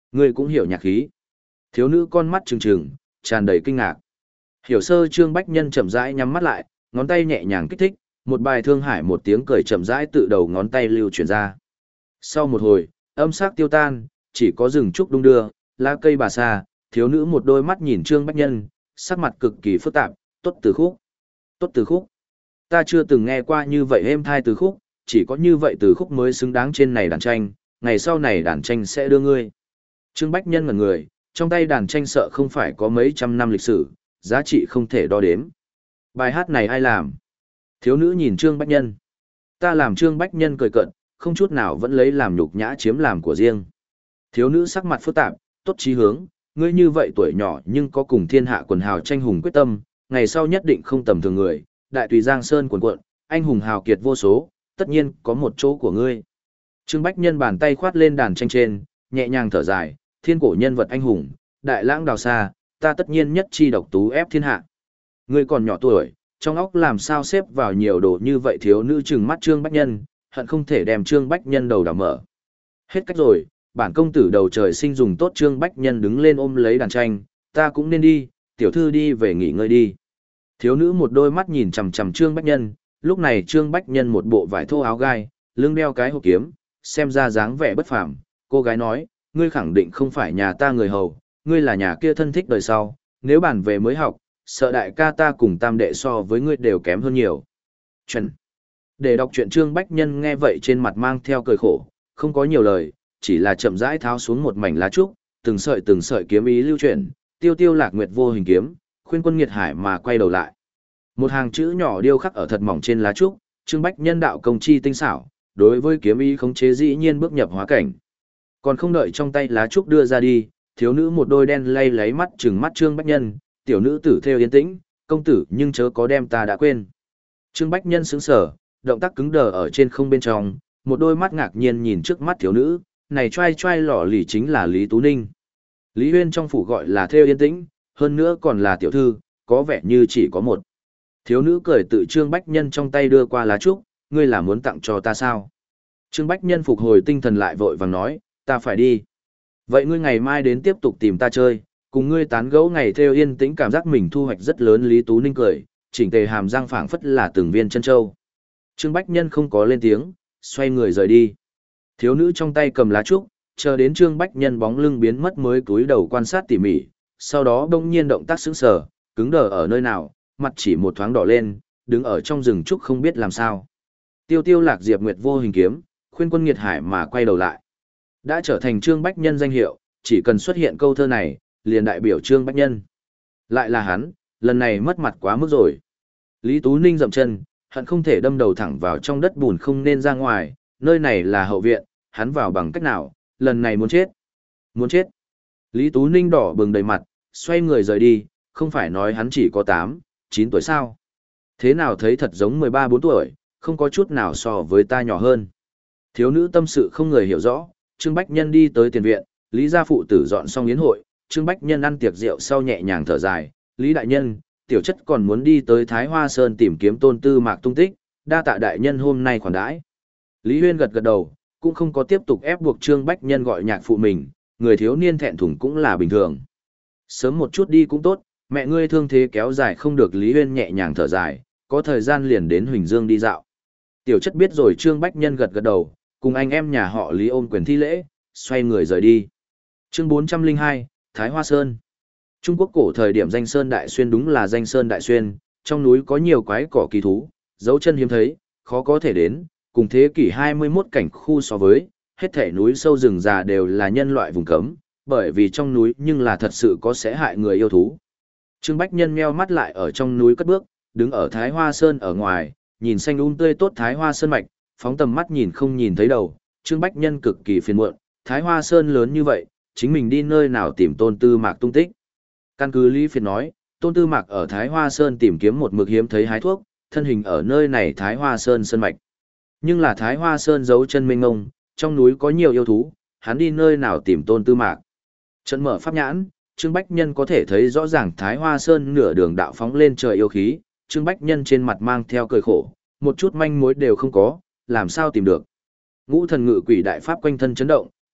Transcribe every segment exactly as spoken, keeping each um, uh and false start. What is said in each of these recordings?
Ngươi cũng hiểu nhạc khí. Thiếu nữ con mắt trừng trừng, tràn đầy kinh ngạc. Hiểu sơ Trương Bách Nhân chậm rãi nhắm mắt lại, ngón tay nhẹ nhàng kích thích, một bài thương hải một tiếng cười chậm rãi tự đầu ngón tay lưu chuyển ra. Sau một hồi, âm sắc tiêu tan, chỉ có rừng trúc đung đưa, lá cây bà sa, thiếu nữ một đôi mắt nhìn Trương Bách Nhân, sắc mặt cực kỳ phức tạp, tốt từ khúc. Tốt từ khúc. Ta chưa từng nghe qua như vậy êm thai từ khúc, chỉ có như vậy từ khúc mới xứng đáng trên này đàn tranh, ngày sau này đàn tranh sẽ đưa ngươi. Trương Bách Nhân ngẩn người, trong tay đàn tranh sợ không phải có mấy trăm năm lịch sử, giá trị không thể đo đếm. Bài hát này ai làm? Thiếu nữ nhìn Trương Bách Nhân. Ta làm Trương Bách Nhân cười cợt, không chút nào vẫn lấy làm nhục nhã chiếm làm của riêng. Thiếu nữ sắc mặt phức tạp, tốt chí hướng, ngươi như vậy tuổi nhỏ nhưng có cùng thiên hạ quần hào tranh hùng quyết tâm, ngày sau nhất định không tầm thường người, đại tùy Giang Sơn quần quận, anh hùng hào kiệt vô số, tất nhiên có một chỗ của ngươi. Trương Bách Nhân bàn tay khoát lên đàn tranh trên, nhẹ nhàng thở dài, thiên cổ nhân vật anh hùng, đại lãng đào xa, ta tất nhiên nhất chi độc tú ép thiên hạ. Ngươi còn nhỏ tuổi, trong óc làm sao xếp vào nhiều đồ như vậy. Thiếu nữ trừng mắt Trương Bách Nhân, hận không thể đem Trương Bách Nhân đầu đào mở. Hết cách rồi, bản công tử đầu trời sinh dùng tốt. Trương Bách Nhân đứng lên ôm lấy đàn tranh, ta cũng nên đi, tiểu thư đi về nghỉ ngơi đi. Thiếu nữ một đôi mắt nhìn chằm chằm Trương Bách Nhân, lúc này Trương Bách Nhân một bộ vải thô áo gai, lưng đeo cái hộp kiếm, xem ra dáng vẻ bất phàm. Cô gái nói, ngươi khẳng định không phải nhà ta người hầu, ngươi là nhà kia thân thích đời sau, nếu bản về mới học, sợ đại ca ta cùng tam đệ so với ngươi đều kém hơn nhiều. Chuẩn. Để đọc truyện Trương Bách Nhân nghe vậy trên mặt mang theo cười khổ, không có nhiều lời, chỉ là chậm rãi tháo xuống một mảnh lá trúc, từng sợi từng sợi kiếm ý lưu chuyển, tiêu tiêu lạc nguyệt vô hình kiếm, khuyên quân nghiệt hải mà quay đầu lại. Một hàng chữ nhỏ điêu khắc ở thật mỏng trên lá trúc, Trương Bách Nhân đạo công chi tinh xảo, đối với kiếm ý khống chế dĩ nhiên bước nhập hóa cảnh. Còn không đợi trong tay lá trúc đưa ra đi, thiếu nữ một đôi đen lay lấy mắt trừng mắt Trương Bách Nhân, tiểu nữ tử theo yên tĩnh, công tử nhưng chớ có đem ta đã quên. Trương Bách Nhân sững sờ, động tác cứng đờ ở trên không bên trong, một đôi mắt ngạc nhiên nhìn trước mắt thiếu nữ, này trai trai lọ lì chính là Lý Tú Ninh. Lý Huyên trong phủ gọi là theo yên tĩnh, hơn nữa còn là tiểu thư, có vẻ như chỉ có một. Thiếu nữ cười tự Trương Bách Nhân trong tay đưa qua lá trúc, ngươi là muốn tặng cho ta sao? Trương Bách Nhân phục hồi tinh thần lại vội vàng nói, ta phải đi. Vậy ngươi ngày mai đến tiếp tục tìm ta chơi, cùng ngươi tán gẫu ngày theo yên tĩnh cảm giác mình thu hoạch rất lớn. Lý Tú Ninh cười, chỉnh tề hàm răng phảng phất là từng viên chân châu. Trương Bách Nhân không có lên tiếng, xoay người rời đi. Thiếu nữ trong tay cầm lá trúc, chờ đến Trương Bách Nhân bóng lưng biến mất mới cúi đầu quan sát tỉ mỉ, sau đó đông nhiên động tác sững sờ, cứng đờ ở nơi nào, mặt chỉ một thoáng đỏ lên, đứng ở trong rừng trúc không biết làm sao. Tiêu tiêu lạc diệp nguyệt vô hình kiếm, khuyên quân nghiệt hải mà quay đầu lại. Đã trở thành Trương Bách Nhân danh hiệu, chỉ cần xuất hiện câu thơ này, liền đại biểu Trương Bách Nhân. Lại là hắn, lần này mất mặt quá mức rồi. Lý Tú Ninh dậm chân, hận không thể đâm đầu thẳng vào trong đất bùn không nên ra ngoài, nơi này là hậu viện, hắn vào bằng cách nào, lần này muốn chết. Muốn chết. Lý Tú Ninh đỏ bừng đầy mặt, xoay người rời đi, không phải nói hắn chỉ có tám, chín tuổi sao. Thế nào thấy thật giống mười ba bốn tuổi, không có chút nào so với ta nhỏ hơn. Thiếu nữ tâm sự không người hiểu rõ, Trương Bách Nhân đi tới tiền viện, Lý gia phụ tử dọn xong yến hội, Trương Bách Nhân ăn tiệc rượu sau nhẹ nhàng thở dài, Lý đại nhân, tiểu chất còn muốn đi tới Thái Hoa Sơn tìm kiếm Tôn Tư Mạc tung tích, đa tạ đại nhân hôm nay khoản đãi. Lý Huyên gật gật đầu, cũng không có tiếp tục ép buộc Trương Bách Nhân gọi nhạc phụ mình, người thiếu niên thẹn thùng cũng là bình thường. Sớm một chút đi cũng tốt, mẹ ngươi thương thế kéo dài không được. Lý Huyên nhẹ nhàng thở dài, có thời gian liền đến Huỳnh Dương đi dạo. Tiểu chất biết rồi. Trương Bách Nhân gật gật đầu, cùng anh em nhà họ Lý ôm quyền thi lễ, xoay người rời đi. Chương bốn trăm lẻ hai, Thái Hoa Sơn. Trung Quốc cổ thời điểm danh Sơn Đại Xuyên đúng là danh Sơn Đại Xuyên, trong núi có nhiều quái cỏ kỳ thú, dấu chân hiếm thấy, khó có thể đến, cùng thế kỷ hai mươi mốt cảnh khu so với, hết thảy núi sâu rừng già đều là nhân loại vùng cấm, bởi vì trong núi nhưng là thật sự có sẽ hại người yêu thú. Trương Bách Nhân meo mắt lại ở trong núi cất bước, đứng ở Thái Hoa Sơn ở ngoài, nhìn xanh um tươi tốt Thái Hoa Sơn mạch, phóng tầm mắt nhìn không nhìn thấy đầu, Trương Bách Nhân cực kỳ phiền muộn, Thái Hoa Sơn lớn như vậy, chính mình đi nơi nào tìm Tôn Tư Mạc tung tích. Căn cứ Lý Phiệt nói, Tôn Tư Mạc ở Thái Hoa Sơn tìm kiếm một mực hiếm thấy hái thuốc, thân hình ở nơi này Thái Hoa Sơn sơn mạch. Nhưng là Thái Hoa Sơn giấu chân mênh mông, trong núi có nhiều yêu thú, hắn đi nơi nào tìm Tôn Tư Mạc. Trận mở pháp nhãn, Trương Bách Nhân có thể thấy rõ ràng Thái Hoa Sơn nửa đường đạo phóng lên trời yêu khí, Trương Bách Nhân trên mặt mang theo cười khổ, một chút manh mối đều không có, làm sao tìm được. Ngũ thần ngự quỷ đại pháp quanh thân chấn động,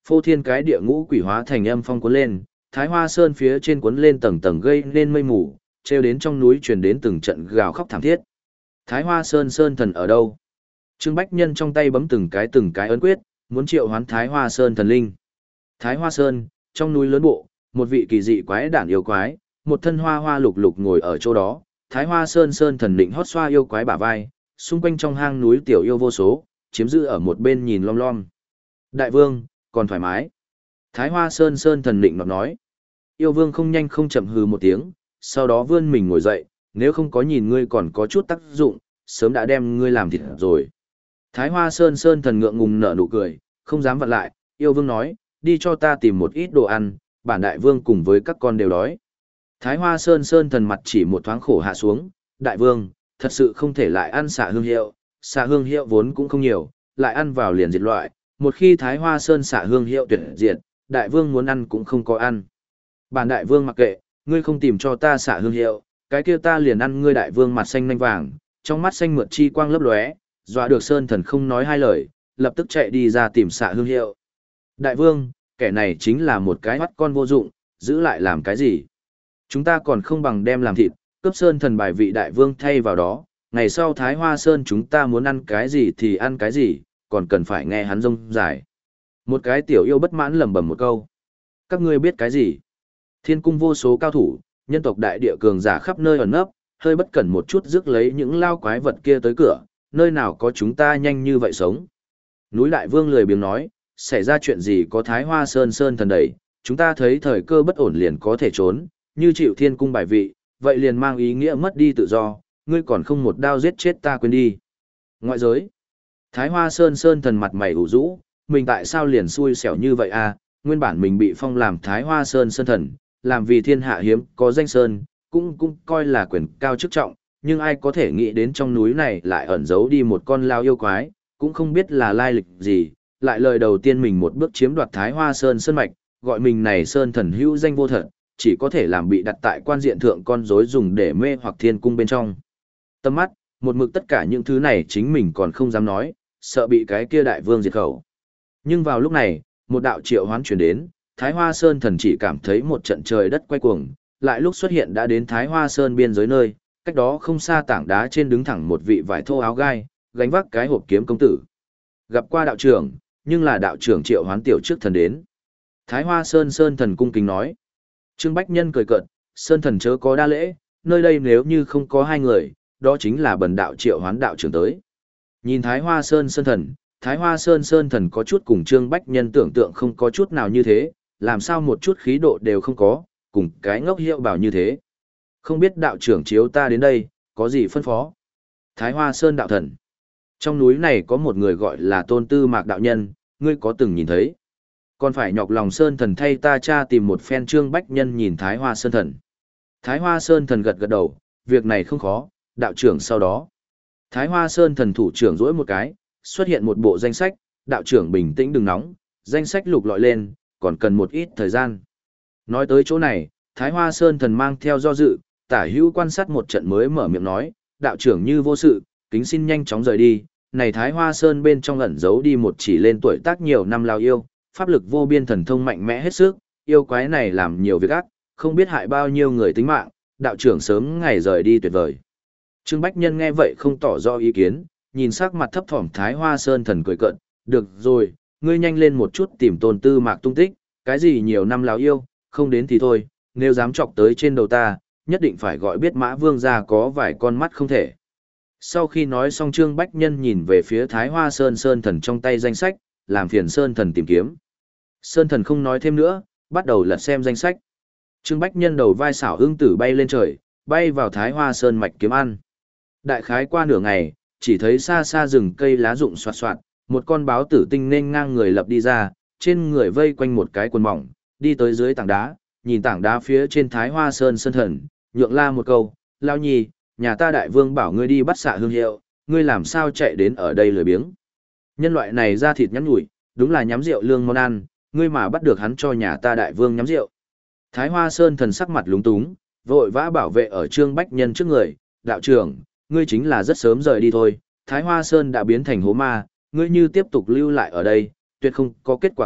Phô thiên cái địa ngũ quỷ hóa thành âm phong cuốn lên, Thái Hoa Sơn phía trên cuốn lên tầng tầng gây nên mây mù, treo đến trong núi truyền đến từng trận gào khóc thảm thiết. Thái Hoa Sơn Sơn thần ở đâu? Trương Bách Nhân trong tay bấm từng cái từng cái ấn quyết, muốn triệu hoán Thái Hoa Sơn thần linh. Thái Hoa Sơn, trong núi lớn bộ, một vị kỳ dị quái đản yêu quái, một thân hoa hoa lục lục ngồi ở chỗ đó. Thái Hoa Sơn Sơn thần định hót xoa yêu quái bả vai, xung quanh trong hang núi tiểu yêu vô số, chiếm giữ ở một bên nhìn lom lom. Đại vương, còn thoải mái. Thái Hoa Sơn Sơn thần định nọt nói. Yêu vương không nhanh không chậm hừ một tiếng, sau đó vươn mình ngồi dậy, nếu không có nhìn ngươi còn có chút tác dụng, sớm đã đem ngươi làm thịt rồi. Thái Hoa Sơn Sơn thần ngượng ngùng nở nụ cười, không dám vặn lại, yêu vương nói, đi cho ta tìm một ít đồ ăn, bản đại vương cùng với các con đều đói. Thái Hoa Sơn Sơn thần mặt chỉ một thoáng khổ hạ xuống, đại vương, thật sự không thể lại ăn xạ hương hiệu, xạ hương hiệu vốn cũng không nhiều, lại ăn vào liền diệt loại, một khi Thái Hoa Sơn xạ hương hiệu tuyệt diệt, đại vương muốn ăn cũng không có ăn. Bản đại vương mặc kệ, ngươi không tìm cho ta xạ hương hiệu, cái kia ta liền ăn ngươi. Đại vương mặt xanh nanh vàng, trong mắt xanh mượt chi quang lấp lóe, dọa được Sơn thần không nói hai lời, lập tức chạy đi ra tìm xạ hương hiệu. Đại vương, kẻ này chính là một cái mắt con vô dụng, giữ lại làm cái gì? Chúng ta còn không bằng đem làm thịt, cướp Sơn thần bài vị đại vương thay vào đó, ngày sau Thái Hoa Sơn chúng ta muốn ăn cái gì thì ăn cái gì, còn cần phải nghe hắn rông dài. Một cái tiểu yêu bất mãn lẩm bẩm một câu. Các ngươi biết cái gì? Thiên cung vô số cao thủ, nhân tộc đại địa cường giả khắp nơi ẩn nấp, hơi bất cẩn một chút rước lấy những lao quái vật kia tới cửa, nơi nào có chúng ta nhanh như vậy sống. Núi Đại Vương lười biếng nói, xảy ra chuyện gì có Thái Hoa Sơn Sơn thần đẩy, chúng ta thấy thời cơ bất ổn liền có thể trốn, như chịu thiên cung bài vị, vậy liền mang ý nghĩa mất đi tự do, ngươi còn không một đao giết chết ta quên đi. Ngoại giới, Thái Hoa Sơn Sơn thần mặt mày ủ rũ, mình tại sao liền xui xẻo như vậy à, nguyên bản mình bị phong làm Thái Hoa Sơn Sơn thần, làm vì thiên hạ hiếm có danh sơn, cũng cũng coi là quyền cao chức trọng, nhưng ai có thể nghĩ đến trong núi này lại ẩn giấu đi một con lao yêu quái, cũng không biết là lai lịch gì, lại lời đầu tiên mình một bước chiếm đoạt Thái Hoa Sơn Sơn mạch, gọi mình này Sơn thần hữu danh vô thật, chỉ có thể làm bị đặt tại quan diện thượng con rối dùng để mê hoặc thiên cung bên trong. Tâm mắt, một mực tất cả những thứ này chính mình còn không dám nói, sợ bị cái kia đại vương diệt khẩu. Nhưng vào lúc này, một đạo triệu hoán truyền đến, Thái Hoa Sơn thần chỉ cảm thấy một trận trời đất quay cuồng, lại lúc xuất hiện đã đến Thái Hoa Sơn biên giới nơi, cách đó không xa tảng đá trên đứng thẳng một vị vải thô áo gai, gánh vác cái hộp kiếm công tử. Gặp qua đạo trưởng, nhưng là đạo trưởng triệu hoán tiểu trước thần đến. Thái Hoa Sơn Sơn thần cung kính nói. Trương Bách Nhân cười cợt, Sơn thần chớ có đa lễ, nơi đây nếu như không có hai người, đó chính là bần đạo triệu hoán đạo trưởng tới. Nhìn Thái Hoa Sơn Sơn thần, Thái Hoa Sơn Sơn thần có chút cùng Trương Bách Nhân tưởng tượng không có chút nào như thế, làm sao một chút khí độ đều không có, cùng cái ngốc hiệu bảo như thế. Không biết đạo trưởng chiếu ta đến đây, có gì phân phó? Thái Hoa Sơn đạo thần. Trong núi này có một người gọi là Tôn Tư Mạc đạo nhân, ngươi có từng nhìn thấy? Còn phải nhọc lòng Sơn thần thay ta tra tìm một phen. Trương Bách Nhân nhìn Thái Hoa Sơn thần. Thái Hoa Sơn thần gật gật đầu, việc này không khó, đạo trưởng sau đó. Thái Hoa Sơn thần thủ trưởng rỗi một cái, xuất hiện một bộ danh sách, đạo trưởng bình tĩnh đừng nóng, danh sách lục lọi lên, còn cần một ít thời gian. Nói tới chỗ này, Thái Hoa Sơn thần mang theo do dự, tả hữu quan sát một trận mới mở miệng nói, đạo trưởng như vô sự, kính xin nhanh chóng rời đi, này Thái Hoa Sơn bên trong ẩn giấu đi một chỉ lên tuổi tác nhiều năm lao yêu, pháp lực vô biên thần thông mạnh mẽ hết sức, yêu quái này làm nhiều việc ác, không biết hại bao nhiêu người tính mạng, đạo trưởng sớm ngày rời đi tuyệt vời. Trương Bách Nhân nghe vậy không tỏ rõ ý kiến, nhìn sắc mặt thấp thỏm Thái Hoa Sơn thần cười cợt, được rồi, ngươi nhanh lên một chút tìm Tôn Tư Mạc tung tích, cái gì nhiều năm láo yêu, không đến thì thôi, nếu dám chọc tới trên đầu ta, nhất định phải gọi biết Mã Vương ra có vài con mắt không thể. Sau khi nói xong Trương Bách Nhân nhìn về phía Thái Hoa Sơn Sơn thần trong tay danh sách, làm phiền Sơn thần tìm kiếm. Sơn thần không nói thêm nữa, bắt đầu lật xem danh sách. Trương Bách Nhân đầu vai xảo ưng tử bay lên trời, bay vào Thái Hoa Sơn mạch kiếm ăn. Đại khái qua nửa ngày, chỉ thấy xa xa rừng cây lá rụng xoạt xoạt, một con báo tử tinh nên ngang người lập đi ra, trên người vây quanh một cái quần mỏng, đi tới dưới tảng đá, nhìn tảng đá phía trên Thái Hoa Sơn Sơn thần, nhượng la một câu, lao nhi, nhà ta đại vương bảo ngươi đi bắt xạ hương hiệu, ngươi làm sao chạy đến ở đây lười biếng. Nhân loại này ra thịt nhắn nhủi, đúng là nhắm rượu lương món ăn, ngươi mà bắt được hắn cho nhà ta đại vương nhắm rượu. Thái Hoa Sơn thần sắc mặt lúng túng, vội vã bảo vệ ở Trương Bách Nhân trước người, đạo trưởng, ngươi chính là rất sớm rời đi thôi, Thái Hoa Sơn đã biến thành hố ma, ngươi như tiếp tục lưu lại ở đây, tuyệt không có kết quả tốt,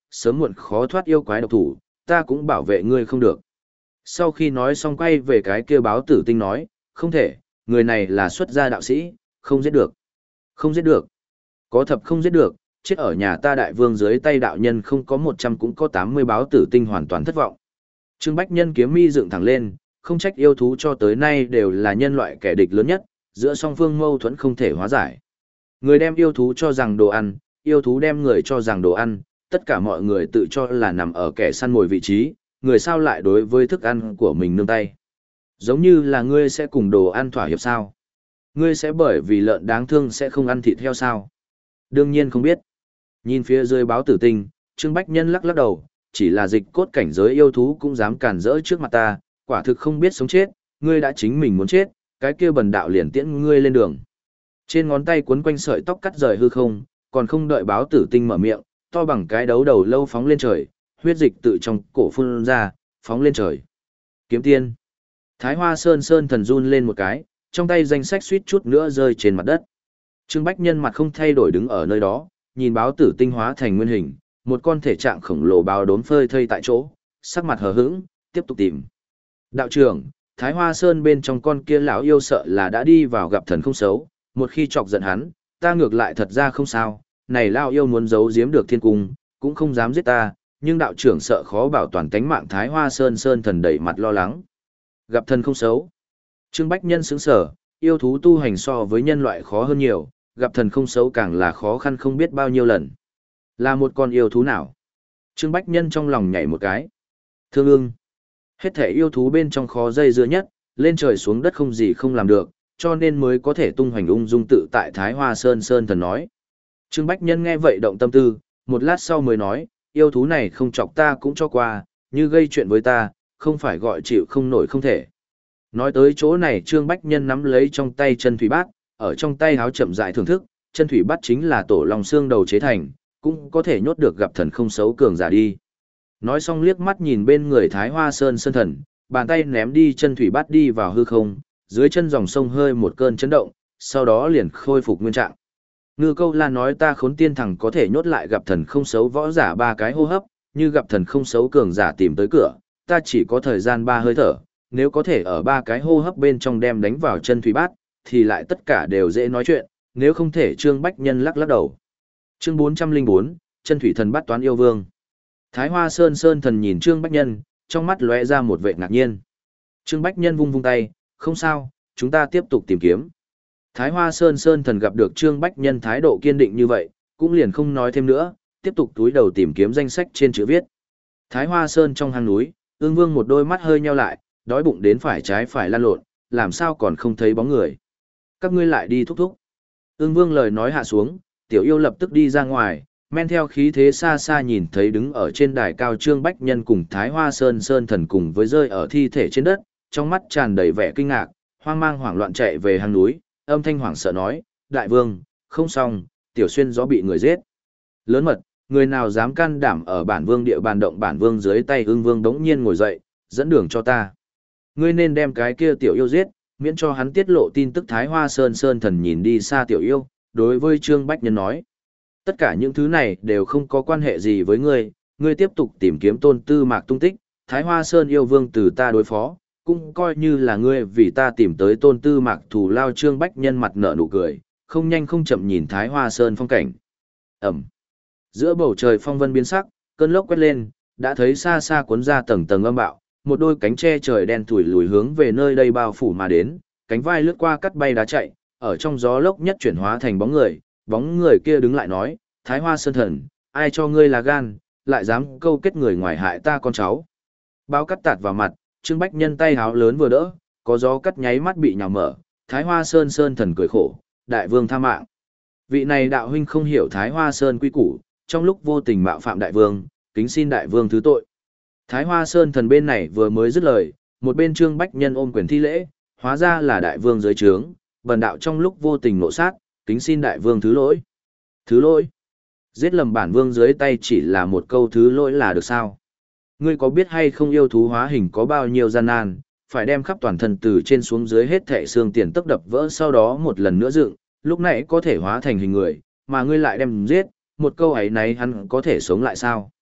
sớm muộn khó thoát yêu quái độc thủ, ta cũng bảo vệ ngươi không được. Sau khi nói xong quay về cái kia báo tử tinh nói, không thể, người này là xuất gia đạo sĩ, không giết được. Không giết được. Có thập không giết được, chết ở nhà ta đại vương dưới tay đạo nhân không có một trăm cũng có tám mươi báo tử tinh hoàn toàn thất vọng. Trương Bách Nhân kiếm mi dựng thẳng lên, không trách yêu thú cho tới nay đều là nhân loại kẻ địch lớn nhất, giữa song phương mâu thuẫn không thể hóa giải. Người đem yêu thú cho rằng đồ ăn, yêu thú đem người cho rằng đồ ăn, tất cả mọi người tự cho là nằm ở kẻ săn mồi vị trí, người sao lại đối với thức ăn của mình nương tay. Giống như là ngươi sẽ cùng đồ ăn thỏa hiệp sao? Ngươi sẽ bởi vì lợn đáng thương sẽ không ăn thịt heo sao? Đương nhiên không biết. Nhìn phía dưới báo tử tinh, Trương Bách Nhân lắc lắc đầu, chỉ là dịch cốt cảnh giới yêu thú cũng dám cản rỡ trước mặt ta, quả thực không biết sống chết, ngươi đã chính mình muốn chết, cái kia bần đạo liền tiễn ngươi lên đường. Trên ngón tay quấn quanh sợi tóc cắt rời hư không, còn không đợi báo tử tinh mở miệng, to bằng cái đấu đầu lâu phóng lên trời, huyết dịch tự trong cổ phun ra, phóng lên trời. Kiếm tiên. Thái Hoa Sơn Sơn thần run lên một cái, trong tay danh sách suýt chút nữa rơi trên mặt đất. Trương Bách Nhân mặt không thay đổi đứng ở nơi đó, nhìn báo tử tinh hóa thành nguyên hình, một con thể trạng khổng lồ báo đốm phơi thây tại chỗ, sắc mặt hờ hững, tiếp tục tìm. Đạo trưởng, Thái Hoa Sơn bên trong con kia lão yêu sợ là đã đi vào gặp thần không xấu, một khi chọc giận hắn, ta ngược lại thật ra không sao, này lão yêu muốn giấu giếm được thiên cung, cũng không dám giết ta, nhưng đạo trưởng sợ khó bảo toàn tánh mạng Thái Hoa Sơn Sơn thần đẩy mặt lo lắng. Gặp thần không xấu. Trương Bách Nhân sững sở, yêu thú tu hành so với nhân loại khó hơn nhiều, gặp thần không xấu càng là khó khăn không biết bao nhiêu lần. Là một con yêu thú nào? Trương Bách Nhân trong lòng nhảy một cái. Thương ưng. Hết thể yêu thú bên trong khó dây dưa nhất, lên trời xuống đất không gì không làm được, cho nên mới có thể tung hoành ung dung tự tại Thái Hoa Sơn Sơn thần nói. Trương Bách Nhân nghe vậy động tâm tư, một lát sau mới nói, yêu thú này không chọc ta cũng cho qua, như gây chuyện với ta, không phải gọi chịu không nổi không thể. Nói tới chỗ này Trương Bách Nhân nắm lấy trong tay chân thủy bát, ở trong tay háo chậm rãi thưởng thức, chân thủy bát chính là tổ lòng xương đầu chế thành, cũng có thể nhốt được gặp thần không xấu cường giả đi. Nói xong liếc mắt nhìn bên người Thái Hoa Sơn Sơn thần, bàn tay ném đi chân thủy bát đi vào hư không, dưới chân dòng sông hơi một cơn chấn động, sau đó liền khôi phục nguyên trạng. Ngư Câu La nói ta khốn tiên thằng có thể nhốt lại gặp thần không xấu võ giả ba cái hô hấp, như gặp thần không xấu cường giả tìm tới cửa, ta chỉ có thời gian ba hơi thở, nếu có thể ở ba cái hô hấp bên trong đem đánh vào chân thủy bát, thì lại tất cả đều dễ nói chuyện, nếu không thể Trương Bách Nhân lắc lắc đầu. Chương bốn trăm linh bốn, chân thủy thần bắt toán yêu vương. Thái Hoa Sơn Sơn thần nhìn Trương Bách Nhân, trong mắt lóe ra một vẻ ngạc nhiên. Trương Bách Nhân vung vung tay, không sao, chúng ta tiếp tục tìm kiếm. Thái Hoa Sơn Sơn thần gặp được Trương Bách Nhân thái độ kiên định như vậy, cũng liền không nói thêm nữa, tiếp tục túi đầu tìm kiếm danh sách trên chữ viết. Thái Hoa Sơn trong hang núi, Ưng Vương một đôi mắt hơi nheo lại, đói bụng đến phải trái phải lăn lộn, làm sao còn không thấy bóng người. Các ngươi lại đi thúc thúc. Ưng Vương lời nói hạ xuống, tiểu yêu lập tức đi ra ngoài, men theo khí thế xa xa nhìn thấy đứng ở trên đài cao Trương Bách Nhân cùng Thái Hoa Sơn Sơn thần cùng với rơi ở thi thể trên đất, trong mắt tràn đầy vẻ kinh ngạc, hoang mang hoảng loạn chạy về hang núi, âm thanh hoảng sợ nói, đại vương, không xong, tiểu xuyên gió bị người giết. Lớn mật, người nào dám can đảm ở bản vương địa bàn động bản vương dưới tay. Ưng Vương đống nhiên ngồi dậy, dẫn đường cho ta. Ngươi nên đem cái kia tiểu yêu giết, miễn cho hắn tiết lộ tin tức. Thái Hoa Sơn Sơn thần nhìn đi xa tiểu yêu, đối với Trương Bách Nhân nói. Tất cả những thứ này đều không có quan hệ gì với ngươi, ngươi tiếp tục tìm kiếm Tôn Tư Mạc tung tích, Thái Hoa Sơn yêu vương từ ta đối phó, cũng coi như là ngươi vì ta tìm tới Tôn Tư Mạc thù lao. Trương Bách Nhân mặt nở nụ cười, không nhanh không chậm nhìn Thái Hoa Sơn phong cảnh. Ẩm. Giữa bầu trời phong vân biến sắc, cơn lốc quét lên, đã thấy xa xa cuốn ra tầng tầng âm bạo, một đôi cánh che trời đen thủi lùi hướng về nơi đây bao phủ mà đến, cánh vai lướt qua cắt bay đá chạy, ở trong gió lốc nhất chuyển hóa thành bóng người, bóng người kia đứng lại nói, Thái Hoa Sơn thần, ai cho ngươi là gan, lại dám câu kết người ngoài hại ta con cháu. Bao cắt tạt vào mặt, Trương Bách Nhân tay háo lớn vừa đỡ, có gió cắt nháy mắt bị nhào mở, Thái Hoa Sơn Sơn thần cười khổ, đại vương tha mạng. Vị này đạo huynh không hiểu Thái Hoa Sơn quy củ, trong lúc vô tình mạo phạm đại vương, kính xin đại vương thứ tội. Thái Hoa Sơn thần bên này vừa mới dứt lời, một bên Trương Bách Nhân ôm quyền thi lễ, hóa ra là đại vương dưới trướng, bần đạo trong lúc vô tình nộ sát, kính xin đại vương thứ lỗi. Thứ lỗi? Giết lầm bản vương dưới tay chỉ là một câu thứ lỗi là được sao? Ngươi có biết hay không yêu thú hóa hình có bao nhiêu gian nan, phải đem khắp toàn thân từ trên xuống dưới hết thảy xương tiền tấc đập vỡ sau đó một lần nữa dựng, lúc nãy có thể hóa thành hình người, mà ngươi lại đem giết, một câu ấy này hắn có thể sống lại sao?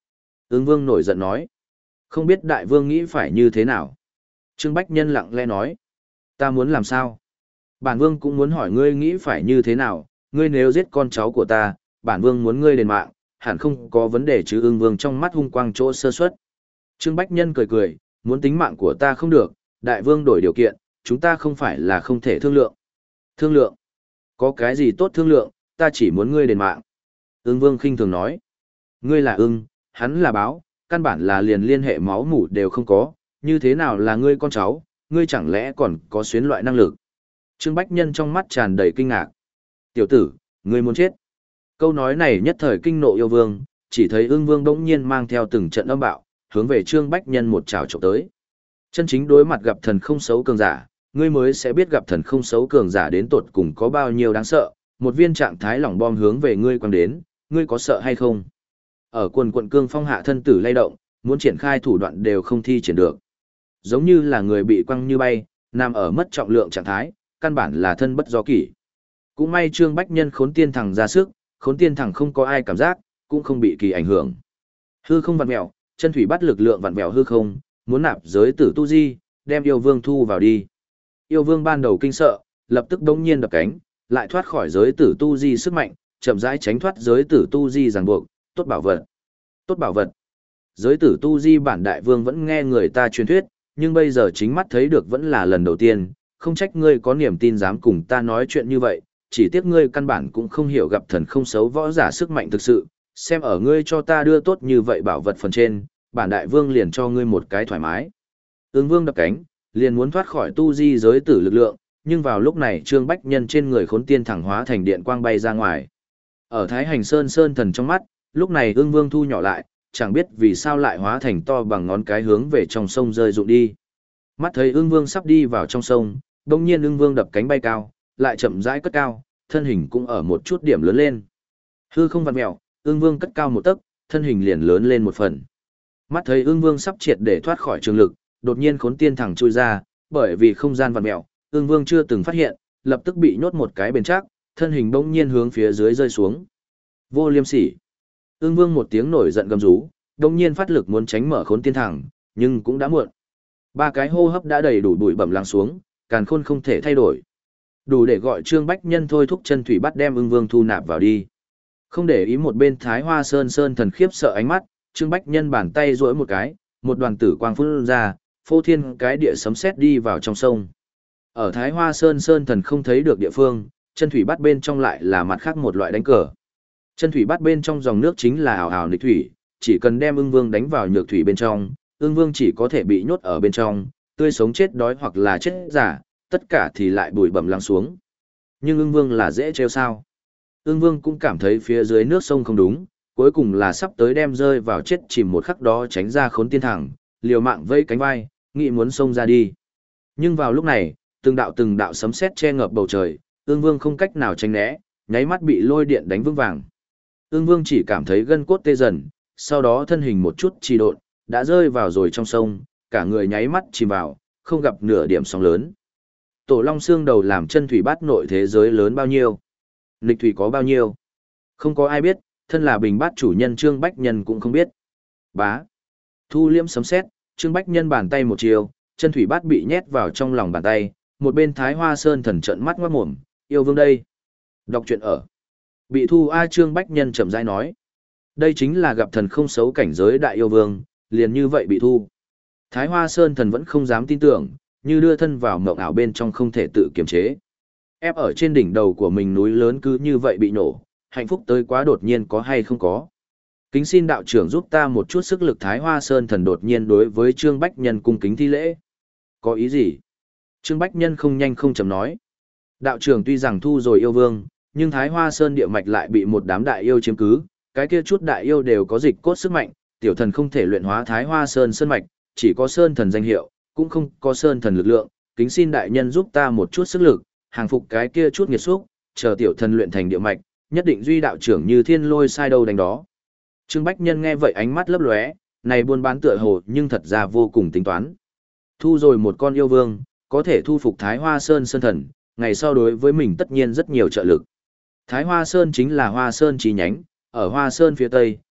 Ưng Vương nổi giận nói. Không biết đại vương nghĩ phải như thế nào? Trương Bách Nhân lặng lẽ nói. Ta muốn làm sao? Bản vương cũng muốn hỏi ngươi nghĩ phải như thế nào, ngươi nếu giết con cháu của ta, bản vương muốn ngươi đền mạng, hẳn không có vấn đề chứ. Ưng Vương trong mắt hung quang chỗ sơ suất. Trương Bách Nhân cười cười, muốn tính mạng của ta không được, đại vương đổi điều kiện, chúng ta không phải là không thể thương lượng. Thương lượng? Có cái gì tốt thương lượng, ta chỉ muốn ngươi đền mạng. Ưng Vương khinh thường nói. Ngươi là ưng, hắn là báo, căn bản là liền liên hệ máu mủ đều không có, như thế nào là ngươi con cháu, ngươi chẳng lẽ còn có xuyến loại năng lực. Trương Bách Nhân trong mắt tràn đầy kinh ngạc. Tiểu tử, ngươi muốn chết. Câu nói này nhất thời kinh nộ yêu vương, chỉ thấy ưng vương đống nhiên mang theo từng trận âm bạo, hướng về Trương Bách Nhân một trảo chụp tới. Chân chính đối mặt gặp thần không xấu cường giả, ngươi mới sẽ biết gặp thần không xấu cường giả đến tột cùng có bao nhiêu đáng sợ, một viên trạng thái lỏng bom hướng về ngươi quăng đến, ngươi có sợ hay không? Ở quần quận cương phong hạ thân tử lay động, muốn triển khai thủ đoạn đều không thi triển được. Giống như là người bị quăng như bay, nằm ở mất trọng lượng trạng thái, căn bản là thân bất do kỷ. Cũng may Trương Bách Nhân khốn tiên thẳng ra sức, khốn tiên thẳng không có ai cảm giác, cũng không bị kỳ ảnh hưởng. Hư không vặn mèo, chân thủy bắt lực lượng vặn mèo hư không, muốn nạp giới tử tu di, đem yêu vương thu vào đi. Yêu vương ban đầu kinh sợ, lập tức đống nhiên đập cánh, lại thoát khỏi giới tử tu di sức mạnh, chậm rãi tránh thoát giới tử tu di ràng buộc, tốt bảo vật. Tốt bảo vật. Giới tử tu di bản đại vương vẫn nghe người ta truyền thuyết, nhưng bây giờ chính mắt thấy được vẫn là lần đầu tiên, không trách ngươi có niềm tin dám cùng ta nói chuyện như vậy, chỉ tiếc ngươi căn bản cũng không hiểu gặp thần không xấu võ giả sức mạnh thực sự, xem ở ngươi cho ta đưa tốt như vậy bảo vật phần trên, bản đại vương liền cho ngươi một cái thoải mái. Ưng vương đập cánh, liền muốn thoát khỏi tu di giới tử lực lượng, nhưng vào lúc này Trương Bách Nhân trên người khốn tiên thẳng hóa thành điện quang bay ra ngoài. Ở Thái Hành Sơn Sơn thần trong mắt, lúc này ưng vương thu nhỏ lại, chẳng biết vì sao lại hóa thành to bằng ngón cái hướng về trong sông rơi rụng đi. Mắt thấy ưng vương sắp đi vào trong sông, đông nhiên ưng vương đập cánh bay cao, lại chậm rãi cất cao, thân hình cũng ở một chút điểm lớn lên. Hư không vặn mèo, ưng vương cất cao một tấc, thân hình liền lớn lên một phần. Mắt thấy ưng vương sắp triệt để thoát khỏi trường lực, đột nhiên khốn tiên thẳng chui ra, bởi vì không gian vặn mèo, ưng vương chưa từng phát hiện, lập tức bị nhốt một cái bền chắc, thân hình bỗng nhiên hướng phía dưới rơi xuống. Vô liêm sỉ. Ưng vương một tiếng nổi giận gầm rú, bỗng nhiên phát lực muốn tránh mở khốn tiên thẳng, nhưng cũng đã muộn. Ba cái hô hấp đã đầy đủ bụi bẩm lắng xuống, càn khôn không thể thay đổi. Đủ để gọi Trương Bách Nhân thôi thúc chân thủy bắt đem ưng vương thu nạp vào đi. Không để ý một bên Thái Hoa Sơn Sơn thần khiếp sợ ánh mắt, Trương Bách Nhân bàn tay duỗi một cái, một đoàn tử quang phun ra, phô thiên cái địa sấm sét đi vào trong sông. Ở Thái Hoa Sơn Sơn thần không thấy được địa phương, chân thủy bắt bên trong lại là mặt khác một loại đánh cờ. Chân thủy bắt bên trong dòng nước chính là ảo ảo nghịch thủy, chỉ cần đem ưng vương đánh vào nhược thủy bên trong, ưng vương chỉ có thể bị nhốt ở bên trong, tươi sống chết đói hoặc là chết giả, tất cả thì lại bụi bẩm lắng xuống. Nhưng ưng vương là dễ trêu sao? Ưng vương cũng cảm thấy phía dưới nước sông không đúng, cuối cùng là sắp tới đem rơi vào chết chìm một khắc đó tránh ra khốn tiên thẳng, liều mạng vây cánh vai, nghĩ muốn xông ra đi. Nhưng vào lúc này, từng đạo từng đạo sấm sét che ngập bầu trời, ưng vương không cách nào tránh né, nháy mắt bị lôi điện đánh vững vàng. Ưng vương chỉ cảm thấy gân cốt tê dần, sau đó thân hình một chút trì độn, đã rơi vào rồi trong sông, cả người nháy mắt chìm vào, không gặp nửa điểm sóng lớn. Tổ Long xương đầu làm chân thủy bát nội thế giới lớn bao nhiêu? Nghịch thủy có bao nhiêu? Không có ai biết, thân là bình bát chủ nhân Trương Bách Nhân cũng không biết. Bá. Thu liễm sấm sét, Trương Bách Nhân bàn tay một chiều, chân thủy bát bị nhét vào trong lòng bàn tay, một bên Thái Hoa Sơn thần trợn mắt ngoác mồm, yêu vương đây. Đọc truyện ở. Bị thu A Trương Bách Nhân chậm rãi nói. Đây chính là gặp thần không xấu cảnh giới đại yêu vương, liền như vậy bị thu. Thái Hoa Sơn thần vẫn không dám tin tưởng, như đưa thân vào mộng ảo bên trong không thể tự kiềm chế. Ép ở trên đỉnh đầu của mình núi lớn cứ như vậy bị nổ, hạnh phúc tới quá đột nhiên có hay không có. Kính xin đạo trưởng giúp ta một chút sức lực. Thái Hoa Sơn thần đột nhiên đối với Trương Bách Nhân cung kính thi lễ. Có ý gì? Trương Bách Nhân không nhanh không chậm nói. Đạo trưởng tuy rằng thu rồi yêu vương, nhưng Thái Hoa Sơn địa mạch lại bị một đám đại yêu chiếm cứ, cái kia chút đại yêu đều có dịch cốt sức mạnh, tiểu thần không thể luyện hóa Thái Hoa Sơn sơn mạch, chỉ có sơn thần danh hiệu, cũng không có sơn thần lực lượng, kính xin đại nhân giúp ta một chút sức lực, hàng phục cái kia chút nghiệt xúc, chờ tiểu thần luyện thành địa mạch, nhất định duy đạo trưởng như thiên lôi sai đâu đánh đó. Trương Bách Nhân nghe vậy ánh mắt lấp lóe, này buôn bán tựa hồ nhưng thật ra vô cùng tính toán. Thu rồi một con yêu vương, có thể thu phục Thái Hoa Sơn sơn thần, ngày sau đối với mình tất nhiên rất nhiều trợ lực. Thái Hoa Sơn chính là Hoa Sơn chi nhánh, ở Hoa Sơn phía tây,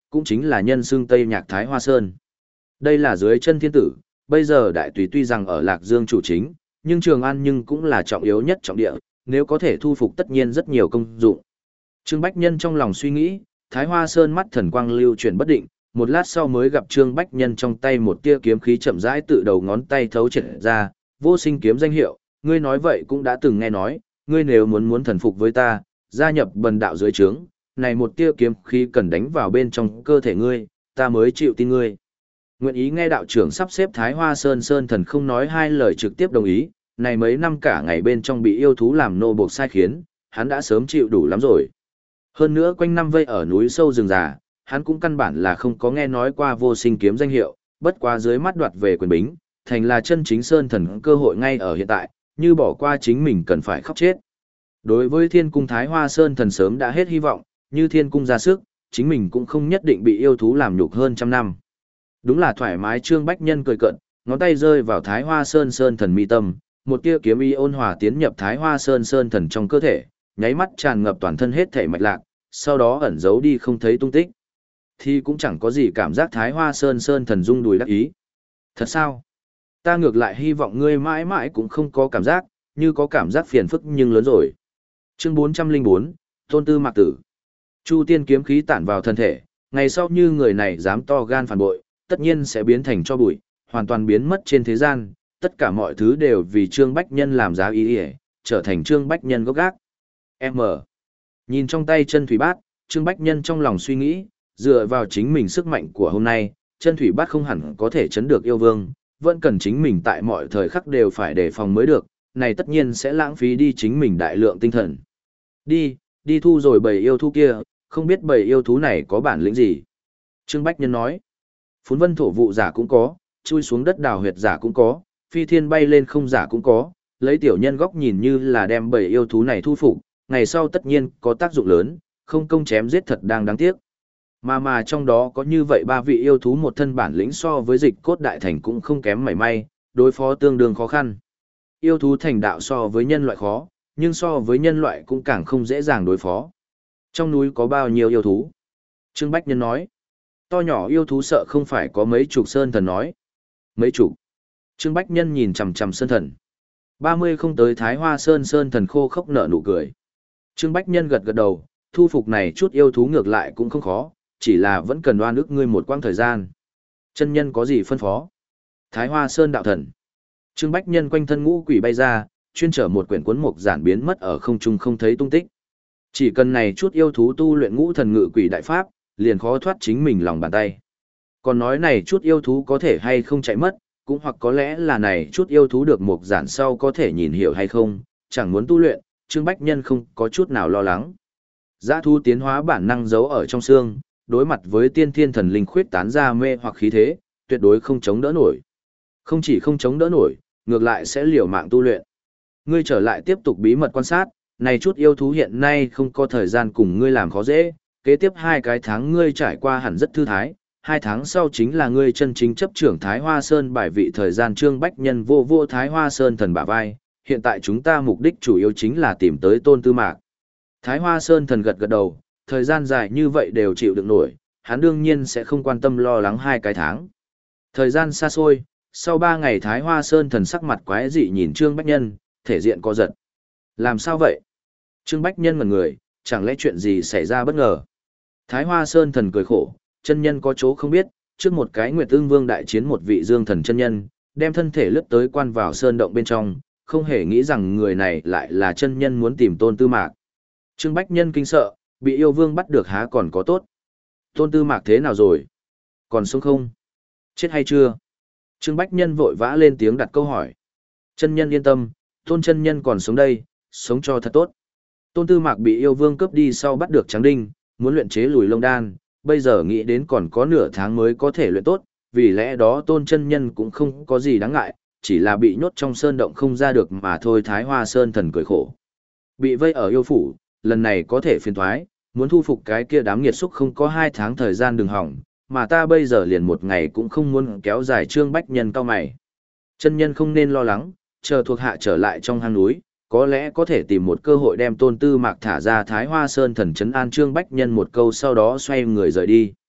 cũng chính là nhân xương Tây Nhạc Thái Hoa Sơn. Đây là dưới chân thiên tử, bây giờ đại tùy tuy rằng ở Lạc Dương chủ chính, nhưng Trường An nhưng cũng là trọng yếu nhất trọng địa, nếu có thể thu phục tất nhiên rất nhiều công dụng. Trương Bách Nhân trong lòng suy nghĩ, Thái Hoa Sơn mắt thần quang lưu chuyển bất định, một lát sau mới gặp Trương Bách Nhân trong tay một tia kiếm khí chậm rãi tự đầu ngón tay thấu triệt ra, vô sinh kiếm danh hiệu, ngươi nói vậy cũng đã từng nghe nói, ngươi nếu muốn muốn thần phục với ta, gia nhập bần đạo dưới trướng, này một tia kiếm khí cần đánh vào bên trong cơ thể ngươi, ta mới chịu tin ngươi. Nguyện ý nghe đạo trưởng sắp xếp Thái Hoa Sơn Sơn thần không nói hai lời trực tiếp đồng ý, này mấy năm cả ngày bên trong bị yêu thú làm nô buộc sai khiến, hắn đã sớm chịu đủ lắm rồi. Hơn nữa quanh năm vây ở núi sâu rừng già, hắn cũng căn bản là không có nghe nói qua vô sinh kiếm danh hiệu, bất quá dưới mắt đoạt về quyền bính, thành là chân chính Sơn thần cơ hội ngay ở hiện tại, như bỏ qua chính mình cần phải khóc chết. Đối với Thiên Cung Thái Hoa Sơn thần sớm đã hết hy vọng, như Thiên Cung ra sức, chính mình cũng không nhất định bị yêu thú làm nhục hơn trăm năm. Đúng là thoải mái. Trương Bách Nhân cười cận, ngón tay rơi vào Thái Hoa Sơn Sơn thần mi tâm, một tia kiếm ý ôn hòa tiến nhập Thái Hoa Sơn Sơn thần trong cơ thể, nháy mắt tràn ngập toàn thân hết thể mạch lạc, sau đó ẩn giấu đi không thấy tung tích. Thì cũng chẳng có gì cảm giác Thái Hoa Sơn Sơn thần rung đùi đắc ý. Thật sao? Ta ngược lại hy vọng ngươi mãi mãi cũng không có cảm giác, như có cảm giác phiền phức nhưng lớn rồi. Chương bốn trăm lẻ bốn, Tôn Tư Mạc Tử. Chu tiên kiếm khí tản vào thân thể, ngày sau như người này dám to gan phản bội, tất nhiên sẽ biến thành cho bụi, hoàn toàn biến mất trên thế gian, tất cả mọi thứ đều vì Trương Bách Nhân làm giá ý ỉa, trở thành Trương Bách Nhân gốc gác. M. Nhìn trong tay chân thủy bát, Trương Bách Nhân trong lòng suy nghĩ, dựa vào chính mình sức mạnh của hôm nay, chân thủy bát không hẳn có thể chấn được yêu vương, vẫn cần chính mình tại mọi thời khắc đều phải đề phòng mới được, này tất nhiên sẽ lãng phí đi chính mình đại lượng tinh thần. Đi, đi thu rồi bầy yêu thú kia, không biết bầy yêu thú này có bản lĩnh gì. Trương Bách Nhân nói, phún vân thổ vụ giả cũng có, chui xuống đất đào huyệt giả cũng có, phi thiên bay lên không giả cũng có, lấy tiểu nhân góc nhìn như là đem bầy yêu thú này thu phục, ngày sau tất nhiên có tác dụng lớn, không công chém giết thật đang đáng tiếc. Mà mà trong đó có như vậy ba vị yêu thú một thân bản lĩnh so với dịch cốt đại thành cũng không kém mảy may, đối phó tương đương khó khăn. Yêu thú thành đạo so với nhân loại khó, nhưng so với nhân loại cũng càng không dễ dàng đối phó. Trong núi có bao nhiêu yêu thú? Trương Bách Nhân nói. To nhỏ yêu thú sợ không phải có mấy chục sơn thần nói. Mấy chục? Trương Bách Nhân nhìn chằm chằm sơn thần. Ba mươi không tới Thái Hoa Sơn sơn thần khô khốc nở nụ cười. Trương Bách Nhân gật gật đầu, thu phục này chút yêu thú ngược lại cũng không khó, chỉ là vẫn cần oan ức ngươi một quãng thời gian. Chân nhân có gì phân phó? Thái Hoa Sơn đạo thần. Trương Bách Nhân quanh thân ngũ quỷ bay ra, chuyên trở một quyển cuốn mục giản biến mất ở không trung không thấy tung tích. Chỉ cần này chút yêu thú tu luyện ngũ thần ngự quỷ đại pháp, liền khó thoát chính mình lòng bàn tay. Còn nói này chút yêu thú có thể hay không chạy mất, cũng hoặc có lẽ là này chút yêu thú được mục giản sau có thể nhìn hiểu hay không, chẳng muốn tu luyện, Trương Bách Nhân không có chút nào lo lắng. Dã thú tiến hóa bản năng giấu ở trong xương, đối mặt với tiên thiên thần linh khuyết tán ra mê hoặc khí thế, tuyệt đối không chống đỡ nổi. Không chỉ không chống đỡ nổi, ngược lại sẽ liều mạng tu luyện. Ngươi trở lại tiếp tục bí mật quan sát, này chút yêu thú hiện nay không có thời gian cùng ngươi làm khó dễ, kế tiếp hai cái tháng ngươi trải qua hẳn rất thư thái, hai tháng sau chính là ngươi chân chính chấp trưởng Thái Hoa Sơn bài vị thời gian. Trương Bách Nhân vô vô Thái Hoa Sơn thần bả vai, hiện tại chúng ta mục đích chủ yếu chính là tìm tới Tôn Tư Mạc. Thái Hoa Sơn thần gật gật đầu, thời gian dài như vậy đều chịu đựng nổi, hắn đương nhiên sẽ không quan tâm lo lắng hai cái tháng. Thời gian xa xôi, sau ba ngày Thái Hoa Sơn thần sắc mặt quái dị nhìn Trương Bách Nhân, thể diện co giật. Làm sao vậy? Trương Bách Nhân ngẩn người, chẳng lẽ chuyện gì xảy ra bất ngờ? Thái Hoa Sơn thần cười khổ, chân nhân có chỗ không biết, trước một cái Nguyệt Ưng Vương đại chiến một vị Dương thần chân nhân, đem thân thể lướt tới quan vào sơn động bên trong, không hề nghĩ rằng người này lại là chân nhân muốn tìm Tôn Tư Mạc. Trương Bách Nhân kinh sợ, bị yêu vương bắt được há còn có tốt. Tôn Tư Mạc thế nào rồi? Còn sống không? Chết hay chưa? Trương Bách Nhân vội vã lên tiếng đặt câu hỏi. Chân nhân yên tâm, Tôn chân nhân còn sống đây, sống cho thật tốt. Tôn Tư Mạc bị yêu vương cướp đi sau bắt được Tráng Đinh, muốn luyện chế Lùi Long Đan, bây giờ nghĩ đến còn có nửa tháng mới có thể luyện tốt, vì lẽ đó Tôn chân nhân cũng không có gì đáng ngại, chỉ là bị nhốt trong sơn động không ra được mà thôi. Thái Hoa Sơn thần cười khổ. Bị vây ở yêu phủ, lần này có thể phiền thoái, muốn thu phục cái kia đám nghiệt xúc không có hai tháng thời gian đừng hỏng, mà ta bây giờ liền một ngày cũng không muốn kéo dài. Trương Bách Nhân cao mày. Chân nhân không nên lo lắng, chờ thuộc hạ trở lại trong hang núi, có lẽ có thể tìm một cơ hội đem Tôn Tư Mạc thả ra. Thái Hoa Sơn thần trấn an Trương Bách Nhân một câu sau đó xoay người rời đi.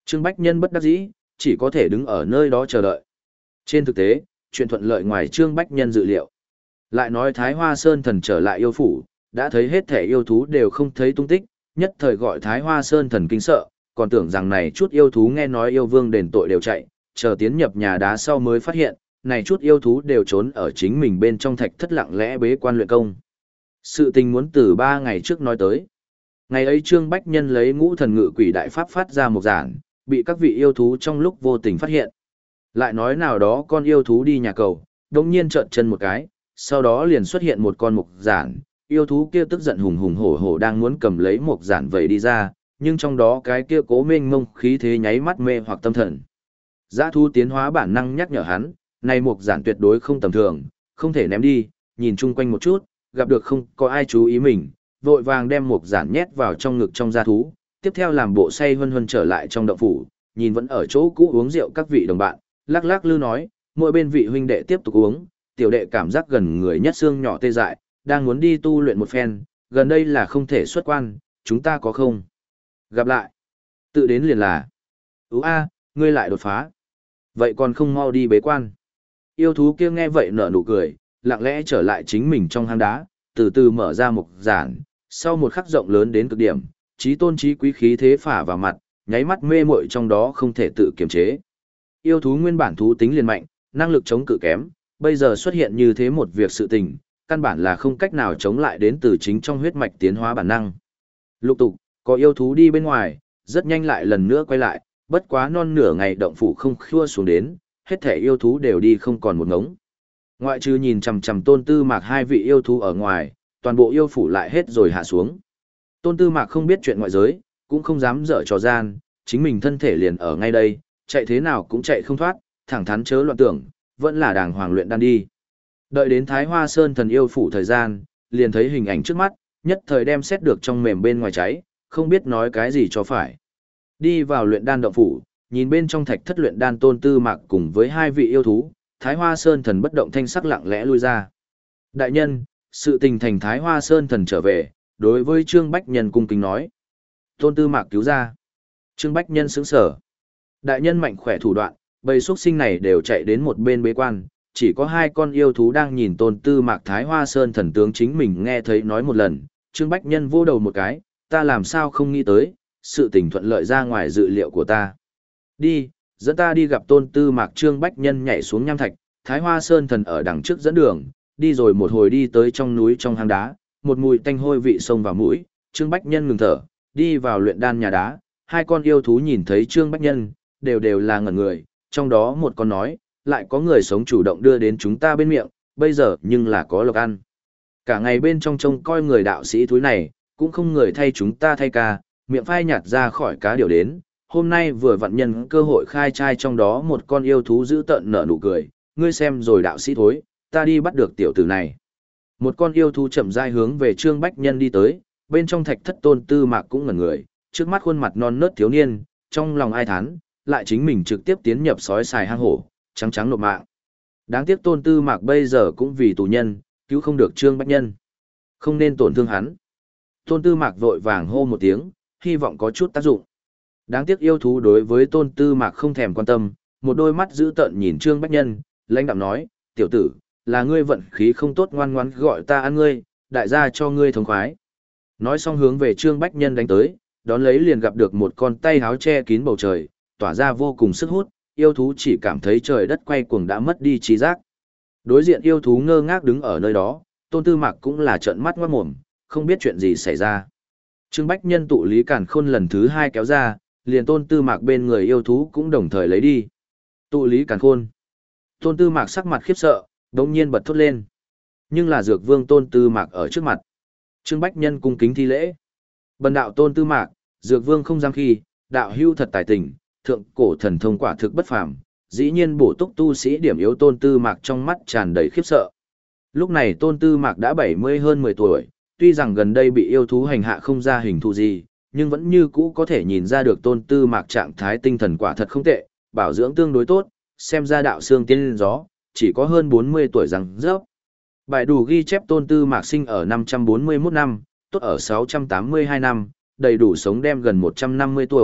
Trương Bách Nhân bất đắc dĩ, chỉ có thể đứng ở nơi đó chờ đợi. Trên thực tế, chuyện thuận lợi ngoài Trương Bách Nhân dự liệu. Lại nói Thái Hoa Sơn Thần trở lại yêu phủ, đã thấy hết thể yêu thú đều không thấy tung tích, nhất thời gọi Thái Hoa Sơn Thần kinh sợ, còn tưởng rằng này chút yêu thú nghe nói yêu vương đền tội đều chạy, chờ tiến nhập nhà đá sau mới phát hiện, này chút yêu thú đều trốn ở chính mình bên trong thạch thất lặng lẽ bế quan luyện công. Sự tình muốn từ ba ngày trước nói tới. Ngày ấy Trương Bách Nhân lấy ngũ thần ngự quỷ đại pháp phát ra một giản, bị các vị yêu thú trong lúc vô tình phát hiện. Lại nói nào đó con yêu thú đi nhà cầu, đồng nhiên trợn chân một cái, sau đó liền xuất hiện một con mục giản, yêu thú kia tức giận hùng hùng hổ hổ đang muốn cầm lấy mục giản vậy đi ra, nhưng trong đó cái kia cố mênh mông khí thế nháy mắt mê hoặc tâm thần. Dã thú tiến hóa bản năng nhắc nhở hắn, này mục giản tuyệt đối không tầm thường, không thể ném đi, nhìn chung quanh một chút, gặp được không có ai chú ý mình, vội vàng đem mục giản nhét vào trong ngực trong gia thú, tiếp theo làm bộ say hân hân trở lại trong động phủ, nhìn vẫn ở chỗ cũ uống rượu các vị đồng bạn, lắc lắc lư nói, mỗi bên vị huynh đệ tiếp tục uống, tiểu đệ cảm giác gần người nhất xương nhỏ tê dại, đang muốn đi tu luyện một phen, gần đây là không thể xuất quan, chúng ta có không? Gặp lại. Tự đến liền là. Ú a, ngươi lại đột phá. Vậy còn không mau đi bế quan. Yêu thú kia nghe vậy nở nụ cười, lặng lẽ trở lại chính mình trong hang đá, từ từ mở ra mục giản, sau một khắc rộng lớn đến cực điểm, trí tôn trí quý khí thế phả vào mặt, nháy mắt mê muội trong đó không thể tự kiềm chế. Yêu thú nguyên bản thú tính liền mạnh, năng lực chống cự kém, bây giờ xuất hiện như thế một việc sự tình, căn bản là không cách nào chống lại đến từ chính trong huyết mạch tiến hóa bản năng. Lục tục, có yêu thú đi bên ngoài, rất nhanh lại lần nữa quay lại, bất quá non nửa ngày động phủ không khua xuống đến, hết thể yêu thú đều đi không còn một ngống. Ngoại trừ nhìn chằm chằm Tôn Tư Mạc hai vị yêu thú ở ngoài, toàn bộ yêu phủ lại hết rồi hạ xuống. Tôn Tư Mạc không biết chuyện ngoại giới, cũng không dám dở trò gian, chính mình thân thể liền ở ngay đây, chạy thế nào cũng chạy không thoát, thẳng thắn chớ loạn tưởng, vẫn là đàng hoàng luyện đan đi. Đợi đến Thái Hoa Sơn Thần yêu phủ thời gian, liền thấy hình ảnh trước mắt, nhất thời đem xét được trong mềm bên ngoài cháy, không biết nói cái gì cho phải. Đi vào luyện đan động phủ, nhìn bên trong thạch thất luyện đan Tôn Tư Mạc cùng với hai vị yêu thú, Thái Hoa Sơn Thần bất động thanh sắc lặng lẽ lui ra. Đại nhân, sự tình thành Thái Hoa Sơn Thần trở về, đối với Trương Bách Nhân cung kính nói. Tôn Tư Mạc cứu ra. Trương Bách Nhân sững sở. Đại nhân mạnh khỏe thủ đoạn, bầy xuất sinh này đều chạy đến một bên bế quan, chỉ có hai con yêu thú đang nhìn Tôn Tư Mạc Thái Hoa Sơn Thần tướng chính mình nghe thấy nói một lần, Trương Bách Nhân vô đầu một cái, ta làm sao không nghĩ tới, sự tình thuận lợi ra ngoài dự liệu của ta. Đi, dẫn ta đi gặp Tôn Tư Mạc. Trương Bách Nhân nhảy xuống nham thạch, Thái Hoa Sơn Thần ở đằng trước dẫn đường, đi rồi một hồi đi tới trong núi trong hang đá, một mùi tanh hôi vị xông vào mũi, Trương Bách Nhân ngừng thở, đi vào luyện đan nhà đá, hai con yêu thú nhìn thấy Trương Bách Nhân, đều đều là ngẩn người, trong đó một con nói, lại có người sống chủ động đưa đến chúng ta bên miệng, bây giờ nhưng là có lộc ăn. Cả ngày bên trong trông coi người đạo sĩ thúi này, cũng không người thay chúng ta thay ca, miệng phai nhạt ra khỏi cá điều đến, hôm nay vừa vặn nhân cơ hội khai trai trong đó một con yêu thú giữ tợn nở nụ cười, ngươi xem rồi đạo sĩ thối, ta đi bắt được tiểu tử này. Một con yêu thú chậm rãi hướng về Trương Bách Nhân đi tới, bên trong thạch thất Tôn Tư Mạc cũng ngẩn người, trước mắt khuôn mặt non nớt thiếu niên, trong lòng ai thán, lại chính mình trực tiếp tiến nhập sói xài hang hổ, trắng trắng nộp mạng. Đáng tiếc Tôn Tư Mạc bây giờ cũng vì tù nhân, cứu không được Trương Bách Nhân. Không nên tổn thương hắn. Tôn Tư Mạc vội vàng hô một tiếng, hy vọng có chút tác dụng. Đáng tiếc yêu thú đối với Tôn Tư Mạc không thèm quan tâm, một đôi mắt dữ tợn nhìn Trương Bách Nhân, lãnh đạm nói, tiểu tử, là ngươi vận khí không tốt ngoan ngoãn gọi ta ăn ngươi, đại gia cho ngươi thống khoái. Nói xong hướng về Trương Bách Nhân đánh tới, đón lấy liền gặp được một con tay háo che kín bầu trời, tỏa ra vô cùng sức hút, yêu thú chỉ cảm thấy trời đất quay cuồng đã mất đi trí giác. Đối diện yêu thú ngơ ngác đứng ở nơi đó, Tôn Tư Mạc cũng là trợn mắt ngoát mồm, không biết chuyện gì xảy ra. Trương Bách Nhân tụ lý càn khôn lần thứ hai kéo ra, liền Tôn Tư Mạc bên người yêu thú cũng đồng thời lấy đi. Tụ lý càn khôn. Tôn Tư Mạc sắc mặt khiếp sợ, đột nhiên bật thốt lên. Nhưng là Dược Vương Tôn Tư Mạc ở trước mặt. Trương Bách Nhân cung kính thi lễ. Bần đạo Tôn Tư Mạc, Dược Vương không dám khi, đạo hưu thật tài tình, thượng cổ thần thông quả thực bất phàm, dĩ nhiên bổ túc tu sĩ điểm yếu. Tôn Tư Mạc trong mắt tràn đầy khiếp sợ. Lúc này Tôn Tư Mạc đã bảy mươi hơn mười tuổi, tuy rằng gần đây bị yêu thú hành hạ không ra hình thù gì, nhưng vẫn như cũ có thể nhìn ra được Tôn Tư Mạc trạng thái tinh thần quả thật không tệ, bảo dưỡng tương đối tốt, xem ra đạo xương tiên gió, chỉ có hơn bốn mươi tuổi rằng rớp. Bài đủ ghi chép Tôn Tư Mạc sinh ở năm trăm bốn mươi mốt năm, tốt ở sáu trăm tám mươi hai năm, đầy đủ sống đem gần một trăm năm mươi tuổi,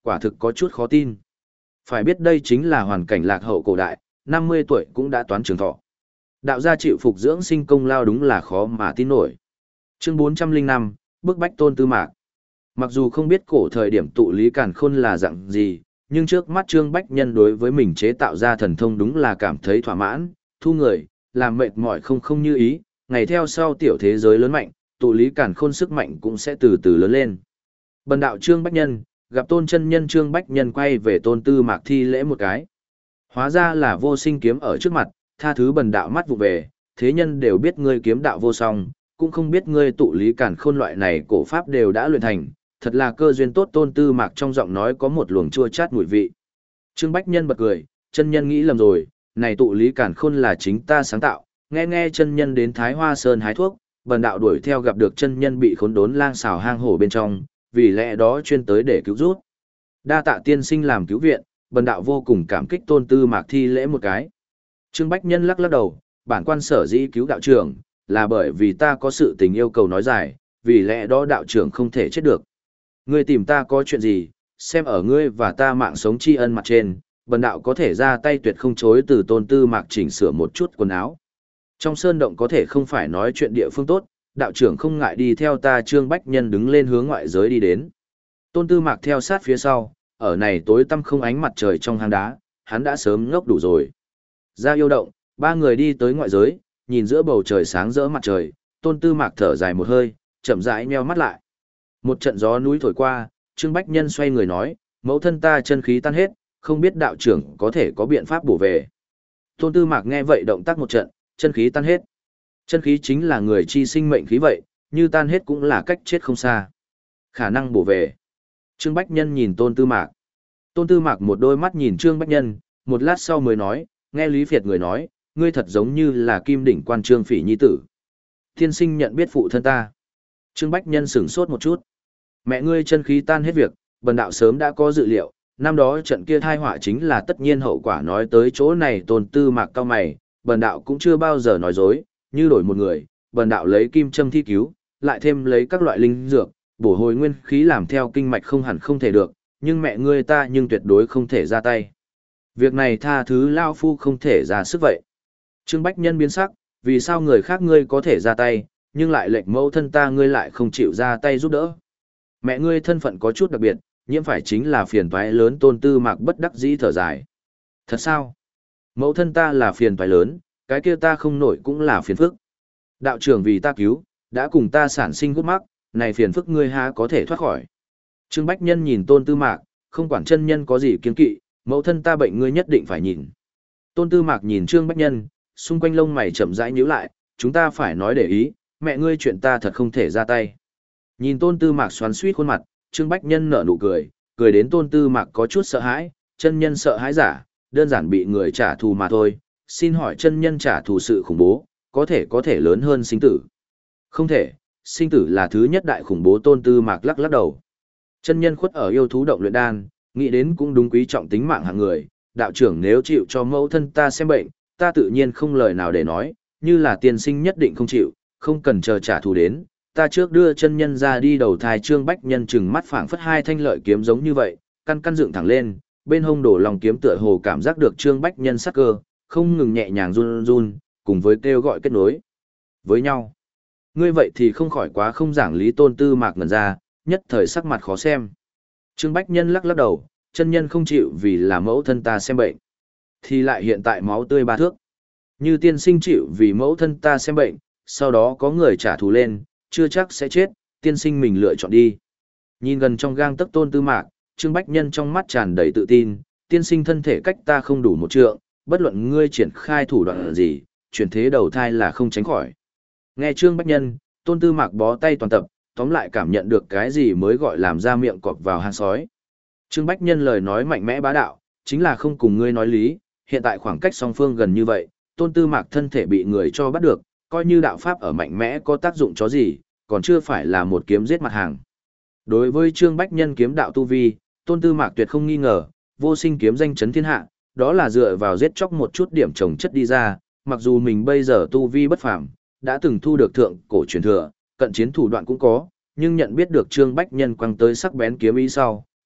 quả thực có chút khó tin. Phải biết đây chính là hoàn cảnh lạc hậu cổ đại, năm mươi tuổi cũng đã toán trường thọ. Đạo gia chịu phục dưỡng sinh công lao đúng là khó mà tin nổi. Chương bốn trăm linh năm, bức bách Tôn Tư Mạc. Mặc dù không biết cổ thời điểm tụ lý càn khôn là dạng gì, nhưng trước mắt Trương Bách Nhân đối với mình chế tạo ra thần thông đúng là cảm thấy thỏa mãn, thu người, làm mệt mỏi không không như ý, ngày theo sau tiểu thế giới lớn mạnh, tụ lý càn khôn sức mạnh cũng sẽ từ từ lớn lên. Bần đạo Trương Bách Nhân, gặp Tôn chân nhân. Trương Bách Nhân quay về Tôn Tư Mạc thi lễ một cái. Hóa ra là Vô Sinh kiếm ở trước mặt, tha thứ bần đạo mắt vụ về, thế nhân đều biết ngươi kiếm đạo vô song, cũng không biết ngươi tụ lý càn khôn loại này cổ pháp đều đã luyện thành, thật là cơ duyên tốt. Tôn Tư Mạc trong giọng nói có một luồng chua chát mùi vị. Trương Bách Nhân bật cười, chân nhân nghĩ lầm rồi, này tụ lý càn khôn là chính ta sáng tạo, nghe nghe chân nhân đến Thái Hoa Sơn hái thuốc, bần đạo đuổi theo gặp được chân nhân bị khốn đốn lang xào hang hổ bên trong, vì lẽ đó chuyên tới để cứu rút. Đa tạ tiên sinh làm cứu viện, bần đạo vô cùng cảm kích. Tôn Tư Mạc thi lễ một cái. Trương Bách Nhân lắc lắc đầu, bản quan sở dĩ cứu đạo trưởng, là bởi vì ta có sự tình yêu cầu nói dài, vì lẽ đó đạo trưởng không thể chết được. Ngươi tìm ta có chuyện gì, xem ở ngươi và ta mạng sống tri ân mặt trên, bần đạo có thể ra tay tuyệt không chối từ. Tôn Tư Mạc chỉnh sửa một chút quần áo. Trong sơn động có thể không phải nói chuyện địa phương tốt, đạo trưởng không ngại đi theo ta. Trương Bách Nhân đứng lên hướng ngoại giới đi đến. Tôn Tư Mạc theo sát phía sau, ở này tối tăm không ánh mặt trời trong hang đá, hắn đã sớm ngốc đủ rồi. Ra yêu động, ba người đi tới ngoại giới, nhìn giữa bầu trời sáng rỡ mặt trời, Tôn Tư Mạc thở dài một hơi, chậm rãi nheo mắt lại. Một trận gió núi thổi qua, Trương Bách Nhân xoay người nói, mẫu thân ta chân khí tan hết, không biết đạo trưởng có thể có biện pháp bổ về. Tôn Tư Mạc nghe vậy động tác một trận, chân khí tan hết. Chân khí chính là người chi sinh mệnh khí vậy, như tan hết cũng là cách chết không xa. Khả năng bổ về. Trương Bách Nhân nhìn Tôn Tư Mạc. Tôn Tư Mạc một đôi mắt nhìn Trương Bách Nhân, một lát sau mới nói, nghe Lý Việt người nói, ngươi thật giống như là kim đỉnh quan Trương Phỉ nhi tử. Tiên sinh nhận biết phụ thân ta. Trương Bách Nhân sửng sốt một chút. Mẹ ngươi chân khí tan hết việc, bần đạo sớm đã có dự liệu, năm đó trận kia thai họa chính là tất nhiên hậu quả. Nói tới chỗ này Tôn Tư Mạc cao mày, bần đạo cũng chưa bao giờ nói dối, như đổi một người, bần đạo lấy kim châm thi cứu, lại thêm lấy các loại linh dược, bổ hồi nguyên khí làm theo kinh mạch không hẳn không thể được, nhưng mẹ ngươi ta nhưng tuyệt đối không thể ra tay. Việc này tha thứ lao phu không thể ra sức vậy. Trương Bách Nhân biến sắc, vì sao người khác ngươi có thể ra tay, nhưng lại lệnh mẫu thân ta ngươi lại không chịu ra tay giúp đỡ. Mẹ ngươi thân phận có chút đặc biệt, nhiễm phải chính là phiền toái lớn. Tôn Tư Mạc bất đắc dĩ thở dài. Thật sao? Mẫu thân ta là phiền toái lớn, cái kia ta không nổi cũng là phiền phức. Đạo trưởng vì ta cứu, đã cùng ta sản sinh gút mắc, này phiền phức ngươi há có thể thoát khỏi. Trương Bách Nhân nhìn Tôn Tư Mạc, không quản chân nhân có gì kiêng kỵ, mẫu thân ta bệnh ngươi nhất định phải nhìn. Tôn Tư Mạc nhìn Trương Bách Nhân, xung quanh lông mày chậm rãi nhíu lại, chúng ta phải nói để ý, mẹ ngươi chuyện ta thật không thể ra tay. Nhìn Tôn Tư Mạc xoắn xuýt khuôn mặt, Trương Bách Nhân nở nụ cười, cười đến Tôn Tư Mạc có chút sợ hãi, chân nhân sợ hãi giả, đơn giản bị người trả thù mà thôi, xin hỏi chân nhân trả thù sự khủng bố, có thể có thể lớn hơn sinh tử. Không thể, sinh tử là thứ nhất đại khủng bố. Tôn Tư Mạc lắc lắc đầu. Chân nhân khuất ở yêu thú động luyện đan, nghĩ đến cũng đúng quý trọng tính mạng hạng người, đạo trưởng nếu chịu cho mẫu thân ta xem bệnh, ta tự nhiên không lời nào để nói, như là tiên sinh nhất định không chịu, không cần chờ trả thù đến, ta trước đưa chân nhân ra đi đầu thai. Trương Bách Nhân chừng mắt phảng phất hai thanh lợi kiếm giống như vậy, căn căn dựng thẳng lên, bên hông đổ lòng kiếm tựa hồ cảm giác được Trương Bách Nhân sắc cơ, không ngừng nhẹ nhàng run run, cùng với kêu gọi kết nối với nhau. Ngươi vậy thì không khỏi quá không giảng lý. Tôn Tư Mạc ngẩn ra, nhất thời sắc mặt khó xem. Trương Bách Nhân lắc lắc đầu, chân nhân không chịu vì là mẫu thân ta xem bệnh, thì lại hiện tại máu tươi ba thước. Như tiên sinh chịu vì mẫu thân ta xem bệnh, sau đó có người trả thù lên, chưa chắc sẽ chết, tiên sinh mình lựa chọn đi. Nhìn gần trong gang tấc Tôn Tư Mạc, Trương Bách Nhân trong mắt tràn đầy tự tin, tiên sinh thân thể cách ta không đủ một trượng, bất luận ngươi triển khai thủ đoạn gì, chuyển thế đầu thai là không tránh khỏi. Nghe Trương Bách Nhân, Tôn Tư Mạc bó tay toàn tập, tóm lại cảm nhận được cái gì mới gọi làm ra miệng cọp vào hang sói. Trương Bách Nhân lời nói mạnh mẽ bá đạo, chính là không cùng ngươi nói lý, hiện tại khoảng cách song phương gần như vậy, Tôn Tư Mạc thân thể bị người cho bắt được, coi như đạo pháp ở mạnh mẽ có tác dụng chó gì, còn chưa phải là một kiếm giết mặt hàng. Đối với Trương Bách Nhân kiếm đạo tu vi, Tôn Tư Mạc tuyệt không nghi ngờ, Vô Sinh kiếm danh chấn thiên hạ, đó là dựa vào giết chóc một chút điểm trồng chất đi ra, mặc dù mình bây giờ tu vi bất phàm, đã từng thu được thượng cổ truyền thừa, cận chiến thủ đoạn cũng có, nhưng nhận biết được Trương Bách Nhân quăng tới sắc bén kiếm ý sau,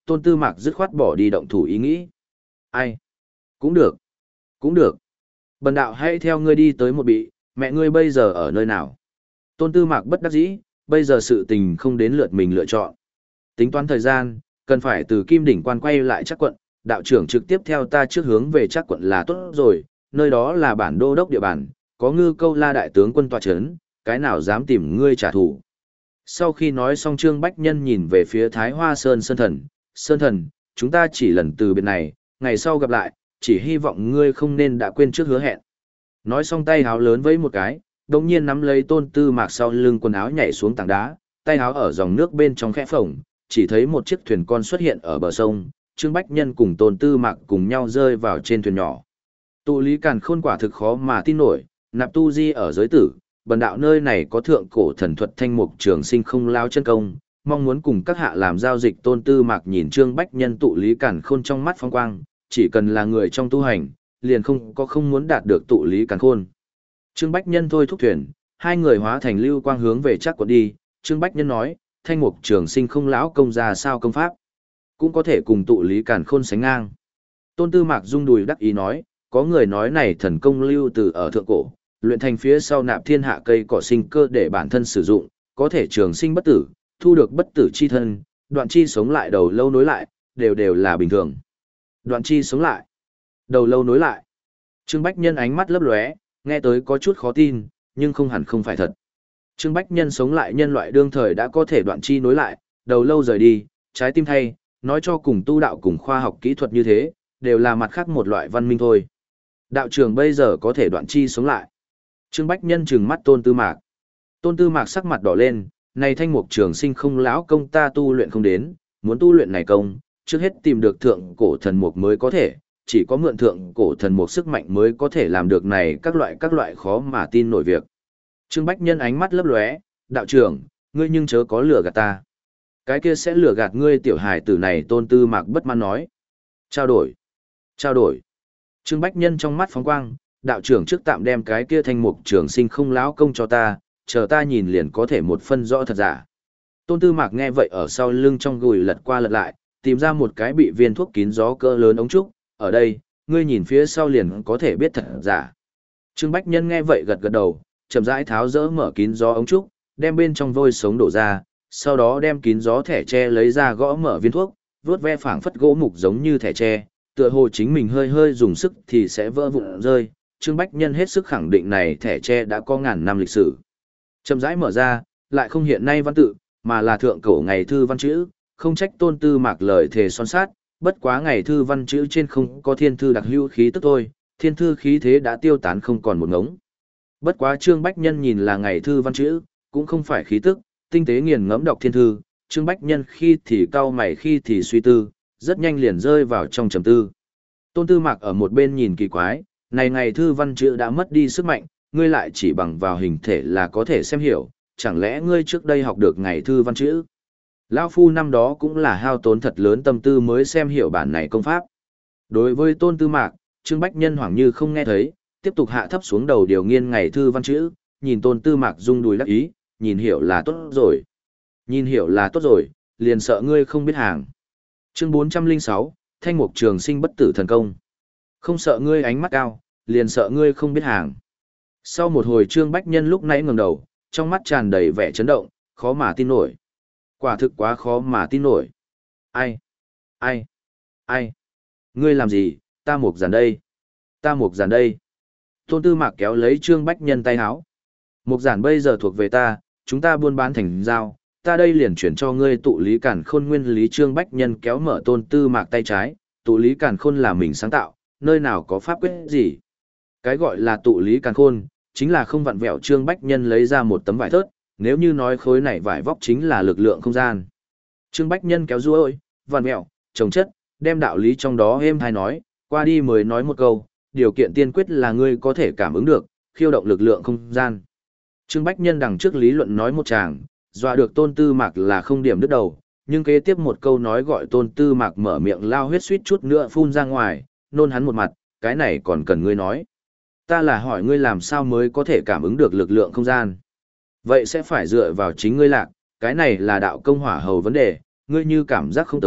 Tôn Tư Mạc dứt khoát bỏ đi động thủ ý nghĩ. Ai? Cũng được. Cũng được. Bần đạo hãy theo ngươi đi tới một bị, mẹ ngươi bây giờ ở nơi nào? Tôn Tư Mạc bất đắc dĩ, bây giờ sự tình không đến lượt mình lựa chọn. Tính toán thời gian, cần phải từ Kim Đỉnh Quan quay lại Trác quận, đạo trưởng trực tiếp theo ta trước hướng về Trác quận là tốt rồi, nơi đó là bản đô đốc địa bàn, có Ngư Câu La đại tướng quân tọa chấn, cái nào dám tìm ngươi trả thù. Sau khi nói xong Trương Bách Nhân nhìn về phía Thái Hoa Sơn Sơn Thần, Sơn Thần, chúng ta chỉ lần từ biệt này, ngày sau gặp lại, chỉ hy vọng ngươi không nên đã quên trước hứa hẹn. Nói xong tay háo lớn với một cái, đồng nhiên nắm lấy Tôn Tư Mạc sau lưng quần áo nhảy xuống tảng đá, tay háo ở dòng nước bên trong khẽ phồng, chỉ thấy một chiếc thuyền con xuất hiện ở bờ sông, Trương Bách Nhân cùng Tôn Tư Mạc cùng nhau rơi vào trên thuyền nhỏ. Tụ lý càn khôn quả thực khó mà tin nổi, nạp tu di ở giới tử, bần đạo nơi này có thượng cổ thần thuật thanh mục trường sinh không lao chân công, mong muốn cùng các hạ làm giao dịch. Tôn Tư Mạc nhìn Trương Bách Nhân tụ lý càn khôn trong mắt phong quang, chỉ cần là người trong tu hành, liền không có không muốn đạt được tụ lý càn khôn. Trương Bách Nhân thôi thúc thuyền, hai người hóa thành lưu quang hướng về Trác quận đi. Trương Bách Nhân nói, thanh mục trường sinh không lão công ra sao công pháp, cũng có thể cùng tụ lý càn khôn sánh ngang. Tôn Tư Mạc rung đùi đắc ý nói, có người nói này thần công lưu từ ở thượng cổ, luyện thành phía sau nạp thiên hạ cây cỏ sinh cơ để bản thân sử dụng, có thể trường sinh bất tử, thu được bất tử chi thân, đoạn chi sống lại đầu lâu nối lại, đều đều là bình thường. Đoạn chi sống lại, đầu lâu nối lại. Trương Bách Nhân ánh mắt lấp lóe, nghe tới có chút khó tin, nhưng không hẳn không phải thật. Trương Bách Nhân sống lại nhân loại đương thời đã có thể đoạn chi nối lại, đầu lâu rời đi, trái tim thay, nói cho cùng tu đạo cùng khoa học kỹ thuật như thế, đều là mặt khác một loại văn minh thôi. Đạo trưởng bây giờ có thể đoạn chi sống lại. Trương Bách Nhân trừng mắt Tôn Tư Mạc. Tôn Tư Mạc sắc mặt đỏ lên, này thanh mục trường sinh không lão công ta tu luyện không đến, muốn tu luyện này công, trước hết tìm được thượng cổ thần mục mới có thể, chỉ có mượn thượng cổ thần mục sức mạnh mới có thể làm được này các loại các loại khó mà tin nổi việc. Trương Bách Nhân ánh mắt lấp lóe, đạo trưởng, ngươi nhưng chớ có lừa gạt ta. Cái kia sẽ lừa gạt ngươi tiểu hài tử này. Tôn Tư Mạc bất mãn nói. Trao đổi. Trao đổi. Trương Bách Nhân trong mắt phóng quang, đạo trưởng trước tạm đem cái kia thanh mục trường sinh không lão công cho ta, chờ ta nhìn liền có thể một phân rõ thật giả. Tôn Tư Mạc nghe vậy ở sau lưng trong gùi lật qua lật lại, tìm ra một cái bị viên thuốc kín gió cỡ lớn ống trúc, ở đây, ngươi nhìn phía sau liền có thể biết thật giả. Trương Bách Nhân nghe vậy gật gật đầu, chậm rãi tháo dỡ mở kín gió ống trúc, đem bên trong vôi sống đổ ra, sau đó đem kín gió thẻ tre lấy ra gõ mở viên thuốc, vuốt ve phảng phất gỗ mục giống như thẻ tre, tựa hồ chính mình hơi hơi dùng sức thì sẽ vỡ vụn rơi. Trương Bách Nhân hết sức khẳng định này thẻ tre đã có ngàn năm lịch sử. Chậm rãi mở ra, lại không hiện nay văn tự, mà là thượng cổ ngày thư văn chữ, không trách Tôn Tư Mạc lời thề son sát, bất quá ngày thư văn chữ trên không có thiên thư đặc hữu khí tức thôi, thiên thư khí thế đã tiêu tán không còn một ngống. Bất quá Trương Bách Nhân nhìn là ngày thư văn chữ, cũng không phải khí tức, tinh tế nghiền ngẫm đọc thiên thư, Trương Bách Nhân khi thì cau mày khi thì suy tư, rất nhanh liền rơi vào trong trầm tư. Tôn Tư Mạc ở một bên nhìn kỳ quái, này ngày thư văn chữ đã mất đi sức mạnh, ngươi lại chỉ bằng vào hình thể là có thể xem hiểu, chẳng lẽ ngươi trước đây học được ngày thư văn chữ? Lão phu năm đó cũng là hao tốn thật lớn tâm tư mới xem hiểu bản này công pháp. Đối với Tôn Tư Mạc, Trương Bách Nhân hoảng như không nghe thấy, tiếp tục hạ thấp xuống đầu điều nghiên ngày thư văn chữ, nhìn Tôn Tư Mạc rung đùi đắc ý, nhìn hiểu là tốt rồi. Nhìn hiểu là tốt rồi, liền sợ ngươi không biết hàng. Chương bốn trăm lẻ sáu, Thanh Mục Trường Sinh bất tử thần công. Không sợ ngươi ánh mắt cao, liền sợ ngươi không biết hàng. Sau một hồi Trương Bách Nhân lúc nãy ngẩng đầu, trong mắt tràn đầy vẻ chấn động, khó mà tin nổi. Quả thực quá khó mà tin nổi. Ai? Ai? Ai? Ngươi làm gì? Ta Mục Giản đây. Ta Mục Giản đây. Tôn Tư Mạc kéo lấy Trương Bách Nhân tay háo. Mục Giản bây giờ thuộc về ta, chúng ta buôn bán thành giao, ta đây liền chuyển cho ngươi tụ lý càn khôn nguyên lý. Trương Bách Nhân kéo mở Tôn Tư Mạc tay trái, tụ lý càn khôn là mình sáng tạo, nơi nào có pháp quyết gì. Cái gọi là tụ lý càn khôn, chính là không vặn vẹo. Trương Bách Nhân lấy ra một tấm vải thớt, nếu như nói khối này vải vóc chính là lực lượng không gian. Trương Bách Nhân kéo ruôi, vặn vẹo, trồng chất, đem đạo lý trong đó êm hay nói, qua đi mới nói một câu, điều kiện tiên quyết là ngươi có thể cảm ứng được, khiêu động lực lượng không gian. Trương Bách Nhân đằng trước lý luận nói một tràng, dọa được Tôn Tư Mạc là không điểm đứt đầu, nhưng kế tiếp một câu nói gọi Tôn Tư Mạc mở miệng lao huyết suýt chút nữa phun ra ngoài, nôn hắn một mặt, cái này còn cần ngươi nói. Ta là hỏi ngươi làm sao mới có thể cảm ứng được lực lượng không gian. Vậy sẽ phải dựa vào chính ngươi lạc, cái này là đạo công hỏa hầu vấn đề, ngươi như cảm giác không tới,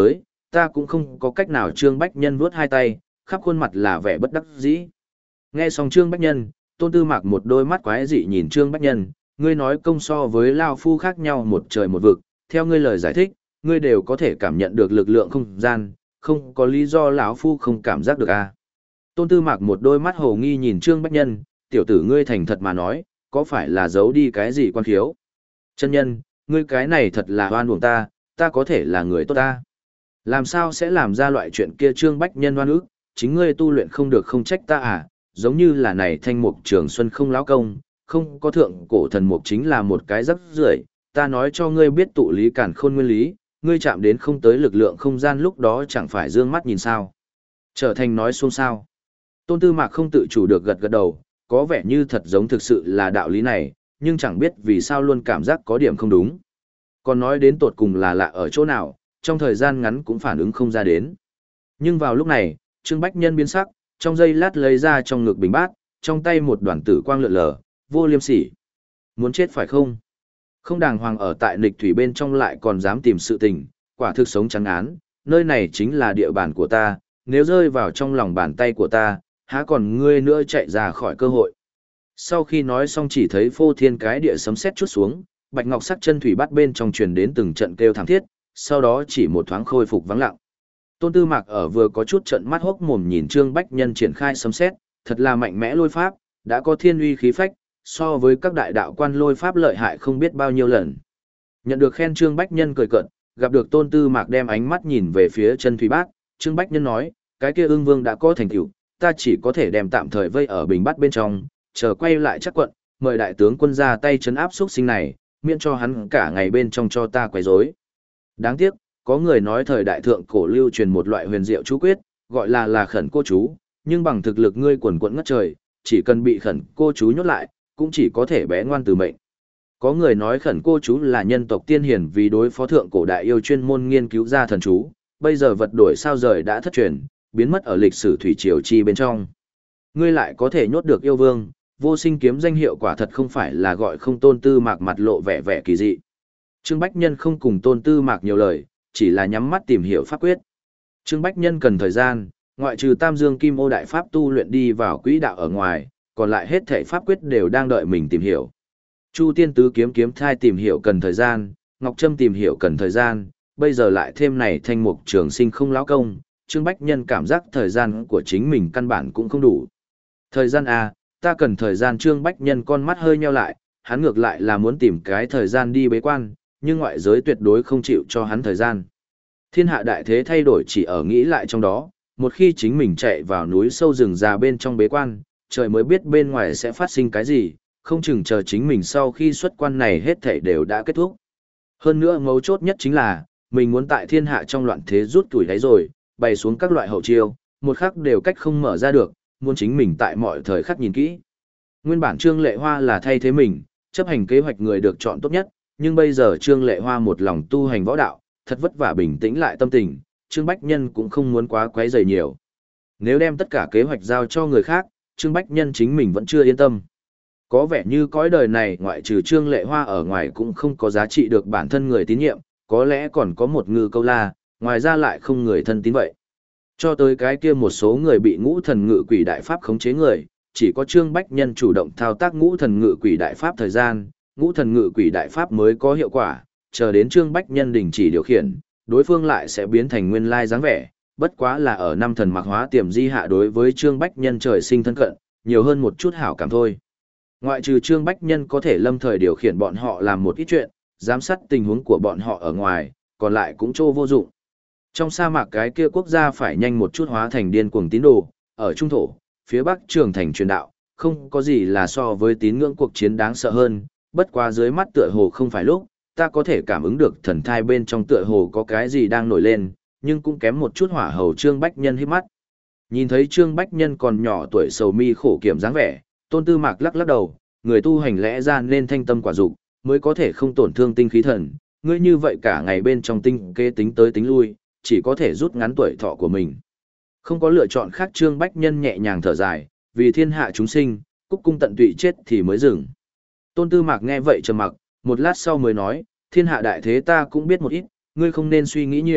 ta cũng không có cách nào. Trương Bách Nhân vuốt hai tay, khắp khuôn mặt là vẻ bất đắc dĩ. Nghe xong Trương Bách Nhân, Tôn Tư Mạc một đôi mắt quái dị nhìn Trương Bách Nhân, ngươi nói công so với Lao Phu khác nhau một trời một vực, theo ngươi lời giải thích, ngươi đều có thể cảm nhận được lực lượng không gian, không có lý do lão Phu không cảm giác được à. Tôn Tư Mạc một đôi mắt hồ nghi nhìn Trương Bách Nhân, tiểu tử ngươi thành thật mà nói, có phải là giấu đi cái gì quan khiếu? Chân nhân, ngươi cái này thật là oan uổng ta, ta có thể là người tốt ta. Làm sao sẽ làm ra loại chuyện kia? Trương Bách Nhân oan ức, chính ngươi tu luyện không được không trách ta à, giống như là này thanh mục trường xuân không lão công, không có thượng cổ thần mục chính là một cái rắc rưởi. Ta nói cho ngươi biết tụ lý cản khôn nguyên lý, ngươi chạm đến không tới lực lượng không gian lúc đó chẳng phải dương mắt nhìn sao. Trở thành nói xôn xao. Tôn Tư Mạc không tự chủ được gật gật đầu, có vẻ như thật giống thực sự là đạo lý này, nhưng chẳng biết vì sao luôn cảm giác có điểm không đúng. Còn nói đến tột cùng là lạ ở chỗ nào, trong thời gian ngắn cũng phản ứng không ra đến. Nhưng vào lúc này, Trương Bách Nhân biến sắc, trong giây lát lấy ra trong ngực bình bát, trong tay một đoàn tử quang lượn lờ, vô liêm sỉ. Muốn chết phải không? Không đàng hoàng ở tại nịch thủy bên trong lại còn dám tìm sự tình, quả thực sống trắng án, nơi này chính là địa bàn của ta, nếu rơi vào trong lòng bàn tay của ta, há còn ngươi nữa chạy ra khỏi cơ hội. Sau khi nói xong chỉ thấy phô thiên cái địa sấm sét chút xuống, bạch ngọc sắc chân thủy bắt bên trong truyền đến từng trận kêu thảm thiết, sau đó chỉ một thoáng khôi phục vắng lặng. Tôn Tư Mạc ở vừa có chút trận mắt hốc mồm nhìn Trương Bách Nhân triển khai sấm sét, thật là mạnh mẽ lôi pháp, đã có thiên uy khí phách, so với các đại đạo quan lôi pháp lợi hại không biết bao nhiêu lần. Nhận được khen Trương Bách Nhân cười cợt, gặp được Tôn Tư Mạc đem ánh mắt nhìn về phía chân thủy bát, Trương Bách Nhân nói, cái kia ương vương đã có thành tựu, ta chỉ có thể đem tạm thời vây ở bình bát bên trong, chờ quay lại chắc quận, mời đại tướng quân ra tay trấn áp xuất sinh này, miễn cho hắn cả ngày bên trong cho ta quấy rối. Đáng tiếc, có người nói thời đại thượng cổ lưu truyền một loại huyền diệu chú quyết, gọi là là khẩn cô chú, nhưng bằng thực lực ngươi quần quẫn ngất trời, chỉ cần bị khẩn cô chú nhốt lại, cũng chỉ có thể bé ngoan từ mệnh. Có người nói khẩn cô chú là nhân tộc tiên hiển vì đối phó thượng cổ đại yêu chuyên môn nghiên cứu ra thần chú, bây giờ vật đổi sao rời đã thất truyền, biến mất ở lịch sử thủy triều chi bên trong. Ngươi lại có thể nhốt được yêu vương, vô sinh kiếm danh hiệu quả thật không phải là gọi không. Tôn Tư Mạc mặt lộ vẻ vẻ kỳ dị. Trương Bách Nhân không cùng Tôn Tư Mạc nhiều lời, chỉ là nhắm mắt tìm hiểu pháp quyết. Trương Bách Nhân cần thời gian, ngoại trừ Tam Dương Kim Ô đại pháp tu luyện đi vào quỹ đạo ở ngoài, còn lại hết thảy pháp quyết đều đang đợi mình tìm hiểu. Chu Tiên Tứ Kiếm kiếm thai tìm hiểu cần thời gian, Ngọc Trâm tìm hiểu cần thời gian, bây giờ lại thêm này thanh mục trường sinh không lão công, Trương Bách Nhân cảm giác thời gian của chính mình căn bản cũng không đủ. Thời gian à, ta cần thời gian. Trương Bách Nhân con mắt hơi nheo lại, hắn ngược lại là muốn tìm cái thời gian đi bế quan, nhưng ngoại giới tuyệt đối không chịu cho hắn thời gian. Thiên hạ đại thế thay đổi chỉ ở nghĩ lại trong đó, một khi chính mình chạy vào núi sâu rừng già bên trong bế quan, trời mới biết bên ngoài sẽ phát sinh cái gì, không chừng chờ chính mình sau khi xuất quan này hết thảy đều đã kết thúc. Hơn nữa mấu chốt nhất chính là, mình muốn tại thiên hạ trong loạn thế rút tuổi đáy rồi, bày xuống các loại hậu chiêu, một khắc đều cách không mở ra được, muốn chính mình tại mọi thời khắc nhìn kỹ. Nguyên bản Trương Lệ Hoa là thay thế mình, chấp hành kế hoạch người được chọn tốt nhất, nhưng bây giờ Trương Lệ Hoa một lòng tu hành võ đạo, thật vất vả bình tĩnh lại tâm tình, Trương Bách Nhân cũng không muốn quá quấy rầy nhiều. Nếu đem tất cả kế hoạch giao cho người khác, Trương Bách Nhân chính mình vẫn chưa yên tâm. Có vẻ như cõi đời này ngoại trừ Trương Lệ Hoa ở ngoài cũng không có giá trị được bản thân người tín nhiệm, có lẽ còn có một ngư câu la, ngoài ra lại không người thân tín vậy. Cho tới cái kia một số người bị ngũ thần ngự quỷ đại pháp khống chế người, chỉ có Trương Bách Nhân chủ động thao tác ngũ thần ngự quỷ đại pháp thời gian, ngũ thần ngự quỷ đại pháp mới có hiệu quả, chờ đến Trương Bách Nhân đình chỉ điều khiển, đối phương lại sẽ biến thành nguyên lai dáng vẻ, bất quá là ở năm thần mặc hóa tiềm di hạ đối với Trương Bách Nhân trời sinh thân cận, nhiều hơn một chút hảo cảm thôi. Ngoại trừ Trương Bách Nhân có thể lâm thời điều khiển bọn họ làm một ít chuyện, giám sát tình huống của bọn họ ở ngoài, còn lại cũng trô vô dụng. Trong sa mạc cái kia quốc gia phải nhanh một chút hóa thành điên cuồng tín đồ, ở trung thổ, phía bắc trường thành truyền đạo, không có gì là so với tín ngưỡng cuộc chiến đáng sợ hơn, bất quá dưới mắt tựa hồ không phải lúc, ta có thể cảm ứng được thần thai bên trong tựa hồ có cái gì đang nổi lên, nhưng cũng kém một chút hỏa hầu. Trương Bách Nhân hít mắt. Nhìn thấy Trương Bách Nhân còn nhỏ tuổi sầu mi khổ kiểm dáng vẻ, Tôn Tư Mạc lắc lắc đầu, người tu hành lẽ ra nên thanh tâm quả dục, mới có thể không tổn thương tinh khí thần, ngươi như vậy cả ngày bên trong tinh kế tính tới tính lui, chỉ có thể rút ngắn tuổi thọ của mình. Không có lựa chọn khác. Trương Bách Nhân nhẹ nhàng thở dài, vì thiên hạ chúng sinh, cúc cung tận tụy chết thì mới dừng. Tôn Tư Mạc nghe vậy trầm mặc, một lát sau mới nói, thiên hạ đại thế ta cũng biết một ít, ngươi không nên suy nghĩ nhiều,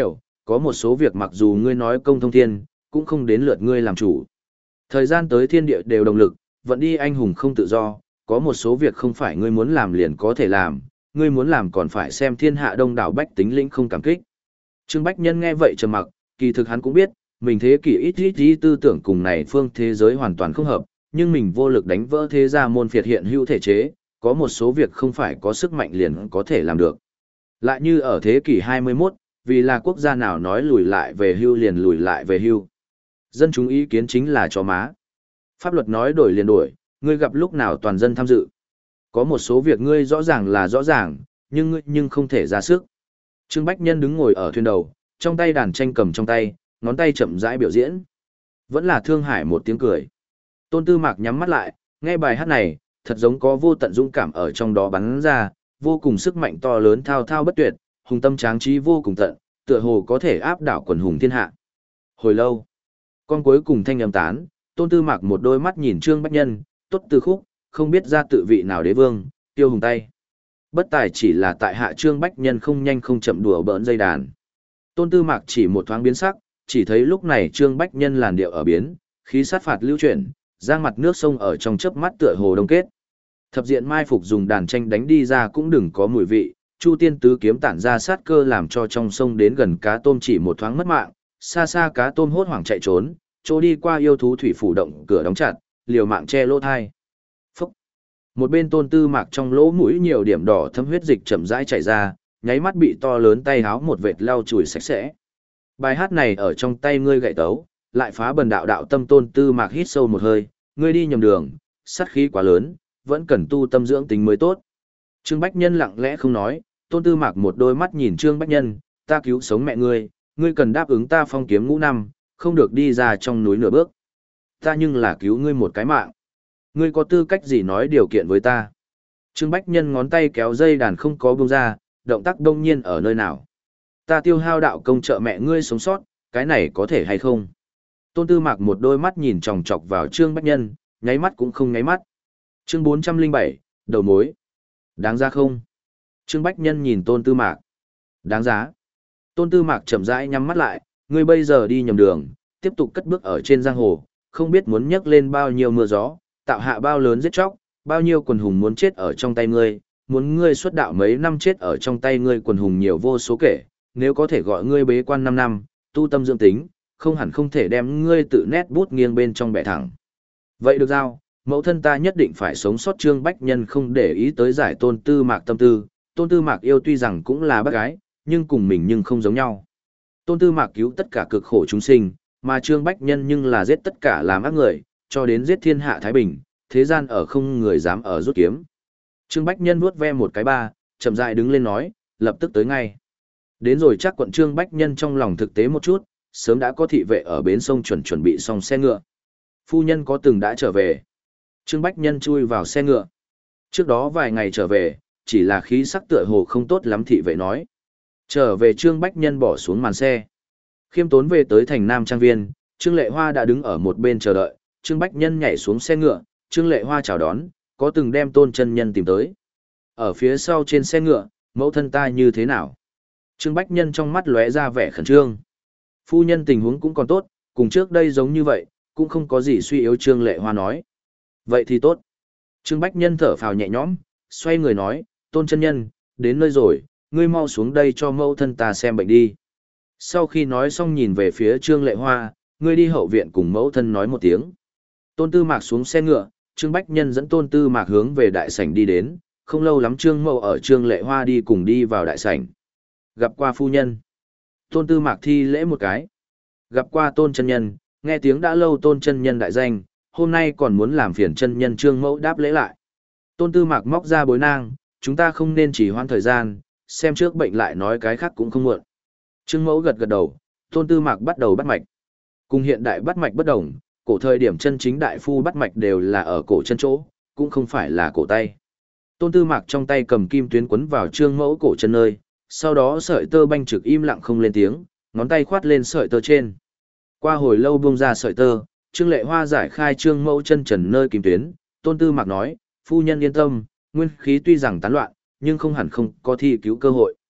có một số việc mặc dù ngươi nói công thông thiên, cũng không đến lượt ngươi làm chủ. Thời gian tới thiên địa đều đồng lực, vận đi anh hùng không tự do, có một số việc không phải ngươi muốn làm liền có thể làm, ngươi muốn làm còn phải xem thiên hạ đông đảo bách tính lĩnh không cảm kích. Trương Bách Nhân nghe vậy trầm mặc, kỳ thực hắn cũng biết, mình thế kỷ ít ít ít tư tưởng cùng này phương thế giới hoàn toàn không hợp, nhưng mình vô lực đánh vỡ thế gia môn phiệt hiện hữu thể chế, có một số việc không phải có sức mạnh liền có thể làm được. Lại như ở thế kỷ hai mươi mốt, vì là quốc gia nào nói lùi lại về hưu liền lùi lại về hưu. Dân chúng ý kiến chính là chó má. Pháp luật nói đổi liền đổi, ngươi gặp lúc nào toàn dân tham dự. Có một số việc ngươi rõ ràng là rõ ràng, nhưng ngươi nhưng không thể ra sức. Trương Bách Nhân đứng ngồi ở thuyền đầu, trong tay đàn tranh cầm trong tay, ngón tay chậm rãi biểu diễn. Vẫn là Thương Hải một tiếng cười. Tôn Tư Mạc nhắm mắt lại, nghe bài hát này, thật giống có vô tận dũng cảm ở trong đó bắn ra, vô cùng sức mạnh to lớn thao thao bất tuyệt, hùng tâm tráng trí vô cùng tận, tựa hồ có thể áp đảo quần hùng thiên hạ. Hồi lâu, con cuối cùng thanh âm tán, Tôn Tư Mạc một đôi mắt nhìn Trương Bách Nhân, tốt từ khúc, không biết ra tự vị nào đế vương, tiêu hùng tay. Bất tài chỉ là tại hạ Trương Bách Nhân không nhanh không chậm đùa bỡn dây đàn. Tôn Tư Mạc chỉ một thoáng biến sắc, chỉ thấy lúc này Trương Bách Nhân làn điệu ở biến, khí sát phạt lưu chuyển, giang mặt nước sông ở trong chớp mắt tựa hồ đông kết. Thập diện mai phục dùng đàn tranh đánh đi ra cũng đừng có mùi vị, Chu Tiên tứ kiếm tản ra sát cơ làm cho trong sông đến gần cá tôm chỉ một thoáng mất mạng, xa xa cá tôm hốt hoảng chạy trốn, chỗ đi qua yêu thú thủy phủ động cửa đóng chặt, liều mạng che lỗ thai. Phúc! Một bên Tôn Tư Mạc trong lỗ mũi nhiều điểm đỏ thấm huyết dịch chậm rãi chảy ra, nháy mắt bị to lớn tay háo một vệt lau chùi sạch sẽ. Bài hát này ở trong tay ngươi gậy tấu, lại phá bần đạo đạo tâm. Tôn Tư Mạc hít sâu một hơi, ngươi đi nhầm đường, sát khí quá lớn, vẫn cần tu tâm dưỡng tính mới tốt. Trương Bách Nhân lặng lẽ không nói, Tôn Tư Mạc một đôi mắt nhìn Trương Bách Nhân, ta cứu sống mẹ ngươi, ngươi cần đáp ứng ta phong kiếm ngũ năm, không được đi ra trong núi nửa bước. Ta nhưng là cứu ngươi một cái mạng. Ngươi có tư cách gì nói điều kiện với ta? Trương Bách Nhân ngón tay kéo dây đàn không có buông ra, động tác đông nhiên ở nơi nào? Ta tiêu hao đạo công trợ mẹ ngươi sống sót, cái này có thể hay không? Tôn Tư Mạc một đôi mắt nhìn chòng chọc vào Trương Bách Nhân, nháy mắt cũng không nháy mắt. Chương bốn trăm lẻ bảy, đầu mối. Đáng giá không? Trương Bách Nhân nhìn Tôn Tư Mạc. Đáng giá. Tôn Tư Mạc chậm rãi nhắm mắt lại, ngươi bây giờ đi nhầm đường, tiếp tục cất bước ở trên giang hồ, không biết muốn nhấc lên bao nhiêu mưa gió, tạo hạ bao lớn giết chóc, bao nhiêu quần hùng muốn chết ở trong tay ngươi, muốn ngươi xuất đạo mấy năm chết ở trong tay ngươi quần hùng nhiều vô số kể, nếu có thể gọi ngươi bế quan năm năm, tu tâm dưỡng tính, không hẳn không thể đem ngươi tự nét bút nghiêng bên trong bẻ thẳng. Vậy được giao, mẫu thân ta nhất định phải sống sót. Trương Bách Nhân không để ý tới giải Tôn Tư Mạc tâm tư, Tôn Tư Mạc yêu tuy rằng cũng là bác gái, nhưng cùng mình nhưng không giống nhau. Tôn Tư Mạc cứu tất cả cực khổ chúng sinh, mà Trương Bách Nhân nhưng là giết tất cả làm ác người, cho đến giết thiên hạ thái bình, thế gian ở không người dám ở rút kiếm. Trương Bách Nhân vuốt ve một cái ba, chậm rãi đứng lên nói, lập tức tới ngay. Đến rồi chắc quận Trương Bách Nhân trong lòng thực tế một chút, sớm đã có thị vệ ở bến sông chuẩn chuẩn bị xong xe ngựa. Phu nhân có từng đã trở về. Trương Bách Nhân chui vào xe ngựa. Trước đó vài ngày trở về, chỉ là khí sắc tựa hồ không tốt lắm, thị vệ nói. Trở về. Trương Bách Nhân bỏ xuống màn xe. Khiêm tốn về tới thành Nam Trang Viên, Trương Lệ Hoa đã đứng ở một bên chờ đợi. Trương Bách Nhân nhảy xuống xe ngựa, Trương Lệ Hoa chào đón, có từng đem Tôn chân nhân tìm tới. Ở phía sau trên xe ngựa, mẫu thân ta như thế nào? Trương Bách Nhân trong mắt lóe ra vẻ khẩn trương. Phu nhân tình huống cũng còn tốt, cùng trước đây giống như vậy, cũng không có gì suy yếu. Trương Lệ Hoa nói. Vậy thì tốt. Trương Bách Nhân thở phào nhẹ nhõm, xoay người nói, Tôn chân nhân, đến nơi rồi, ngươi mau xuống đây cho mẫu thân ta xem bệnh đi. Sau khi nói xong nhìn về phía Trương Lệ Hoa, ngươi đi hậu viện cùng mẫu thân nói một tiếng. Tôn Tư Mạc xuống xe ngựa, Trương Bách Nhân dẫn Tôn Tư Mạc hướng về đại sảnh đi đến, không lâu lắm Trương Mậu ở Trương Lệ Hoa đi cùng đi vào đại sảnh. Gặp qua phu nhân. Tôn Tư Mạc thi lễ một cái. Gặp qua Tôn chân nhân, nghe tiếng đã lâu Tôn chân nhân đại danh, hôm nay còn muốn làm phiền chân nhân. Trương Mẫu đáp lễ lại. Tôn Tư Mạc móc ra bối nang, chúng ta không nên chỉ hoãn thời gian, xem trước bệnh lại nói cái khác cũng không muộn. Trương Mẫu gật gật đầu, Tôn Tư Mạc bắt đầu bắt mạch. Cùng hiện đại bắt mạch bất đồng, cổ thời điểm chân chính đại phu bắt mạch đều là ở cổ chân chỗ, cũng không phải là cổ tay. Tôn Tư Mạc trong tay cầm kim tuyến quấn vào Trương Mẫu cổ chân nơi, sau đó sợi tơ banh trực im lặng không lên tiếng, ngón tay khoát lên sợi tơ trên. Qua hồi lâu buông ra sợi tơ, Trương Lệ Hoa giải khai Trương Mẫu chân trần nơi kim tuyến, Tôn Tư Mạc nói, phu nhân yên tâm, nguyên khí tuy rằng tán loạn, nhưng không hẳn không có thi cứu cơ hội.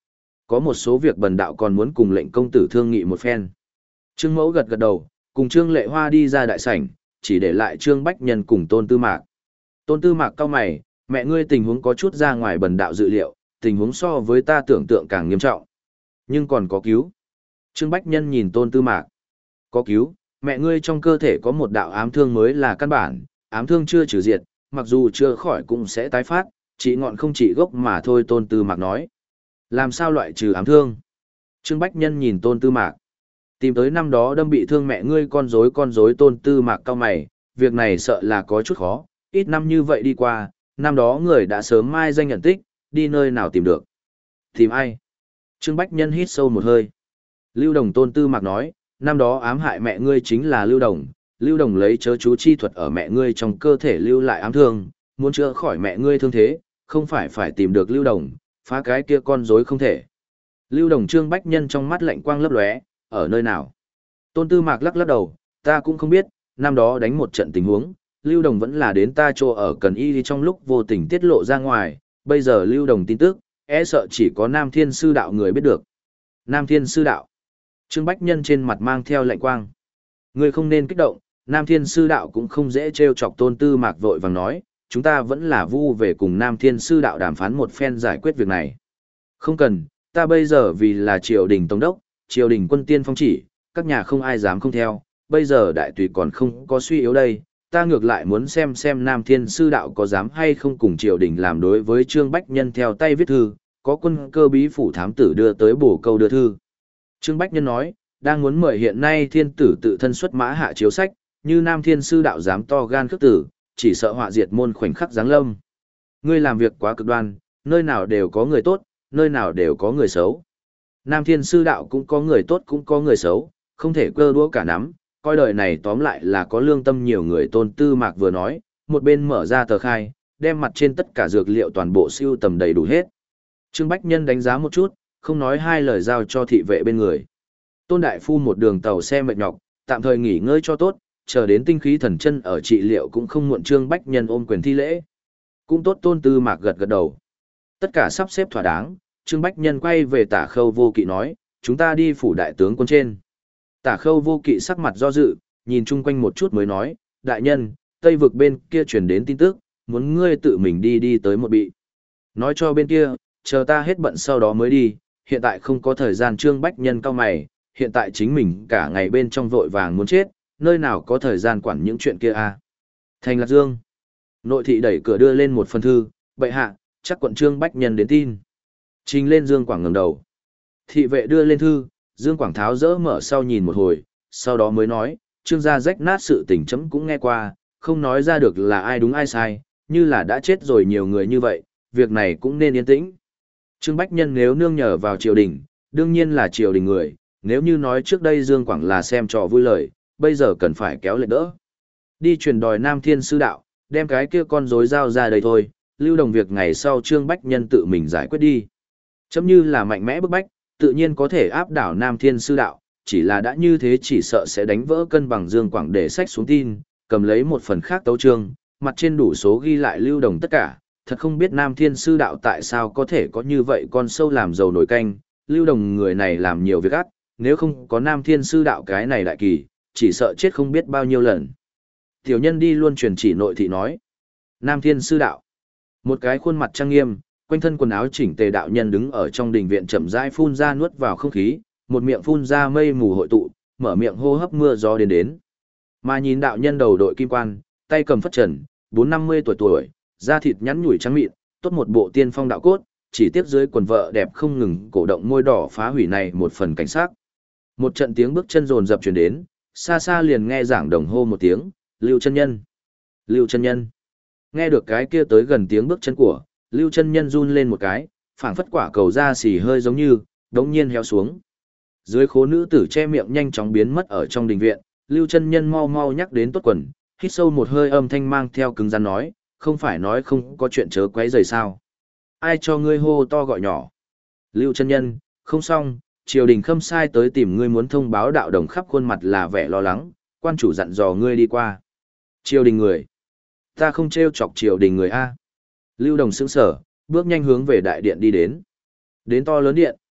có một số việc bần đạo còn muốn cùng lệnh công tử thương nghị một phen. Trương Mẫu gật gật đầu, cùng Trương Lệ Hoa đi ra đại sảnh, chỉ để lại Trương Bách Nhân cùng Tôn Tư Mạc. Tôn Tư Mạc cau mày, mẹ ngươi tình huống có chút ra ngoài bần đạo dự liệu, tình huống so với ta tưởng tượng càng nghiêm trọng. Nhưng còn có cứu. Trương Bách Nhân nhìn Tôn Tư Mạc. Có cứu, mẹ ngươi trong cơ thể có một đạo ám thương mới là căn bản, ám thương chưa trừ diệt, mặc dù chưa khỏi cũng sẽ tái phát, chỉ ngọn không chỉ gốc mà thôi. Tôn Tư Mạc nói. Làm sao loại trừ ám thương? Trương Bách Nhân nhìn Tôn Tư Mạc. Tìm tới năm đó đâm bị thương mẹ ngươi con rối con rối. Tôn Tư Mạc cau mày, việc này sợ là có chút khó, ít năm như vậy đi qua, năm đó người đã sớm mai danh nhận tích, đi nơi nào tìm được. Tìm ai? Trương Bách Nhân hít sâu một hơi. Lưu Đồng. Tôn Tư Mạc nói, năm đó ám hại mẹ ngươi chính là Lưu Đồng, Lưu Đồng lấy chớ chú chi thuật ở mẹ ngươi trong cơ thể lưu lại ám thương, muốn chữa khỏi mẹ ngươi thương thế, không phải phải tìm được Lưu Đồng, phá cái kia con rối không thể. Lưu Đồng. Trương Bách Nhân trong mắt lạnh quang lấp lóe, ở nơi nào? Tôn Tư Mạc lắc lắc đầu, ta cũng không biết, năm đó đánh một trận tình huống, Lưu Đồng vẫn là đến ta chỗ ở Cần Y trong lúc vô tình tiết lộ ra ngoài, bây giờ Lưu Đồng tin tức, e sợ chỉ có Nam Thiên Sư Đạo người biết được. Nam Thiên Sư Đạo. Trương Bách Nhân trên mặt mang theo lạnh quang. Ngươi không nên kích động, Nam Thiên Sư Đạo cũng không dễ trêu chọc. Tôn Tư Mạc vội vàng nói, chúng ta vẫn là vu về cùng Nam Thiên Sư Đạo đàm phán một phen giải quyết việc này. Không cần, ta bây giờ vì là triều đình tổng đốc, triều đình quân tiên phong chỉ, các nhà không ai dám không theo, bây giờ đại tùy còn không có suy yếu đây, ta ngược lại muốn xem xem Nam Thiên Sư Đạo có dám hay không cùng triều đình làm đối với. Trương Bách Nhân theo tay viết thư, có quân cơ bí phủ thám tử đưa tới bổ câu đưa thư. Trương Bách Nhân nói, đang muốn mời hiện nay thiên tử tự thân xuất mã hạ chiếu sách, như Nam Thiên Sư Đạo dám to gan khước tử, chỉ sợ họa diệt môn khoảnh khắc giáng lâm. Ngươi làm việc quá cực đoan, nơi nào đều có người tốt, nơi nào đều có người xấu. Nam Thiên Sư Đạo cũng có người tốt cũng có người xấu, không thể cơ đũa cả nắm, coi đời này tóm lại là có lương tâm nhiều người. Tôn Tư Mạc vừa nói, một bên mở ra tờ khai, đem mặt trên tất cả dược liệu toàn bộ siêu tầm đầy đủ hết. Trương Bách Nhân đánh giá một chút, không nói hai lời giao cho thị vệ bên người. Tôn Đại Phu một đường tàu xe mệt nhọc, tạm thời nghỉ ngơi cho tốt, chờ đến tinh khí thần chân ở trị liệu cũng không muộn. Trương Bách Nhân ôm quyền thi lễ. Cũng tốt. Tôn Tư Mạc gật gật đầu. Tất cả sắp xếp thỏa đáng, Trương Bách Nhân quay về Tả Khâu Vô Kỵ nói, chúng ta đi phủ đại tướng quân trên. Tả Khâu Vô Kỵ sắc mặt do dự, nhìn chung quanh một chút mới nói, đại nhân, Tây vực bên kia truyền đến tin tức, muốn ngươi tự mình đi đi tới một bị. Nói cho bên kia, chờ ta hết bận sau đó mới đi, hiện tại không có thời gian. Trương Bách Nhân cau mày, hiện tại chính mình cả ngày bên trong vội vàng muốn chết, nơi nào có thời gian quản những chuyện kia à. Thành Lạc Dương. Nội thị đẩy cửa đưa lên một phần thư, bệ hạ, chắc quận Trương Bách Nhân đến tin. Trình lên. Dương Quảng ngẩng đầu. Thị vệ đưa lên thư, Dương Quảng tháo dỡ mở sau nhìn một hồi, sau đó mới nói, Trương gia rách nát sự tình chấm cũng nghe qua, không nói ra được là ai đúng ai sai, như là đã chết rồi nhiều người như vậy, việc này cũng nên yên tĩnh. Trương Bách Nhân nếu nương nhờ vào triều đình, đương nhiên là triều đình người, nếu như nói trước đây Dương Quảng là xem trò vui lời, bây giờ cần phải kéo lệ đỡ. Đi truyền đòi Nam Thiên Sư Đạo, đem cái kia con rối giao ra đây thôi, Lưu Đồng việc ngày sau Trương Bách Nhân tự mình giải quyết đi. Chấm như là mạnh mẽ bức bách, tự nhiên có thể áp đảo Nam Thiên Sư Đạo, chỉ là đã như thế chỉ sợ sẽ đánh vỡ cân bằng. Dương Quảng để sách xuống tin, cầm lấy một phần khác tấu chương, mặt trên đủ số ghi lại Lưu Đồng tất cả, thật không biết Nam Thiên Sư Đạo tại sao có thể có như vậy con sâu làm dầu nổi canh, Lưu Đồng người này làm nhiều việc ác, nếu không có Nam Thiên Sư Đạo cái này đại kỳ, chỉ sợ chết không biết bao nhiêu lần. Tiểu nhân đi luôn truyền chỉ nội thị nói. Nam Thiên Sư Đạo. Một cái khuôn mặt trang nghiêm, quanh thân quần áo chỉnh tề đạo nhân đứng ở trong đình viện chậm rãi phun ra nuốt vào không khí, một miệng phun ra mây mù hội tụ, mở miệng hô hấp mưa gió đến đến. Mà nhìn đạo nhân đầu đội kim quan, tay cầm phất trần, bốn năm mươi tuổi tuổi, da thịt nhắn nhủi trắng mịn, tốt một bộ tiên phong đạo cốt, chỉ tiếc dưới quần vợ đẹp không ngừng cổ động môi đỏ phá hủy này một phần cảnh sắc. Một trận tiếng bước chân rồn rập truyền đến, xa xa liền nghe giảng đồng hô một tiếng, Lưu chân nhân, Lưu chân nhân. Nghe được cái kia tới gần tiếng bước chân của, Lưu chân nhân run lên một cái, phảng phất quả cầu da xì hơi giống như, đống nhiên héo xuống. Dưới khố nữ tử che miệng nhanh chóng biến mất ở trong đình viện, Lưu chân nhân mau mau nhắc đến tốt quần, hít sâu một hơi âm thanh mang theo cứng rắn nói, không phải nói không có chuyện chớ quấy rầy sao. Ai cho ngươi hô to gọi nhỏ. Lưu chân nhân, không xong, triều đình khâm sai tới tìm ngươi muốn thông báo đạo đồng khắp khuôn mặt là vẻ lo lắng, quan chủ dặn dò ngươi đi qua. Triều đình người. Ta không trêu chọc triều đình người A. Lưu đồng sững sở, bước nhanh hướng về đại điện đi đến. Đến to lớn điện,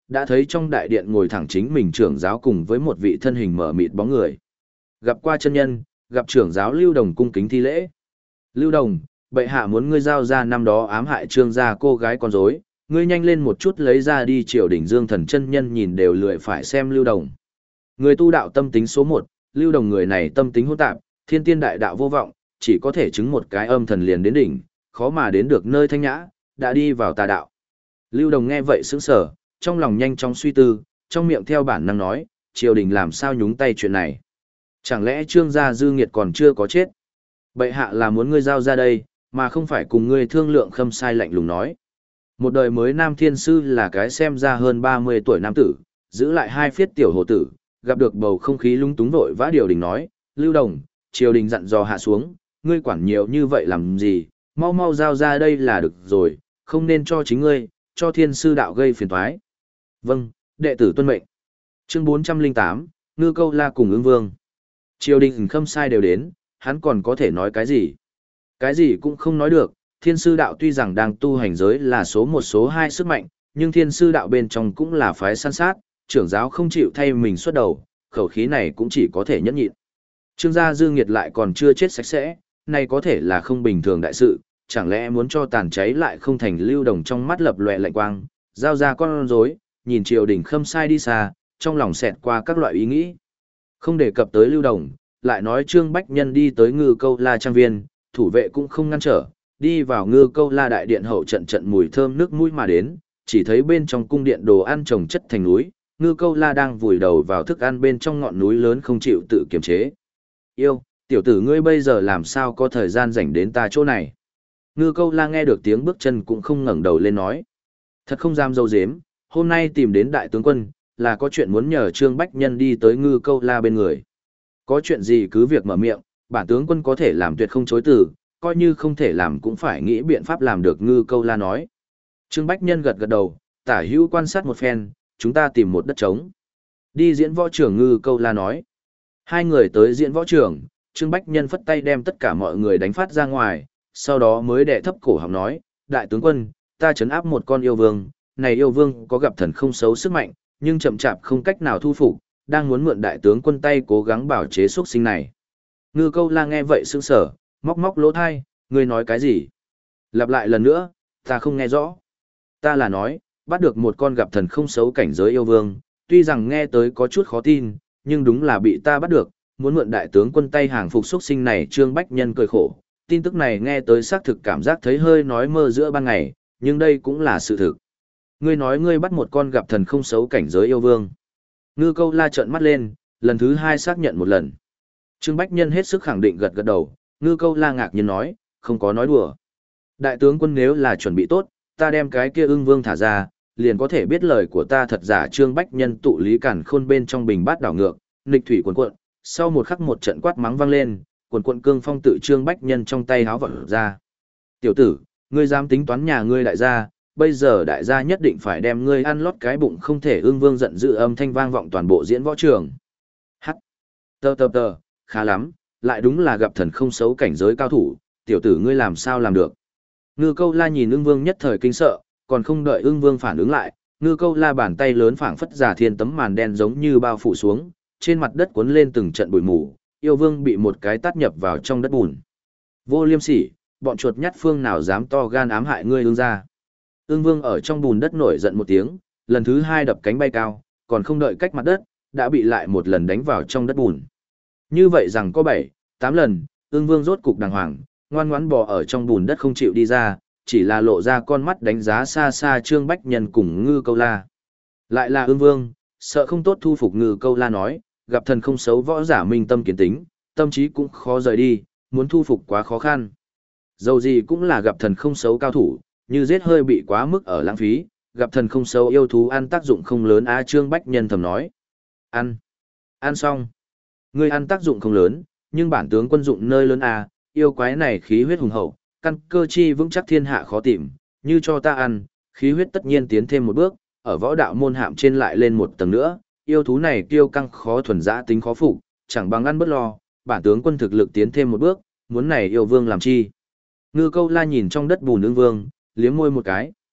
đã thấy trong đại điện ngồi thẳng chính mình trưởng giáo cùng với một vị thân hình mở mịt bóng người. Gặp qua chân nhân, gặp trưởng giáo Lưu Đồng cung kính thi lễ. Lưu Đồng, bệ hạ muốn ngươi giao ra năm đó ám hại Trương gia cô gái con rối, ngươi nhanh lên một chút lấy ra đi. Triều đình Dương Thần chân nhân nhìn đều lười phải xem Lưu Đồng. Người tu đạo tâm tính số một, Lưu Đồng người này tâm tính hỗn tạp, thiên tiên đại đạo vô vọng, chỉ có thể chứng một cái âm thần liền đến đỉnh, khó mà đến được nơi thanh nhã, đã đi vào tà đạo. Lưu Đồng nghe vậy sững sờ, trong lòng nhanh chóng suy tư, trong miệng theo bản năng nói, triều đình làm sao nhúng tay chuyện này? Chẳng lẽ Trương gia Dư Nghiệt còn chưa có chết? Bệ hạ là muốn ngươi giao ra đây, mà không phải cùng ngươi thương lượng. Khâm Sai lạnh lùng nói. Một đời mới Nam Thiên Sư là cái xem ra hơn ba mươi tuổi nam tử, giữ lại hai phiết tiểu hồ tử, gặp được bầu không khí lung túng vội vã điều đình nói, Lưu Đồng, triều đình dặn dò hạ xuống, ngươi quản nhiều như vậy làm gì, mau mau giao ra đây là được rồi, không nên cho chính ngươi, cho Thiên Sư đạo gây phiền toái. Vâng, đệ tử tuân mệnh. Chương bốn trăm lẻ tám, Ngư Câu La cùng Ưng Vương. Triều đình Khâm Sai đều đến, hắn còn có thể nói cái gì? Cái gì cũng không nói được. Thiên sư đạo tuy rằng đang tu hành giới là số một số hai sức mạnh, nhưng thiên sư đạo bên trong cũng là phái săn sát, trưởng giáo không chịu thay mình xuất đầu, khẩu khí này cũng chỉ có thể nhẫn nhịn. Trương gia Dư Nghiệt lại còn chưa chết sạch sẽ, này có thể là không bình thường đại sự, chẳng lẽ muốn cho tàn cháy lại không thành. Lưu Đồng trong mắt lập lòe lạnh quang, giao ra con rối, nhìn triều đình Khâm Sai đi xa, trong lòng xẹt qua các loại ý nghĩ. Không đề cập tới Lưu Đồng, lại nói Trương Bách Nhân đi tới Ngư Câu La trang viên, thủ vệ cũng không ngăn trở, đi vào Ngư Câu La đại điện hậu, trận trận mùi thơm nước mũi mà đến, chỉ thấy bên trong cung điện đồ ăn chồng chất thành núi, Ngư Câu La đang vùi đầu vào thức ăn bên trong ngọn núi lớn không chịu tự kiềm chế. Yêu, tiểu tử ngươi bây giờ làm sao có thời gian rảnh đến ta chỗ này? Ngư Câu La nghe được tiếng bước chân cũng không ngẩng đầu lên nói. Thật không dám dâu dếm, hôm nay tìm đến đại tướng quân, là có chuyện muốn nhờ Trương Bách Nhân đi tới Ngư Câu La bên người. Có chuyện gì cứ việc mở miệng, bản tướng quân có thể làm tuyệt không chối từ, coi như không thể làm cũng phải nghĩ biện pháp làm được. Ngư Câu La nói. Trương Bách Nhân gật gật đầu, tả hữu quan sát một phen, chúng ta tìm một đất trống. Đi diễn võ trường. Ngư Câu La nói. Hai người tới diễn võ trường, Trương Bách Nhân phất tay đem tất cả mọi người đánh phát ra ngoài, sau đó mới đệ thấp cổ họng nói, đại tướng quân, ta trấn áp một con yêu vương, này yêu vương có gặp thần không xấu sức mạnh, nhưng chậm chạp không cách nào thu phục, đang muốn mượn đại tướng quân tay cố gắng bảo chế xuất sinh này. Ngư Câu La nghe vậy sững sờ, móc móc lỗ thai, ngươi nói cái gì? Lặp lại lần nữa, ta không nghe rõ. Ta là nói, bắt được một con gặp thần không xấu cảnh giới yêu vương, tuy rằng nghe tới có chút khó tin, nhưng đúng là bị ta bắt được, muốn mượn đại tướng quân tay hàng phục xuất sinh này. Trương Bách Nhân cười khổ, tin tức này nghe tới xác thực cảm giác thấy hơi nói mơ giữa ban ngày, nhưng đây cũng là sự thực. Ngươi nói ngươi bắt một con gặp thần không xấu cảnh giới yêu vương. Ngư Câu La trợn mắt lên, lần thứ hai xác nhận một lần. Trương Bách Nhân hết sức khẳng định gật gật đầu, Ngư Câu La ngạc nhiên nói, không có nói đùa. Đại tướng quân nếu là chuẩn bị tốt, ta đem cái kia ưng vương thả ra, liền có thể biết lời của ta thật giả. Trương Bách Nhân tụ lý cản khôn bên trong bình bát đảo ngược, nghịch thủy cuồn cuộn, sau một khắc một trận quát mắng vang lên, cuồn cuộn cương phong tự Trương Bách Nhân trong tay háo vật ra. Tiểu tử, ngươi dám tính toán nhà ngươi đại gia, bây giờ đại gia nhất định phải đem ngươi ăn lót cái bụng. Không thể. Ưng vương giận dữ âm thanh vang vọng toàn bộ diễn võ trường. Hắc, tờ tờ tờ, khá lắm, lại đúng là gặp thần không xấu cảnh giới cao thủ, tiểu tử ngươi làm sao làm được? Ngư Câu La nhìn Ưng vương nhất thời kinh sợ, còn không đợi Ưng vương phản ứng lại, Ngư Câu La bàn tay lớn phảng phất giả thiên tấm màn đen giống như bao phủ xuống, trên mặt đất cuốn lên từng trận bụi mù, yêu vương bị một cái tát nhập vào trong đất bùn. Vô liêm sỉ, bọn chuột nhắt phương nào dám to gan ám hại ngươi Ưng gia? Ưng vương ở trong bùn đất nổi giận một tiếng, lần thứ hai đập cánh bay cao, còn không đợi cách mặt đất, đã bị lại một lần đánh vào trong đất bùn. Như vậy rằng có bảy, tám lần, Ưng vương rốt cục đàng hoàng, ngoan ngoãn bò ở trong bùn đất không chịu đi ra, chỉ là lộ ra con mắt đánh giá xa xa Trương Bách Nhân cùng Ngư Câu La. Lại là Ưng vương, sợ không tốt thu phục. Ngư Câu La nói, gặp thần không xấu võ giả minh tâm kiến tính, tâm trí cũng khó rời đi, muốn thu phục quá khó khăn. Dầu gì cũng là gặp thần không xấu cao thủ, như giết hơi bị quá mức ở lãng phí, gặp thần không xấu yêu thú ăn tác dụng không lớn. A Trương Bách Nhân thầm nói. Ăn. Ăn xong. Ngươi ăn tác dụng không lớn, nhưng bản tướng quân dụng nơi lớn A, yêu quái này khí huyết hùng hậu, căn cơ chi vững chắc thiên hạ khó tìm, như cho ta ăn, khí huyết tất nhiên tiến thêm một bước, ở võ đạo môn hạm trên lại lên một tầng nữa, yêu thú này kiêu căng khó thuần dã tính khó phục, chẳng bằng ăn bất lo, bản tướng quân thực lực tiến thêm một bước, muốn này yêu vương làm chi? Ngư Câu La nhìn trong đất bùn Ưng vương, liếm môi một cái.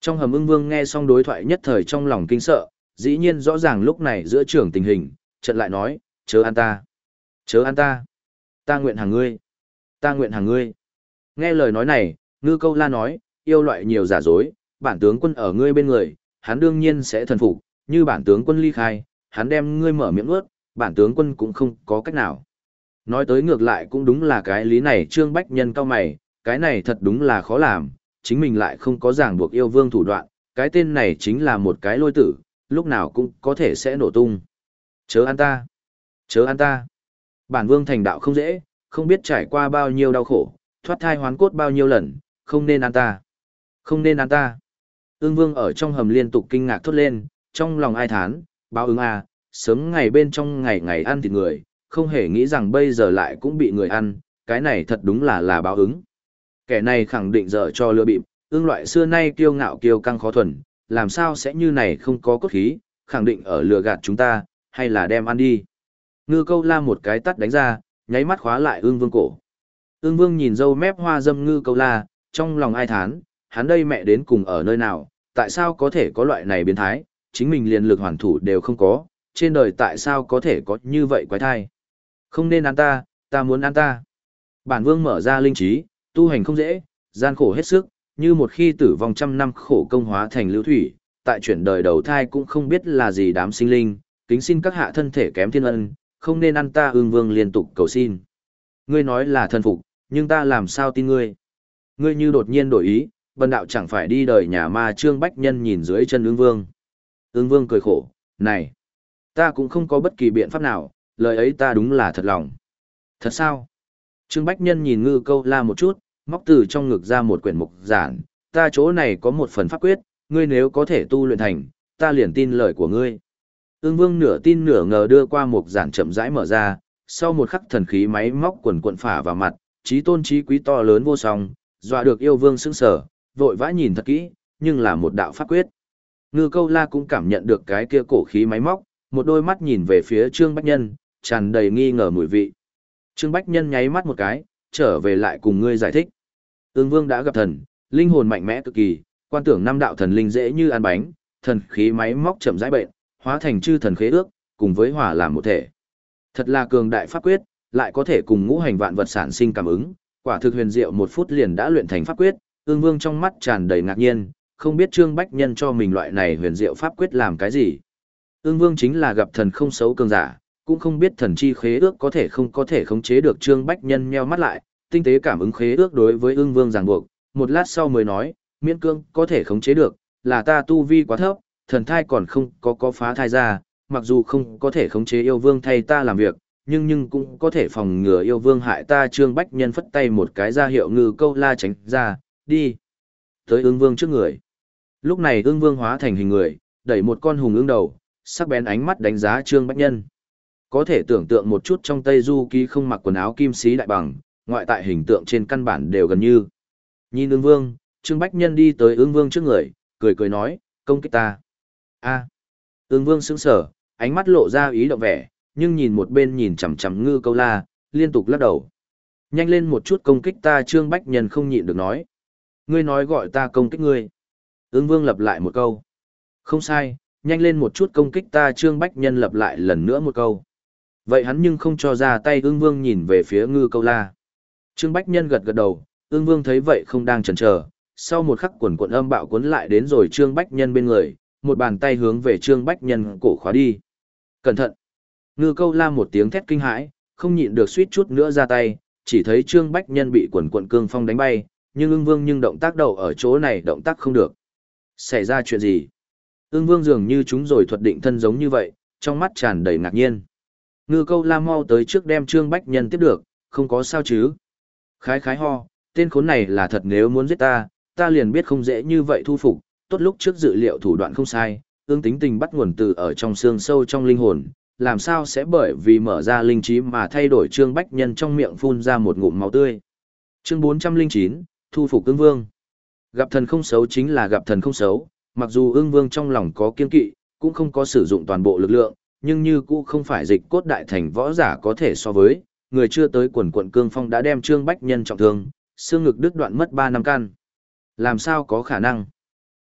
Trong hầm ưng vương nghe xong đối thoại nhất thời trong lòng kinh sợ, dĩ nhiên rõ ràng lúc này giữa trường tình hình, trận lại nói, chớ ăn ta, chớ ăn ta, ta nguyện hàng ngươi, ta nguyện hàng ngươi. Nghe lời nói này, Ngư Câu La nói, yêu loại nhiều giả dối, bản tướng quân ở ngươi bên người, hắn đương nhiên sẽ thần phục, như bản tướng quân ly khai, hắn đem ngươi mở miệng ướt, bản tướng quân cũng không có cách nào. Nói tới ngược lại cũng đúng là cái lý này Trương Bách Nhân cao mày, cái này thật đúng là khó làm, chính mình lại không có ràng buộc yêu vương thủ đoạn, cái tên này chính là một cái lôi tử, lúc nào cũng có thể sẽ nổ tung. Chớ ăn ta, chớ ăn ta. Bản vương thành đạo không dễ, không biết trải qua bao nhiêu đau khổ, thoát thai hoán cốt bao nhiêu lần, không nên ăn ta, không nên ăn ta. Ưng vương ở trong hầm liên tục kinh ngạc thốt lên, trong lòng ai thán, báo ứng à, sớm ngày bên trong ngày ngày ăn thịt người, không hề nghĩ rằng bây giờ lại cũng bị người ăn, cái này thật đúng là là báo ứng. Kẻ này khẳng định dở cho lừa bịp, ương loại xưa nay kiêu ngạo kiêu căng khó thuần, làm sao sẽ như này không có cốt khí, khẳng định ở lừa gạt chúng ta, hay là đem ăn đi. Ngư Câu La một cái tắt đánh ra, nháy mắt khóa lại ương vương cổ. Ương vương nhìn dâu mép hoa dâm Ngư Câu La, trong lòng ai thán, hắn đây mẹ đến cùng ở nơi nào, tại sao có thể có loại này biến thái, chính mình liền lực hoàn thủ đều không có, trên đời tại sao có thể có như vậy quái thai. Không nên ăn ta, ta muốn ăn ta. Bản vương mở ra linh trí, tu hành không dễ, gian khổ hết sức, như một khi tử vong trăm năm khổ công hóa thành lưu thủy, tại chuyển đời đầu thai cũng không biết là gì đám sinh linh, kính xin các hạ thân thể kém thiên ân, không nên ăn ta. Ưng vương liên tục cầu xin. Ngươi nói là thân phục, nhưng ta làm sao tin ngươi? Ngươi như đột nhiên đổi ý, bần đạo chẳng phải đi đời nhà ma. Trương Bách Nhân nhìn dưới chân Ưng vương. Ưng vương cười khổ, này, ta cũng không có bất kỳ biện pháp nào, lời ấy ta đúng là thật lòng. Thật sao? Trương Bách Nhân nhìn Ngư Câu La một chút, móc từ trong ngực ra một quyển mục giản, ta chỗ này có một phần pháp quyết, ngươi nếu có thể tu luyện thành, ta liền tin lời của ngươi. Ưng vương nửa tin nửa ngờ đưa qua mục giản chậm rãi mở ra, sau một khắc thần khí máy móc quần quận phả vào mặt, trí tôn trí quý to lớn vô song, dọa được yêu vương sững sờ, vội vã nhìn thật kỹ, nhưng là một đạo pháp quyết. Ngư Câu La cũng cảm nhận được cái kia cổ khí máy móc, một đôi mắt nhìn về phía Trương Bách Nhân, tràn đầy nghi ngờ mùi vị. Trương Bách Nhân nháy mắt một cái, trở về lại cùng ngươi giải thích. Ưng vương đã gặp thần, linh hồn mạnh mẽ cực kỳ, quan tưởng năm đạo thần linh dễ như ăn bánh, thần khí máy móc chậm rãi bệnh, hóa thành chư thần khế ước, cùng với hỏa làm một thể. Thật là cường đại pháp quyết, lại có thể cùng ngũ hành vạn vật sản sinh cảm ứng, quả thực huyền diệu, một phút liền đã luyện thành pháp quyết. Ưng vương trong mắt tràn đầy ngạc nhiên, không biết Trương Bách Nhân cho mình loại này huyền diệu pháp quyết làm cái gì. Ưng vương chính là gặp thần không xấu cường giả, cũng không biết thần chi khế ước có thể không có thể khống chế được. Trương Bách Nhân nheo mắt lại, tinh tế cảm ứng khế ước đối với Ưng vương ràng buộc, một lát sau mới nói, miễn cương có thể khống chế được, là ta tu vi quá thấp, thần thai còn không có có phá thai ra, mặc dù không có thể khống chế yêu vương thay ta làm việc, nhưng nhưng cũng có thể phòng ngừa yêu vương hại ta. Trương Bách Nhân phất tay một cái ra hiệu Ngư Câu La tránh ra, đi tới Ưng vương trước người. Lúc này Ưng vương hóa thành hình người, đẩy một con hùng ưng đầu, sắc bén ánh mắt đánh giá Trương Bách Nhân. Có thể tưởng tượng một chút, trong Tây Du Ký không mặc quần áo kim sĩ đại bằng, ngoại tại hình tượng trên căn bản đều gần như. Nhìn Ưng vương, Trương Bách Nhân đi tới Ưng vương trước người, cười cười nói, công kích ta. A. Ưng vương sững sờ, ánh mắt lộ ra ý động vẻ, nhưng nhìn một bên nhìn chằm chằm Ngư Câu La, liên tục lắc đầu. Nhanh lên một chút công kích ta. Trương Bách Nhân không nhịn được nói. Ngươi nói gọi ta công kích ngươi. Ưng vương lặp lại một câu. Không sai, nhanh lên một chút công kích ta. Trương Bách Nhân lặp lại lần nữa một câu. Vậy hắn nhưng không cho ra tay. Ưng vương nhìn về phía Ngư Câu La. Trương Bách Nhân gật gật đầu, Ưng vương thấy vậy không đang chần chờ, sau một khắc quần quần âm bạo cuốn lại đến rồi Trương Bách Nhân bên người, một bàn tay hướng về Trương Bách Nhân cổ khóa đi. Cẩn thận! Ngư Câu La một tiếng thét kinh hãi, không nhịn được suýt chút nữa ra tay, chỉ thấy Trương Bách Nhân bị quần quần cương phong đánh bay, nhưng Ưng vương nhưng động tác đầu ở chỗ này động tác không được. Xảy ra chuyện gì? Ưng vương dường như chúng rồi thuật định thân giống như vậy, trong mắt tràn đầy ngạc nhiên. Ngư Câu La mau tới trước đem Trương Bách Nhân tiếp được, không có sao chứ? Khái khái ho, tên khốn này là thật, nếu muốn giết ta, ta liền biết không dễ như vậy thu phục, tốt lúc trước dự liệu thủ đoạn không sai, ương tính tình bắt nguồn từ ở trong xương sâu trong linh hồn, làm sao sẽ bởi vì mở ra linh trí mà thay đổi. Trương Bách Nhân trong miệng phun ra một ngụm máu tươi. Chương bốn trăm lẻ chín, thu phục Ưng vương. Gặp thần không xấu chính là gặp thần không xấu, mặc dù Ưng vương trong lòng có kiên kỵ, cũng không có sử dụng toàn bộ lực lượng, nhưng như cũ không phải dịch cốt đại thành võ giả có thể so với, người chưa tới quần quận cương phong đã đem Trương Bách Nhân trọng thương, xương ngực đứt đoạn mất ba năm căn. Làm sao có khả năng?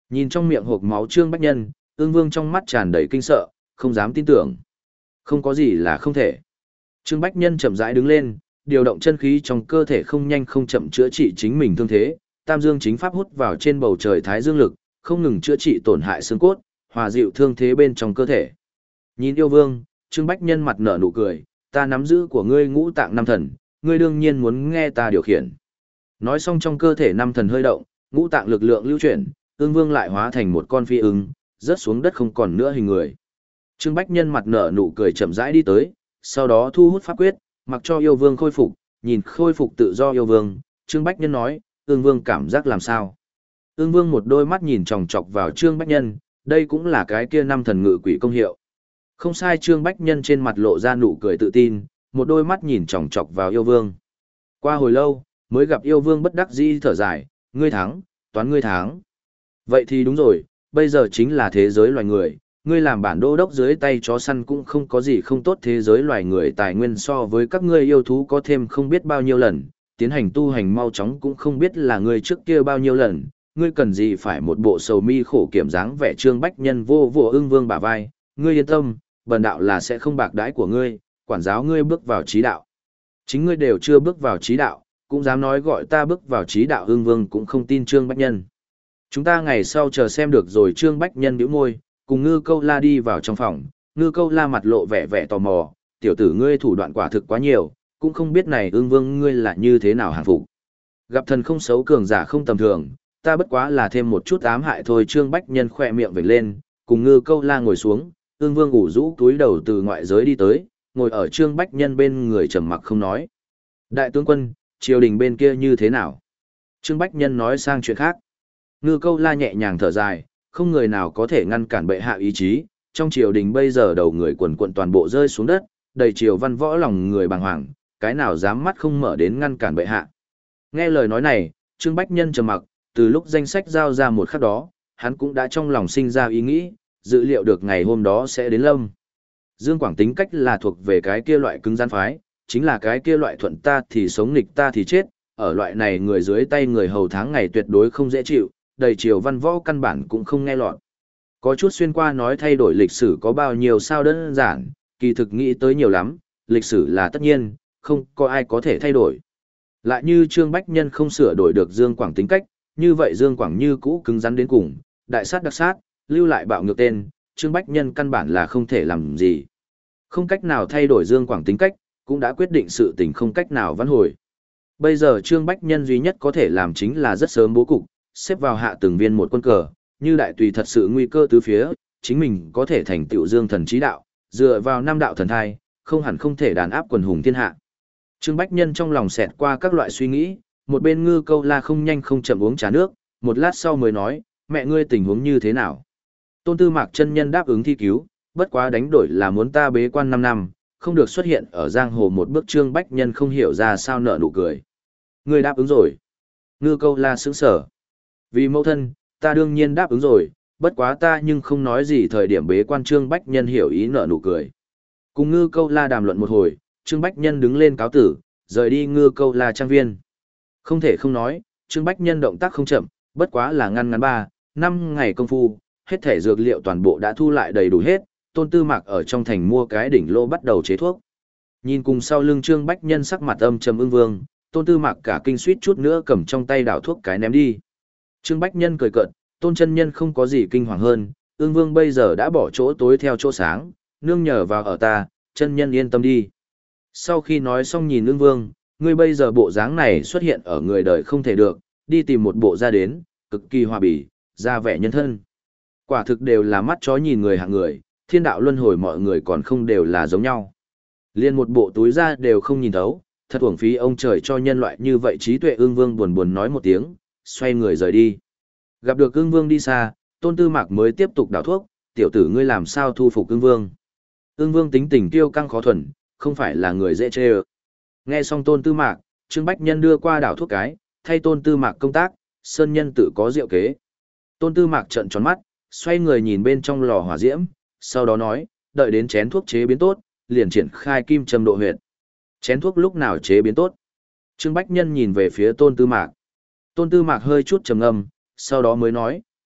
Nhìn trong miệng hộp máu Trương Bách Nhân, Ưng Vương trong mắt tràn đầy kinh sợ, không dám tin tưởng. Không có gì là không thể. Trương Bách Nhân chậm rãi đứng lên, điều động chân khí trong cơ thể không nhanh không chậm chữa trị chính mình thương thế, Tam Dương chính pháp hút vào trên bầu trời thái dương lực, không ngừng chữa trị tổn hại xương cốt, hòa dịu thương thế bên trong cơ thể. Nhìn yêu vương, Trương Bách Nhân mặt nở nụ cười, ta nắm giữ của ngươi ngũ tạng năm thần, ngươi đương nhiên muốn nghe ta điều khiển. Nói xong trong cơ thể năm thần hơi động, ngũ tạng lực lượng lưu chuyển, Ưng Vương lại hóa thành một con phi ưng, rớt xuống đất không còn nữa hình người. Trương Bách Nhân mặt nở nụ cười chậm rãi đi tới, sau đó thu hút pháp quyết, mặc cho yêu vương khôi phục, nhìn khôi phục tự do yêu vương, Trương Bách Nhân nói, Ưng Vương cảm giác làm sao? Ưng Vương một đôi mắt nhìn chòng chọc vào Trương Bách Nhân, đây cũng là cái kia năm thần ngự quỷ công hiệu. Không sai, Trương Bách Nhân trên mặt lộ ra nụ cười tự tin, một đôi mắt nhìn chòng chọc vào yêu vương. Qua hồi lâu, mới gặp yêu vương bất đắc dĩ thở dài, ngươi thắng, toán ngươi thắng. Vậy thì đúng rồi, bây giờ chính là thế giới loài người, ngươi làm bản đô đốc dưới tay chó săn cũng không có gì không tốt, thế giới loài người tài nguyên so với các ngươi yêu thú có thêm không biết bao nhiêu lần, tiến hành tu hành mau chóng cũng không biết là ngươi trước kia bao nhiêu lần, ngươi cần gì phải một bộ sầu mi khổ kiểm dáng vẻ. Trương Bách Nhân vô vô Ưng Vương bả vai, ngươi yên tâm, bần đạo là sẽ không bạc đãi của ngươi, quản giáo ngươi bước vào trí đạo. Chính ngươi đều chưa bước vào trí đạo, cũng dám nói gọi ta bước vào trí đạo. Ưng Vương cũng không tin Trương Bách Nhân. Chúng ta ngày sau chờ xem được rồi. Trương Bách Nhân bĩu môi, cùng Ngư Câu La đi vào trong phòng. Ngư Câu La mặt lộ vẻ vẻ tò mò, tiểu tử ngươi thủ đoạn quả thực quá nhiều, cũng không biết này Ưng Vương ngươi là như thế nào hàng phục. Gặp thần không xấu cường giả không tầm thường, ta bất quá là thêm một chút ám hại thôi. Trương Bách Nhân khỏe miệng vểnh lên, cùng Ngư Câu La ngồi xuống. Ưng Vương ủ rũ túi đầu từ ngoại giới đi tới, ngồi ở Trương Bách Nhân bên người trầm mặc không nói. Đại tướng quân, triều đình bên kia như thế nào? Trương Bách Nhân nói sang chuyện khác. Ngư Câu La nhẹ nhàng thở dài, không người nào có thể ngăn cản bệ hạ ý chí, trong triều đình bây giờ đầu người quần quận toàn bộ rơi xuống đất, đầy triều văn võ lòng người bàng hoàng, cái nào dám mắt không mở đến ngăn cản bệ hạ. Nghe lời nói này, Trương Bách Nhân trầm mặc, từ lúc danh sách giao ra một khắc đó, hắn cũng đã trong lòng sinh ra ý nghĩ, dự liệu được ngày hôm đó sẽ đến lâm. Dương Quảng tính cách là thuộc về cái kia loại cứng rắn phái, chính là cái kia loại thuận ta thì sống nghịch ta thì chết, ở loại này người dưới tay người hầu tháng ngày tuyệt đối không dễ chịu, đầy triều văn võ căn bản cũng không nghe lọt. Có chút xuyên qua nói thay đổi lịch sử có bao nhiêu sao đơn giản, kỳ thực nghĩ tới nhiều lắm, lịch sử là tất nhiên, không có ai có thể thay đổi. Lại như Trương Bách Nhân không sửa đổi được Dương Quảng tính cách, như vậy Dương Quảng như cũ cứng rắn đến cùng, đại sát đặc sát, lưu lại bạo ngược tên, Trương Bách Nhân căn bản là không thể làm gì. Không cách nào thay đổi Dương Quảng tính cách, cũng đã quyết định sự tình không cách nào vãn hồi. Bây giờ Trương Bách Nhân duy nhất có thể làm chính là rất sớm bố cục, xếp vào hạ từng viên một quân cờ, như đại tùy thật sự nguy cơ tứ phía, chính mình có thể thành tựu Dương thần trí đạo, dựa vào năm đạo thần thai, không hẳn không thể đàn áp quần hùng thiên hạ. Trương Bách Nhân trong lòng xẹt qua các loại suy nghĩ, một bên Ngư Câu La không nhanh không chậm uống trà nước, một lát sau mới nói, mẹ ngươi tình huống như thế nào? Tôn Tư Mạc chân nhân đáp ứng thi cứu, bất quá đánh đổi là muốn ta bế quan năm năm, không được xuất hiện ở giang hồ một bước. Trương Bách Nhân không hiểu ra sao nở nụ cười. Ngươi đáp ứng rồi. Ngư Câu La sững sờ. Vì mẫu thân, ta đương nhiên đáp ứng rồi, bất quá ta nhưng không nói gì thời điểm bế quan. Trương Bách Nhân hiểu ý nở nụ cười. Cùng Ngư Câu La đàm luận một hồi, Trương Bách Nhân đứng lên cáo tử, rời đi Ngư Câu La trang viên. Không thể không nói, Trương Bách Nhân động tác không chậm, bất quá là ngăn ngắn ba, năm ngày công phu, hết thể dược liệu toàn bộ đã thu lại đầy đủ hết, Tôn Tư Mạc ở trong thành mua cái đỉnh lô bắt đầu chế thuốc. Nhìn cùng sau lưng Trương Bách Nhân sắc mặt âm trầm Ưng Vương, Tôn Tư Mạc cả kinh suýt chút nữa cầm trong tay đảo thuốc cái ném đi. Trương Bách Nhân cười cợt, Tôn chân nhân không có gì kinh hoàng hơn, Ưng Vương bây giờ đã bỏ chỗ tối theo chỗ sáng, nương nhờ vào ở ta, chân nhân yên tâm đi. Sau khi nói xong nhìn Ưng Vương, ngươi bây giờ bộ dáng này xuất hiện ở người đời không thể được, đi tìm một bộ ra đến, cực kỳ hòa bỉ, ra vẻ nhân thân. Quả thực đều là mắt chó nhìn người hạng người, thiên đạo luân hồi mọi người còn không đều là giống nhau. Liên một bộ túi ra đều không nhìn thấu, thật uổng phí ông trời cho nhân loại như vậy. Trí tuệ. Ưng Vương buồn buồn nói một tiếng, xoay người rời đi. Gặp được Ưng Vương đi xa, Tôn Tư Mạc mới tiếp tục đảo thuốc, tiểu tử ngươi làm sao thu phục Ưng Vương. Ưng Vương tính tình kiêu căng khó thuần, không phải là người dễ chê ơ. Nghe xong Tôn Tư Mạc, Trương Bách Nhân đưa qua đảo thuốc cái, thay Tôn Tư Mạc công tác, sơn nhân tự có diệu kế. Tôn Tư Mạc trợn tròn mắt, xoay người nhìn bên trong lò hỏa diễm, sau đó nói, đợi đến chén thuốc chế biến tốt, liền triển khai kim châm độ huyệt. Chén thuốc lúc nào chế biến tốt? Trương Bách Nhân nhìn về phía Tôn Tư Mạc. Tôn Tư Mạc hơi chút trầm ngâm, sau đó mới nói,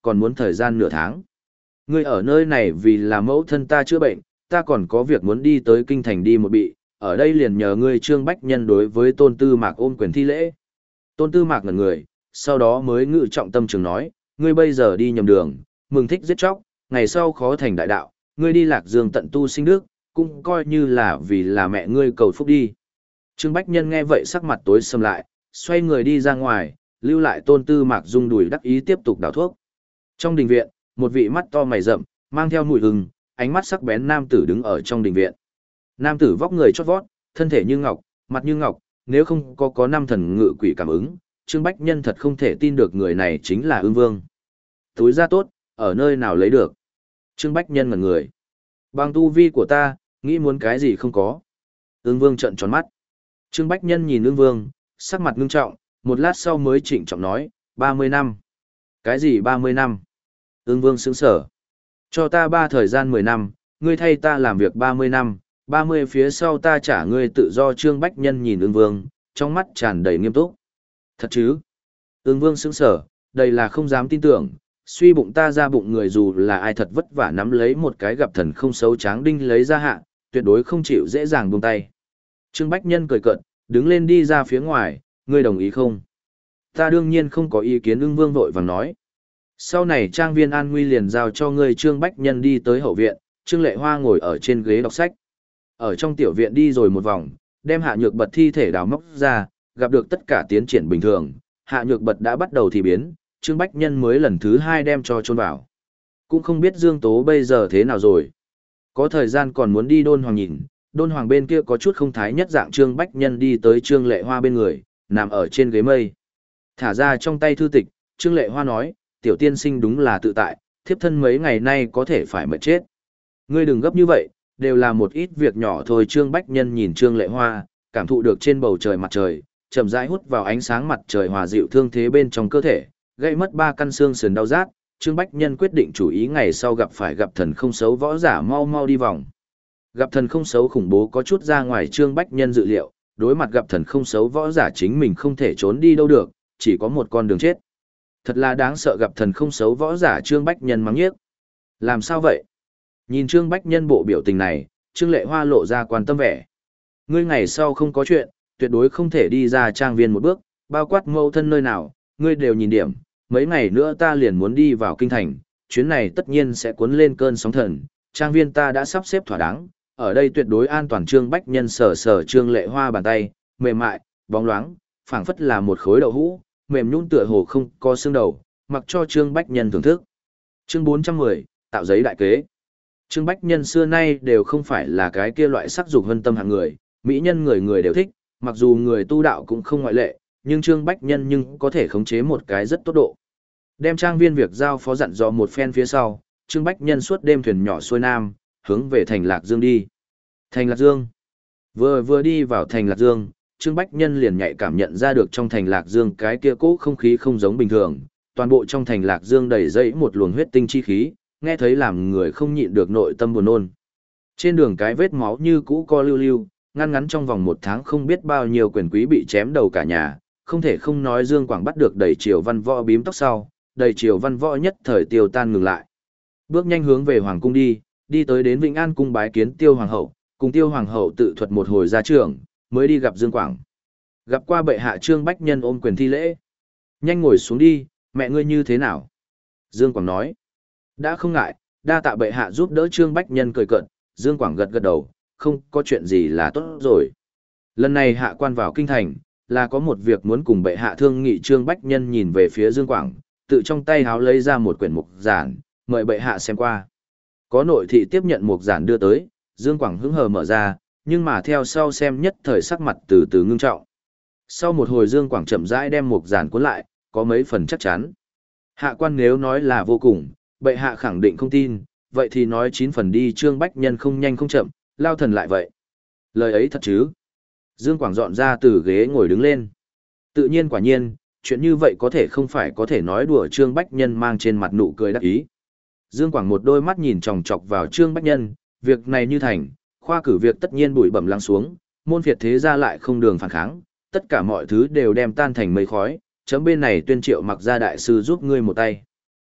còn muốn thời gian nửa tháng. Ngươi ở nơi này vì là mẫu thân ta chữa bệnh, ta còn có việc muốn đi tới kinh thành đi một bị, ở đây liền nhờ ngươi Trương Bách Nhân đối với Tôn Tư Mạc ôm quyền thi lễ. Tôn Tư Mạc ngẩn người, sau đó mới ngự trọng tâm trường nói, ngươi bây giờ đi nhầm đường, mừng thích giết chóc, ngày sau khó thành đại đạo, ngươi đi Lạc Dương tận tu sinh đức, cũng coi như là vì là mẹ ngươi cầu phúc đi. Trương Bách Nhân nghe vậy sắc mặt tối sầm lại, xoay người đi ra ngoài, lưu lại Tôn Tư Mạc rung đùi đắc ý tiếp tục đảo thuốc. Trong đình viện, một vị mắt to mày rậm, mang theo mùi hừng, ánh mắt sắc bén nam tử đứng ở trong đình viện. Nam tử vóc người chót vót, thân thể như ngọc, mặt như ngọc, nếu không có có năm thần ngự quỷ cảm ứng, Trương Bách Nhân thật không thể tin được người này chính là Ưng Vương. Túi ra tốt, ở nơi nào lấy được? Trương Bách Nhân ngẩn người. Bằng tu vi của ta, nghĩ muốn cái gì không có. Ưng Vương trợn tròn mắt. Trương Bách Nhân nhìn Ưng Vương, sắc mặt ngưng trọng, một lát sau mới trịnh trọng nói, ba mươi năm. Cái gì ba mươi năm? Ưng Vương sững sở. Cho ta ba thời gian mười năm, ngươi thay ta làm việc ba mươi năm, ba mươi phía sau ta trả ngươi tự do. Trương Bách Nhân nhìn Ưng Vương, trong mắt tràn đầy nghiêm túc. Thật chứ? Ưng Vương sững sở, đây là không dám tin tưởng, suy bụng ta ra bụng người dù là ai thật vất vả nắm lấy một cái gặp thần không xấu tráng đinh lấy ra hạ, tuyệt đối không chịu dễ dàng buông tay. Trương Bách Nhân cười cợt, đứng lên đi ra phía ngoài, ngươi đồng ý không? Ta đương nhiên không có ý kiến. Ưng Vương vội vàng nói. Sau này trang viên an nguy liền giao cho ngươi. Trương Bách Nhân đi tới hậu viện, Trương Lệ Hoa ngồi ở trên ghế đọc sách. Ở trong tiểu viện đi rồi một vòng, đem Hạ Nhược Bật thi thể đào móc ra, gặp được tất cả tiến triển bình thường, Hạ Nhược Bật đã bắt đầu thì biến, Trương Bách Nhân mới lần thứ hai đem cho chôn vào. Cũng không biết Dương Tố bây giờ thế nào rồi. Có thời gian còn muốn đi Đôn Hoàng nhìn, Đôn Hoàng bên kia có chút không thái nhất dạng. Trương Bách Nhân đi tới Trương Lệ Hoa bên người, nằm ở trên ghế mây. Thả ra trong tay thư tịch, Trương Lệ Hoa nói, tiểu tiên sinh đúng là tự tại, thiếp thân mấy ngày nay có thể phải mệt chết. Ngươi đừng gấp như vậy, đều là một ít việc nhỏ thôi. Trương Bách Nhân nhìn Trương Lệ Hoa, cảm thụ được trên bầu trời mặt trời, chậm rãi hút vào ánh sáng mặt trời hòa dịu thương thế bên trong cơ thể, gây mất ba căn xương sườn đau rát. Trương Bách Nhân quyết định chủ ý ngày sau gặp phải gặp thần không xấu võ giả mau mau đi vòng. Gặp thần không xấu khủng bố có chút ra ngoài Trương Bách Nhân dự liệu, đối mặt gặp thần không xấu võ giả chính mình không thể trốn đi đâu được, chỉ có một con đường chết. Thật là đáng sợ. Gặp thần không xấu võ giả. Trương Bách Nhân mắng nhiếc. Làm sao vậy? Nhìn Trương Bách Nhân bộ biểu tình này, Trương Lệ Hoa lộ ra quan tâm vẻ. Ngươi ngày sau không có chuyện, tuyệt đối không thể đi ra trang viên một bước, bao quát mâu thân nơi nào, ngươi đều nhìn điểm. Mấy ngày nữa ta liền muốn đi vào kinh thành, chuyến này tất nhiên sẽ cuốn lên cơn sóng thần, trang viên ta đã sắp xếp thỏa đáng, ở đây tuyệt đối an toàn. Trương Bách Nhân sờ sờ Trương Lệ Hoa bàn tay, mềm mại, bóng loáng, phảng phất là một khối đậu hũ, mềm nhũn tựa hồ không có xương đầu, mặc cho Trương Bách Nhân thưởng thức. Chương bốn trăm mười, tạo giấy đại kế. Trương Bách Nhân xưa nay đều không phải là cái kia loại sắc dục hân tâm hạng người, mỹ nhân người người đều thích, mặc dù người tu đạo cũng không ngoại lệ, nhưng Trương Bách Nhân nhưng có thể khống chế một cái rất tốt độ. Đem trang viên việc giao phó dặn dò một phen phía sau, Trương Bách Nhân suốt đêm thuyền nhỏ xuôi nam, hướng về thành Lạc Dương đi. Thành Lạc Dương. Vừa vừa đi vào thành Lạc Dương, Trương Bách Nhân liền nhạy cảm nhận ra được trong thành Lạc Dương cái kia cỗ không khí không giống bình thường, toàn bộ trong thành Lạc Dương đầy dẫy một luồng huyết tinh chi khí, nghe thấy làm người không nhịn được nội tâm buồn nôn. Trên đường cái vết máu như cũ co lưu lưu, ngăn ngắn trong vòng một tháng không biết bao nhiêu quyền quý bị chém đầu cả nhà, không thể không nói Dương Quảng bắt được đầy triều văn võ bím tóc sau, đầy triều văn võ nhất thời tiêu tan ngừng lại. Bước nhanh hướng về Hoàng cung đi, đi tới đến Vĩnh An cung bái kiến Tiêu Hoàng hậu, cùng Tiêu Hoàng hậu tự thuật một hồi ra trường, mới đi gặp Dương Quảng. Gặp qua bệ hạ. Trương Bách Nhân ôm quyền thi lễ. Nhanh ngồi xuống đi, mẹ ngươi như thế nào? Dương Quảng nói. Đã không ngại, đa tạ bệ hạ giúp đỡ. Trương Bách Nhân cười cợt, Dương Quảng gật gật đầu, không có chuyện gì là tốt rồi. Lần này hạ quan vào kinh thành, là có một việc muốn cùng bệ hạ thương nghị. Trương Bách Nhân nhìn về phía Dương Quảng, tự trong tay háo lấy ra một quyển mục giản, mời bệ hạ xem qua. Có nội thị tiếp nhận mục giản đưa tới, Dương Quảng hứng hờ mở ra, nhưng mà theo sau xem nhất thời sắc mặt từ từ ngưng trọng. Sau một hồi Dương Quảng chậm rãi đem mục giản cuốn lại, có mấy phần chắc chắn. Hạ quan nếu nói là vô cùng, bệ hạ khẳng định không tin, vậy thì nói chín phần đi. Trương Bách Nhân không nhanh không chậm, lao thần lại vậy. Lời ấy thật chứ? Dương Quảng dọn ra từ ghế ngồi đứng lên. Tự nhiên quả nhiên, chuyện như vậy có thể không phải có thể nói đùa. Trương Bách Nhân mang trên mặt nụ cười đắc ý. Dương Quảng một đôi mắt nhìn chòng chọc vào Trương Bách Nhân, việc này như thành, khoa cử việc tất nhiên bụi bẩm lắng xuống, môn phiệt thế ra lại không đường phản kháng, tất cả mọi thứ đều đem tan thành mây khói, chấm bên này tuyên triệu mặc ra đại sư giúp ngươi một tay.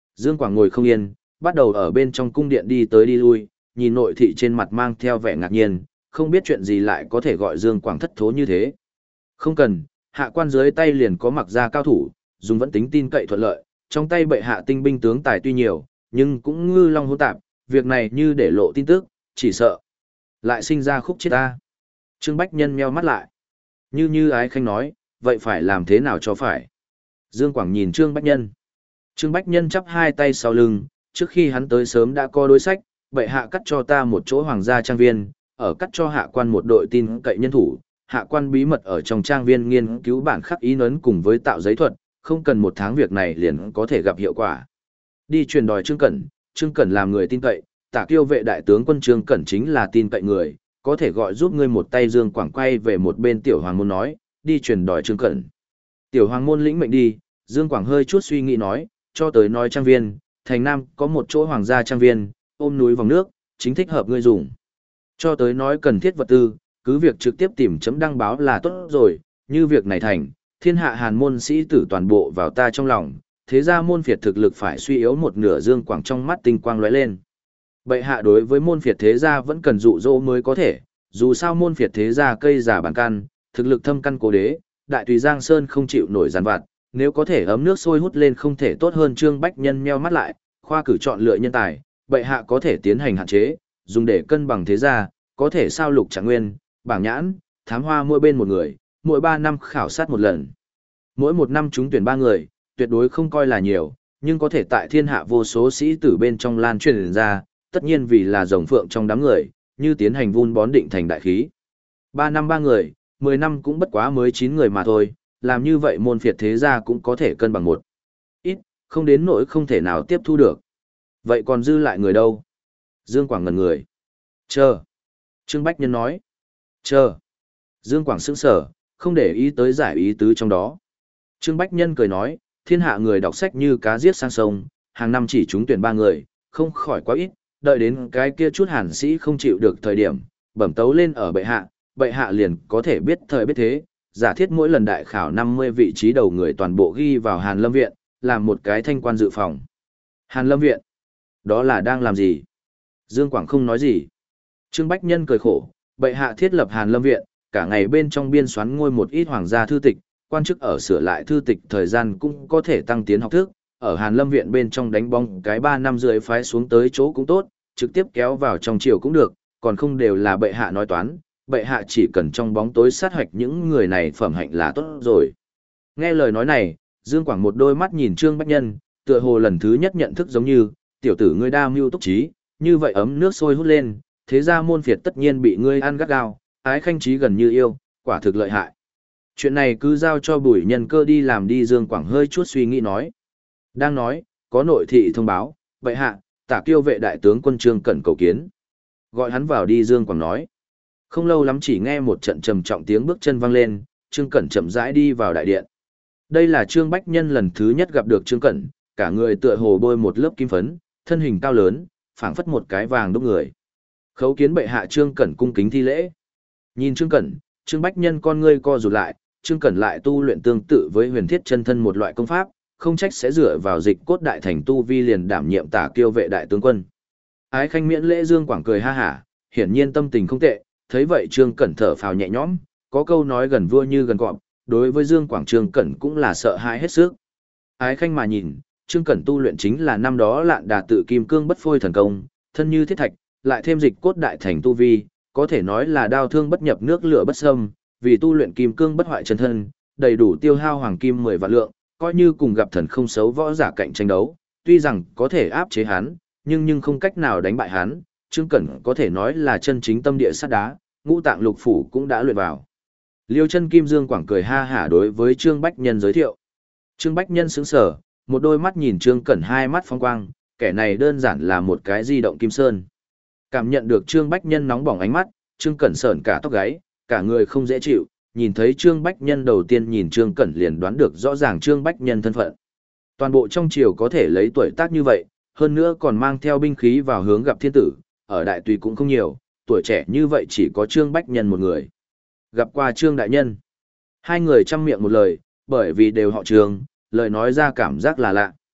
Dương Quảng ngồi không yên, bắt đầu ở bên trong cung điện đi tới đi lui, nhìn nội thị trên mặt mang theo vẻ ngạc nhiên, không biết chuyện gì lại có thể gọi Dương Quảng thất thố như thế. Không cần, hạ quan dưới tay liền có mặc gia cao thủ, dùng vẫn tính tin cậy thuận lợi, trong tay bệ hạ tinh binh tướng tài tuy nhiều, nhưng cũng ngư long hỗn tạp, việc này như để lộ tin tức, chỉ sợ lại sinh ra khúc chết ta. Trương Bách Nhân meo mắt lại. Như như Ái Khanh nói, vậy phải làm thế nào cho phải? Dương Quảng nhìn Trương Bách Nhân. Trương Bách Nhân chắp hai tay sau lưng, trước khi hắn tới sớm đã có đối sách, bệ hạ cắt cho ta một chỗ hoàng gia trang viên, ở cắt cho hạ quan một đội tin cậy nhân thủ, hạ quan bí mật ở trong trang viên nghiên cứu bản khắc ý nấn cùng với tạo giấy thuật, không cần một tháng việc này liền có thể gặp hiệu quả. Đi truyền đòi Trương Cẩn, Trương Cẩn làm người tin cậy, Tả Kiêu vệ đại tướng quân Trương Cẩn chính là tin cậy người, có thể gọi giúp ngươi một tay. Dương Quảng quay về một bên Tiểu Hoàng môn nói, đi truyền đòi Trương Cẩn. Tiểu Hoàng môn lĩnh mệnh đi, Dương Quảng hơi chút suy nghĩ nói, cho tới nói trang viên, thành Nam có một chỗ hoàng gia trang viên, ôm núi vòng nước, chính thích hợp ngươi dùng. Cho tới nói cần thiết vật tư, cứ việc trực tiếp tìm chấm đăng báo là tốt rồi, như việc này thành, thiên hạ hàn môn sĩ tử toàn bộ vào ta trong lòng, thế ra môn phiệt thực lực phải suy yếu một nửa. Dương Quảng trong mắt tinh quang lóe lên. Bệ hạ đối với môn phiệt thế gia vẫn cần dụ dỗ mới có thể, dù sao môn phiệt thế gia cây giả bản căn, thực lực thâm căn cố đế, đại tùy Giang Sơn không chịu nổi giàn vặt, nếu có thể ấm nước sôi hút lên không thể tốt hơn. Trương Bách Nhân nheo mắt lại, khoa cử chọn lựa nhân tài, bệ hạ có thể tiến hành hạn chế, dùng để cân bằng thế gia, có thể sao lục trạng nguyên, bảng nhãn, thám hoa mỗi bên một người, mỗi ba năm khảo sát một lần. Mỗi một năm chúng tuyển ba người, tuyệt đối không coi là nhiều, nhưng có thể tại thiên hạ vô số sĩ tử bên trong lan truyền ra, tất nhiên vì là rồng phượng trong đám người, như tiến hành vun bón định thành đại khí. Ba năm ba người, mười năm cũng bất quá mới chín người mà thôi, làm như vậy môn phiệt thế gia cũng có thể cân bằng một ít, không đến nỗi không thể nào tiếp thu được. Vậy còn dư lại người đâu? Dương Quảng ngẩn người. Chờ. Trương Bách Nhân nói. Chờ. Dương Quảng sững sờ, không để ý tới giải ý tứ trong đó. Trương Bách Nhân cười nói, thiên hạ người đọc sách như cá giết sang sông, hàng năm chỉ trúng tuyển ba người, không khỏi quá ít, đợi đến cái kia chút hàn sĩ không chịu được thời điểm, bẩm tấu lên ở bệ hạ, bệ hạ liền có thể biết thời biết thế, giả thiết mỗi lần đại khảo năm mươi vị trí đầu người toàn bộ ghi vào Hàn Lâm Viện, làm một cái thanh quan dự phòng. Hàn Lâm Viện? Đó là đang làm gì? Dương Quảng không nói gì. Trương Bách Nhân cười khổ, bệ hạ thiết lập Hàn Lâm Viện, cả ngày bên trong biên soán ngôi một ít hoàng gia thư tịch, quan chức ở sửa lại thư tịch thời gian cũng có thể tăng tiến học thức, ở Hàn Lâm Viện bên trong đánh bóng cái ba năm rưỡi phái xuống tới chỗ cũng tốt, trực tiếp kéo vào trong triều cũng được, còn không đều là bệ hạ nói toán, bệ hạ chỉ cần trong bóng tối sát hoạch những người này phẩm hạnh là tốt rồi. Nghe lời nói này, Dương Quảng một đôi mắt nhìn Trương Bách Nhân, tựa hồ lần thứ nhất nhận thức giống như, tiểu tử ngươi đa mưu túc trí, như vậy ấm nước sôi hút lên, thế ra môn phiệt tất nhiên bị ngươi ăn gắt gao, Ái Khanh trí gần như yêu, quả thực lợi hại. Chuyện này cứ giao cho Bùi Nhân Cơ đi làm đi. Dương Quảng hơi chút suy nghĩ nói. Đang nói, có nội thị thông báo, vậy hạ, Tả Kiêu vệ đại tướng quân Trương Cẩn cầu kiến. Gọi hắn vào đi. Dương Quảng nói. Không lâu lắm chỉ nghe một trận trầm trọng tiếng bước chân vang lên, Trương Cẩn chậm rãi đi vào đại điện. Đây là Trương Bách Nhân lần thứ nhất gặp được Trương Cẩn, cả người tựa hồ bôi một lớp kim phấn, thân hình cao lớn, phảng phất một cái vàng đúc người. Khấu kiến bệ hạ. Trương Cẩn cung kính thi lễ. Nhìn Trương Cẩn, Trương Bách Nhân con ngươi co rụt lại, Trương Cẩn lại tu luyện tương tự với huyền thiết chân thân một loại công pháp, không trách sẽ dựa vào dịch cốt đại thành tu vi liền đảm nhiệm Tả Kiêu vệ đại tướng quân. Ái Khanh miễn lễ. Dương Quảng cười ha hả, hiển nhiên tâm tình không tệ, thấy vậy Trương Cẩn thở phào nhẹ nhõm, có câu nói gần vua như gần cọp, đối với Dương Quảng Trương Cẩn cũng là sợ hãi hết sức. Ái Khanh mà nhìn, Trương Cẩn tu luyện chính là năm đó Lạn Đà tự kim cương bất phôi thần công, thân như thiết thạch, lại thêm dịch cốt đại thành tu vi, có thể nói là đao thương bất nhập nước lửa bất xâm, vì tu luyện kim cương bất hoại chân thân, đầy đủ tiêu hao hoàng kim mười vạn lượng, coi như cùng gặp thần không xấu võ giả cạnh tranh đấu, tuy rằng có thể áp chế hắn, nhưng nhưng không cách nào đánh bại hắn. Trương Cẩn có thể nói là chân chính tâm địa sắt đá, ngũ tạng lục phủ cũng đã luyện vào. Liêu chân kim. Dương Quảng cười ha hả đối với Trương Bách Nhân giới thiệu. Trương Bách Nhân sững sờ, một đôi mắt nhìn Trương Cẩn hai mắt phong quang, kẻ này đơn giản là một cái di động kim sơn. Cảm nhận được Trương Bách Nhân nóng bỏng ánh mắt, Trương Cẩn sởn cả tóc gáy, cả người không dễ chịu, nhìn thấy Trương Bách Nhân đầu tiên nhìn Trương Cẩn liền đoán được rõ ràng Trương Bách Nhân thân phận. Toàn bộ trong triều có thể lấy tuổi tác như vậy, hơn nữa còn mang theo binh khí vào hướng gặp thiên tử, ở đại tùy cũng không nhiều, tuổi trẻ như vậy chỉ có Trương Bách Nhân một người. Gặp qua Trương đại nhân. Hai người chăm miệng một lời, bởi vì đều họ Trương, lời nói ra cảm giác là lạ.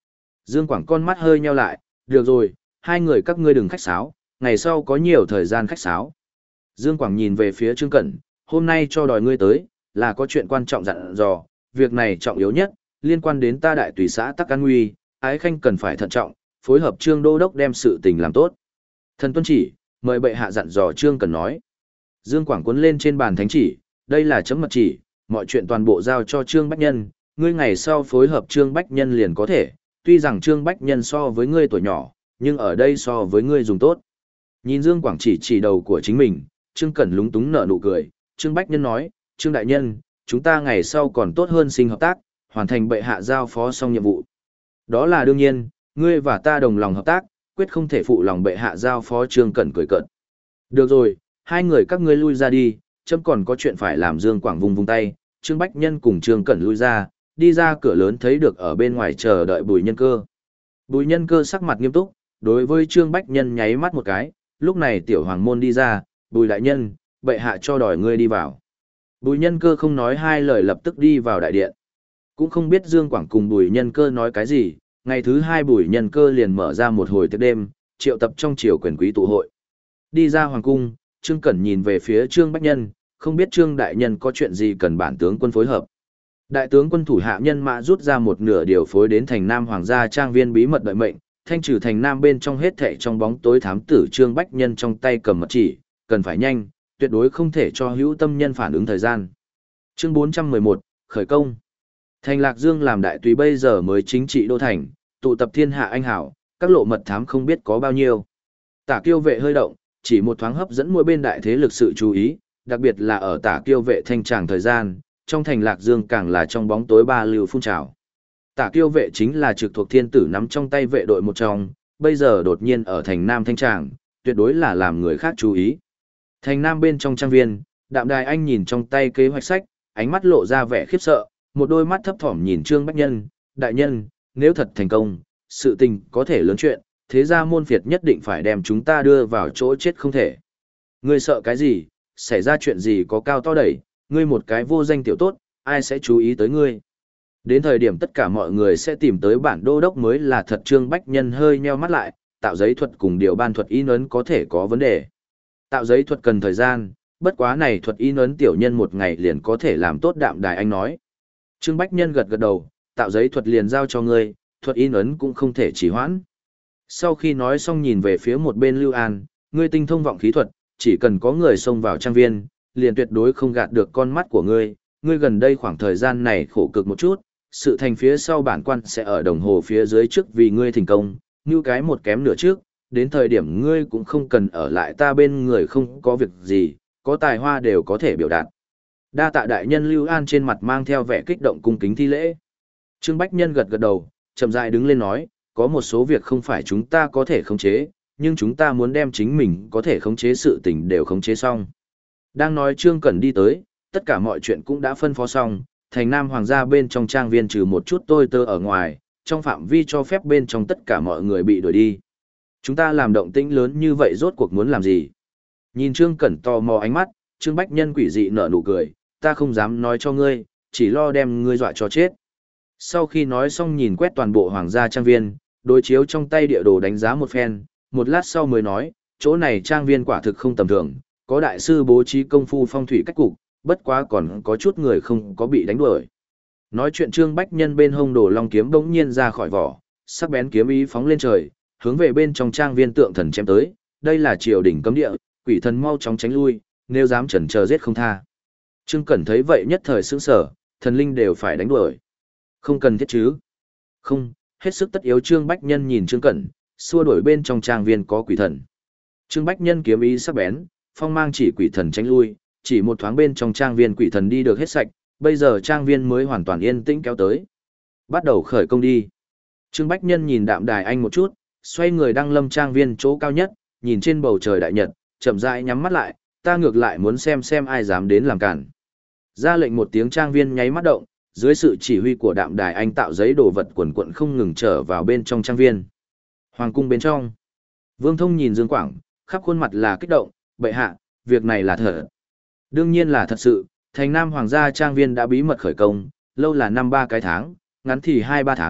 Dương Quảng con mắt hơi nheo lại, được rồi, hai người các ngươi đừng khách sáo, ngày sau có nhiều thời gian khách sáo. Dương Quảng nhìn về phía Trương Cẩn, hôm nay cho đòi ngươi tới, là có chuyện quan trọng dặn dò, việc này trọng yếu nhất, liên quan đến ta đại tùy xã Tắc An Nguy, Ái Khanh cần phải thận trọng, phối hợp Trương Đô Đốc đem sự tình làm tốt. Thần tuân chỉ, mời bệ hạ dặn dò Trương Cẩn nói. Dương Quảng cuốn lên trên bàn thánh chỉ, đây là chấm mật chỉ, mọi chuyện toàn bộ giao cho Trương Bách Nhân, ngươi ngày sau phối hợp Trương Bách Nhân liền có thể, tuy rằng Trương Bách Nhân so với ngươi tuổi nhỏ, nhưng ở đây so với ngươi dùng tốt. Nhìn Dương Quảng chỉ chỉ đầu của chính mình, Trương Cẩn lúng túng nở nụ cười, Trương Bách Nhân nói, Trương Đại Nhân, chúng ta ngày sau còn tốt hơn sinh hợp tác, hoàn thành bệ hạ giao phó xong nhiệm vụ. Đó là đương nhiên, ngươi và ta đồng lòng hợp tác, quyết không thể phụ lòng bệ hạ giao phó. Trương Cẩn cười cợt. Được rồi, hai người các ngươi lui ra đi, chấm còn có chuyện phải làm. Dương Quảng vung vung tay, Trương Bách Nhân cùng Trương Cẩn lui ra, đi ra cửa lớn thấy được ở bên ngoài chờ đợi Bùi Nhân Cơ. Bùi Nhân Cơ sắc mặt nghiêm túc, đối với Trương Bách Nhân nháy mắt một cái, lúc này tiểu hoàng môn đi ra, Bùi đại nhân, bệ hạ cho đòi ngươi đi vào. Bùi Nhân Cơ không nói hai lời lập tức đi vào đại điện. Cũng không biết Dương Quảng cùng Bùi Nhân Cơ nói cái gì, ngày thứ hai Bùi Nhân Cơ liền mở ra một hồi tiệc đêm, triệu tập trong triều quyền quý tụ hội. Đi ra hoàng cung, Trương Cẩn nhìn về phía Trương Bách Nhân, không biết Trương đại nhân có chuyện gì cần bản tướng quân phối hợp. Đại tướng quân thủ hạ nhân mã rút ra một nửa điều phối đến thành Nam Hoàng gia trang viên bí mật đợi mệnh, thanh trừ thành Nam bên trong hết thảy trong bóng tối thám tử. Trương Bách Nhân trong tay cầm mật chỉ, cần phải nhanh, tuyệt đối không thể cho hữu tâm nhân phản ứng thời gian. Chương bốn trăm mười một, khởi công. Thành Lạc Dương làm đại tùy bây giờ mới chính trị đô thành, tụ tập thiên hạ anh hảo, các lộ mật thám không biết có bao nhiêu. Tả Kiêu vệ hơi động, chỉ một thoáng hấp dẫn mỗi bên đại thế lực sự chú ý, đặc biệt là ở Tả Kiêu vệ thanh tràng thời gian, trong thành Lạc Dương càng là trong bóng tối ba lưu phun trào. Tả Kiêu vệ chính là trực thuộc thiên tử nắm trong tay vệ đội một trong, bây giờ đột nhiên ở thành Nam thanh tràng, tuyệt đối là làm người khác chú ý. Thành Nam bên trong trang viên, Đạm Đài Anh nhìn trong tay kế hoạch sách, ánh mắt lộ ra vẻ khiếp sợ, một đôi mắt thấp thỏm nhìn Trương Bách Nhân, đại nhân, nếu thật thành công, sự tình có thể lớn chuyện, thế ra môn phiệt nhất định phải đem chúng ta đưa vào chỗ chết không thể. Ngươi sợ cái gì, xảy ra chuyện gì có cao to đẩy, ngươi một cái vô danh tiểu tốt, ai sẽ chú ý tới ngươi. Đến thời điểm tất cả mọi người sẽ tìm tới bản đô đốc mới là thật. Trương Bách Nhân hơi nheo mắt lại, tạo giấy thuật cùng điều ban thuật in ấn có thể có vấn đề. Tạo giấy thuật cần thời gian, bất quá này thuật in ấn tiểu nhân một ngày liền có thể làm tốt. Đạm Đài Anh nói. Trương Bách Nhân gật gật đầu, tạo giấy thuật liền giao cho ngươi, thuật in ấn cũng không thể trì hoãn. Sau khi nói xong nhìn về phía một bên Lưu An, ngươi tinh thông vọng khí thuật, chỉ cần có người xông vào trang viên, liền tuyệt đối không gạt được con mắt của ngươi, ngươi gần đây khoảng thời gian này khổ cực một chút, sự thành phía sau bản quan sẽ ở đồng hồ phía dưới trước vì ngươi thành công, như cái một kém nửa trước, đến thời điểm ngươi cũng không cần ở lại ta bên người không có việc gì, có tài hoa đều có thể biểu đạt. Đa tạ đại nhân. Lưu An trên mặt mang theo vẻ kích động cung kính thi lễ. Trương Bách Nhân gật gật đầu, chậm rãi đứng lên nói, có một số việc không phải chúng ta có thể khống chế, nhưng chúng ta muốn đem chính mình có thể khống chế sự tình đều khống chế xong. Đang nói Trương Cẩn đi tới, tất cả mọi chuyện cũng đã phân phó xong, thành Nam Hoàng gia bên trong trang viên trừ một chút tôi tơ ở ngoài, trong phạm vi cho phép bên trong tất cả mọi người bị đuổi đi. Chúng ta làm động tĩnh lớn như vậy rốt cuộc muốn làm gì? Nhìn Trương Cẩn tò mò ánh mắt, Trương Bách Nhân quỷ dị nở nụ cười, ta không dám nói cho ngươi, chỉ lo đem ngươi dọa cho chết. Sau khi nói xong nhìn quét toàn bộ hoàng gia trang viên, đối chiếu trong tay địa đồ đánh giá một phen, một lát sau mới nói, chỗ này trang viên quả thực không tầm thường, có đại sư bố trí công phu phong thủy cách cục, bất quá còn có chút người không có bị đánh đuổi. Nói chuyện Trương Bách Nhân bên hông đồ long kiếm bỗng nhiên ra khỏi vỏ, sắc bén kiếm ý phóng lên trời, hướng về bên trong trang viên tượng thần chém tới, đây là triều đỉnh cấm địa, quỷ thần mau chóng tránh lui, nếu dám chần chờ giết không tha. Trương Cẩn thấy vậy nhất thời sững sờ, thần linh đều phải đánh đuổi. Không cần thiết chứ? Không, hết sức tất yếu. Trương Bách Nhân nhìn Trương Cẩn, xua đuổi bên trong trang viên có quỷ thần. Trương Bách Nhân kiếm ý sắc bén, phong mang chỉ quỷ thần tránh lui, chỉ một thoáng bên trong trang viên quỷ thần đi được hết sạch, bây giờ trang viên mới hoàn toàn yên tĩnh kéo tới. Bắt đầu khởi công đi. Trương Bách Nhân nhìn Đạm Đài Anh một chút, xoay người đăng lâm trang viên chỗ cao nhất, nhìn trên bầu trời đại nhật, chậm rãi nhắm mắt lại, ta ngược lại muốn xem xem ai dám đến làm cản. Ra lệnh một tiếng, trang viên nháy mắt động, dưới sự chỉ huy của Đạm Đài Anh tạo giấy đồ vật quần quận không ngừng trở vào bên trong trang viên. Hoàng cung bên trong, Vương Thông nhìn Dương Quảng, khắp khuôn mặt là kích động, bệ hạ, việc này là thật. Đương nhiên là thật sự, thành Nam Hoàng gia trang viên đã bí mật khởi công, lâu là năm ba cái tháng, ngắn thì hai ba tháng,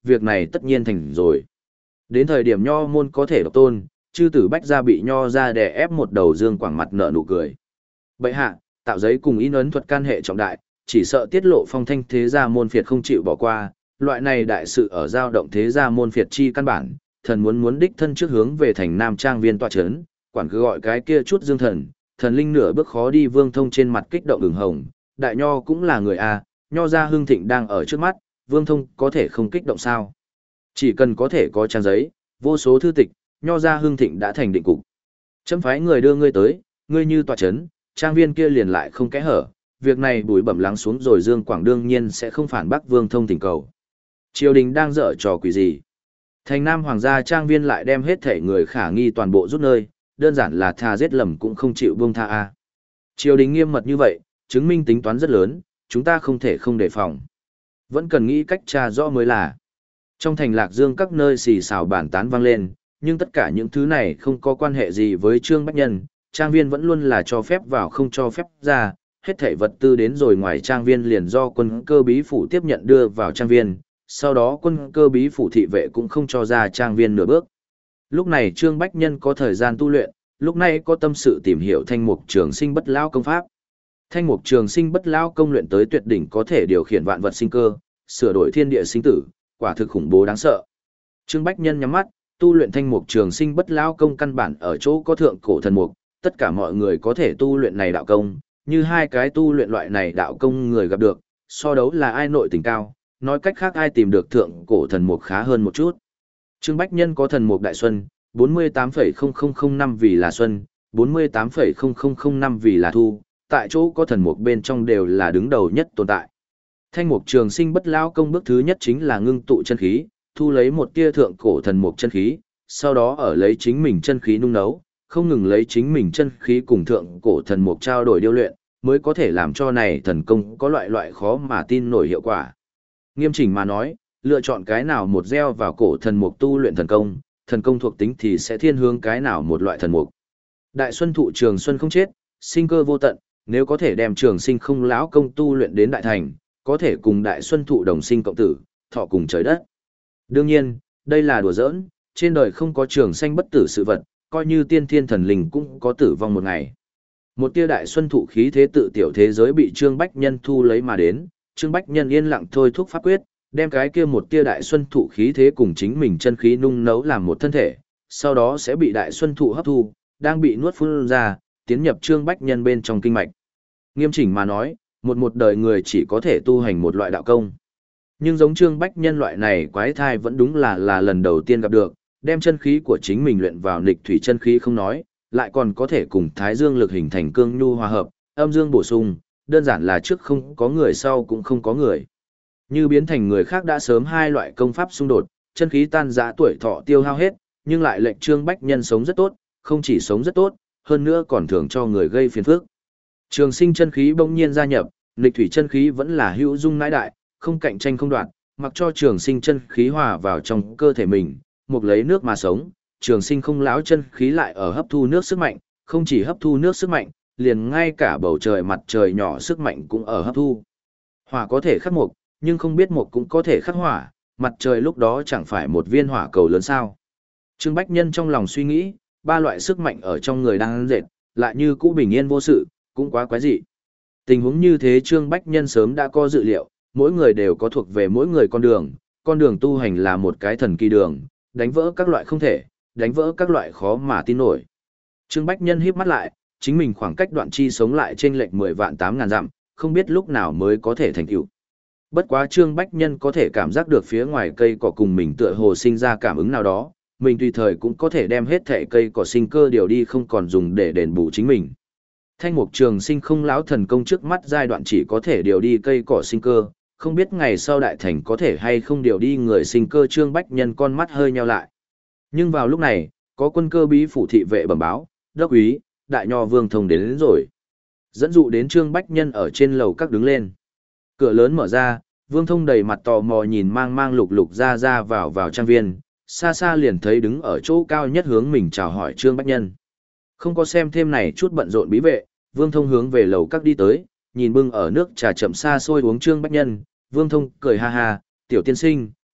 việc này tất nhiên thành rồi. Đến thời điểm nho môn có thể độc tôn, chư tử bách gia bị nho ra đè ép một đầu dương quảng mặt nợ nụ cười. Bệ hạ, tạo giấy cùng in ấn thuật can hệ trọng đại, chỉ sợ tiết lộ phong thanh thế gia môn phiệt không chịu bỏ qua, loại này đại sự ở giao động thế gia môn phiệt chi căn bản, thần muốn muốn đích thân trước hướng về thành Nam Trang viên tọa chấn, quản cứ gọi cái kia chút dương thần, thần linh nửa bước khó đi. Vương Thông trên mặt kích động ửng hồng, đại nho cũng là người a, nho gia hưng thịnh đang ở trước mắt, Vương Thông có thể không kích động sao? Chỉ cần có thể có trang giấy, vô số thư tịch, nho gia hưng thịnh đã thành định cục. Chấm phái người đưa ngươi tới, ngươi như tọa chấn, trang viên kia liền lại không kẽ hở, việc này bùi bẩm lắng xuống rồi Dương Quảng đương nhiên sẽ không phản bác Vương Thông thỉnh cầu. Triều đình đang dở trò quỷ gì? Thành Nam Hoàng gia trang viên lại đem hết thể người khả nghi toàn bộ rút nơi, đơn giản là tha giết lầm cũng không chịu buông tha a. Triều đình nghiêm mật như vậy, chứng minh tính toán rất lớn, chúng ta không thể không đề phòng. Vẫn cần nghĩ cách tra rõ mới là. Trong thành Lạc Dương các nơi xì xào bàn tán vang lên, nhưng tất cả những thứ này không có quan hệ gì với Trương Bách Nhân, trang viên vẫn luôn là cho phép vào không cho phép ra, hết thảy vật tư đến rồi ngoài trang viên liền do quân cơ bí phủ tiếp nhận đưa vào trang viên, sau đó quân cơ bí phủ thị vệ cũng không cho ra trang viên nửa bước. Lúc này Trương Bách Nhân có thời gian tu luyện, lúc này có tâm sự tìm hiểu Thanh Mục Trường Sinh Bất Lão công pháp. Thanh Mục Trường Sinh Bất Lão công luyện tới tuyệt đỉnh có thể điều khiển vạn vật sinh cơ, sửa đổi thiên địa sinh tử, quả thực khủng bố đáng sợ. Trương Bách Nhân nhắm mắt, tu luyện Thanh Mục Trường Sinh Bất Lão công căn bản ở chỗ có thượng cổ thần mục, tất cả mọi người có thể tu luyện này đạo công, như hai cái tu luyện loại này đạo công người gặp được, so đấu là ai nội tình cao, nói cách khác ai tìm được thượng cổ thần mục khá hơn một chút. Trương Bách Nhân có thần mục đại xuân, bốn mươi tám phẩy không không không năm vì là xuân, bốn mươi tám phẩy không không không năm vì là thu, tại chỗ có thần mục bên trong đều là đứng đầu nhất tồn tại. Thanh Mục Trường Sinh Bất Lão công bước thứ nhất chính là ngưng tụ chân khí, thu lấy một tia thượng cổ thần mục chân khí, sau đó ở lấy chính mình chân khí nung nấu, không ngừng lấy chính mình chân khí cùng thượng cổ thần mục trao đổi điêu luyện, mới có thể làm cho này thần công có loại loại khó mà tin nổi hiệu quả. Nghiêm chỉnh mà nói, lựa chọn cái nào một gieo vào cổ thần mục tu luyện thần công, thần công thuộc tính thì sẽ thiên hướng cái nào một loại thần mục. Đại xuân thụ trường xuân không chết, sinh cơ vô tận, nếu có thể đem trường sinh không lão công tu luyện đến đại thành, có thể cùng đại xuân thụ đồng sinh cộng tử, thọ cùng trời đất. Đương nhiên, đây là đùa giỡn, trên đời không có trường sanh bất tử sự vật, coi như tiên thiên thần linh cũng có tử vong một ngày. Một tia đại xuân thụ khí thế tự tiểu thế giới bị Trương Bách Nhân thu lấy mà đến, Trương Bách Nhân yên lặng thôi thúc pháp quyết, đem cái kia một tia đại xuân thụ khí thế cùng chính mình chân khí nung nấu làm một thân thể, sau đó sẽ bị đại xuân thụ hấp thu, đang bị nuốt phun ra, tiến nhập Trương Bách Nhân bên trong kinh mạch. Nghiêm chỉnh mà nói, một một đời người chỉ có thể tu hành một loại đạo công. Nhưng giống Trương Bách Nhân loại này quái thai vẫn đúng là là lần đầu tiên gặp được, đem chân khí của chính mình luyện vào nghịch thủy chân khí không nói, lại còn có thể cùng thái dương lực hình thành cương nhu hòa hợp, âm dương bổ sung, đơn giản là trước không có người sau cũng không có người. Như biến thành người khác đã sớm hai loại công pháp xung đột, chân khí tan rã tuổi thọ tiêu hao hết, nhưng lại lệnh Trương Bách Nhân sống rất tốt, không chỉ sống rất tốt, hơn nữa còn thường cho người gây phiền phức. Trường sinh chân khí bỗng nhiên gia nhập, nghịch thủy chân khí vẫn là hữu dung nãi đại, không cạnh tranh không đoạt, mặc cho trường sinh chân khí hòa vào trong cơ thể mình, một lấy nước mà sống, trường sinh không lão chân khí lại ở hấp thu nước sức mạnh, không chỉ hấp thu nước sức mạnh, liền ngay cả bầu trời mặt trời nhỏ sức mạnh cũng ở hấp thu. Hỏa có thể khắc mộc, nhưng không biết mộc cũng có thể khắc hỏa, mặt trời lúc đó chẳng phải một viên hỏa cầu lớn sao. Trương Bách Nhân trong lòng suy nghĩ, ba loại sức mạnh ở trong người đang dệt, lại như cũ bình yên vô sự, cũng quá quái dị. Tình huống như thế Trương Bách Nhân sớm đã có dự liệu, mỗi người đều có thuộc về mỗi người con đường, con đường tu hành là một cái thần kỳ đường, đánh vỡ các loại không thể, đánh vỡ các loại khó mà tin nổi. Trương Bách Nhân híp mắt lại, chính mình khoảng cách đoạn chi sống lại trên lệch mười vạn tám ngàn dặm, không biết lúc nào mới có thể thành tựu. Bất quá Trương Bách Nhân có thể cảm giác được phía ngoài cây cỏ cùng mình tựa hồ sinh ra cảm ứng nào đó, mình tùy thời cũng có thể đem hết thể cây cỏ sinh cơ điều đi không còn dùng để đền bù chính mình. Thanh Mục Trường Sinh không lão thần công trước mắt giai đoạn chỉ có thể điều đi cây cỏ sinh cơ, không biết ngày sau đại thành có thể hay không điều đi người sinh cơ. Trương Bách Nhân con mắt hơi nheo lại. Nhưng vào lúc này, có quân cơ bí phủ thị vệ bẩm báo, đốc úy, đại nho Vương Thông đến, đến rồi. Dẫn dụ đến Trương Bách Nhân ở trên lầu các đứng lên. Cửa lớn mở ra, Vương Thông đầy mặt tò mò nhìn mang mang lục lục ra ra vào vào trang viên, xa xa liền thấy đứng ở chỗ cao nhất hướng mình chào hỏi Trương Bách Nhân. Không có xem thêm này chút bận rộn bí vệ, Vương Thông hướng về lầu các đi tới, nhìn bưng ở nước trà chậm xa xôi uống Trương Bách Nhân, Vương Thông cười ha ha, tiểu tiên sinh,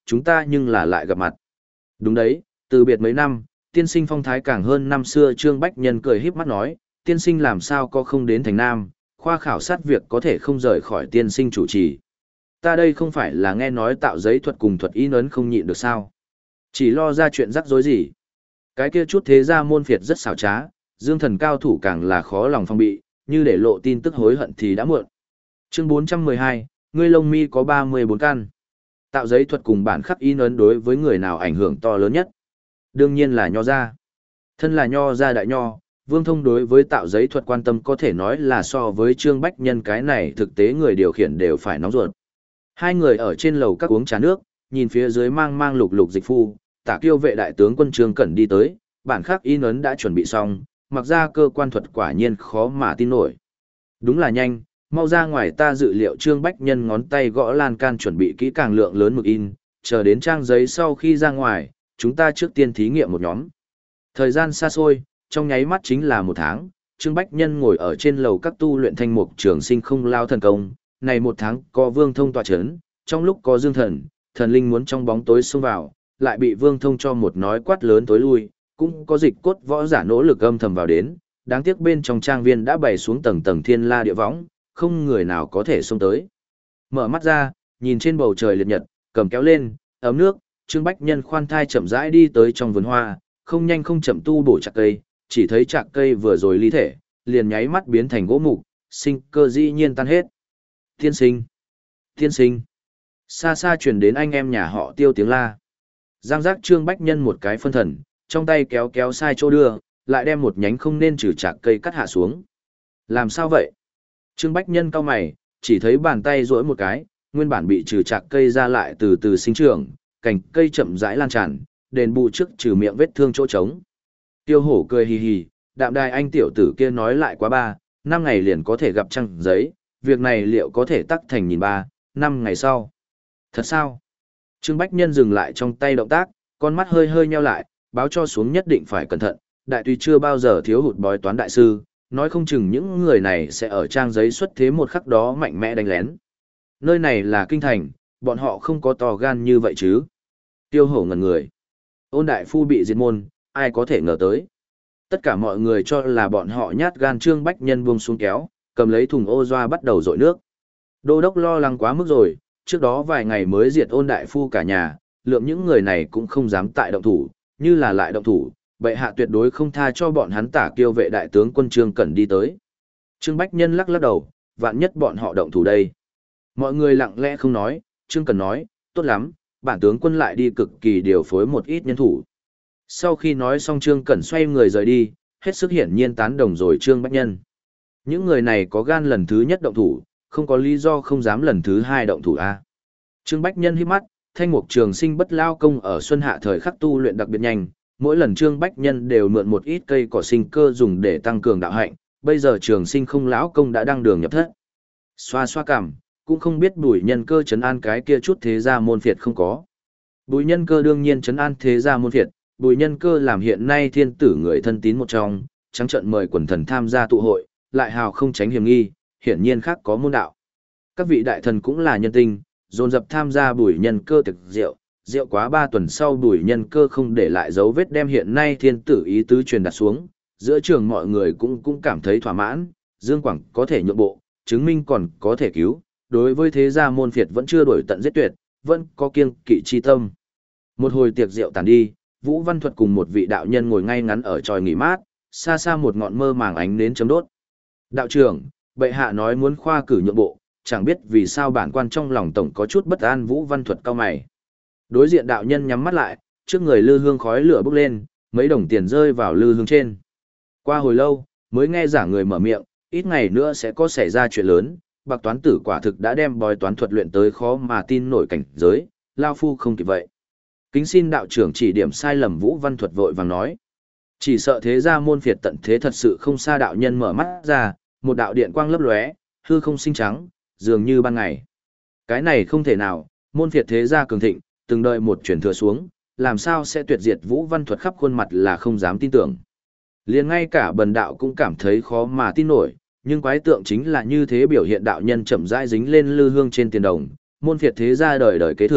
chúng ta nhưng là lại gặp mặt. Đúng đấy, từ biệt mấy năm, tiên sinh phong thái càng hơn năm xưa. Trương Bách Nhân cười híp mắt nói, tiên sinh làm sao có không đến thành Nam, khoa khảo sát việc có thể không rời khỏi tiên sinh chủ trì. Ta đây không phải là nghe nói tạo giấy thuật cùng thuật in ấn không nhịn được sao. Chỉ lo ra chuyện rắc rối gì. Cái kia chút thế gia môn phiệt rất xảo trá, dương thần cao thủ càng là khó lòng phong bị, như để lộ tin tức hối hận thì đã muộn. Chương bốn trăm mười hai, ngươi lông mi có ba mươi bốn căn. Tạo giấy thuật cùng bản khắc in ấn đối với người nào ảnh hưởng to lớn nhất? Đương nhiên là nho gia. Thân là nho gia đại nho, Vương Thông đối với tạo giấy thuật quan tâm có thể nói là so với Trương Bách Nhân cái này thực tế người điều khiển đều phải nóng ruột. Hai người ở trên lầu các uống trà nước, nhìn phía dưới mang mang lục lục dịch phu, Tả Kiêu vệ đại tướng quân Trương Cẩn đi tới, bản khắc in ấn đã chuẩn bị xong, mặc ra cơ quan thuật quả nhiên khó mà tin nổi. Đúng là nhanh, mau ra ngoài, ta dự liệu. Trương Bách Nhân ngón tay gõ lan can chuẩn bị kỹ càng lượng lớn mực in, chờ đến trang giấy sau khi ra ngoài, chúng ta trước tiên thí nghiệm một nhóm. Thời gian xa xôi, trong nháy mắt chính là một tháng, Trương Bách Nhân ngồi ở trên lầu các tu luyện thanh mục trường sinh không lao thần công, này một tháng có Vương Thông tọa chấn, trong lúc có Dương Thần, thần linh muốn trong bóng tối xông vào, lại bị Vương Thông cho một nói quát lớn tối lui, cũng có dịch cốt võ giả nỗ lực âm thầm vào đến, đáng tiếc bên trong trang viên đã bày xuống tầng tầng thiên la địa võng, không người nào có thể xông tới. Mở mắt ra, nhìn trên bầu trời liệt nhật, cầm kéo lên, ấm nước, Trương Bách Nhân khoan thai chậm rãi đi tới trong vườn hoa, không nhanh không chậm tu bổ chạc cây, chỉ thấy chạc cây vừa rồi ly thể, liền nháy mắt biến thành gỗ mục, sinh cơ dĩ nhiên tan hết. Tiên sinh! Tiên sinh! Xa xa truyền đến anh em nhà họ Tiêu tiếng la. Giang giác. Trương Bách Nhân một cái phân thần, trong tay kéo kéo sai chỗ đưa, lại đem một nhánh không nên trừ chạc cây cắt hạ xuống. Làm sao vậy? Trương Bách Nhân cau mày, chỉ thấy bàn tay duỗi một cái, nguyên bản bị trừ chạc cây ra lại từ từ sinh trưởng, cành cây chậm rãi lan tràn, đền bù trước trừ miệng vết thương chỗ trống. Tiêu Hổ cười hì hì, đạm đài anh tiểu tử kia nói lại quá ba, năm ngày liền có thể gặp trăng giấy, việc này liệu có thể tắc thành nhìn ba, năm ngày sau. Thật sao? Trương Bách Nhân dừng lại trong tay động tác, con mắt hơi hơi nheo lại, báo cho xuống nhất định phải cẩn thận, đại tùy chưa bao giờ thiếu hụt bói toán đại sư, nói không chừng những người này sẽ ở trang giấy xuất thế một khắc đó mạnh mẽ đánh lén. Nơi này là kinh thành, bọn họ không có to gan như vậy chứ. Tiêu Hổ ngẩn người. Ôn đại phu bị diệt môn, ai có thể ngờ tới. Tất cả mọi người cho là bọn họ nhát gan. Trương Bách Nhân buông xuống kéo, cầm lấy thùng ô doa bắt đầu dội nước. Đô đốc lo lắng quá mức rồi, trước đó vài ngày mới diệt Ôn đại phu cả nhà, lượng những người này cũng không dám tại động thủ, như là lại động thủ, bệ hạ tuyệt đối không tha cho bọn hắn. Tả Kiêu vệ đại tướng quân Trương Cẩn đi tới. Trương Bách Nhân lắc lắc đầu, vạn nhất bọn họ động thủ đây. Mọi người lặng lẽ không nói, Trương Cẩn nói, tốt lắm, bản tướng quân lại đi cực kỳ điều phối một ít nhân thủ. Sau khi nói xong Trương Cẩn xoay người rời đi, hết sức hiển nhiên tán đồng rồi Trương Bách Nhân. Những người này có gan lần thứ nhất động thủ, không có lý do không dám lần thứ hai động thủ a. Trương Bách Nhân hít mắt, thanh mục trường sinh bất lao công ở xuân hạ thời khắc tu luyện đặc biệt nhanh, mỗi lần Trương Bách Nhân đều mượn một ít cây cỏ sinh cơ dùng để tăng cường đạo hạnh, bây giờ trường sinh không lão công đã đăng đường nhập thất. Xoa xoa cằm, cũng không biết Bùi Nhân Cơ trấn an cái kia chút thế gia môn phiệt không có. Bùi Nhân Cơ đương nhiên trấn an thế gia môn phiệt, Bùi Nhân Cơ làm hiện nay thiên tử người thân tín một trong, trắng trợn mời quần thần tham gia tụ hội, lại hào không tránh hiểm nghi, hiển nhiên khác có môn đạo. Các vị đại thần cũng là nhân tinh, dồn dập tham gia Bùi Nhân Cơ tiệc rượu, rượu quá ba tuần sau Bùi Nhân Cơ không để lại dấu vết đem hiện nay thiên tử ý tứ truyền đạt xuống, giữa trường mọi người cũng cũng cảm thấy thỏa mãn, Dương Quảng có thể nhượng bộ, chứng minh còn có thể cứu, đối với thế gia môn phiệt vẫn chưa đổi tận giết tuyệt, vẫn có kiêng kỵ chi tâm. Một hồi tiệc rượu tàn đi, Vũ Văn Thuật cùng một vị đạo nhân ngồi ngay ngắn ở tròi nghỉ mát, xa xa một ngọn mơ màng ánh nến chấm đốt. Đạo trưởng, bệ hạ nói muốn khoa cử nhượng bộ, chẳng biết vì sao bản quan trong lòng tổng có chút bất an. Vũ Văn Thuật cau mày. Đối diện đạo nhân nhắm mắt lại, trước người lư hương khói lửa bốc lên, mấy đồng tiền rơi vào lư hương trên. Qua hồi lâu, mới nghe giả người mở miệng, ít ngày nữa sẽ có xảy ra chuyện lớn, bạc toán tử quả thực đã đem bói toán thuật luyện tới khó mà tin nổi cảnh giới, lao phu không kịp vậy. Kính xin đạo trưởng chỉ điểm sai lầm. Vũ Văn Thuật vội vàng nói. Chỉ sợ thế gia môn phiệt tận thế thật sự không xa. Đạo nhân mở mắt ra, một đạo điện quang lấp lóe, hư không sinh trắng, dường như ban ngày. Cái này không thể nào, môn phiệt thế gia cường thịnh, từng đời một chuyển thừa xuống, làm sao sẽ tuyệt diệt. Vũ Văn Thuật khắp khuôn mặt là không dám tin tưởng. Liền ngay cả bần đạo cũng cảm thấy khó mà tin nổi, nhưng quái tượng chính là như thế. Biểu hiện đạo nhân chậm rãi dính lên lư hương trên tiền đồng, môn phiệt thế gia đời đời kế thừa,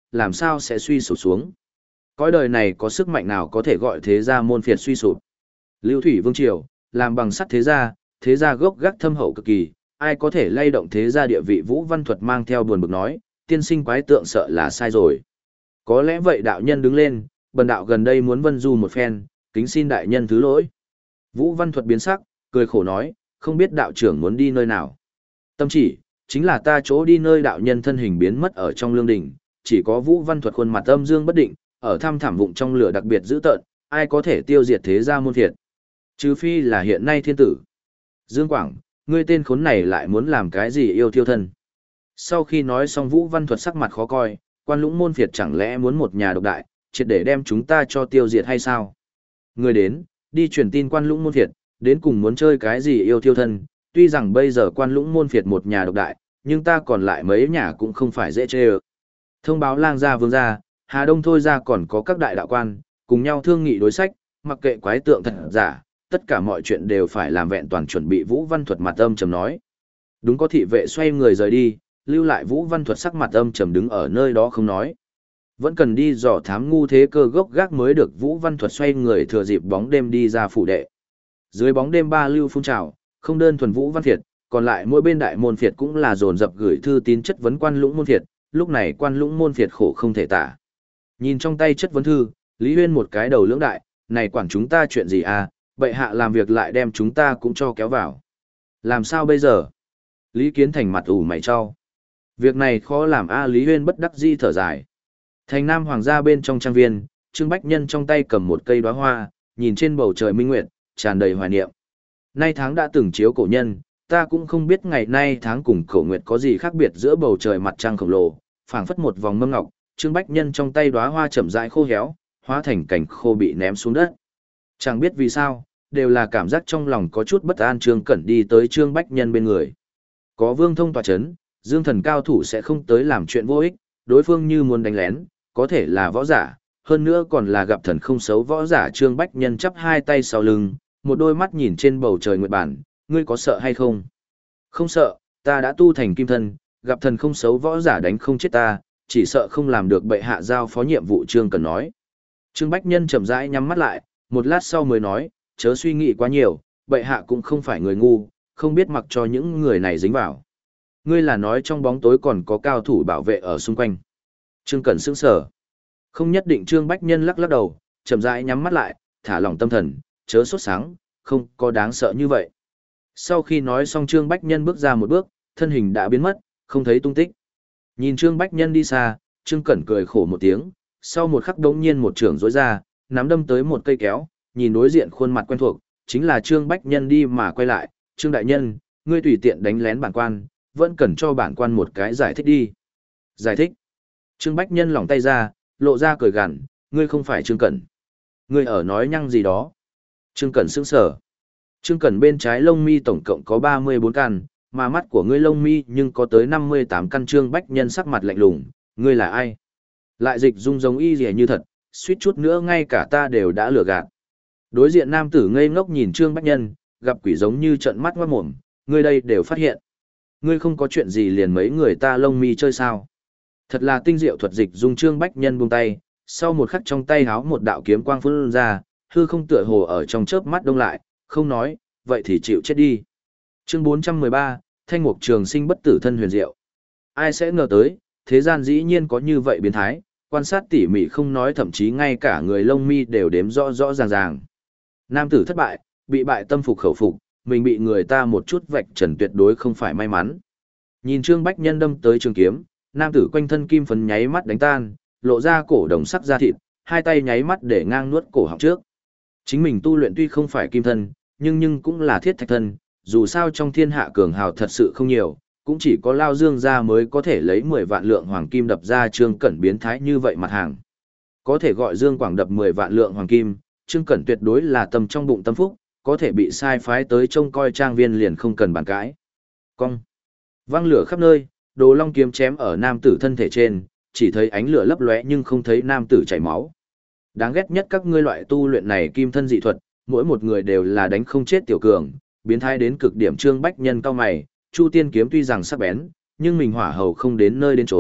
làm sao sẽ suy sụp xuống. Cõi đời này có sức mạnh nào có thể gọi thế gia môn phiệt suy sụp. Lưu Thủy Vương Triều, làm bằng sắt thế gia, thế gia gốc gác thâm hậu cực kỳ, ai có thể lay động thế gia địa vị. Vũ Văn Thuật mang theo buồn bực nói, tiên sinh quái tượng sợ là sai rồi. Có lẽ vậy. Đạo nhân đứng lên, bần đạo gần đây muốn vân du một phen, kính xin đại nhân thứ lỗi. Vũ Văn Thuật biến sắc, cười khổ nói, không biết đạo trưởng muốn đi nơi nào. Tâm chỉ, chính là ta chỗ đi nơi. Đạo nhân thân hình biến mất ở trong lương đình, chỉ có Vũ Văn Thuật khuôn mặt âm dương bất định, ở thăm thẳm vụng trong lửa đặc biệt dữ tợn, ai có thể tiêu diệt thế gia môn phiệt. Trừ phi là hiện nay thiên tử. Dương Quảng, ngươi tên khốn này lại muốn làm cái gì yêu thiêu thân. Sau khi nói xong Vũ Văn Thuật sắc mặt khó coi, Quan Lũng môn phiệt chẳng lẽ muốn một nhà độc đại, triệt để đem chúng ta cho tiêu diệt hay sao? Người đến, đi truyền tin Quan Lũng môn phiệt, đến cùng muốn chơi cái gì yêu thiêu thân, tuy rằng bây giờ Quan Lũng môn phiệt một nhà độc đại, nhưng ta còn lại mấy nhà cũng không phải dễ chê ơ. Thông báo Lang gia Vương gia, Hà Đông Thôi gia còn có các đại đạo quan, cùng nhau thương nghị đối sách, mặc kệ quái tượng thật giả, tất cả mọi chuyện đều phải làm vẹn toàn chuẩn bị. Vũ Văn Thuật mặt âm trầm nói. Đúng. Có thị vệ xoay người rời đi, lưu lại Vũ Văn Thuật sắc mặt âm trầm đứng ở nơi đó không nói. Vẫn cần đi dò thám ngu thế cơ gốc gác mới được. Vũ Văn Thuật xoay người thừa dịp bóng đêm đi ra phủ đệ. Dưới bóng đêm ba lưu phun trào, không đơn thuần Vũ Văn Phiệt, còn lại mỗi bên đại môn phiệt cũng là dồn dập gửi thư tín chất vấn Quan Lũng môn phiệt, lúc này Quan Lũng môn phiệt khổ không thể tả. Nhìn trong tay chất vấn thư, Lý Huyên một cái đầu lưỡng đại, này quản chúng ta chuyện gì à, bệ hạ làm việc lại đem chúng ta cũng cho kéo vào. Làm sao bây giờ? Lý Kiến Thành mặt ủ mày cho. Việc này khó làm a. Lý Huyên bất đắc dĩ thở dài. Thành Nam Hoàng gia bên trong trang viên, Trương Bách Nhân trong tay cầm một cây đóa hoa, nhìn trên bầu trời minh nguyệt, tràn đầy hoài niệm. Nay tháng đã từng chiếu cổ nhân, ta cũng không biết ngày nay tháng cùng cổ nguyệt có gì khác biệt giữa bầu trời mặt trăng khổng lồ, phảng phất một vòng mâm ngọc. Trương Bách Nhân trong tay đóa hoa chậm rãi khô héo, hóa thành cảnh khô bị ném xuống đất. Chẳng biết vì sao, đều là cảm giác trong lòng có chút bất an. Trương Cẩn đi tới Trương Bách Nhân bên người. Có Vương Thông tọa chấn, Dương Thần cao thủ sẽ không tới làm chuyện vô ích, đối phương như muốn đánh lén, có thể là võ giả, hơn nữa còn là gặp thần không xấu võ giả. Trương Bách Nhân chắp hai tay sau lưng, một đôi mắt nhìn trên bầu trời nguyệt bản, ngươi có sợ hay không? Không sợ, ta đã tu thành kim thân, gặp thần không xấu võ giả đánh không chết ta, chỉ sợ không làm được bệ hạ giao phó nhiệm vụ. Trương Cẩn nói. Trương Bách Nhân chậm rãi nhắm mắt lại, một lát sau mới nói, chớ suy nghĩ quá nhiều, bệ hạ cũng không phải người ngu, không biết mặc cho những người này dính vào. Ngươi là nói trong bóng tối còn có cao thủ bảo vệ ở xung quanh. Trương Cẩn sững sờ. Không nhất định. Trương Bách Nhân lắc lắc đầu, chậm rãi nhắm mắt lại, thả lỏng tâm thần, chớ sốt sáng, không có đáng sợ như vậy. Sau khi nói xong Trương Bách Nhân bước ra một bước, thân hình đã biến mất, không thấy tung tích. Nhìn Trương Bách Nhân đi xa, Trương Cẩn cười khổ một tiếng, sau một khắc đống nhiên một trường rối ra, nắm đâm tới một cây kéo, nhìn đối diện khuôn mặt quen thuộc, chính là Trương Bách Nhân đi mà quay lại, Trương Đại Nhân, ngươi tùy tiện đánh lén bản quan, vẫn cần cho bản quan một cái giải thích đi. Giải thích. Trương Bách Nhân lỏng tay ra, lộ ra cười gằn, ngươi không phải Trương Cẩn. Ngươi ở nói nhăng gì đó. Trương Cẩn sững sờ. Trương Cẩn bên trái lông mi tổng cộng có ba mươi bốn căn, mà mắt của ngươi lông mi nhưng có tới năm mươi tám căn. Trương Bách Nhân sắc mặt lạnh lùng, ngươi là ai? Lại dịch dung giống y rìa như thật, suýt chút nữa ngay cả ta đều đã lừa gạt. Đối diện nam tử ngây ngốc nhìn Trương Bách Nhân, gặp quỷ giống như trợn mắt ngoát mồm, ngươi đây đều phát hiện. Ngươi không có chuyện gì liền mấy người ta lông mi chơi sao? Thật là tinh diệu thuật dịch dung. Trương Bách Nhân buông tay, sau một khắc trong tay háo một đạo kiếm quang phun ra, hư không tựa hồ ở trong chớp mắt đông lại, không nói, vậy thì chịu chết đi. Chương bốn trăm mười ba, Thanh Mục Trường Sinh bất tử thân huyền diệu. Ai sẽ ngờ tới, thế gian dĩ nhiên có như vậy biến thái, quan sát tỉ mỉ không nói thậm chí ngay cả người lông mi đều đếm rõ rõ ràng ràng. Nam tử thất bại, bị bại tâm phục khẩu phục, mình bị người ta một chút vạch trần tuyệt đối không phải may mắn. Nhìn Trương Bách Nhân đâm tới trường kiếm, nam tử quanh thân kim phấn nháy mắt đánh tan, lộ ra cổ đồng sắc da thịt, hai tay nháy mắt để ngang nuốt cổ họng trước. Chính mình tu luyện tuy không phải kim thân, nhưng nhưng cũng là thiết thạch thân, dù sao trong thiên hạ cường hào thật sự không nhiều, cũng chỉ có Lao Dương gia mới có thể lấy mười vạn lượng hoàng kim đập ra Trương Cẩn biến thái như vậy mặt hàng. Có thể gọi Dương Quảng đập mười vạn lượng hoàng kim, Trương Cẩn tuyệt đối là tâm trong bụng tâm phúc, có thể bị sai phái tới trông coi trang viên liền không cần bàn cãi. Cong. Văng lửa khắp nơi, Đồ Long kiếm chém ở nam tử thân thể trên, chỉ thấy ánh lửa lấp lóe nhưng không thấy nam tử chảy máu. Đáng ghét nhất các ngươi loại tu luyện này kim thân dị thuật, mỗi một người đều là đánh không chết tiểu cường, biến thái đến cực điểm. Trương Bách Nhân cao mày, Chu Tiên kiếm tuy rằng sắc bén, nhưng mình hỏa hầu không đến nơi đến chốn,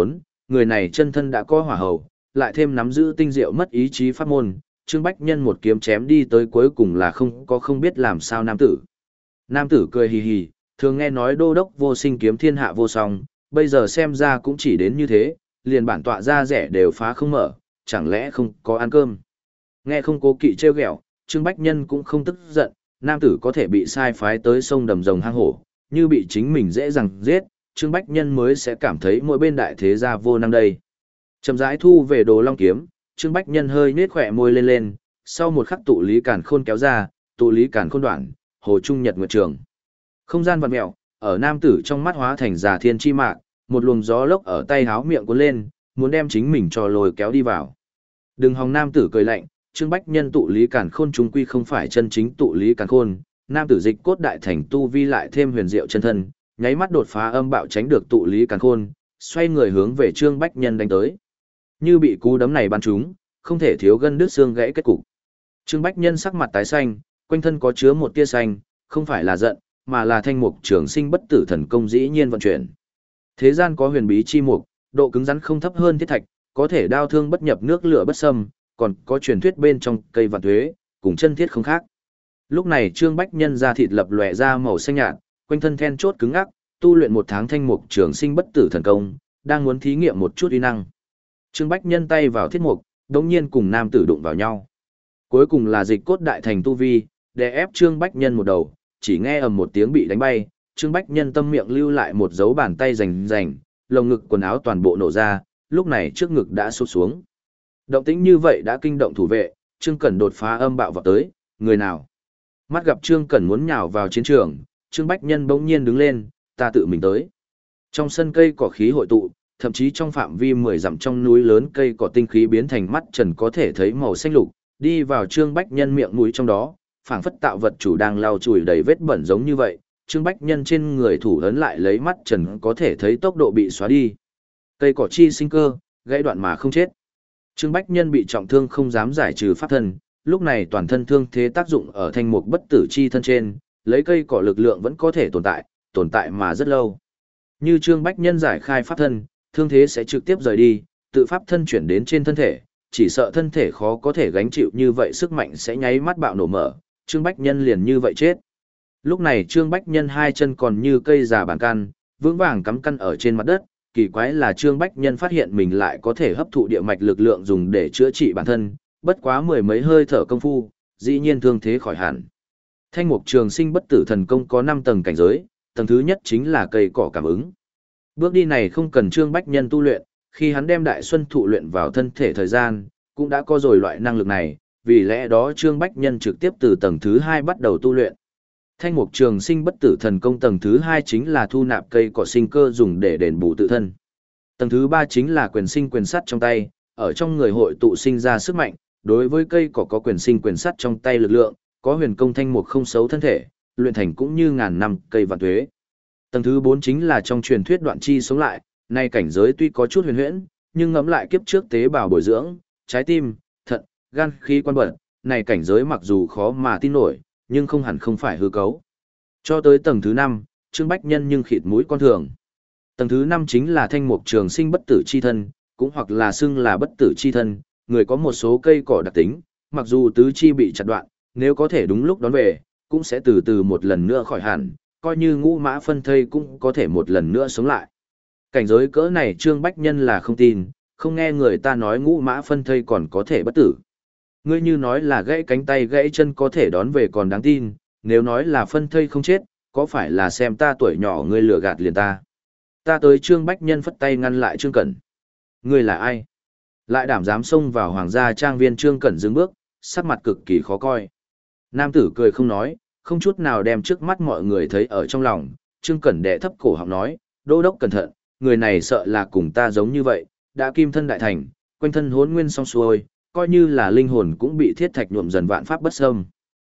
người này chân thân đã có hỏa hầu, lại thêm nắm giữ tinh diệu mất ý chí pháp môn, Trương Bách Nhân một kiếm chém đi tới cuối cùng là không có không biết làm sao nam tử. Nam tử cười hì hì, thường nghe nói đô đốc vô sinh kiếm thiên hạ vô song, bây giờ xem ra cũng chỉ đến như thế, liền bản tọa ra rẻ đều phá không mở, chẳng lẽ không có ăn cơm. Nghe không cố kỵ trêu ghẹo, Trương Bách Nhân cũng không tức giận, nam tử có thể bị sai phái tới sông đầm rồng hang hổ, như bị chính mình dễ dàng giết, Trương Bách Nhân mới sẽ cảm thấy mỗi bên đại thế gia vô năng đây. Chậm rãi thu về Đồ Long kiếm, Trương Bách Nhân hơi nhếch khỏe môi lên lên, sau một khắc tụ lý càn khôn kéo ra, tụ lý càn khôn đoạn, hồ trung nhật nguyệt trường. Không gian vặn mèo, ở nam tử trong mắt hóa thành già thiên chi mạc, một luồng gió lốc ở tay háo miệng cuốn lên, muốn đem chính mình cho lôi kéo đi vào. Đừng hòng nam tử cười lạnh, Trương Bách Nhân tụ lý càn khôn chúng quy không phải chân chính tụ lý càn khôn, nam tử dịch cốt đại thành tu vi lại thêm huyền diệu chân thân, nháy mắt đột phá âm bạo tránh được tụ lý càn khôn, xoay người hướng về Trương Bách Nhân đánh tới. Như bị cú đấm này bắn trúng, không thể thiếu gân đứt xương gãy kết cục. Trương Bách Nhân sắc mặt tái xanh, quanh thân có chứa một tia xanh, không phải là giận, mà là thanh mục trường sinh bất tử thần công dĩ nhiên vận chuyển. Thế gian có huyền bí chi mục, độ cứng rắn không thấp hơn thiết thạch, có thể đao thương bất nhập nước lửa bất xâm, còn có truyền thuyết bên trong cây vạn thuế, cùng chân thiết không khác. Lúc này Trương Bách Nhân da thịt lập lòe ra màu xanh nhạt, quanh thân then chốt cứng ngắc, tu luyện một tháng thanh mục trường sinh bất tử thần công, đang muốn thí nghiệm một chút uy năng. Trương Bách Nhân tay vào thiết mục, đống nhiên cùng nam tử đụng vào nhau. Cuối cùng là dịch cốt đại thành tu vi, đè ép Trương Bách Nhân một đầu, chỉ nghe ầm một tiếng bị đánh bay, Trương Bách Nhân tâm miệng lưu lại một dấu bàn tay rành rành, lồng ngực quần áo toàn bộ nổ ra, lúc này trước ngực đã sụp xuống. Động tĩnh như vậy đã kinh động thủ vệ, Trương Cẩn đột phá âm bạo vào tới, người nào? Mắt gặp Trương Cẩn muốn nhào vào chiến trường, Trương Bách Nhân bỗng nhiên đứng lên, ta tự mình tới. Trong sân cây cỏ khí hội tụ, thậm chí trong phạm vi mười dặm trong núi lớn cây cỏ tinh khí biến thành mắt trần có thể thấy màu xanh lục, đi vào Trương Bách Nhân miệng mũi trong đó, phảng phất tạo vật chủ đang lau chùi đầy vết bẩn giống như vậy, Trương Bách Nhân trên người thủ ấn lại lấy mắt trần có thể thấy tốc độ bị xóa đi. Cây cỏ chi sinh cơ, gãy đoạn mà không chết. Trương Bách Nhân bị trọng thương không dám giải trừ pháp thân, lúc này toàn thân thương thế tác dụng ở thanh mục bất tử chi thân trên, lấy cây cỏ lực lượng vẫn có thể tồn tại, tồn tại mà rất lâu. Như Trương Bách Nhân giải khai pháp thân, thương thế sẽ trực tiếp rời đi, tự pháp thân chuyển đến trên thân thể, chỉ sợ thân thể khó có thể gánh chịu như vậy sức mạnh sẽ nháy mắt bạo nổ mở, Trương Bách Nhân liền như vậy chết. Lúc này Trương Bách Nhân hai chân còn như cây già bàn căn, vững vàng cắm căn ở trên mặt đất, kỳ quái là Trương Bách Nhân phát hiện mình lại có thể hấp thụ địa mạch lực lượng dùng để chữa trị bản thân, bất quá mười mấy hơi thở công phu, dĩ nhiên thương thế khỏi hẳn. Thanh mục trường sinh bất tử thần công có năm tầng cảnh giới, tầng thứ nhất chính là cây cỏ cảm ứng. Bước đi này không cần Trương Bách Nhân tu luyện, khi hắn đem đại xuân thụ luyện vào thân thể thời gian, cũng đã có rồi loại năng lực này, vì lẽ đó Trương Bách Nhân trực tiếp từ tầng thứ hai bắt đầu tu luyện. Thanh mục trường sinh bất tử thần công tầng thứ hai chính là thu nạp cây cỏ sinh cơ dùng để đền bù tự thân. Tầng thứ ba chính là quyền sinh quyền sắt trong tay, ở trong người hội tụ sinh ra sức mạnh, đối với cây cỏ có quyền sinh quyền sắt trong tay lực lượng, có huyền công thanh mục không xấu thân thể, luyện thành cũng như ngàn năm cây vạn tuế. Tầng thứ bốn chính là trong truyền thuyết đoạn chi sống lại, nay cảnh giới tuy có chút huyền huyễn, nhưng ngẫm lại kiếp trước tế bào bồi dưỡng, trái tim, thận, gan khí quan bẩn, này cảnh giới mặc dù khó mà tin nổi, nhưng không hẳn không phải hư cấu. Cho tới tầng thứ năm, Trương Bách Nhân nhưng khịt mũi con thường. Tầng thứ năm chính là thanh mục trường sinh bất tử chi thân, cũng hoặc là xưng là bất tử chi thân, người có một số cây cỏ đặc tính, mặc dù tứ chi bị chặt đoạn, nếu có thể đúng lúc đón về, cũng sẽ từ từ một lần nữa khỏi hẳn, coi như ngũ mã phân thây cũng có thể một lần nữa sống lại. Cảnh giới cỡ này Trương Bách Nhân là không tin, không nghe người ta nói ngũ mã phân thây còn có thể bất tử. Ngươi như nói là gãy cánh tay gãy chân có thể đón về còn đáng tin, nếu nói là phân thây không chết, có phải là xem ta tuổi nhỏ ngươi lừa gạt liền ta. Ta tới Trương Bách Nhân phất tay ngăn lại Trương Cẩn. Ngươi là ai? Lại đảm dám xông vào hoàng gia trang viên. Trương Cẩn dừng bước, sắc mặt cực kỳ khó coi. Nam tử cười không nói, không chút nào đem trước mắt mọi người thấy ở trong lòng. Trương Cẩn đệ thấp cổ họng nói, đô đốc cẩn thận, người này sợ là cùng ta giống như vậy, đã kim thân đại thành, quanh thân hốn nguyên song xuôi, coi như là linh hồn cũng bị thiết thạch nhuộm dần vạn pháp bất xâm.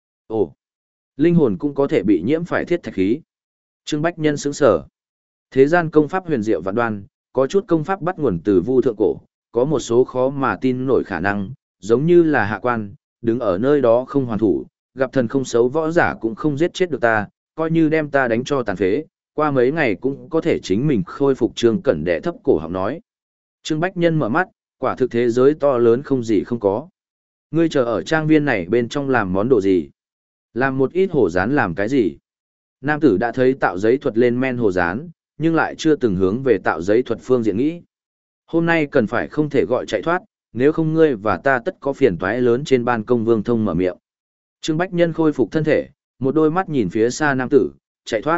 Ồ, linh hồn cũng có thể bị nhiễm phải thiết thạch khí. Trương Bách Nhân sững sở. Thế gian công pháp huyền diệu vạn đoan, có chút công pháp bắt nguồn từ vu thượng cổ, có một số khó mà tin nổi khả năng, giống như là hạ quan, đứng ở nơi đó không hoàn thủ, gặp thần không xấu võ giả cũng không giết chết được ta, coi như đem ta đánh cho tàn phế, qua mấy ngày cũng có thể chính mình khôi phục. Trương Cẩn đệ thấp cổ họng nói. Trương Bách Nhân mở mắt, quả thực thế giới to lớn không gì không có. Ngươi chờ ở trang viên này bên trong làm món đồ gì? Làm một ít hổ rán làm cái gì? Nam tử đã thấy tạo giấy thuật lên men hổ rán, nhưng lại chưa từng hướng về tạo giấy thuật phương diện nghĩ. Hôm nay cần phải không thể gọi chạy thoát, nếu không ngươi và ta tất có phiền toái lớn trên ban công. Vương Thông mở miệng. Trương Bách Nhân khôi phục thân thể, một đôi mắt nhìn phía xa nam tử, chạy thoát.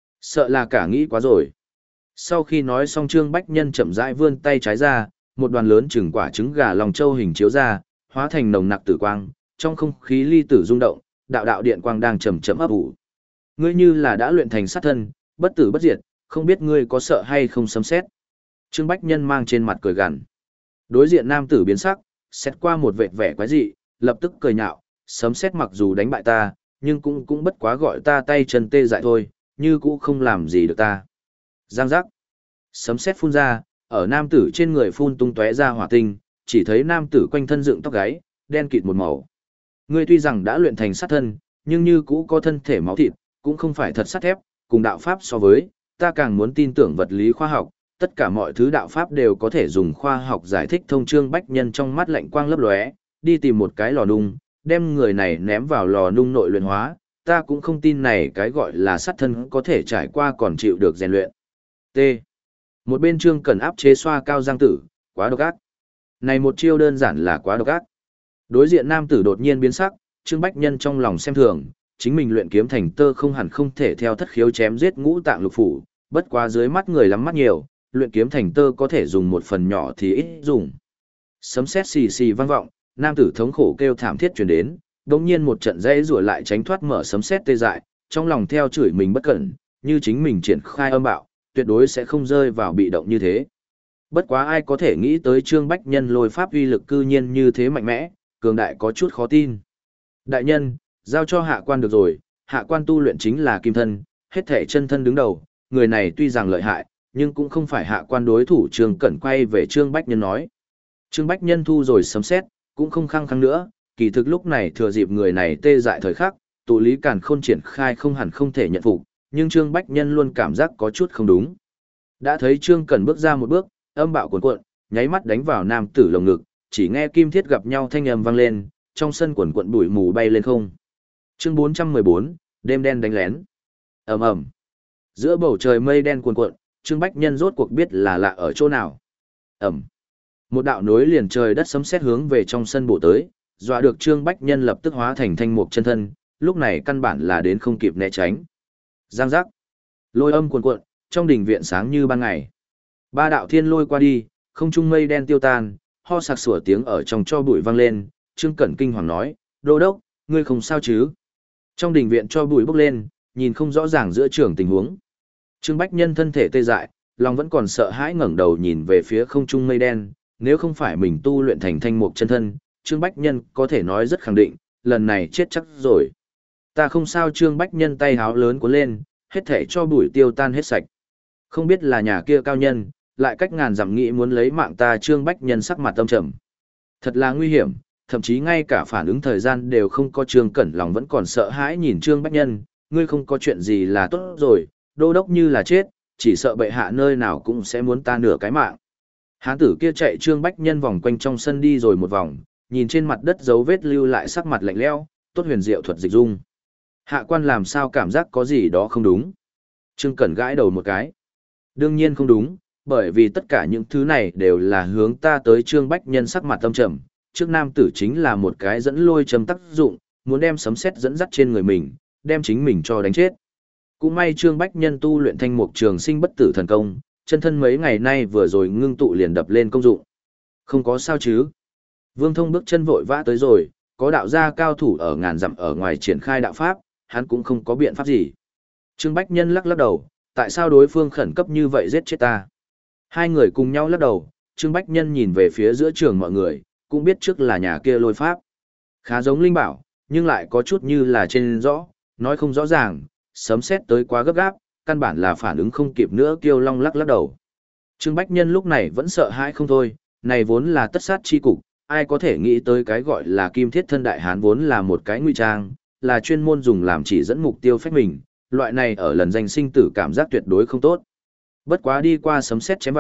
Sợ là cả nghĩ quá rồi. Sau khi nói xong Trương Bách Nhân chậm rãi vươn tay trái ra, một đoàn lớn chừng quả trứng gà lòng châu hình chiếu ra, hóa thành nồng nặc tử quang, trong không khí ly tử rung động, đạo đạo điện quang đang chậm chậm ấp ủ. Ngươi như là đã luyện thành sát thân, bất tử bất diệt, không biết ngươi có sợ hay không sấm sét. Trương Bách Nhân mang trên mặt cười gằn. Đối diện nam tử biến sắc, xét qua một vệt vẻ quái dị, lập tức cười nhạo, sấm sét mặc dù đánh bại ta, nhưng cũng cũng bất quá gọi ta tay chân tê dại thôi, như cũng không làm gì được ta. Giang giác. Sấm sét phun ra, ở nam tử trên người phun tung tóe ra hỏa tinh, chỉ thấy nam tử quanh thân dựng tóc gáy, đen kịt một màu. Ngươi tuy rằng đã luyện thành sát thân, nhưng như cũ có thân thể máu thịt, cũng không phải thật sắt thép, cùng đạo pháp so với, ta càng muốn tin tưởng vật lý khoa học, tất cả mọi thứ đạo pháp đều có thể dùng khoa học giải thích thông. Trương Bách Nhân trong mắt lạnh quang lấp lóe, đi tìm một cái lò nung, đem người này ném vào lò nung nội luyện hóa, ta cũng không tin này cái gọi là sát thân có thể trải qua còn chịu được rèn luyện. T. Một bên Trương Cẩn áp chế xoa cao giang tử, quá độc ác. Này một chiêu đơn giản là quá độc ác. Đối diện nam tử đột nhiên biến sắc, Trương Bách Nhân trong lòng xem thường, chính mình luyện kiếm thành tơ không hẳn không thể theo thất khiếu chém giết ngũ tạng lục phủ, bất quá dưới mắt người lắm mắt nhiều, luyện kiếm thành tơ có thể dùng một phần nhỏ thì ít dùng. Sấm sét xì xì vang vọng, nam tử thống khổ kêu thảm thiết truyền đến, đột nhiên một trận dãy rủa lại tránh thoát mở sấm sét tê dại, trong lòng theo chửi mình bất cẩn, như chính mình triển khai âm bạo, tuyệt đối sẽ không rơi vào bị động như thế. Bất quá ai có thể nghĩ tới Trương Bách Nhân lôi pháp uy lực cư nhiên như thế mạnh mẽ, cường đại có chút khó tin. Đại nhân, giao cho hạ quan được rồi, hạ quan tu luyện chính là kim thân, hết thể chân thân đứng đầu, người này tuy rằng lợi hại, nhưng cũng không phải hạ quan đối thủ. Trương Cẩn quay về Trương Bách Nhân nói. Trương Bách Nhân thu rồi sấm sét, cũng không khăng khăng nữa, kỳ thực lúc này thừa dịp người này tê dại thời khắc, tụ lý càn khôn triển khai không hẳn không thể nhận phục, nhưng Trương Bách Nhân luôn cảm giác có chút không đúng. Đã thấy Trương Cẩn bước ra một bước, âm bạo cuồn cuộn, nháy mắt đánh vào nam tử lồng ngực, chỉ nghe kim thiết gặp nhau thanh âm vang lên, trong sân cuồn cuộn bụi mù bay lên không. Chương bốn trăm mười bốn, đêm đen đánh lén. Ầm ầm. Giữa bầu trời mây đen cuồn cuộn, Trương Bách Nhân rốt cuộc biết là lạ ở chỗ nào. Ầm. Một đạo nối liền trời đất sấm sét hướng về trong sân bổ tới, dọa được Trương Bách Nhân lập tức hóa thành thanh mục chân thân, lúc này căn bản là đến không kịp né tránh. Giang giác. Lôi âm cuồn cuộn, trong đình viện sáng như ban ngày. Ba đạo thiên lôi qua đi, không trung mây đen tiêu tan, ho sặc sủa tiếng ở trong cho bụi vang lên, Trương Cẩn kinh hoàng nói, đô đốc, ngươi không sao chứ? Trong đình viện cho bụi bốc lên, nhìn không rõ ràng giữa trường tình huống. Trương Bách Nhân thân thể tê dại, lòng vẫn còn sợ hãi ngẩng đầu nhìn về phía không trung mây đen, nếu không phải mình tu luyện thành thanh mục chân thân, Trương Bách Nhân có thể nói rất khẳng định, lần này chết chắc rồi. Ta không sao. Trương Bách Nhân tay háo lớn cuốn lên, hết thể cho bụi tiêu tan hết sạch. Không biết là nhà kia cao nhân, lại cách ngàn dặm nghĩ muốn lấy mạng ta. Trương Bách Nhân sắc mặt tâm trầm. Thật là nguy hiểm, thậm chí ngay cả phản ứng thời gian đều không có. Trương Cẩn lòng vẫn còn sợ hãi nhìn Trương Bách Nhân, ngươi không có chuyện gì là tốt rồi, đô đốc như là chết, chỉ sợ bệ hạ nơi nào cũng sẽ muốn ta nửa cái mạng. Hán tử kia chạy Trương Bách Nhân vòng quanh trong sân đi rồi một vòng, nhìn trên mặt đất dấu vết lưu lại sắc mặt lạnh lẽo, tốt huyền diệu thuật dịch dung. Hạ quan làm sao cảm giác có gì đó không đúng? Trương Cẩn gãi đầu một cái. Đương nhiên không đúng, bởi vì tất cả những thứ này đều là hướng ta tới. Trương Bách Nhân sắc mặt tâm trầm, trước nam tử chính là một cái dẫn lôi châm tác dụng, muốn đem sấm sét dẫn dắt trên người mình, đem chính mình cho đánh chết. Cũng may Trương Bách Nhân tu luyện thanh mục trường sinh bất tử thần công, chân thân mấy ngày nay vừa rồi ngưng tụ liền đập lên công dụng. Không có sao chứ? Vương Thông bước chân vội vã tới rồi, có đạo gia cao thủ ở ngàn dặm ở ngoài triển khai đạo pháp, hắn cũng không có biện pháp gì. Trương Bách Nhân lắc lắc đầu, tại sao đối phương khẩn cấp như vậy giết chết ta? Hai người cùng nhau lắc đầu, Trương Bách Nhân nhìn về phía giữa trường mọi người, cũng biết trước là nhà kia lôi pháp. Khá giống linh bảo, nhưng lại có chút như là trên rõ, nói không rõ ràng, sấm sét tới quá gấp gáp, căn bản là phản ứng không kịp nữa. Kiêu Long lắc lắc đầu. Trương Bách Nhân lúc này vẫn sợ hãi không thôi, này vốn là tất sát chi cục, ai có thể nghĩ tới cái gọi là kim thiết thân đại hán vốn là một cái ngụy trang, là chuyên môn dùng làm chỉ dẫn mục tiêu phách mình, loại này ở lần danh sinh tử cảm giác tuyệt đối không tốt. Bất quá đi qua sấm sét chém vào,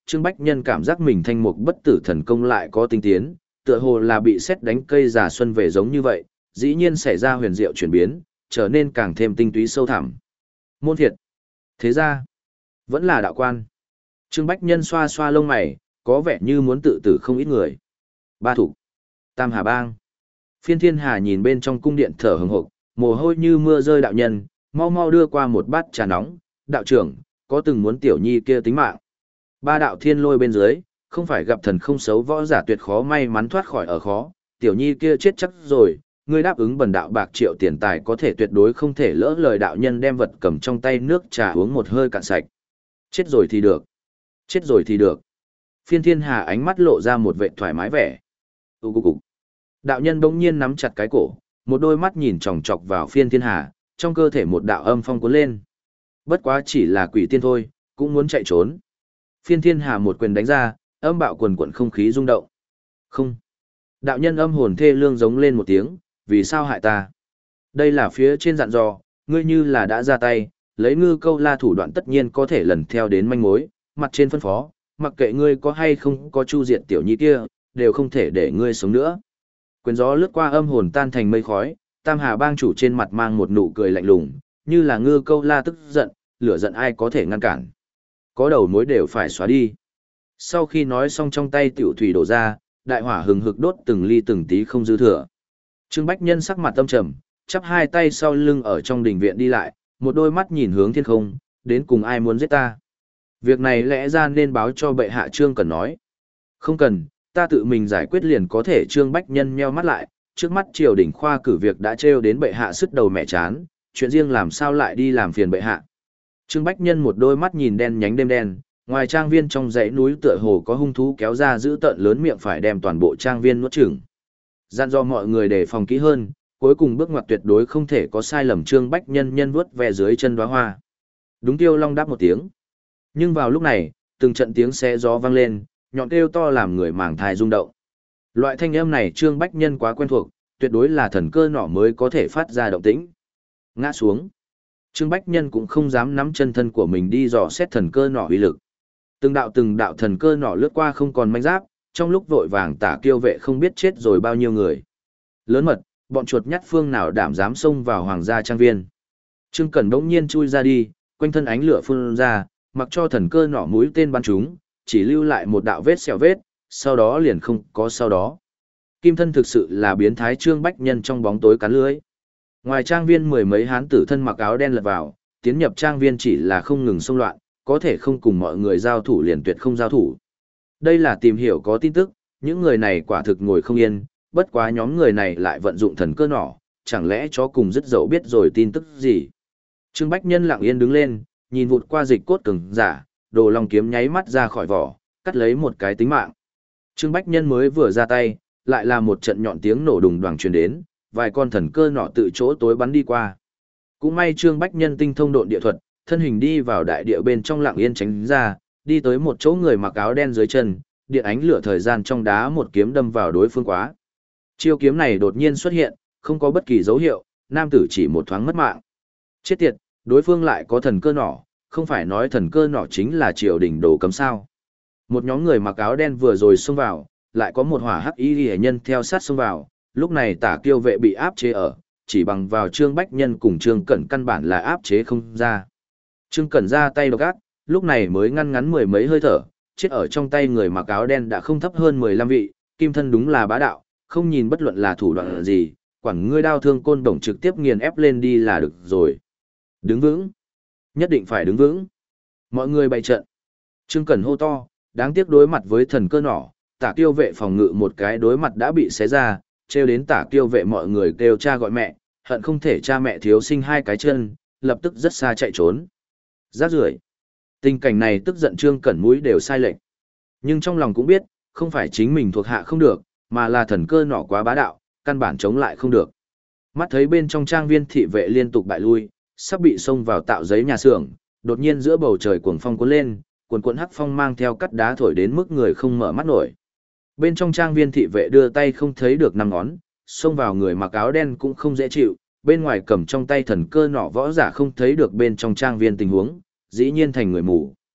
Trương Bách Nhân cảm giác mình thanh mục bất tử thần công lại có tinh tiến, tựa hồ là bị sét đánh cây già xuân về giống như vậy, dĩ nhiên xảy ra huyền diệu chuyển biến, trở nên càng thêm tinh túy sâu thẳm. Môn thiệt. Thế ra, vẫn là đạo quan. Trương Bách Nhân xoa xoa lông mày, có vẻ như muốn tự tử không ít người. Ba thủ. Tam Hà Bang. Phiên Thiên Hà nhìn bên trong cung điện thở hừng hực, mồ hôi như mưa rơi đạo nhân, mau mau đưa qua một bát trà nóng, đạo trưởng, có từng muốn tiểu nhi kia tính mạng. Ba đạo thiên lôi bên dưới, không phải gặp thần không xấu võ giả tuyệt khó may mắn thoát khỏi ở khó, tiểu nhi kia chết chắc rồi, ngươi đáp ứng bần đạo bạc triệu tiền tài có thể tuyệt đối không thể lỡ lời. Đạo nhân đem vật cầm trong tay nước trà uống một hơi cạn sạch. Chết rồi thì được. Chết rồi thì được. Phiên Thiên Hà ánh mắt lộ ra một vẻ thoải mái vẻ. Ú cục cục. Đạo nhân bỗng nhiên nắm chặt cái cổ, một đôi mắt nhìn chòng chọc vào Phiên Thiên Hà, trong cơ thể một đạo âm phong cuốn lên. Bất quá chỉ là quỷ tiên thôi, cũng muốn chạy trốn. Phiên Thiên Hà một quyền đánh ra, âm bạo quần quần không khí rung động. Không. Đạo nhân âm hồn thê lương giống lên một tiếng, vì sao hại ta? Đây là phía trên dặn dò, ngươi như là đã ra tay, lấy Ngư Câu La thủ đoạn tất nhiên có thể lần theo đến manh mối, mặt trên phân phó, mặc kệ ngươi có hay không có chu diệt tiểu nhi kia, đều không thể để ngươi sống nữa. Quyền gió lướt qua âm hồn tan thành mây khói, Tam Hà Bang chủ trên mặt mang một nụ cười lạnh lùng, như là Ngư Câu La tức giận, lửa giận ai có thể ngăn cản. Có đầu mối đều phải xóa đi. Sau khi nói xong trong tay tiểu thủy đổ ra, đại hỏa hừng hực đốt từng ly từng tí không dư thừa. Trương Bách Nhân sắc mặt tâm trầm, chắp hai tay sau lưng ở trong đình viện đi lại, một đôi mắt nhìn hướng thiên không, đến cùng ai muốn giết ta. Việc này lẽ ra nên báo cho bệ hạ Trương Cẩn nói. Không cần, ta tự mình giải quyết liền có thể. Trương Bách Nhân nheo mắt lại, trước mắt triều đình khoa cử việc đã trêu đến bệ hạ sứt đầu mẹ chán, chuyện riêng làm sao lại đi làm phiền bệ hạ. Trương Bách Nhân một đôi mắt nhìn đen nhánh đêm đen, ngoài trang viên trong dãy núi tựa hồ có hung thú kéo ra giữ tợn lớn miệng phải đem toàn bộ trang viên nuốt chửng. Dặn dò mọi người đề phòng kỹ hơn, cuối cùng bước ngoặt tuyệt đối không thể có sai lầm. Trương Bách Nhân nhân vuốt ve dưới chân đóa hoa. Đúng Tiêu Long đáp một tiếng. Nhưng vào lúc này, từng trận tiếng xé gió vang lên, nhọn kêu to làm người màng thai rung động. Loại thanh âm này Trương Bách Nhân quá quen thuộc, tuyệt đối là thần cơ nỏ mới có thể phát ra động tĩnh. Ngã xuống. Trương Bách Nhân cũng không dám nắm chân thân của mình đi dò xét thần cơ nỏ uy lực. Từng đạo từng đạo thần cơ nỏ lướt qua không còn manh giáp, trong lúc vội vàng Tả Kiêu vệ không biết chết rồi bao nhiêu người. Lớn mật, bọn chuột nhắt phương nào đảm dám xông vào hoàng gia trang viên. Trương Cẩn đống nhiên chui ra đi, quanh thân ánh lửa phun ra, mặc cho thần cơ nỏ mũi tên bắn chúng, chỉ lưu lại một đạo vết sẹo vết, sau đó liền không có sau đó. Kim thân thực sự là biến thái. Trương Bách Nhân trong bóng tối cắn lưới. Ngoài trang viên mười mấy hán tử thân mặc áo đen lật vào, tiến nhập trang viên chỉ là không ngừng xông loạn, có thể không cùng mọi người giao thủ liền tuyệt không giao thủ. Đây là tìm hiểu có tin tức, những người này quả thực ngồi không yên, bất quá nhóm người này lại vận dụng thần cơ nỏ, chẳng lẽ chó cùng rất dậu biết rồi tin tức gì. Trương Bách Nhân lặng yên đứng lên, nhìn vụt qua dịch cốt cứng giả, đồ long kiếm nháy mắt ra khỏi vỏ, cắt lấy một cái tính mạng. Trương Bách Nhân mới vừa ra tay, lại là một trận nhọn tiếng nổ đùng đoàng truyền đến, vài con thần cơ nỏ tự chỗ tối bắn đi qua. Cũng may Trương Bách Nhân tinh thông độn địa thuật, thân hình đi vào đại địa bên trong lặng yên tránh ra, đi tới một chỗ người mặc áo đen dưới chân, điện ánh lửa thời gian trong đá một kiếm đâm vào đối phương quá. Chiêu kiếm này đột nhiên xuất hiện, không có bất kỳ dấu hiệu, nam tử chỉ một thoáng mất mạng. Chết tiệt, đối phương lại có thần cơ nỏ, không phải nói thần cơ nỏ chính là triều đình đồ cấm sao. Một nhóm người mặc áo đen vừa rồi xông vào, lại có một hỏa hắc y hệ nhân theo sát xông vào, lúc này Tả Kiêu vệ bị áp chế ở, chỉ bằng vào Trương Bách Nhân cùng Trương Cẩn căn bản là áp chế không ra. Trương Cẩn ra tay độc ác, lúc này mới ngăn ngắn mười mấy hơi thở, chết ở trong tay người mặc áo đen đã không thấp hơn mười lăm vị, kim thân đúng là bá đạo, không nhìn bất luận là thủ đoạn gì, quản ngươi đao thương côn đồng trực tiếp nghiền ép lên đi là được rồi. Đứng vững, nhất định phải đứng vững. Mọi người bày trận. Trương Cẩn hô to, đáng tiếc đối mặt với thần cơ nỏ, Tả Kiêu vệ phòng ngự một cái đối mặt đã bị xé ra, trêu đến Tả Kiêu vệ mọi người kêu cha gọi mẹ, hận không thể cha mẹ thiếu sinh hai cái chân, lập tức rất xa chạy trốn. Rác rưởi. Tình cảnh này tức giận Trương Cẩn mũi đều sai lệch. Nhưng trong lòng cũng biết, không phải chính mình thuộc hạ không được, mà là thần cơ nỏ quá bá đạo, căn bản chống lại không được. Mắt thấy bên trong trang viên thị vệ liên tục bại lui, sắp bị xông vào tạo giấy nhà xưởng, đột nhiên giữa bầu trời cuồng phong cuốn lên, cuồn cuộn hắc phong mang theo cắt đá thổi đến mức người không mở mắt nổi. Bên trong trang viên thị vệ đưa tay không thấy được năm ngón, xông vào người mặc áo đen cũng không dễ chịu, bên ngoài cầm trong tay thần cơ nỏ võ giả không thấy được bên trong trang viên tình huống, dĩ nhiên thành người mù.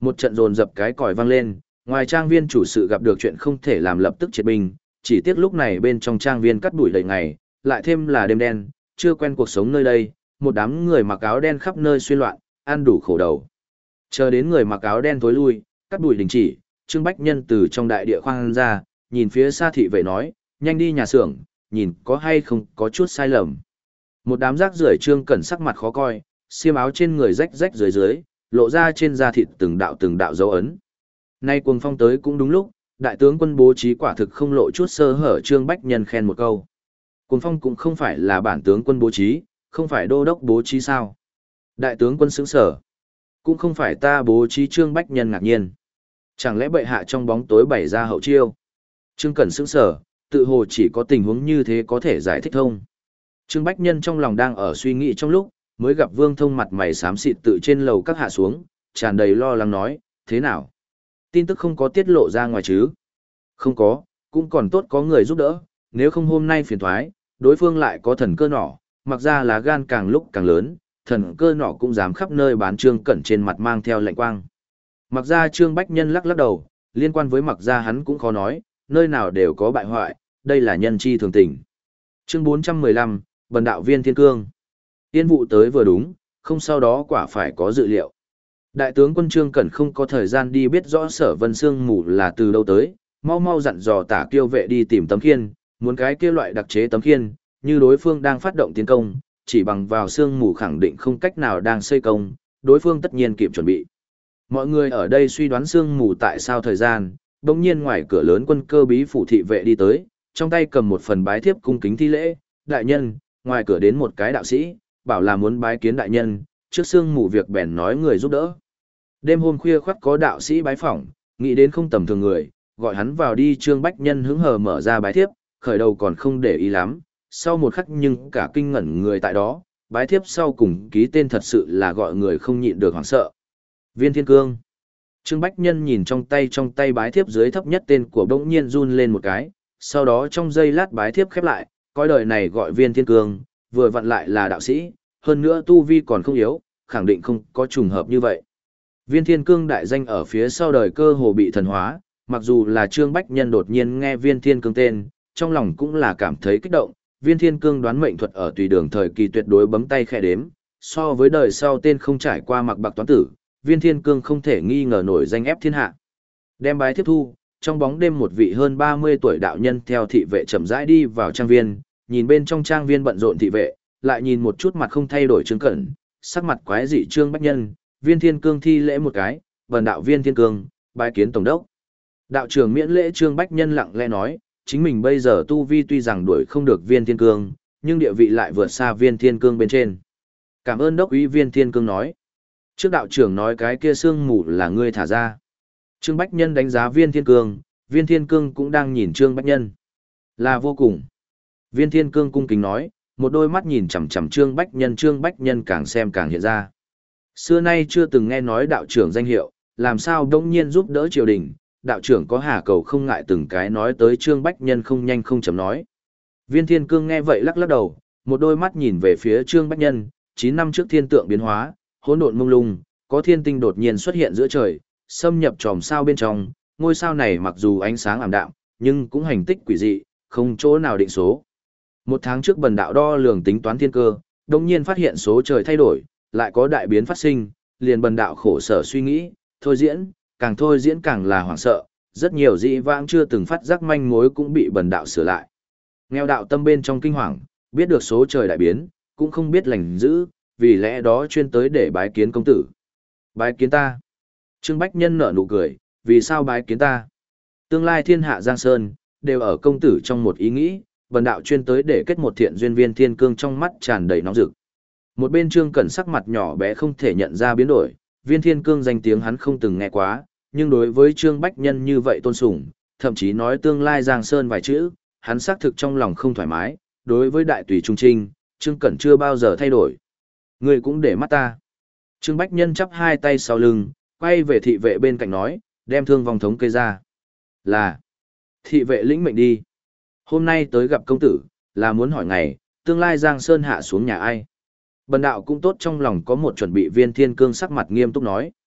Một trận dồn dập cái còi vang lên, ngoài trang viên chủ sự gặp được chuyện không thể làm lập tức triệt binh, chỉ tiếc lúc này bên trong trang viên cắt đuổi đầy ngày, lại thêm là đêm đen, chưa quen cuộc sống nơi đây, một đám người mặc áo đen khắp nơi xuyên loạn, ăn đủ khổ đầu. Chờ đến người mặc áo đen tối lui, cắt đuổi đình chỉ, Trương Bách Nhân từ trong đại địa khoang ra, nhìn phía xa thị vệ nói, nhanh đi nhà xưởng, nhìn có hay không có chút sai lầm. Một đám rác rưởi Trương Cẩn sắc mặt khó coi, xiêm áo trên người rách rách dưới dưới, lộ ra trên da thịt từng đạo từng đạo dấu ấn. Nay cuồng phong tới cũng đúng lúc, đại tướng quân bố trí quả thực không lộ chút sơ hở. Trương Bách Nhân khen một câu. Cuồng phong cũng không phải là bản tướng quân bố trí, không phải đô đốc bố trí sao? Đại tướng quân sững sở. Cũng không phải ta bố trí. Trương Bách Nhân ngạc nhiên. Chẳng lẽ bệ hạ trong bóng tối bày ra hậu chiêu? Trương Cẩn sững sở, tự hồ chỉ có tình huống như thế có thể giải thích thông. Trương Bách Nhân trong lòng đang ở suy nghĩ trong lúc, mới gặp Vương Thông mặt mày xám xịt tự trên lầu các hạ xuống, tràn đầy lo lắng nói, thế nào? Tin tức không có tiết lộ ra ngoài chứ? Không có, cũng còn tốt có người giúp đỡ, nếu không hôm nay phiền thoái, đối phương lại có thần cơ nỏ, mặc ra là gan càng lúc càng lớn, thần cơ nỏ cũng dám khắp nơi bán. Trương Cẩn trên mặt mang theo lạnh quang. Mặc ra Trương Bách Nhân lắc lắc đầu, liên quan với mặc ra hắn cũng khó nói, nơi nào đều có bại hoại, đây là nhân chi thường tình. Chương bốn trăm mười lăm, Bần đạo Viên Thiên Cương. Tiên vụ tới vừa đúng, không sau đó quả phải có dự liệu. Đại tướng quân Trương Cẩn không có thời gian đi biết rõ Sở Vân Sương mù là từ đâu tới, mau mau dặn dò Tả Kiêu vệ đi tìm tấm khiên, muốn cái kia loại đặc chế tấm khiên, như đối phương đang phát động tiến công, chỉ bằng vào sương mù khẳng định không cách nào đang xây công, đối phương tất nhiên kịp chuẩn bị. Mọi người ở đây suy đoán sương mù tại sao thời gian, bỗng nhiên ngoài cửa lớn quân cơ bí phủ thị vệ đi tới, trong tay cầm một phần bái thiếp cung kính thi lễ, đại nhân, ngoài cửa đến một cái đạo sĩ, bảo là muốn bái kiến đại nhân, trước sương mù việc bèn nói người giúp đỡ. Đêm hôm khuya khoắt có đạo sĩ bái phỏng, nghĩ đến không tầm thường người, gọi hắn vào đi. Trương Bách Nhân hứng hờ mở ra bái thiếp, khởi đầu còn không để ý lắm, sau một khắc nhưng cả kinh ngẩn người tại đó, bái thiếp sau cùng ký tên thật sự là gọi người không nhịn được hoảng sợ. Viên Thiên Cương. Trương Bách Nhân nhìn trong tay trong tay bái thiếp dưới thấp nhất tên của bỗng nhiên run lên một cái, sau đó trong giây lát bái thiếp khép lại, coi đời này gọi Viên Thiên Cương, vừa vặn lại là đạo sĩ, hơn nữa tu vi còn không yếu, khẳng định không có trùng hợp như vậy. Viên Thiên Cương đại danh ở phía sau đời cơ hồ bị thần hóa, mặc dù là Trương Bách Nhân đột nhiên nghe Viên Thiên Cương tên, trong lòng cũng là cảm thấy kích động. Viên Thiên Cương đoán mệnh thuật ở tùy đường thời kỳ tuyệt đối bấm tay khẽ đếm, so với đời sau tên không trải qua mặc bạc toán tử, Viên Thiên Cương không thể nghi ngờ nổi danh ép thiên hạ. Đem bái tiếp thu, trong bóng đêm một vị hơn ba mươi tuổi đạo nhân theo thị vệ chậm rãi đi vào trang viên, nhìn bên trong trang viên bận rộn thị vệ, lại nhìn một chút mặt không thay đổi Trương Cẩn, sắc mặt quái dị Trương Bách Nhân, Viên Thiên Cương thi lễ một cái, "Vân đạo Viên Thiên Cương, bái kiến tổng đốc." Đạo trưởng miễn lễ. Trương Bách Nhân lặng lẽ nói, chính mình bây giờ tu vi tuy rằng đuổi không được Viên Thiên Cương, nhưng địa vị lại vượt xa Viên Thiên Cương bên trên. "Cảm ơn đốc úy." Viên Thiên Cương nói. "Trước đạo trưởng nói cái kia sương mù là ngươi thả ra." Trương Bách Nhân đánh giá Viên Thiên Cương, Viên Thiên Cương cũng đang nhìn Trương Bách Nhân. "Là vô cùng." Viên Thiên Cương cung kính nói, một đôi mắt nhìn chằm chằm Trương Bách Nhân. Trương Bách Nhân càng xem càng hiện ra. Xưa nay chưa từng nghe nói đạo trưởng danh hiệu, làm sao đông nhiên giúp đỡ triều đình, đạo trưởng có hà cầu không ngại từng cái nói tới. Trương Bách Nhân không nhanh không chậm nói. Viên Thiên Cương nghe vậy lắc lắc đầu, một đôi mắt nhìn về phía Trương Bách Nhân. Chín năm trước thiên tượng biến hóa, hỗn độn mông lung, có thiên tinh đột nhiên xuất hiện giữa trời, xâm nhập chòm sao bên trong, ngôi sao này mặc dù ánh sáng ảm đạm, nhưng cũng hành tích quỷ dị, không chỗ nào định số. Một tháng trước bần đạo đo lường tính toán thiên cơ, đồng nhiên phát hiện số trời thay đổi, lại có đại biến phát sinh, liền bần đạo khổ sở suy nghĩ, thôi diễn, càng thôi diễn càng là hoảng sợ, rất nhiều dị vãng chưa từng phát giác manh mối cũng bị bần đạo sửa lại. Nghèo đạo tâm bên trong kinh hoàng, biết được số trời đại biến, cũng không biết lành giữ, vì lẽ đó chuyên tới để bái kiến công tử. Bái kiến ta. Trương Bách Nhân nở nụ cười, vì sao bái kiến ta? Tương lai thiên hạ Giang Sơn, đều ở công tử trong một ý nghĩ, bần đạo chuyên tới để kết một thiện duyên. Viên Thiên Cương trong mắt tràn đầy nóng rực. Một bên Trương Cẩn sắc mặt nhỏ bé không thể nhận ra biến đổi, Viên Thiên Cương danh tiếng hắn không từng nghe quá, nhưng đối với Trương Bách Nhân như vậy tôn sùng, thậm chí nói tương lai Giang Sơn vài chữ, hắn xác thực trong lòng không thoải mái, đối với đại tùy trung trinh, Trương Cẩn chưa bao giờ thay đổi. Người cũng để mắt ta. Trương Bách Nhân chắp hai tay sau lưng, quay về thị vệ bên cạnh nói, đem thương vong thống kê ra. Là, thị vệ lĩnh mệnh đi. Hôm nay tới gặp công tử, là muốn hỏi ngày, tương lai Giang Sơn hạ xuống nhà ai. Bần đạo cũng tốt trong lòng có một chuẩn bị. Viên Thiên Cương sắc mặt nghiêm túc nói.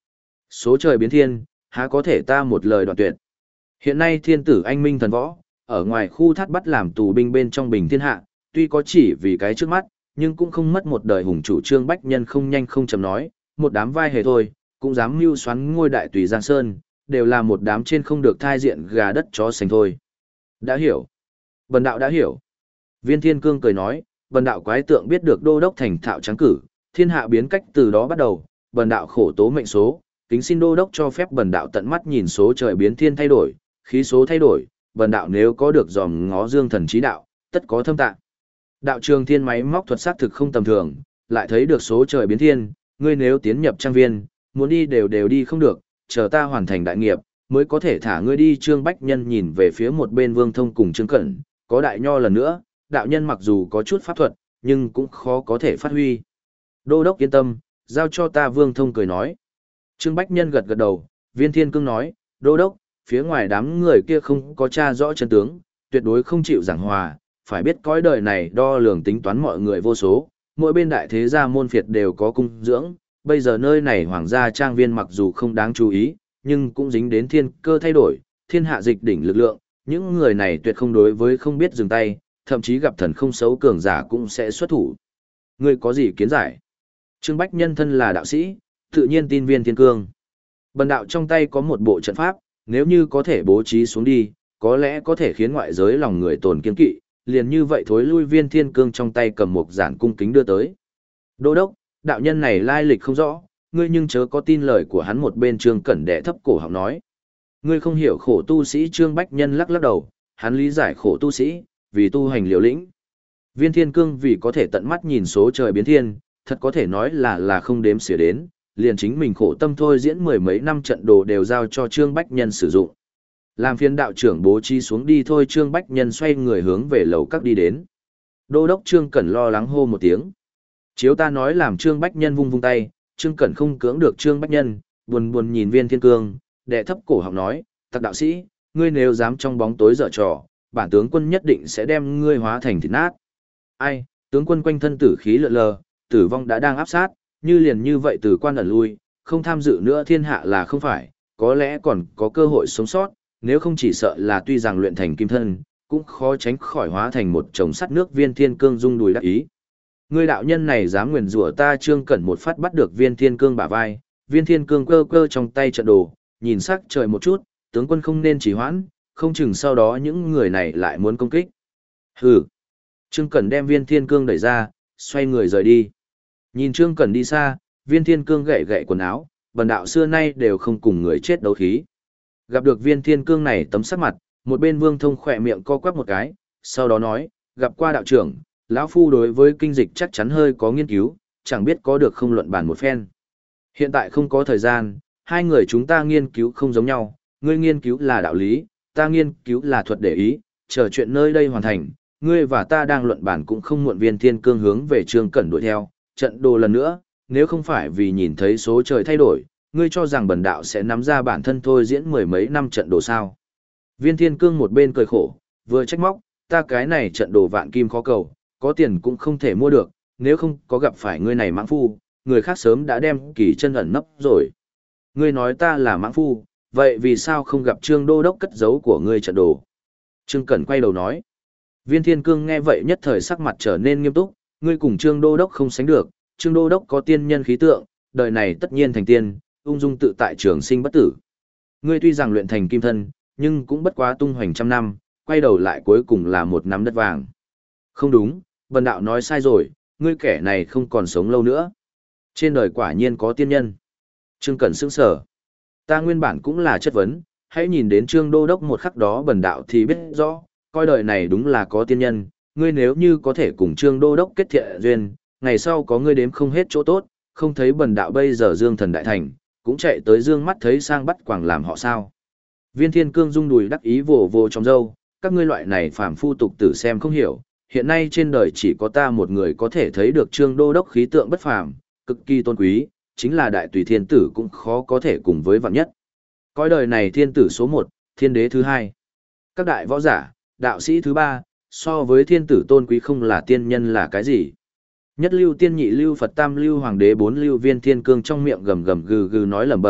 Số trời biến thiên, há có thể ta một lời đoạn tuyệt. Hiện nay thiên tử anh minh thần võ, ở ngoài khu thát bắt làm tù binh bên trong bình thiên hạ, tuy có chỉ vì cái trước mắt, nhưng cũng không mất một đời hùng chủ Trương Bách Nhân không nhanh không chậm nói, một đám vai hề thôi, cũng dám mưu xoắn ngôi đại tùy Giang Sơn, đều là một đám trên không được thai diện gà đất chó sành thôi. Đã hiểu. Bần đạo đã hiểu. Viên Thiên Cương cười nói, bần đạo quái tượng biết được đô đốc thành thạo trắng cử, thiên hạ biến cách từ đó bắt đầu, bần đạo khổ tố mệnh số, kính xin đô đốc cho phép bần đạo tận mắt nhìn số trời biến thiên thay đổi, khí số thay đổi, bần đạo nếu có được dòm ngó dương thần trí đạo, tất có thâm tạng. Đạo trường thiên máy móc thuật xác thực không tầm thường, lại thấy được số trời biến thiên, ngươi nếu tiến nhập trang viên, muốn đi đều đều đi không được, chờ ta hoàn thành đại nghiệp, mới có thể thả ngươi đi. Trương Bách Nhân nhìn về phía một bên Vương Thông cùng Trương Cẩn, có đại nho lần nữa, đạo nhân mặc dù có chút pháp thuật, nhưng cũng khó có thể phát huy. Đô đốc yên tâm, giao cho ta. Vương Thông cười nói. Trương Bách Nhân gật gật đầu, Viên Thiên Cương nói, đô đốc, phía ngoài đám người kia không có tra rõ chân tướng, tuyệt đối không chịu giảng hòa, phải biết cõi đời này đo lường tính toán mọi người vô số, mỗi bên đại thế gia môn phiệt đều có cung dưỡng, bây giờ nơi này hoàng gia trang viên mặc dù không đáng chú ý, nhưng cũng dính đến thiên cơ thay đổi, thiên hạ dịch đỉnh lực lượng, những người này tuyệt không đối với không biết dừng tay, thậm chí gặp thần không xấu cường giả cũng sẽ xuất thủ. Ngươi có gì kiến giải? Trương Bách Nhân thân là đạo sĩ, tự nhiên tin Viên Thiên Cương. Bần đạo trong tay có một bộ trận pháp, nếu như có thể bố trí xuống đi, có lẽ có thể khiến ngoại giới lòng người tồn kiên kỵ, liền như vậy thối lui. Viên Thiên Cương trong tay cầm một giản cung kính đưa tới. Đô đốc, đạo nhân này lai lịch không rõ, ngươi nhưng chớ có tin lời của hắn. Một bên Trương Cẩn đệ thấp cổ họng nói. Ngươi không hiểu khổ tu sĩ. Trương Bách Nhân lắc lắc đầu, hắn lý giải khổ tu sĩ, vì tu hành liều lĩnh. Viên Thiên Cương vì có thể tận mắt nhìn số trời biến thiên, thật có thể nói là là không đếm xỉa đến, liền chính mình khổ tâm thôi diễn mười mấy năm trận đồ đều giao cho Trương Bách Nhân sử dụng. Làm phiên đạo trưởng bố trí xuống đi thôi. Trương Bách Nhân xoay người hướng về lầu các đi đến. Đô đốc Trương Cẩn lo lắng hô một tiếng. Chiếu ta nói. Làm Trương Bách Nhân vung vung tay, Trương Cẩn không cưỡng được Trương Bách Nhân, buồn buồn nhìn Viên Thiên Cương, đệ thấp cổ họng nói, tặc đạo sĩ, ngươi nếu dám trong bóng tối dở trò, bản tướng quân nhất định sẽ đem ngươi hóa thành thịt nát. Ai, tướng quân quanh thân tử khí lượn lờ, tử vong đã đang áp sát, như liền như vậy từ quan ẩn lui, không tham dự nữa thiên hạ là không phải, có lẽ còn có cơ hội sống sót, nếu không chỉ sợ là tuy rằng luyện thành kim thân, cũng khó tránh khỏi hóa thành một chồng sắt nước. Viên Thiên Cương rung đùi đắc ý. Ngươi đạo nhân này dám nguyền rủa ta. Trương Cẩn một phát bắt được Viên Thiên Cương bả vai, Viên Thiên Cương cơ cơ trong tay trận đồ, nhìn sắc trời một chút, tướng quân không nên trì hoãn, không chừng sau đó những người này lại muốn công kích. Hừ. Trương Cẩn đem Viên Thiên Cương đẩy ra, xoay người rời đi. Nhìn Trương Cẩn đi xa, Viên Thiên Cương gậy gậy quần áo, bần đạo xưa nay đều không cùng người chết đấu khí. Gặp được Viên Thiên Cương này tấm sắc mặt, một bên Vương Thông khỏe miệng co quắp một cái, sau đó nói, gặp qua đạo trưởng, lão phu đối với kinh dịch chắc chắn hơi có nghiên cứu, chẳng biết có được không luận bàn một phen. Hiện tại không có thời gian, hai người chúng ta nghiên cứu không giống nhau, ngươi nghiên cứu là đạo lý, ta nghiên cứu là thuật để ý, chờ chuyện nơi đây hoàn thành, ngươi và ta đang luận bàn cũng không muộn. Viên Thiên Cương hướng về Trương Cẩn đuổi theo, trận đồ lần nữa, nếu không phải vì nhìn thấy số trời thay đổi, ngươi cho rằng bần đạo sẽ nắm ra bản thân thôi diễn mười mấy năm trận đồ sao? Viên Thiên Cương một bên cười khổ, vừa trách móc, ta cái này trận đồ vạn kim khó cầu, có tiền cũng không thể mua được, nếu không có gặp phải ngươi này mãng phu, người khác sớm đã đem kỳ chân ẩn nấp rồi. Ngươi nói ta là mãng phu, vậy vì sao không gặp Trương Đô Đốc cất giấu của ngươi trận đồ? Trương Cẩn quay đầu nói. Viên Thiên Cương nghe vậy nhất thời sắc mặt trở nên nghiêm túc, ngươi cùng Trương Đô Đốc không sánh được, Trương Đô Đốc có tiên nhân khí tượng, đời này tất nhiên thành tiên, ung dung tự tại trường sinh bất tử. Ngươi tuy rằng luyện thành kim thân, nhưng cũng bất quá tung hoành trăm năm, quay đầu lại cuối cùng là một nắm đất vàng. Không đúng, bần đạo nói sai rồi, ngươi kẻ này không còn sống lâu nữa. Trên đời quả nhiên có tiên nhân. Trương Cẩn sững sờ. Ta nguyên bản cũng là chất vấn, hãy nhìn đến Trương Đô Đốc một khắc đó bần đạo thì biết rõ, coi đời này đúng là có tiên nhân, ngươi nếu như có thể cùng Trương Đô Đốc kết thiện duyên, ngày sau có ngươi đếm không hết chỗ tốt, không thấy bần đạo bây giờ dương thần đại thành, cũng chạy tới dương mắt thấy sang bắt quảng làm họ sao. Viên Thiên Cương rung đùi đắc ý vồ vồ trong râu, các ngươi loại này phàm phu tục tử xem không hiểu, hiện nay trên đời chỉ có ta một người có thể thấy được Trương Đô Đốc khí tượng bất phàm, cực kỳ tôn quý, chính là đại tùy thiên tử cũng khó có thể cùng với vạn nhất. Coi đời này thiên tử số một, thiên đế thứ hai, các đại võ giả, đạo sĩ thứ ba, so với thiên tử tôn quý không là tiên nhân là cái gì. Nhất lưu tiên nhị lưu Phật tam lưu hoàng đế bốn lưu. Viên Thiên Cương trong miệng gầm gầm gừ gừ nói lẩm bẩm,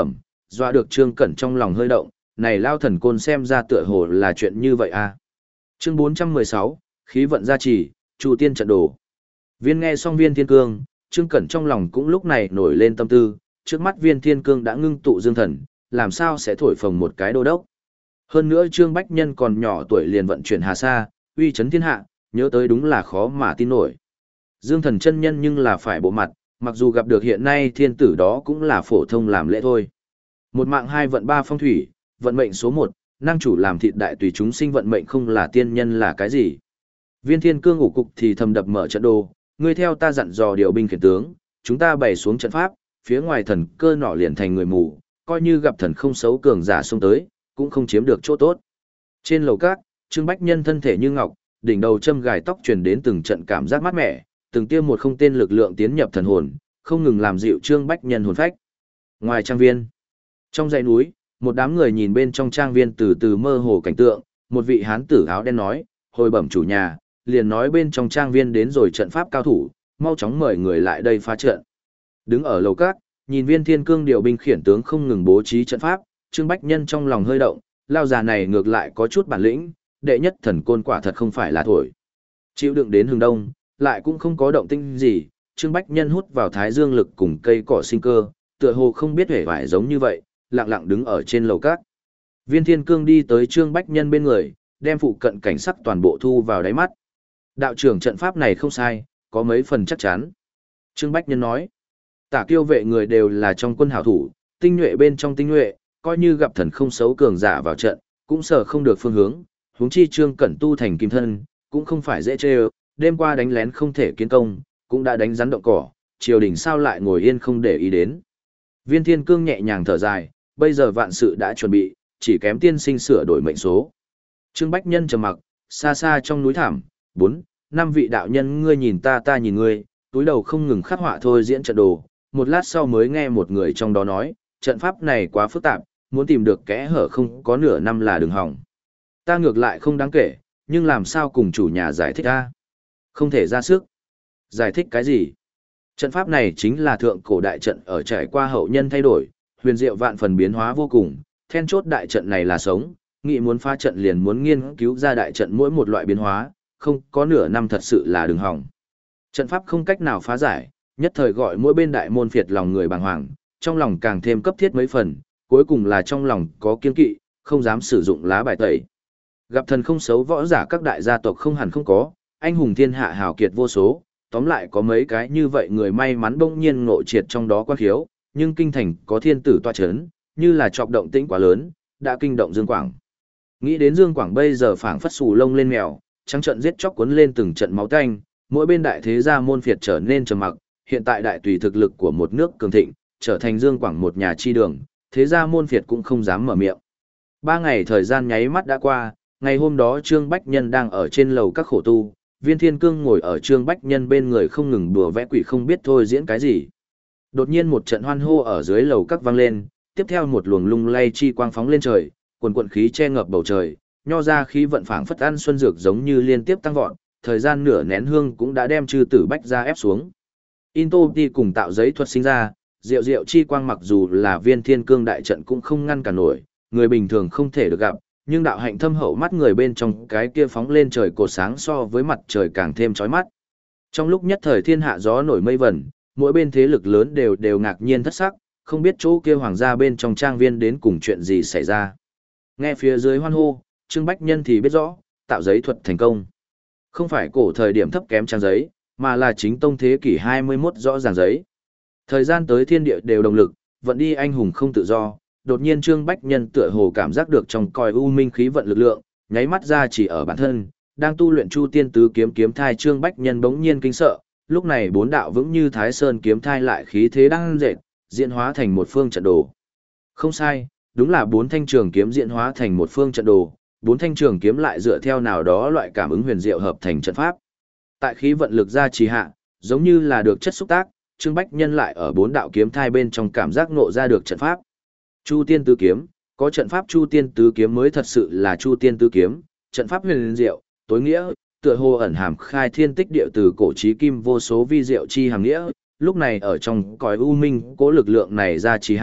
dọa được Trương Cẩn trong lòng hơi động, này lao thần côn xem ra tựa hồ là chuyện như vậy à. Chương bốn trăm mười sáu, khí vận gia trì, Chu tiên trận đồ. Viên nghe xong Viên Thiên Cương, Trương Cẩn trong lòng cũng lúc này nổi lên tâm tư, trước mắt Viên Thiên Cương đã ngưng tụ dương thần, làm sao sẽ thổi phồng một cái đô đốc. Hơn nữa Trương Bách Nhân còn nhỏ tuổi liền vận chuyển hà sa, uy chấn thiên hạ, nhớ tới đúng là khó mà tin nổi. Dương thần chân nhân nhưng là phải bộ mặt, mặc dù gặp được hiện nay thiên tử đó cũng là phổ thông làm lễ thôi. Một mạng hai vận ba phong thủy, vận mệnh số một, năng chủ làm thịt đại tùy chúng sinh vận mệnh không là tiên nhân là cái gì. Viên Thiên Cương ủ cục thì thầm đập mở trận đồ, ngươi theo ta dặn dò điều binh khiển tướng, chúng ta bày xuống trận pháp, phía ngoài thần cơ nọ liền thành người mù, coi như gặp thần không xấu cường giả xông tới, cũng không chiếm được chỗ tốt. Trên lầu cát, Trương Bách Nhân thân thể như ngọc, đỉnh đầu châm gài tóc truyền đến từng trận cảm giác mát mẻ, từng tiêm một không tên lực lượng tiến nhập thần hồn, không ngừng làm dịu Trương Bách Nhân hồn phách. Ngoài trang viên, trong dãy núi, một đám người nhìn bên trong trang viên từ từ mơ hồ cảnh tượng, một vị hán tử áo đen nói, hồi bẩm chủ nhà, liền nói bên trong trang viên đến rồi trận pháp cao thủ, mau chóng mời người lại đây phá trận. Đứng ở lầu cát, nhìn Viên Thiên Cương điều binh khiển tướng không ngừng bố trí trận pháp, Trương Bách Nhân trong lòng hơi động, lao già này ngược lại có chút bản lĩnh, đệ nhất thần côn quả thật không phải là thổi. Chịu đựng đến hướng đông, lại cũng không có động tĩnh gì, Trương Bách Nhân hút vào thái dương lực cùng cây cỏ sinh cơ, tựa hồ không biết hề vải giống như vậy, lặng lặng đứng ở trên lầu cát. Viên Thiên Cương đi tới Trương Bách Nhân bên người, đem phụ cận cảnh sắc toàn bộ thu vào đáy mắt. Đạo trưởng trận pháp này không sai, có mấy phần chắc chắn. Trương Bách Nhân nói, Tả Kiêu vệ người đều là trong quân hảo thủ, tinh nhuệ bên trong tinh nhuệ, coi như gặp thần không xấu cường giả vào trận, cũng sợ không được phương hướng, huống chi Trương Cẩn tu thành kim thân, cũng không phải dễ chơi, đêm qua đánh lén không thể kiến công, cũng đã đánh rắn động cỏ, triều đình sao lại ngồi yên không để ý đến. Viên Thiên Cương nhẹ nhàng thở dài, bây giờ vạn sự đã chuẩn bị, chỉ kém tiên sinh sửa đổi mệnh số. Trương Bách Nhân trầm mặc, xa xa trong núi thảm, bốn, năm vị đạo nhân ngươi nhìn ta ta nhìn ngươi, túi đầu không ngừng khắc họa thôi diễn trận đồ, một lát sau mới nghe một người trong đó nói, trận pháp này quá phức tạp, muốn tìm được kẽ hở không có nửa năm là đừng hỏng. Ta ngược lại không đáng kể, nhưng làm sao cùng chủ nhà giải thích ta? Không thể ra sức. Giải thích cái gì? Trận pháp này chính là thượng cổ đại trận ở trải qua hậu nhân thay đổi, huyền diệu vạn phần biến hóa vô cùng, then chốt đại trận này là sống, nghị muốn phá trận liền muốn nghiên cứu ra đại trận mỗi một loại biến hóa, không có nửa năm thật sự là đừng hỏng. Trận pháp không cách nào phá giải, nhất thời gọi mỗi bên đại môn phiệt lòng người bàng hoàng, trong lòng càng thêm cấp thiết mấy phần, cuối cùng là trong lòng có kiên kỵ, không dám sử dụng lá bài tẩy. Gặp thần không xấu võ giả các đại gia tộc không hẳn không có, anh hùng thiên hạ hào kiệt vô số, tóm lại có mấy cái như vậy người may mắn bỗng nhiên ngộ triệt trong đó quan khiếu, nhưng kinh thành có thiên tử toa chấn, như là trọc động tĩnh quá lớn, đã kinh động Dương Quảng. Nghĩ đến Dương Quảng bây giờ phảng phất xù lông lên mèo, trắng trận giết chóc cuốn lên từng trận máu tanh, mỗi bên đại thế gia môn phiệt trở nên trầm mặc, hiện tại đại tùy thực lực của một nước cường thịnh, trở thành Dương Quảng một nhà chi đường, thế gia môn phiệt cũng không dám mở miệng. Ba ngày thời gian nháy mắt đã qua, ngày hôm đó Trương Bách Nhân đang ở trên lầu các khổ tu, Viên Thiên Cương ngồi ở Trương Bách Nhân bên người không ngừng đùa vẽ quỷ không biết thôi diễn cái gì. Đột nhiên một trận hoan hô ở dưới lầu các vang lên, tiếp theo một luồng lung lay chi quang phóng lên trời, quần quần khí che ngập bầu trời, nho ra khí vận phảng phất ăn xuân dược giống như liên tiếp tăng vọt, thời gian nửa nén hương cũng đã đem chư tử bách ra ép xuống. Into đi cùng tạo giấy thuật sinh ra, diệu diệu chi quang mặc dù là Viên Thiên Cương đại trận cũng không ngăn cản nổi, người bình thường không thể được gặp, nhưng đạo hạnh thâm hậu mắt người bên trong cái kia phóng lên trời cột sáng so với mặt trời càng thêm chói mắt. Trong lúc nhất thời thiên hạ gió nổi mây vẩn, mỗi bên thế lực lớn đều đều ngạc nhiên thất sắc, không biết chỗ kia hoàng gia bên trong trang viên đến cùng chuyện gì xảy ra. Nghe phía dưới hoan hô, Trương Bách Nhân thì biết rõ, tạo giấy thuật thành công. Không phải cổ thời điểm thấp kém trang giấy, mà là chính tông thế kỷ hai mươi mốt rõ ràng giấy. Thời gian tới thiên địa đều đồng lực, vận đi anh hùng không tự do, đột nhiên Trương Bách Nhân tựa hồ cảm giác được trong còi u minh khí vận lực lượng, nháy mắt ra chỉ ở bản thân, đang tu luyện Chu Tiên Tứ kiếm kiếm thai Trương Bách Nhân bỗng nhiên kinh sợ, lúc này bốn đạo vững như Thái Sơn kiếm thai lại khí thế đang dệt, diễn hóa thành một phương trận đồ. Không sai, đúng là bốn thanh trường kiếm diễn hóa thành một phương trận đồ, bốn thanh trường kiếm lại dựa theo nào đó loại cảm ứng huyền diệu hợp thành trận pháp. Tại khí vận lực ra trì hạ, giống như là được chất xúc tác, Trương Bách Nhân lại ở bốn đạo kiếm thai bên trong cảm giác ngộ ra được trận pháp. Chu Tiên Tứ kiếm, có trận pháp Chu Tiên Tứ kiếm mới thật sự là Chu Tiên Tứ kiếm, trận pháp huyền diệu, tối nghĩa, tựa hồ ẩn hàm khai thiên tích địa từ cổ chí kim vô số vi diệu chi hàm nghĩa, lúc này ở trong cõi u minh, cố lực lượng này ra trì hạ,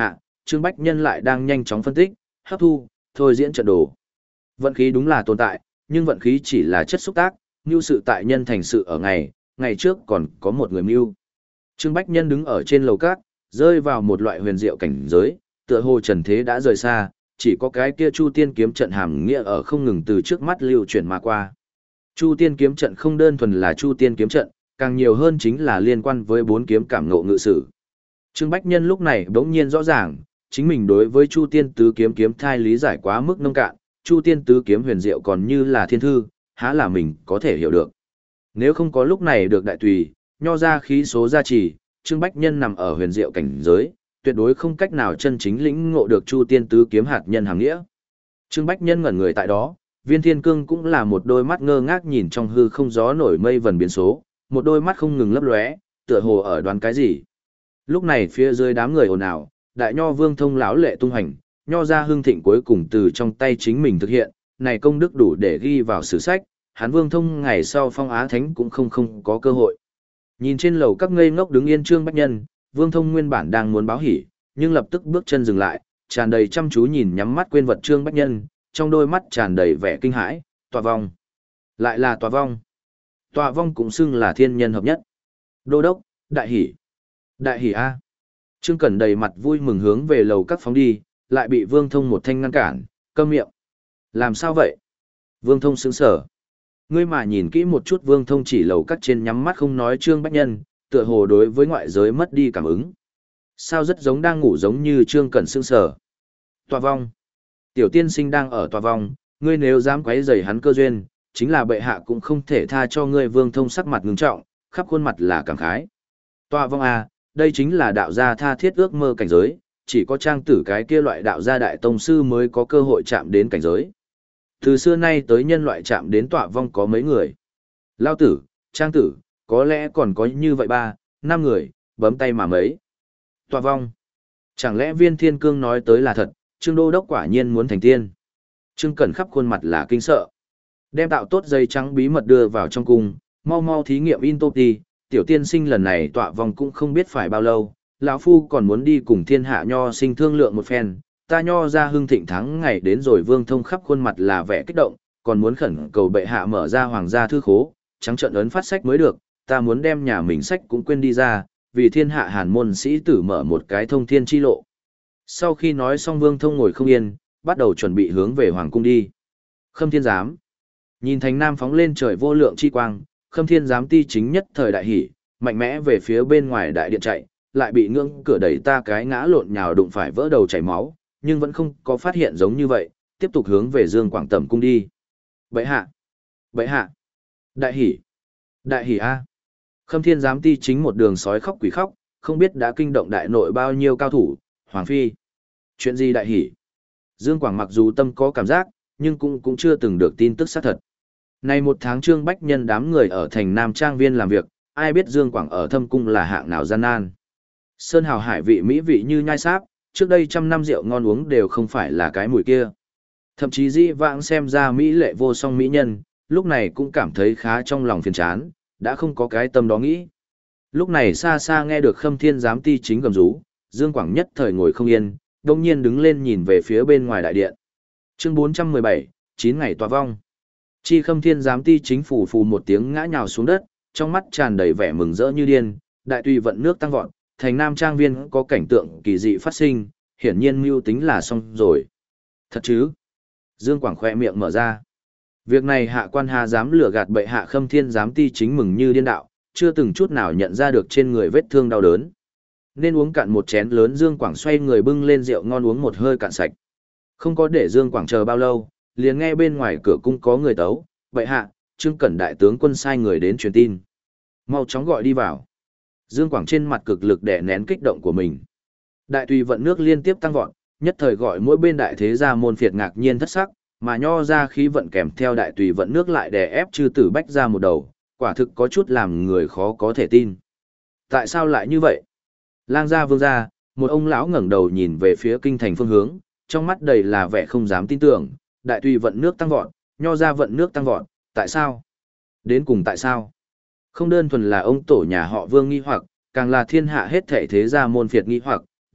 Trương Bách Nhân lại đang nhanh chóng phân tích, hấp thu, thôi diễn trận đồ. Vận khí đúng là tồn tại, nhưng vận khí chỉ là chất xúc tác, mưu sự tại nhân thành sự ở ngày, ngày trước còn có một người mưu. Trương Bách Nhân đứng ở trên lầu cát, rơi vào một loại huyền diệu cảnh giới, tựa hồ trần thế đã rời xa, chỉ có cái kia Chu Tiên kiếm trận hàm nghĩa ở không ngừng từ trước mắt lưu chuyển mà qua. Chu Tiên kiếm trận không đơn thuần là Chu Tiên kiếm trận, càng nhiều hơn chính là liên quan với bốn kiếm cảm ngộ ngự sử. Trương Bách Nhân lúc này bỗng nhiên rõ ràng, chính mình đối với Chu Tiên tứ kiếm kiếm thai lý giải quá mức nông cạn, Chu Tiên tứ kiếm huyền diệu còn như là thiên thư, há là mình có thể hiểu được. Nếu không có lúc này được đại tùy, nho ra khí số gia trì, Trương Bách Nhân nằm ở huyền diệu cảnh giới, tuyệt đối không cách nào chân chính lĩnh ngộ được Chu Tiên tứ kiếm hạt nhân hàng nghĩa. Trương Bách Nhân ngẩn người tại đó, Viên Thiên Cương cũng là một đôi mắt ngơ ngác nhìn trong hư không gió nổi mây vần biến số, một đôi mắt không ngừng lấp lóe, tựa hồ ở đoán cái gì. Lúc này phía dưới đám người ồn ào, đại nho Vương Thông lão lệ tung hành, nho ra hưng thịnh cuối cùng từ trong tay chính mình thực hiện, này công đức đủ để ghi vào sử sách, hắn Vương Thông ngày sau phong á thánh cũng không không có cơ hội. Nhìn trên lầu các ngây ngốc đứng yên Trương Bách Nhân, Vương Thông nguyên bản đang muốn báo hỉ, nhưng lập tức bước chân dừng lại, tràn đầy chăm chú nhìn nhắm mắt quên vật Trương Bách Nhân, trong đôi mắt tràn đầy vẻ kinh hãi, tòa vong. Lại là tòa vong. Tòa vong cũng xưng là thiên nhân hợp nhất. Đô đốc, đại hỉ. Đại hỉ A. Trương Cẩn đầy mặt vui mừng hướng về lầu các phóng đi, lại bị Vương Thông một thanh ngăn cản, câm miệng. Làm sao vậy? Vương Thông sững sờ. Ngươi mà nhìn kỹ một chút, Vương Thông chỉ lầu các trên nhắm mắt không nói Trương Bách Nhân, tựa hồ đối với ngoại giới mất đi cảm ứng. Sao rất giống đang ngủ giống như Trương Cẩn sững sờ. Tòa vong. Tiểu tiên sinh đang ở tòa vong, ngươi nếu dám quấy rầy hắn cơ duyên, chính là bệ hạ cũng không thể tha cho ngươi. Vương Thông sắc mặt ngưng trọng, khắp khuôn mặt là cảm khái. Tòa vong à, đây chính là đạo gia tha thiết ước mơ cảnh giới, chỉ có trang tử cái kia loại đạo gia đại tông sư mới có cơ hội chạm đến cảnh giới. Từ xưa nay tới nhân loại chạm đến tọa vong có mấy người? Lao tử, trang tử, có lẽ còn có như vậy ba, năm người, bấm tay mà mấy. Tọa vong. Chẳng lẽ Viên Thiên Cương nói tới là thật, Trương Đô Đốc quả nhiên muốn thành tiên. Trương Cẩn khắp khuôn mặt là kinh sợ. Đem tạo tốt dây trắng bí mật đưa vào trong cung, mau mau thí nghiệm in top đi, tiểu tiên sinh lần này tọa vong cũng không biết phải bao lâu, lão phu còn muốn đi cùng thiên hạ nho sinh thương lượng một phen, ta nho ra hưng thịnh thắng ngày đến rồi. Vương Thông khắp khuôn mặt là vẻ kích động, còn muốn khẩn cầu bệ hạ mở ra hoàng gia thư khố, trắng trợn ấn phát sách mới được, ta muốn đem nhà mình sách cũng quên đi ra, vì thiên hạ hàn môn sĩ tử mở một cái thông thiên chi lộ. Sau khi nói xong, Vương Thông ngồi không yên, bắt đầu chuẩn bị hướng về hoàng cung đi. Khâm Thiên Giám. Nhìn thành nam phóng lên trời vô lượng chi quang, Khâm Thiên Giám ti chính nhất thời đại hỉ, mạnh mẽ về phía bên ngoài đại điện chạy, lại bị ngưỡng cửa đẩy ta cái ngã lộn nhào đụng phải vỡ đầu chảy máu, nhưng vẫn không có phát hiện giống như vậy, tiếp tục hướng về Dương Quảng Tẩm cung đi. Bệ hạ! Bệ hạ! Đại hỉ! Đại hỉ A! Khâm Thiên Giám ti chính một đường sói khóc quỷ khóc, không biết đã kinh động đại nội bao nhiêu cao thủ. Hoàng phi! Chuyện gì đại hỉ? Dương Quảng mặc dù tâm có cảm giác, nhưng cũng cũng chưa từng được tin tức xác thật. Này một tháng Trương Bách Nhân đám người ở thành Nam Trang Viên làm việc, ai biết Dương Quảng ở thâm cung là hạng nào gian nan. Sơn hào hải vị mỹ vị như nhai sáp, trước đây trăm năm rượu ngon uống đều không phải là cái mùi kia. Thậm chí dĩ vãng xem ra mỹ lệ vô song mỹ nhân, lúc này cũng cảm thấy khá trong lòng phiền chán, đã không có cái tâm đó nghĩ. Lúc này xa xa nghe được Khâm Thiên Giám ti chính gầm rú, Dương Quảng nhất thời ngồi không yên, đông nhiên đứng lên nhìn về phía bên ngoài đại điện. Chương bốn trăm mười bảy, chín ngày tòa vong. Chi Khâm Thiên Giám ti chính phủ phù một tiếng ngã nhào xuống đất, trong mắt tràn đầy vẻ mừng rỡ như điên, đại tùy vận nước tăng vọt, thành Nam Trang Viên có cảnh tượng kỳ dị phát sinh, hiển nhiên mưu tính là xong rồi. Thật chứ? Dương Quảng khoe miệng mở ra. Việc này hạ quan hà dám lừa gạt bệ hạ. Khâm Thiên Giám ti chính mừng như điên đạo, chưa từng chút nào nhận ra được trên người vết thương đau đớn. Nên uống cạn một chén lớn. Dương Quảng xoay người bưng lên rượu ngon uống một hơi cạn sạch. Không có để Dương Quảng chờ bao lâu, liền nghe bên ngoài cửa cung có người tấu, bệ hạ, Trương Cẩn đại tướng quân sai người đến truyền tin. Mau chóng gọi đi vào. Dương Quảng trên mặt cực lực đè nén kích động của mình. Đại tùy vận nước liên tiếp tăng vọt, nhất thời gọi mỗi bên đại thế gia môn phiệt ngạc nhiên thất sắc, mà nho ra khí vận kèm theo đại tùy vận nước lại đè ép chư tử bách ra một đầu, quả thực có chút làm người khó có thể tin. Tại sao lại như vậy? Lang gia vương gia, một ông lão ngẩng đầu nhìn về phía kinh thành phương hướng, trong mắt đầy là vẻ không dám tin tưởng, đại tùy vận nước tăng vọt, nho ra vận nước tăng vọt, tại sao? Đến cùng tại sao? Không đơn thuần là ông tổ nhà họ Vương nghi hoặc, càng là thiên hạ hết thảy thế gia môn phiệt nghi hoặc,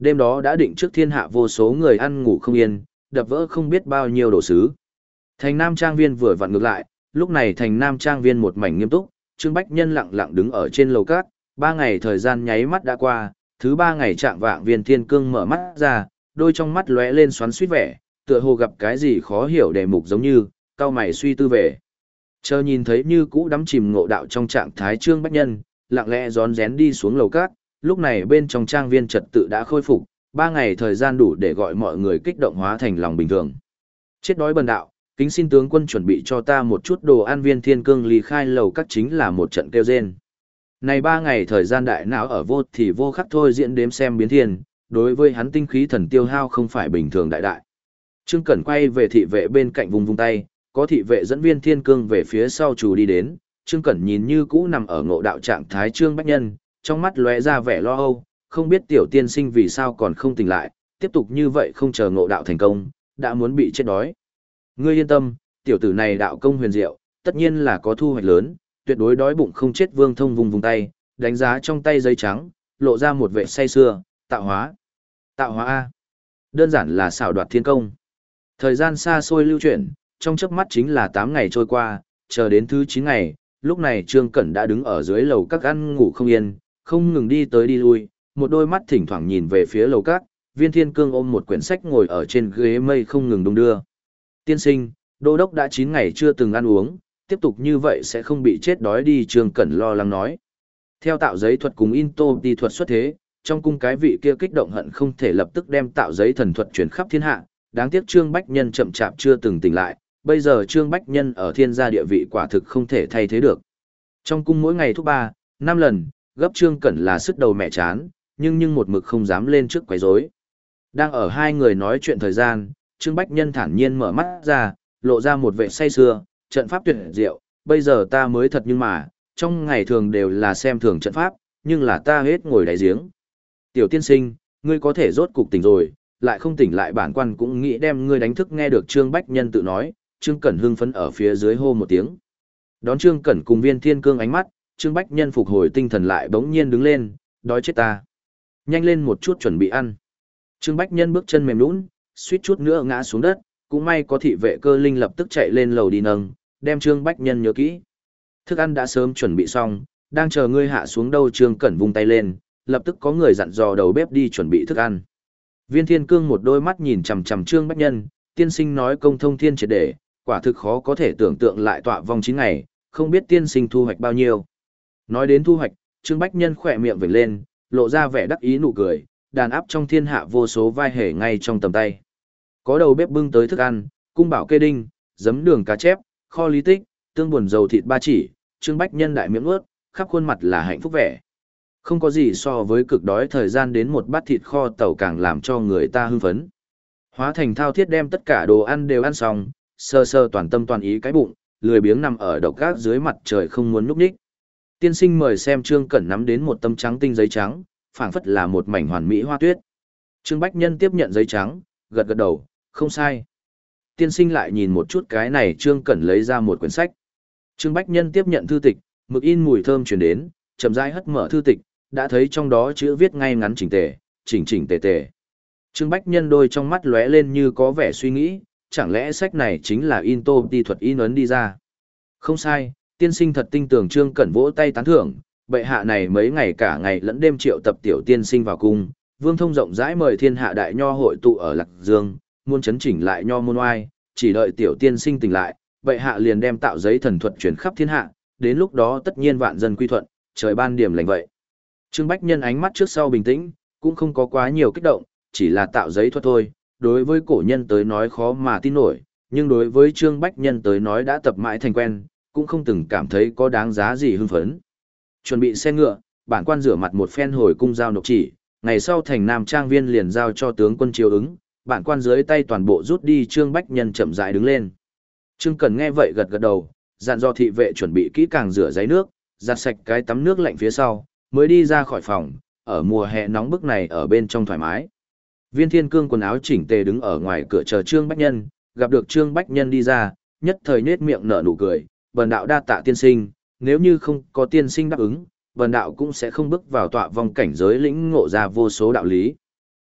Đêm đó đã định trước thiên hạ vô số người ăn ngủ không yên, đập vỡ không biết bao nhiêu đồ sứ. Thành Nam Trang Viên vừa vặn ngược lại, lúc này Thành Nam Trang Viên một mảnh nghiêm túc, Trương Bách Nhân lặng lặng đứng ở trên lầu cát, ba ngày thời gian nháy mắt đã qua, thứ ba ngày trạng vạng Viên Thiên Cương mở mắt ra, đôi trong mắt lóe lên xoắn xuýt vẻ, tựa hồ gặp cái gì khó hiểu đề mục giống như, cao mày suy tư về. Chờ nhìn thấy như cũ đắm chìm ngộ đạo trong trạng thái Trương Bách Nhân, lặng lẽ rón rén đi xuống lầu cát, lúc này bên trong trang viên trật tự đã khôi phục, ba ngày thời gian đủ để gọi mọi người kích động hóa thành lòng bình thường. Chết đói bần đạo, kính xin tướng quân chuẩn bị cho ta một chút đồ ăn. Viên Thiên Cương ly khai lầu các chính là một trận kêu rên. Này ba ngày thời gian đại não ở vô thì vô khắc thôi diễn đếm xem biến thiên, đối với hắn tinh khí thần tiêu hao không phải bình thường đại đại. Trương Cẩn quay về thị vệ bên cạnh vùng vùng tay, có thị vệ dẫn Viên Thiên Cương về phía sau chủ đi đến, Trương Cẩn nhìn như cũ nằm ở ngộ đạo trạng thái Trương Bách Nhân, trong mắt lóe ra vẻ lo âu, không biết tiểu tiên sinh vì sao còn không tỉnh lại, tiếp tục như vậy không chờ ngộ đạo thành công, đã muốn bị chết đói. Ngươi yên tâm, tiểu tử này đạo công huyền diệu, tất nhiên là có thu hoạch lớn, tuyệt đối đói bụng không chết. Vương Thông vùng vùng tay, đánh giá trong tay giấy trắng, lộ ra một vẻ say sưa, tạo hóa. Tạo hóa A. Đơn giản là xảo đoạt thiên công. Thời gian xa xôi lưu chuyển, trong chớp mắt chính là tám ngày trôi qua, chờ đến thứ chín ngày, lúc này Trương Cẩn đã đứng ở dưới lầu các ăn ngủ không yên, không ngừng đi tới đi lui, một đôi mắt thỉnh thoảng nhìn về phía lầu các, Viên Thiên Cương ôm một quyển sách ngồi ở trên ghế mây không ngừng đung đưa. Tiên sinh, đô đốc đã chín ngày chưa từng ăn uống, tiếp tục như vậy sẽ không bị chết đói đi. Trương Cẩn lo lắng nói. Theo tạo giấy thuật cùng in tô đi thuật xuất thế, trong cung cái vị kia kích động hận không thể lập tức đem tạo giấy thần thuật chuyển khắp thiên hạ, đáng tiếc Trương Bách Nhân chậm chạp chưa từng tỉnh lại, bây giờ Trương Bách Nhân ở thiên gia địa vị quả thực không thể thay thế được. Trong cung mỗi ngày thúc ba, năm lần, gấp Trương Cẩn là sức đầu mẹ chán, nhưng nhưng một mực không dám lên trước quấy rối. Đang ở hai người nói chuyện thời gian, Trương Bách Nhân thản nhiên mở mắt ra, lộ ra một vẻ say sưa, trận pháp tuyệt diệu, bây giờ ta mới thật nhưng mà, trong ngày thường đều là xem thường trận pháp, nhưng là ta hết ngồi đáy giếng. Tiểu tiên sinh, ngươi có thể rốt cục tỉnh rồi, lại không tỉnh lại bản quan cũng nghĩ đem ngươi đánh thức. Nghe được Trương Bách Nhân tự nói, Trương Cẩn hưng phấn ở phía dưới hô một tiếng. Đón Trương Cẩn cùng Viên Thiên Cương ánh mắt, Trương Bách Nhân phục hồi tinh thần lại bỗng nhiên đứng lên, đói chết ta. Nhanh lên một chút chuẩn bị ăn. Trương Bách Nhân bước chân mềm nhũn, suýt chút nữa ngã xuống đất, cũng may có thị vệ cơ linh lập tức chạy lên lầu đi nâng, đem Trương Bách Nhân nhớ kỹ. Thức ăn đã sớm chuẩn bị xong, đang chờ ngươi hạ xuống đâu. Trương Cẩn vung tay lên, lập tức có người dặn dò đầu bếp đi chuẩn bị thức ăn. Viên Thiên Cương một đôi mắt nhìn chằm chằm Trương Bách Nhân, tiên sinh nói công thông thiên triệt để, quả thực khó có thể tưởng tượng lại tọa vong chín ngày, không biết tiên sinh thu hoạch bao nhiêu. Nói đến thu hoạch, Trương Bách Nhân khỏe miệng vểnh lên, lộ ra vẻ đắc ý nụ cười, đàn áp trong thiên hạ vô số vai hề ngay trong tầm tay. Có đầu bếp bưng tới thức ăn, cung bảo kê đinh, giấm đường cá chép, kho lý tích, tương buồn dầu thịt ba chỉ, Trương Bách Nhân đại miệng ướt, khắp khuôn mặt là hạnh phúc vẻ. Không có gì so với cực đói thời gian đến một bát thịt kho tàu càng làm cho người ta hưng phấn. Hóa thành thao thiết đem tất cả đồ ăn đều ăn xong, sơ sơ toàn tâm toàn ý cái bụng, lười biếng nằm ở độc gác dưới mặt trời không muốn núp ních. Tiên sinh mời xem. Trương Cẩn nắm đến một tấm trắng tinh giấy trắng, phảng phất là một mảnh hoàn mỹ hoa tuyết. Trương Bách Nhân tiếp nhận giấy trắng, gật gật đầu, không sai. Tiên sinh lại nhìn một chút cái này. Trương Cẩn lấy ra một quyển sách. Trương Bách Nhân tiếp nhận thư tịch, mực in mùi thơm truyền đến, chậm rãi hất mở thư tịch, đã thấy trong đó chữ viết ngay ngắn chỉnh tề, chỉnh chỉnh tề tề. Trương Bách Nhân đôi trong mắt lóe lên như có vẻ suy nghĩ, chẳng lẽ sách này chính là in tô đi thuật in ấn đi ra. Không sai, tiên sinh thật tinh tường. Trương Cẩn vỗ tay tán thưởng, bệ hạ này mấy ngày cả ngày lẫn đêm triệu tập tiểu tiên sinh vào cung, Vương Thông rộng rãi mời thiên hạ đại nho hội tụ ở Lạc Dương, muốn chấn chỉnh lại nho môn oai, chỉ đợi tiểu tiên sinh tỉnh lại, bệ hạ liền đem tạo giấy thần thuật truyền khắp thiên hạ, đến lúc đó tất nhiên vạn dân quy thuận, trời ban điểm lành vậy. Trương Bách Nhân ánh mắt trước sau bình tĩnh, cũng không có quá nhiều kích động, chỉ là tạo giấy thuật thôi, đối với cổ nhân tới nói khó mà tin nổi, nhưng đối với Trương Bách Nhân tới nói đã tập mãi thành quen, cũng không từng cảm thấy có đáng giá gì hưng phấn. Chuẩn bị xe ngựa, bản quan rửa mặt một phen hồi cung giao nộp chỉ, ngày sau thành Nam Trang Viên liền giao cho tướng quân chiếu ứng, bản quan dưới tay toàn bộ rút đi. Trương Bách Nhân chậm rãi đứng lên. Trương Cẩn nghe vậy gật gật đầu, dặn dò thị vệ chuẩn bị kỹ càng rửa giấy nước, giặt sạch cái tắm nước lạnh phía sau, mới đi ra khỏi phòng, ở mùa hè nóng bức này ở bên trong thoải mái. Viên Thiên Cương quần áo chỉnh tề đứng ở ngoài cửa chờ Trương Bách Nhân, gặp được Trương Bách Nhân đi ra, nhất thời nết miệng nở nụ cười, bần đạo đa tạ tiên sinh, nếu như không có tiên sinh đáp ứng, bần đạo cũng sẽ không bước vào tọa vong cảnh giới lĩnh ngộ ra vô số đạo lý.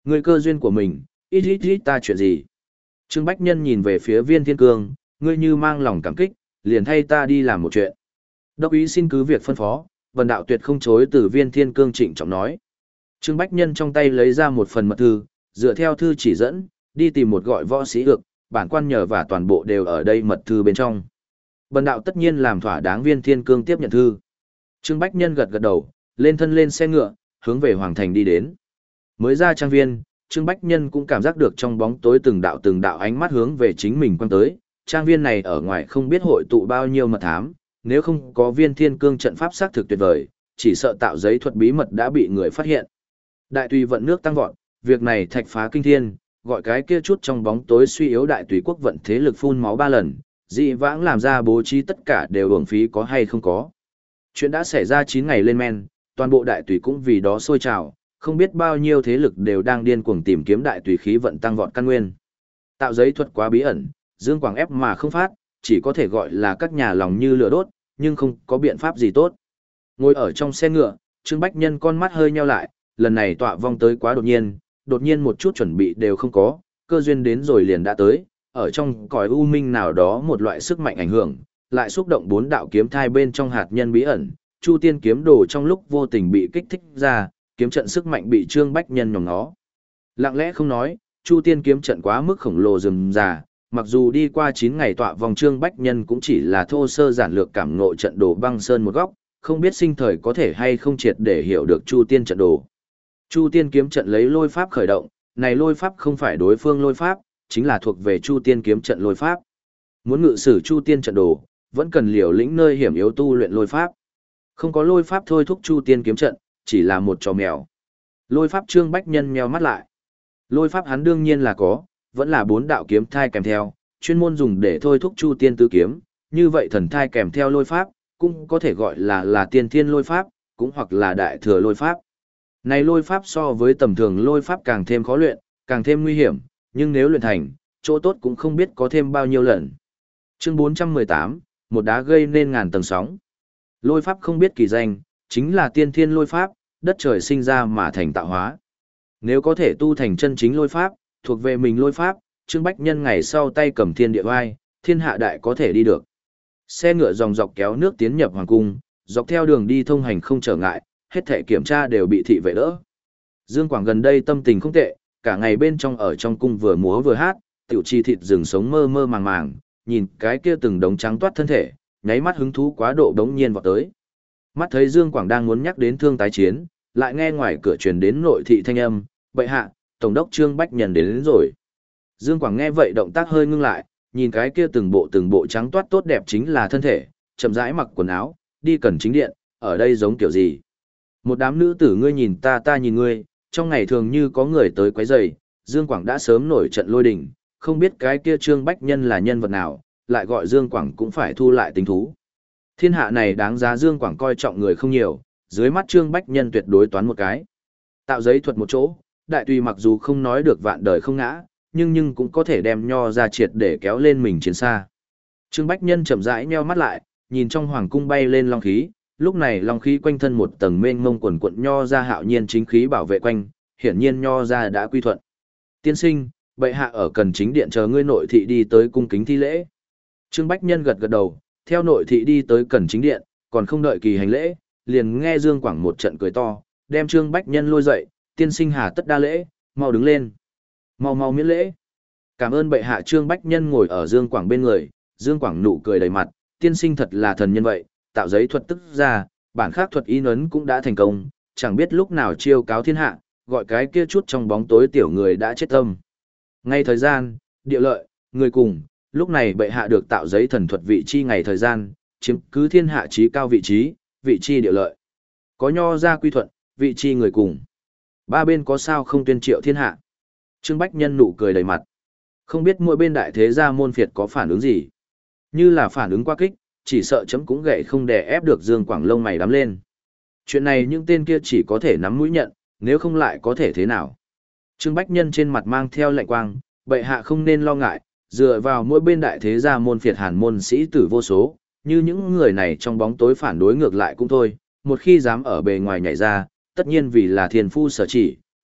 Ngươi cơ duyên của mình, ít ít ít ta chuyện gì? Trương Bách Nhân nhìn về phía viên thiên cương, ngươi như mang lòng cảm kích, liền thay ta đi làm một chuyện. Đốc ý xin cứ việc phân phó, vần đạo tuyệt không chối từ viên thiên cương trịnh trọng nói. Trương Bách Nhân trong tay lấy ra một phần mật thư, dựa theo thư chỉ dẫn, đi tìm một gọi võ sĩ ược, bản quan nhờ và toàn bộ đều ở đây mật thư bên trong. Vần đạo tất nhiên làm thỏa đáng viên thiên cương tiếp nhận thư. Trương Bách Nhân gật gật đầu, lên thân lên xe ngựa, hướng về Hoàng Thành đi đến. Mới ra trang viên, Trương Bách Nhân cũng cảm giác được trong bóng tối từng đạo từng đạo ánh mắt hướng về chính mình quan tới. Trang viên này ở ngoài không biết hội tụ bao nhiêu mật thám, nếu không có viên thiên cương trận pháp xác thực tuyệt vời, chỉ sợ tạo giấy thuật bí mật đã bị người phát hiện. Đại tùy vận nước tăng vọt, việc này thạch phá kinh thiên, gọi cái kia chút trong bóng tối suy yếu đại tùy quốc vận thế lực phun máu ba lần, dị vãng làm ra bố trí tất cả đều uổng phí có hay không có. Chuyện đã xảy ra chín ngày lên men, toàn bộ đại tùy cũng vì đó sôi trào, không biết bao nhiêu thế lực đều đang điên cuồng tìm kiếm đại tùy khí vận tăng vọt căn nguyên. Tạo giấy thuật quá bí ẩn, Dương Quảng ép mà không phát, chỉ có thể gọi là các nhà lòng như lửa đốt, nhưng không có biện pháp gì tốt. Ngồi ở trong xe ngựa, Trương Bách Nhân con mắt hơi nheo lại, lần này tọa vong tới quá đột nhiên, đột nhiên một chút chuẩn bị đều không có, cơ duyên đến rồi liền đã tới, ở trong cõi u minh nào đó một loại sức mạnh ảnh hưởng, lại xúc động bốn đạo kiếm thai bên trong hạt nhân bí ẩn, Chu Tiên kiếm đồ trong lúc vô tình bị kích thích ra, kiếm trận sức mạnh bị Trương Bách Nhân nhòm nó. Lặng lẽ không nói, Chu Tiên kiếm trận quá mức khổng lồ rườm rà, mặc dù đi qua chín ngày tọa vòng Trương Bách Nhân cũng chỉ là thô sơ giản lược cảm ngộ trận đồ băng sơn một góc, không biết sinh thời có thể hay không triệt để hiểu được Chu Tiên trận đồ. Chu Tiên kiếm trận lấy lôi pháp khởi động, này lôi pháp không phải đối phương lôi pháp, chính là thuộc về Chu Tiên kiếm trận lôi pháp. Muốn ngự sử Chu Tiên trận đồ, vẫn cần liều lĩnh nơi hiểm yếu tu luyện lôi pháp. Không có lôi pháp thôi thúc Chu Tiên kiếm trận, chỉ là một trò mèo. Lôi pháp Trương Bách Nhân nheo mắt lại. Lôi pháp hắn đương nhiên là có, vẫn là bốn đạo kiếm thai kèm theo, chuyên môn dùng để thôi thúc Chu Tiên tứ kiếm, như vậy thần thai kèm theo lôi pháp, cũng có thể gọi là là tiên thiên lôi pháp, cũng hoặc là đại thừa lôi pháp. Này lôi pháp so với tầm thường lôi pháp càng thêm khó luyện, càng thêm nguy hiểm, nhưng nếu luyện thành, chỗ tốt cũng không biết có thêm bao nhiêu lần. Chương bốn trăm mười tám, một đá gây nên ngàn tầng sóng. Lôi pháp không biết kỳ danh, chính là tiên thiên lôi pháp, đất trời sinh ra mà thành tạo hóa. Nếu có thể tu thành chân chính lôi pháp, thuộc về mình lôi pháp, Trương Bách Nhân ngày sau tay cầm thiên địa vai, thiên hạ đại có thể đi được. Xe ngựa dòng dọc kéo nước tiến nhập hoàng cung, dọc theo đường đi thông hành không trở ngại, hết thảy kiểm tra đều bị thị vệ đỡ. Dương Quảng gần đây tâm tình không tệ, cả ngày bên trong ở trong cung vừa múa vừa hát, tiểu chi thịt rừng sống mơ mơ màng màng, nhìn cái kia từng đống trắng toát thân thể, nháy mắt hứng thú quá độ đống nhiên vọt tới. Mắt thấy Dương Quảng đang muốn nhắc đến thương tái chiến, lại nghe ngoài cửa truyền đến nội thị thanh âm, "Bệ hạ, tổng đốc Trương Bách Nhân đến, đến rồi." Dương Quảng nghe vậy động tác hơi ngưng lại, nhìn cái kia từng bộ từng bộ trắng toát tốt đẹp chính là thân thể, chậm rãi mặc quần áo, đi cần chính điện, ở đây giống kiểu gì? Một đám nữ tử ngươi nhìn ta ta nhìn ngươi, trong ngày thường như có người tới quấy rầy, Dương Quảng đã sớm nổi trận lôi đình, không biết cái kia Trương Bách Nhân là nhân vật nào, lại gọi Dương Quảng cũng phải thu lại tính thú. Thiên hạ này đáng giá Dương Quảng coi trọng người không nhiều, dưới mắt Trương Bách Nhân tuyệt đối toán một cái. Tạo giấy thuật một chỗ, đại tùy mặc dù không nói được vạn đời không ngã, nhưng nhưng cũng có thể đem nho ra triệt để kéo lên mình chiến xa. Trương Bách Nhân chậm rãi nheo mắt lại, nhìn trong hoàng cung bay lên long khí, lúc này long khí quanh thân một tầng mênh mông quần quận nho ra hạo nhiên chính khí bảo vệ quanh, hiển nhiên nho ra đã quy thuận. Tiên sinh, bệ hạ ở cần chính điện chờ ngươi nội thị đi tới cung kính thi lễ. Trương Bách Nhân gật gật đầu, theo nội thị đi tới cần chính điện, còn không đợi kỳ hành lễ, liền nghe Dương Quảng một trận cười to, đem Trương Bách Nhân lôi dậy, tiên sinh hà tất đa lễ, mau đứng lên. Mau mau miễn lễ. Cảm ơn bệ hạ. Trương Bách Nhân ngồi ở Dương Quảng bên người, Dương Quảng nụ cười đầy mặt, tiên sinh thật là thần nhân vậy, tạo giấy thuật tức ra, bản khác thuật in ấn cũng đã thành công, chẳng biết lúc nào chiêu cáo thiên hạ, gọi cái kia chút trong bóng tối tiểu người đã chết tâm. Ngay thời gian, địa lợi, người cùng, lúc này bệ hạ được tạo giấy thần thuật vị chi ngày thời gian, chiếm cứ thiên hạ trí cao vị trí, vị chi địa lợi. Có nho ra quy thuận, vị chi người cùng. Ba bên có sao không tuyên triệu thiên hạ. Trương Bách Nhân nụ cười đầy mặt. Không biết mỗi bên đại thế gia môn phiệt có phản ứng gì. Như là phản ứng quá kích, chỉ sợ chấm cũng gậy không đè ép được Dương Quảng lông mày đắm lên. Chuyện này những tên kia chỉ có thể nắm mũi nhận, nếu không lại có thể thế nào. Trương Bách Nhân trên mặt mang theo lạnh quang, bệ hạ không nên lo ngại, dựa vào mỗi bên đại thế gia môn phiệt hàn môn sĩ tử vô số, như những người này trong bóng tối phản đối ngược lại cũng thôi, một khi dám ở bề ngoài nhảy ra, tất nhiên vì là thiền phu sở chỉ,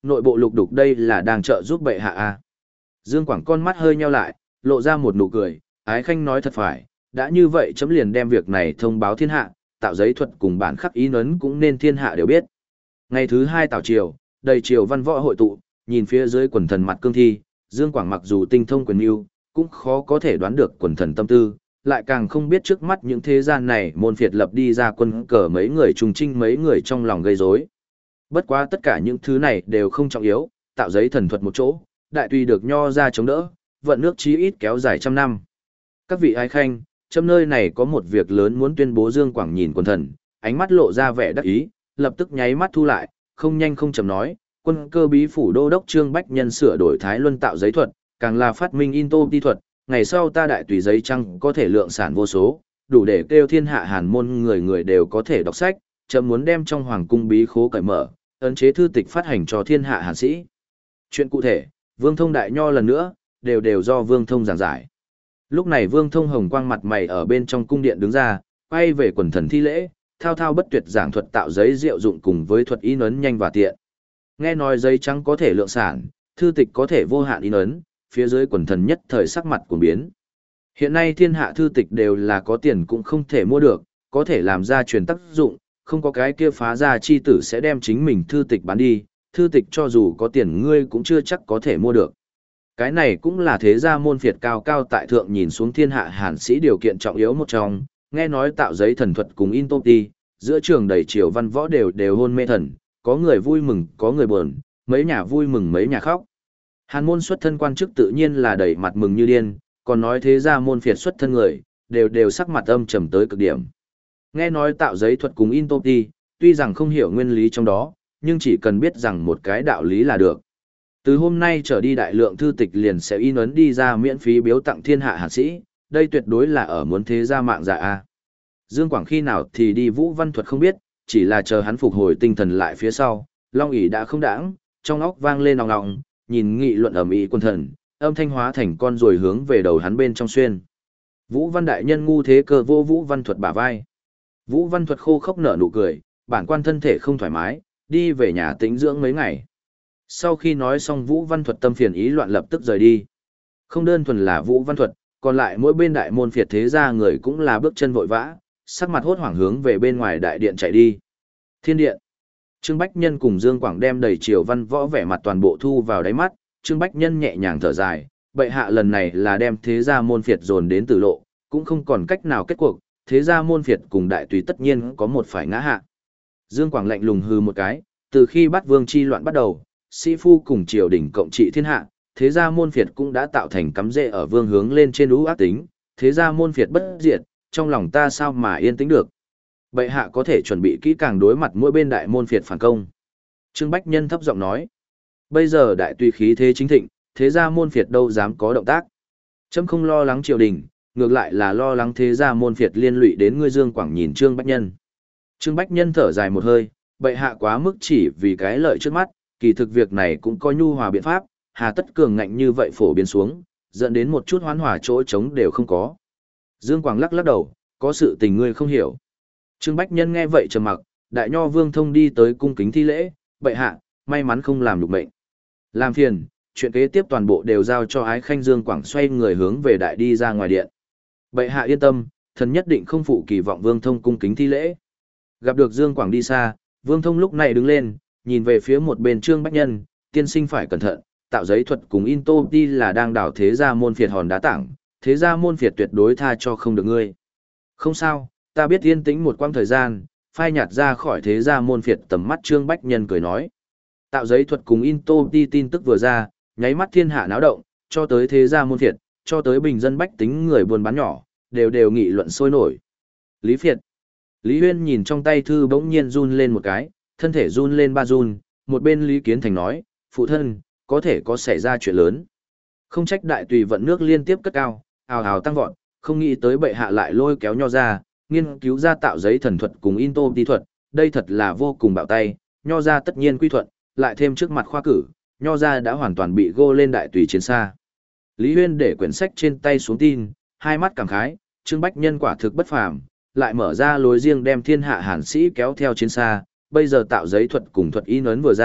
Nội bộ lục đục đây là đang trợ giúp bệ hạ a. Dương Quảng con mắt hơi nheo lại, lộ ra một nụ cười, ái khanh nói thật phải, đã như vậy chấm liền đem việc này thông báo thiên hạ, tạo giấy thuật cùng bản khắc ý nấn cũng nên thiên hạ đều biết. Ngày thứ hai tảo triều, đầy triều văn võ hội tụ, nhìn phía dưới quần thần mặt cương thi, Dương Quảng mặc dù tinh thông quyền mưu, cũng khó có thể đoán được quần thần tâm tư, lại càng không biết trước mắt những thế gian này môn phiệt lập đi ra quân cờ mấy người trùng trinh mấy người trong lòng gây rối. Bất quá tất cả những thứ này đều không trọng yếu, tạo giấy thần thuật một chỗ, đại tùy được nho ra chống đỡ, vận nước chí ít kéo dài trăm năm. Các vị ái khanh, trong nơi này có một việc lớn muốn tuyên bố. Dương Quảng nhìn quần thần, ánh mắt lộ ra vẻ đắc ý, lập tức nháy mắt thu lại, không nhanh không chậm nói, quân cơ bí phủ đô đốc Trương Bách Nhân sửa đổi Thái Luân tạo giấy thuật, càng là phát minh in tô ti thuật, ngày sau ta đại tùy giấy trăng có thể lượng sản vô số, đủ để kêu thiên hạ hàn môn người người đều có thể đọc sách, chậm muốn đem trong hoàng cung bí khố cởi mở, ấn chế thư tịch phát hành cho thiên hạ hàn sĩ. Chuyện cụ thể, Vương Thông đại nho lần nữa, đều đều do Vương Thông giảng giải. Lúc này Vương Thông hồng quang mặt mày ở bên trong cung điện đứng ra, quay về quần thần thi lễ, thao thao bất tuyệt giảng thuật tạo giấy diệu dụng cùng với thuật in ấn nhanh và tiện. Nghe nói giấy trắng có thể lượng sản, thư tịch có thể vô hạn in ấn, phía dưới quần thần nhất thời sắc mặt cuồng biến. Hiện nay thiên hạ thư tịch đều là có tiền cũng không thể mua được, có thể làm ra truyền tác dụng, không có cái kia phá ra chi tử sẽ đem chính mình thư tịch bán đi, thư tịch cho dù có tiền ngươi cũng chưa chắc có thể mua được. Cái này cũng là thế gia môn phiệt cao cao tại thượng nhìn xuống thiên hạ hàn sĩ điều kiện trọng yếu một trong, nghe nói tạo giấy thần thuật cùng in tô ti, giữa trường đầy triều văn võ đều đều hôn mê thần, có người vui mừng, có người buồn, mấy nhà vui mừng mấy nhà khóc. Hàn môn xuất thân quan chức tự nhiên là đầy mặt mừng như điên, còn nói thế gia môn phiệt xuất thân người, đều đều sắc mặt âm trầm tới cực điểm. Nghe nói tạo giấy thuật cùng in tô ti, tuy rằng không hiểu nguyên lý trong đó, nhưng chỉ cần biết rằng một cái đạo lý là được. Từ hôm nay trở đi đại lượng thư tịch liền sẽ in ấn đi ra miễn phí biếu tặng thiên hạ hàn sĩ, đây tuyệt đối là ở muốn thế gia mạng dạ a. Dương Quảng khi nào thì đi Vũ Văn Thuật không biết, chỉ là chờ hắn phục hồi tinh thần lại phía sau, Long ỷ đã không đãng, trong óc vang lên ong ong, nhìn nghị luận ầm ĩ quân thần, âm thanh hóa thành con rồi hướng về đầu hắn bên trong xuyên. Vũ Văn đại nhân ngu thế cơ vô Vũ Văn Thuật bả vai. Vũ Văn Thuật khô khốc nở nụ cười, bản quan thân thể không thoải mái, đi về nhà tĩnh dưỡng mấy ngày. Sau khi nói xong Vũ Văn Thuật tâm phiền ý loạn lập tức rời đi. Không đơn thuần là Vũ Văn Thuật, còn lại mỗi bên đại môn phiệt thế gia người cũng là bước chân vội vã, sắc mặt hốt hoảng hướng về bên ngoài đại điện chạy đi. Thiên điện. Trương Bách Nhân cùng Dương Quảng đem đầy triều văn võ vẻ mặt toàn bộ thu vào đáy mắt, Trương Bách Nhân nhẹ nhàng thở dài, bệ hạ lần này là đem thế gia môn phiệt dồn đến tử lộ, cũng không còn cách nào kết cuộc, thế gia môn phiệt cùng đại tùy tất nhiên có một phải ngã hạ. Dương Quảng lạnh lùng hừ một cái, từ khi bắt vương chi loạn bắt đầu, sĩ phu cùng triều đình cộng trị thiên hạ, thế gia môn phiệt cũng đã tạo thành cắm rễ ở vương hướng lên trên ú ác tính, thế gia môn phiệt bất diệt, trong lòng ta sao mà yên tĩnh được. Bệ hạ có thể chuẩn bị kỹ càng đối mặt mỗi bên đại môn phiệt phản công. Trương Bách Nhân thấp giọng nói, bây giờ đại tùy khí thế chính thịnh, thế gia môn phiệt đâu dám có động tác. Trẫm không lo lắng triều đình, ngược lại là lo lắng thế gia môn phiệt liên lụy đến ngươi. Dương Quảng nhìn Trương Bách Nhân. Trương Bách Nhân thở dài một hơi, bệ hạ quá mức chỉ vì cái lợi trước mắt, kỳ thực việc này cũng có nhu hòa biện pháp, hà tất cường ngạnh như vậy phổ biến xuống, dẫn đến một chút hoán hòa chỗ trống đều không có. Dương Quảng lắc lắc đầu, có sự tình ngươi không hiểu. Trương Bách Nhân nghe vậy trầm mặc, đại nho Vương Thông đi tới cung kính thi lễ, bệ hạ, may mắn không làm được mệnh. Làm phiền, chuyện kế tiếp toàn bộ đều giao cho ái khanh. Dương Quảng xoay người hướng về đại đi ra ngoài điện. Bệ hạ yên tâm, thần nhất định không phụ kỳ vọng. Vương Thông cung kính thi lễ. Gặp được Dương Quảng đi xa, Vương Thông lúc này đứng lên, nhìn về phía một bên Trương Bách Nhân, tiên sinh phải cẩn thận, tạo giấy thuật cùng in tô ti là đang đảo thế gia môn phiệt hòn đá tảng, thế gia môn phiệt tuyệt đối tha cho không được ngươi. Không sao, ta biết yên tĩnh một quãng thời gian, phai nhạt ra khỏi thế gia môn phiệt tầm mắt. Trương Bách Nhân cười nói, tạo giấy thuật cùng in tô ti tin tức vừa ra, nháy mắt thiên hạ náo động, cho tới thế gia môn phiệt, cho tới bình dân bách tính người buôn bán nhỏ, đều đều nghị luận sôi nổi. Lý Phiệt. Lý Huyên nhìn trong tay thư bỗng nhiên run lên một cái, thân thể run lên ba run, một bên Lý Kiến Thành nói, phụ thân, có thể có xảy ra chuyện lớn. Không trách đại tùy vận nước liên tiếp cất cao, ào ào tăng vọt, không nghĩ tới bệ hạ lại lôi kéo nho ra, nghiên cứu ra tạo giấy thần thuật cùng in tô ti thuật, đây thật là vô cùng bạo tay, nho ra tất nhiên quy thuận, lại thêm trước mặt khoa cử, nho ra đã hoàn toàn bị gô lên đại tùy chiến xa. Lý Huyên để quyển sách trên tay xuống tin, hai mắt cảm khái, Trương Bách Nhân quả thực bất phàm, lại mở ra lối riêng đem thiên hạ hàn sĩ kéo theo chiến xa, bây giờ tạo giấy thuật cùng thuật in ấn vừa ra,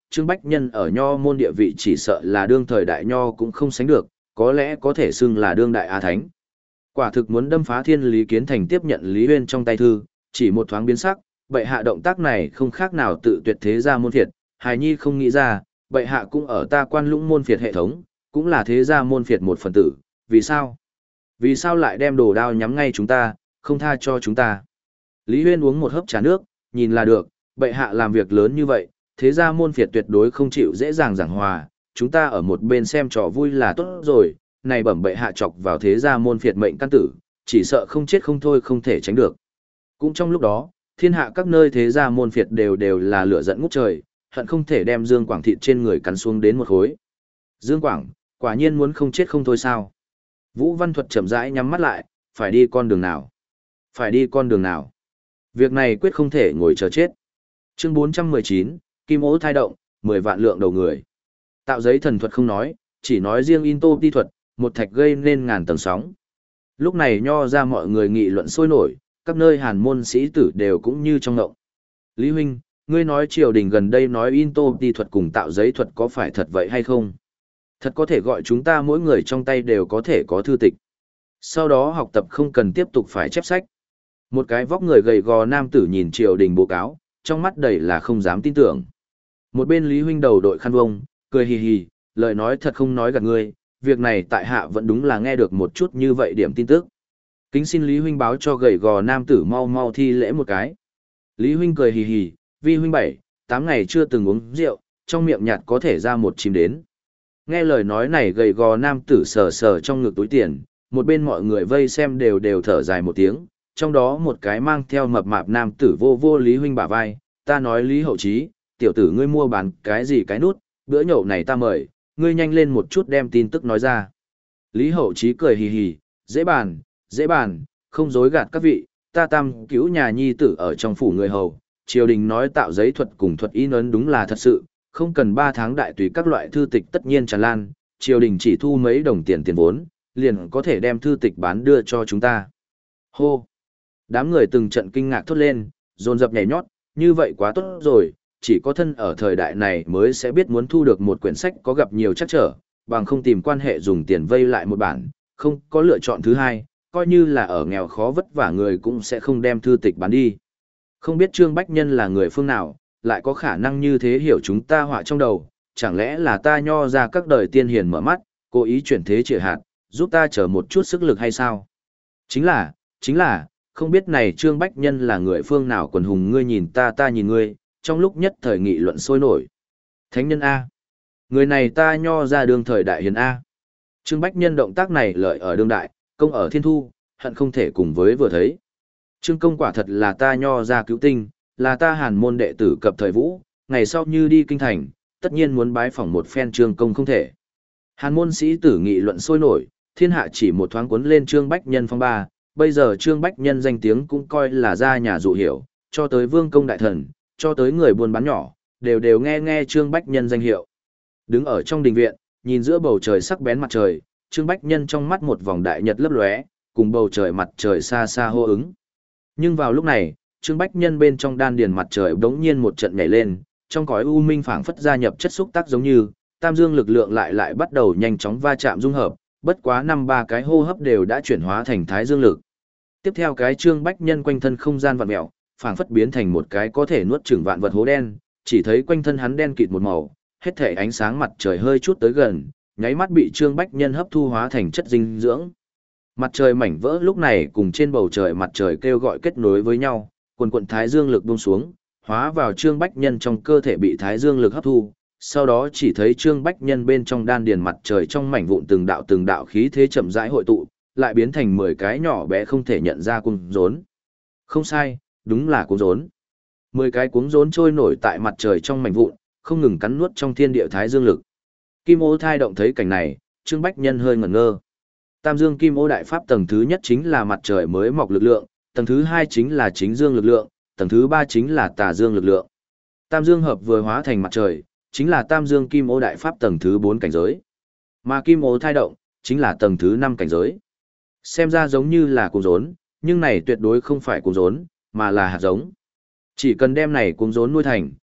Trương Bách Nhân ở nho môn địa vị chỉ sợ là đương thời đại nho cũng không sánh được, có lẽ có thể xưng là đương đại á thánh. Quả thực muốn đâm phá thiên Lý Kiến Thành tiếp nhận Lý Huyên trong tay thư, chỉ một thoáng biến sắc, bệ hạ động tác này không khác nào tự tuyệt thế gia môn phiệt, hài nhi không nghĩ ra, bệ hạ cũng ở ta quan lũng môn phiệt hệ thống, cũng là thế gia môn phiệt một phần tử, vì sao? Vì sao lại đem đồ đao nhắm ngay chúng ta, không tha cho chúng ta? Lý Huyên uống một hớp trà nước, nhìn là được, bệ hạ làm việc lớn như vậy, thế gia môn phiệt tuyệt đối không chịu dễ dàng giảng hòa, chúng ta ở một bên xem trò vui là tốt rồi, này bẩm bệ hạ chọc vào thế gia môn phiệt mệnh căn tử, chỉ sợ không chết không thôi không thể tránh được. Cũng trong lúc đó, thiên hạ các nơi thế gia môn phiệt đều đều là lửa giận ngút trời, hận không thể đem Dương Quảng thịt trên người cắn xuống đến một khối. Dương Quảng, quả nhiên muốn không chết không thôi sao? Vũ Văn Thuật chậm rãi nhắm mắt lại, phải đi con đường nào? Phải đi con đường nào? Việc này quyết không thể ngồi chờ chết. Chương bốn trăm mười chín, Kim Ố thai động, mười vạn lượng đầu người. Tạo giấy thần thuật không nói, chỉ nói riêng in tô ti thuật, một thạch gây nên ngàn tầng sóng. Lúc này nho ra mọi người nghị luận sôi nổi, các nơi hàn môn sĩ tử đều cũng như trong ngộng. Lý huynh, ngươi nói triều đình gần đây nói in tô ti thuật cùng tạo giấy thuật có phải thật vậy hay không? Thật có thể gọi chúng ta mỗi người trong tay đều có thể có thư tịch. Sau đó học tập không cần tiếp tục phải chép sách. Một cái vóc người gầy gò nam tử nhìn triều đình báo cáo, trong mắt đầy là không dám tin tưởng. Một bên Lý huynh đầu đội khăn vông, cười hì hì, lời nói thật không nói gạt ngươi, việc này tại hạ vẫn đúng là nghe được một chút như vậy điểm tin tức. Kính xin Lý huynh báo cho gầy gò nam tử mau mau thi lễ một cái. Lý huynh cười hì hì, vi huynh bảy, tám ngày chưa từng uống rượu, trong miệng nhạt có thể ra một chim đến. Nghe lời nói này gầy gò nam tử sờ sờ trong ngực túi tiền, một bên mọi người vây xem đều đều thở dài một tiếng, trong đó một cái mang theo mập mạp nam tử vô vô Lý huynh bả vai, ta nói Lý hậu trí, tiểu tử ngươi mua bán cái gì cái nút, bữa nhậu này ta mời, ngươi nhanh lên một chút đem tin tức nói ra. Lý hậu trí cười hì hì, dễ bàn, dễ bàn, không dối gạt các vị, ta tam cứu nhà nhi tử ở trong phủ người hầu, triều đình nói tạo giấy thuật cùng thuật in ấn đúng là thật sự, không cần ba tháng đại tùy các loại thư tịch tất nhiên tràn lan, triều đình chỉ thu mấy đồng tiền tiền vốn, liền có thể đem thư tịch bán đưa cho chúng ta. Hô! Đám người từng trận kinh ngạc thốt lên, dồn dập nhảy nhót, như vậy quá tốt rồi, chỉ có thân ở thời đại này mới sẽ biết muốn thu được một quyển sách có gặp nhiều trắc trở, bằng không tìm quan hệ dùng tiền vay lại một bản, không có lựa chọn thứ hai, coi như là ở nghèo khó vất vả người cũng sẽ không đem thư tịch bán đi. Không biết Trương Bách Nhân là người phương nào, lại có khả năng như thế hiểu chúng ta họa trong đầu, chẳng lẽ là ta nho ra các đời tiên hiền mở mắt, cố ý chuyển thế trịa hạt, giúp ta chờ một chút sức lực hay sao? Chính là, chính là, không biết này Trương Bách Nhân là người phương nào quần hùng ngươi nhìn ta ta nhìn ngươi, trong lúc nhất thời nghị luận sôi nổi. Thánh nhân A. Người này ta nho ra đương thời đại hiền A. Trương Bách Nhân động tác này lợi ở đương đại, công ở thiên thu, hận không thể cùng với vừa thấy. Trương công quả thật là ta nho ra cứu tinh, là ta hàn môn đệ tử cập thời vũ, ngày sau như đi kinh thành, tất nhiên muốn bái phỏng một phen trương công không thể. Hàn môn sĩ tử nghị luận sôi nổi, thiên hạ chỉ một thoáng cuốn lên Trương Bách Nhân phong ba, bây giờ Trương Bách Nhân danh tiếng cũng coi là ra nhà dụ hiểu, cho tới vương công đại thần, cho tới người buôn bán nhỏ, đều đều nghe nghe Trương Bách Nhân danh hiệu. Đứng ở trong đình viện, nhìn giữa bầu trời sắc bén mặt trời, Trương Bách Nhân trong mắt một vòng đại nhật lấp lóe, cùng bầu trời mặt trời xa xa hô ứng. Nhưng vào lúc này, Trương Bách Nhân bên trong đan điền mặt trời đống nhiên một trận nhảy lên, trong cõi u minh phảng phất gia nhập chất xúc tác giống như, tam dương lực lượng lại lại bắt đầu nhanh chóng va chạm dung hợp, bất quá năm ba cái hô hấp đều đã chuyển hóa thành thái dương lực. Tiếp theo cái Trương Bách Nhân quanh thân không gian vặn mèo, phảng phất biến thành một cái có thể nuốt chửng vạn vật hố đen, chỉ thấy quanh thân hắn đen kịt một màu, hết thể ánh sáng mặt trời hơi chút tới gần, nháy mắt bị Trương Bách Nhân hấp thu hóa thành chất dinh dưỡng. Mặt trời mảnh vỡ lúc này cùng trên bầu trời mặt trời kêu gọi kết nối với nhau, quần quần thái dương lực buông xuống, hóa vào Trương Bách Nhân trong cơ thể bị thái dương lực hấp thu, sau đó chỉ thấy Trương Bách Nhân bên trong đan điền mặt trời trong mảnh vụn từng đạo từng đạo khí thế chậm rãi hội tụ, lại biến thành mười cái nhỏ bé không thể nhận ra cuống rốn. Không sai, đúng là cuống rốn. mười cái cuống rốn trôi nổi tại mặt trời trong mảnh vụn, không ngừng cắn nuốt trong thiên địa thái dương lực. Kim Ô thai động thấy cảnh này, Trương Bách Nhân hơi ngẩn ngơ. Tam Dương Kim Ô đại pháp tầng thứ nhất chính là mặt trời mới mọc lực lượng, tầng thứ hai chính là chính dương lực lượng, tầng thứ ba chính là tà dương lực lượng. Tam Dương hợp vừa hóa thành mặt trời, chính là Tam Dương Kim Ô đại pháp tầng thứ bốn cảnh giới. Mà Kim Ô thai động, chính là tầng thứ năm cảnh giới. Xem ra giống như là cuống rốn, nhưng này tuyệt đối không phải cuống rốn, mà là hạt giống. Chỉ cần đem này cuống rốn nuôi thành,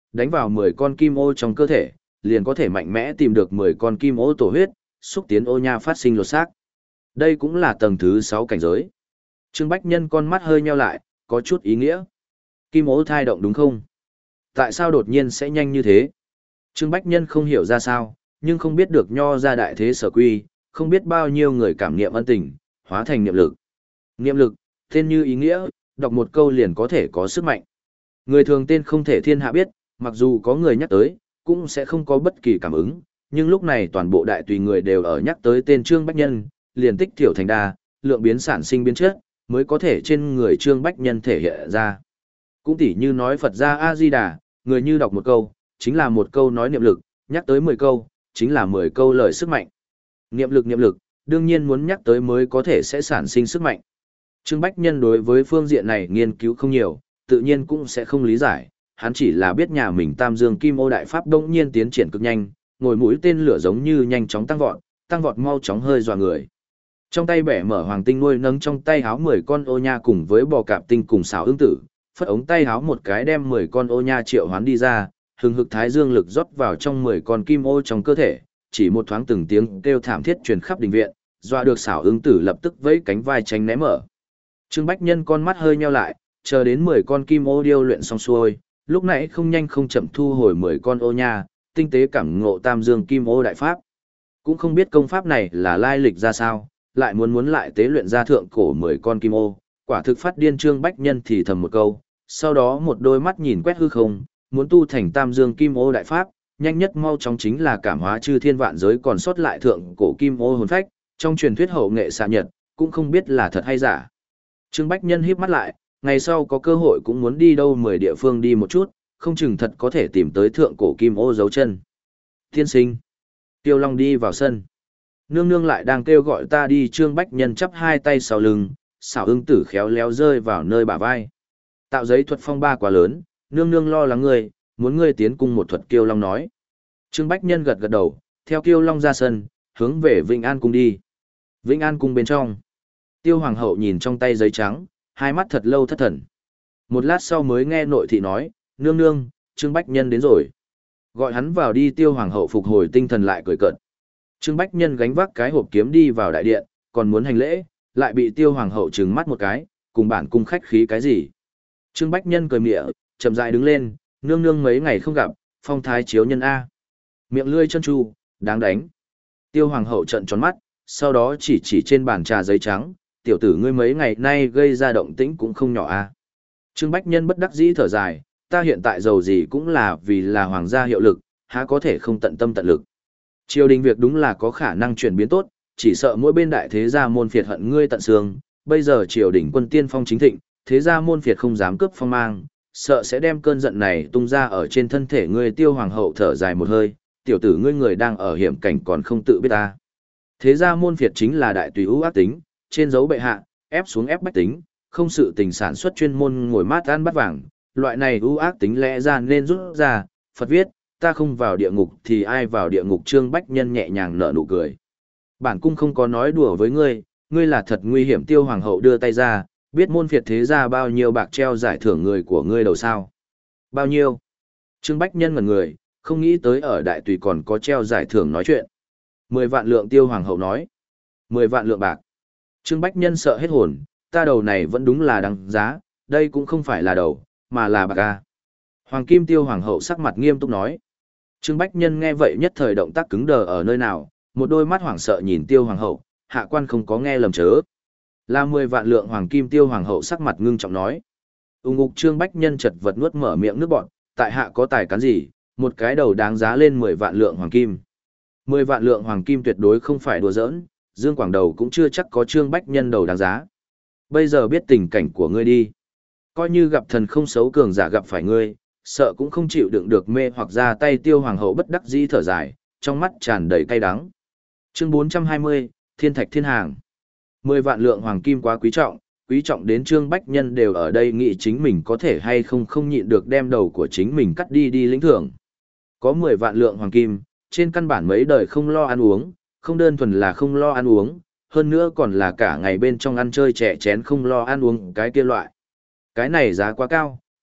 đánh vào mười con kim ô trong cơ thể, liền có thể mạnh mẽ tìm được mười con kim ô tổ huyết, xúc tiến ô nha phát sinh lột xác. Đây cũng là tầng thứ sáu cảnh giới. Trương Bách Nhân con mắt hơi nheo lại, có chút ý nghĩa. Kim ô thai động đúng không? Tại sao đột nhiên sẽ nhanh như thế? Trương Bách Nhân không hiểu ra sao, nhưng không biết được nho ra đại thế sở quy, không biết bao nhiêu người cảm niệm ân tình, hóa thành niệm lực. Niệm lực, tên như ý nghĩa, đọc một câu liền có thể có sức mạnh. Người thường tên không thể thiên hạ biết, mặc dù có người nhắc tới, cũng sẽ không có bất kỳ cảm ứng, nhưng lúc này toàn bộ đại tùy người đều ở nhắc tới tên Trương Bách Nhân, liền tích tiểu thành đa, lượng biến sản sinh biến chất, mới có thể trên người Trương Bách Nhân thể hiện ra. Cũng tỉ như nói Phật gia A-di-đà, người như đọc một câu, chính là một câu nói niệm lực, nhắc tới mười câu, chính là mười câu lời sức mạnh. Niệm lực niệm lực, đương nhiên muốn nhắc tới mới có thể sẽ sản sinh sức mạnh. Trương Bách Nhân đối với phương diện này nghiên cứu không nhiều, tự nhiên cũng sẽ không lý giải, hắn chỉ là biết nhà mình Tam Dương Kim Ô Đại Pháp đông nhiên tiến triển cực nhanh, ngồi mũi tên lửa giống như nhanh chóng tăng vọt, tăng vọt mau chóng hơi dọa người. Trong tay bẻ mở hoàng tinh nuôi nấng trong tay háo mười con ô nha cùng với bò cạp tinh cùng xảo ương tử, phất ống tay háo một cái đem mười con ô nha triệu hoán đi ra, hừng hực thái dương lực rót vào trong mười con kim ô trong cơ thể, chỉ một thoáng từng tiếng kêu thảm thiết truyền khắp đình viện, dọa được xảo ương tử lập tức vẫy cánh vai tránh né mở. Trương Bách Nhân con mắt hơi nheo lại, chờ đến mười con kim ô điêu luyện xong xuôi, lúc nãy không nhanh không chậm thu hồi mười con ô nha, tinh tế cảm ngộ Tam Dương Kim Ô Đại Pháp. Cũng không biết công pháp này là lai lịch ra sao, lại muốn muốn lại tế luyện ra thượng cổ mười con kim ô, quả thực phát điên. Trương Bách Nhân thì thầm một câu, sau đó một đôi mắt nhìn quét hư không, muốn tu thành Tam Dương Kim Ô Đại Pháp, nhanh nhất mau chóng chính là cảm hóa chư thiên vạn giới còn sót lại thượng cổ kim ô hồn phách, trong truyền thuyết hậu nghệ xạ nhật, cũng không biết là thật hay giả. Trương Bách Nhân híp mắt lại, ngày sau có cơ hội cũng muốn đi đâu mười địa phương đi một chút, không chừng thật có thể tìm tới thượng cổ kim ô dấu chân. Tiên sinh. Tiêu Long đi vào sân. Nương nương lại đang kêu gọi ta đi. Trương Bách Nhân chắp hai tay sau lưng, xảo ưng tử khéo léo rơi vào nơi bả vai. Tạo giấy thuật phong ba quá lớn, nương nương lo lắng ngươi, muốn ngươi tiến cung một thuật. Kiêu Long nói. Trương Bách Nhân gật gật đầu, theo Kiêu Long ra sân, hướng về Vĩnh An cung đi. Vĩnh An cung bên trong. Tiêu Hoàng hậu nhìn trong tay giấy trắng, hai mắt thật lâu thất thần. Một lát sau mới nghe nội thị nói, nương nương, Trương Bách Nhân đến rồi. Gọi hắn vào đi. Tiêu Hoàng hậu phục hồi tinh thần lại cười cợt. Trương Bách Nhân gánh vác cái hộp kiếm đi vào đại điện, còn muốn hành lễ, lại bị Tiêu Hoàng hậu trừng mắt một cái, cùng bản cung khách khí cái gì. Trương Bách Nhân cười mỉa, chậm rãi đứng lên, nương nương mấy ngày không gặp, phong thái chiếu nhân A. Miệng lươi chân tru, đáng đánh. Tiêu Hoàng hậu trợn tròn mắt, sau đó chỉ chỉ trên bàn trà giấy trắng, tiểu tử ngươi mấy ngày nay gây ra động tĩnh cũng không nhỏ A. Trương Bách Nhân bất đắc dĩ thở dài, ta hiện tại giàu gì cũng là vì là hoàng gia hiệu lực, há có thể không tận tâm tận lực. Triều đình việc đúng là có khả năng chuyển biến tốt, chỉ sợ mỗi bên đại thế gia môn phiệt hận ngươi tận xương, bây giờ triều đình quân tiên phong chính thịnh, thế gia môn phiệt không dám cướp phong mang, sợ sẽ đem cơn giận này tung ra ở trên thân thể ngươi. Tiêu Hoàng hậu thở dài một hơi, tiểu tử ngươi người đang ở hiểm cảnh còn không tự biết ta. Thế gia môn phiệt chính là đại tùy ưu ác tính, trên dấu bệ hạ, ép xuống ép bách tính, không sự tình sản xuất chuyên môn ngồi mát ăn bắt vàng, loại này ưu ác tính lẽ ra nên rút ra. Phật viết, ta không vào địa ngục thì ai vào địa ngục. Trương Bách Nhân nhẹ nhàng nở nụ cười. Bản cung không có nói đùa với ngươi, ngươi là thật nguy hiểm. Tiêu Hoàng hậu đưa tay ra, biết môn phiệt thế gia bao nhiêu bạc treo giải thưởng người của ngươi đầu sao? Bao nhiêu? Trương Bách Nhân ngẩn người, không nghĩ tới ở đại tùy còn có treo giải thưởng nói chuyện. Mười vạn lượng. Tiêu Hoàng hậu nói. Mười vạn lượng bạc. Trương Bách Nhân sợ hết hồn, ta đầu này vẫn đúng là đáng giá, đây cũng không phải là đầu, mà là bạc a. Hoàng kim. Tiêu Hoàng hậu sắc mặt nghiêm túc nói. Trương Bách Nhân nghe vậy nhất thời động tác cứng đờ ở nơi nào, một đôi mắt hoảng sợ nhìn Tiêu Hoàng hậu, hạ quan không có nghe lầm chớ. Là mười vạn lượng hoàng kim. Tiêu Hoàng hậu sắc mặt ngưng trọng nói. Ung ngục. Trương Bách Nhân chật vật nuốt mở miệng nước bọt, tại hạ có tài cán gì, một cái đầu đáng giá lên mười vạn lượng hoàng kim. Mười vạn lượng hoàng kim tuyệt đối không phải đùa giỡn, Dương Quảng đầu cũng chưa chắc có Trương Bách Nhân đầu đáng giá. Bây giờ biết tình cảnh của ngươi đi. Coi như gặp thần không xấu cường giả gặp phải ngươi, sợ cũng không chịu đựng được mê hoặc ra tay. Tiêu Hoàng hậu bất đắc dĩ thở dài, trong mắt tràn đầy cay đắng. Chương bốn trăm hai mươi, Thiên Thạch Thiên Hàng. Mười vạn lượng hoàng kim quá quý trọng, quý trọng đến Trương Bách Nhân đều ở đây nghĩ chính mình có thể hay không không nhịn được đem đầu của chính mình cắt đi đi lĩnh thưởng. Có mười vạn lượng hoàng kim, trên căn bản mấy đời không lo ăn uống, không đơn thuần là không lo ăn uống, hơn nữa còn là cả ngày bên trong ăn chơi trẻ chén không lo ăn uống cái kia loại. Cái này giá quá cao,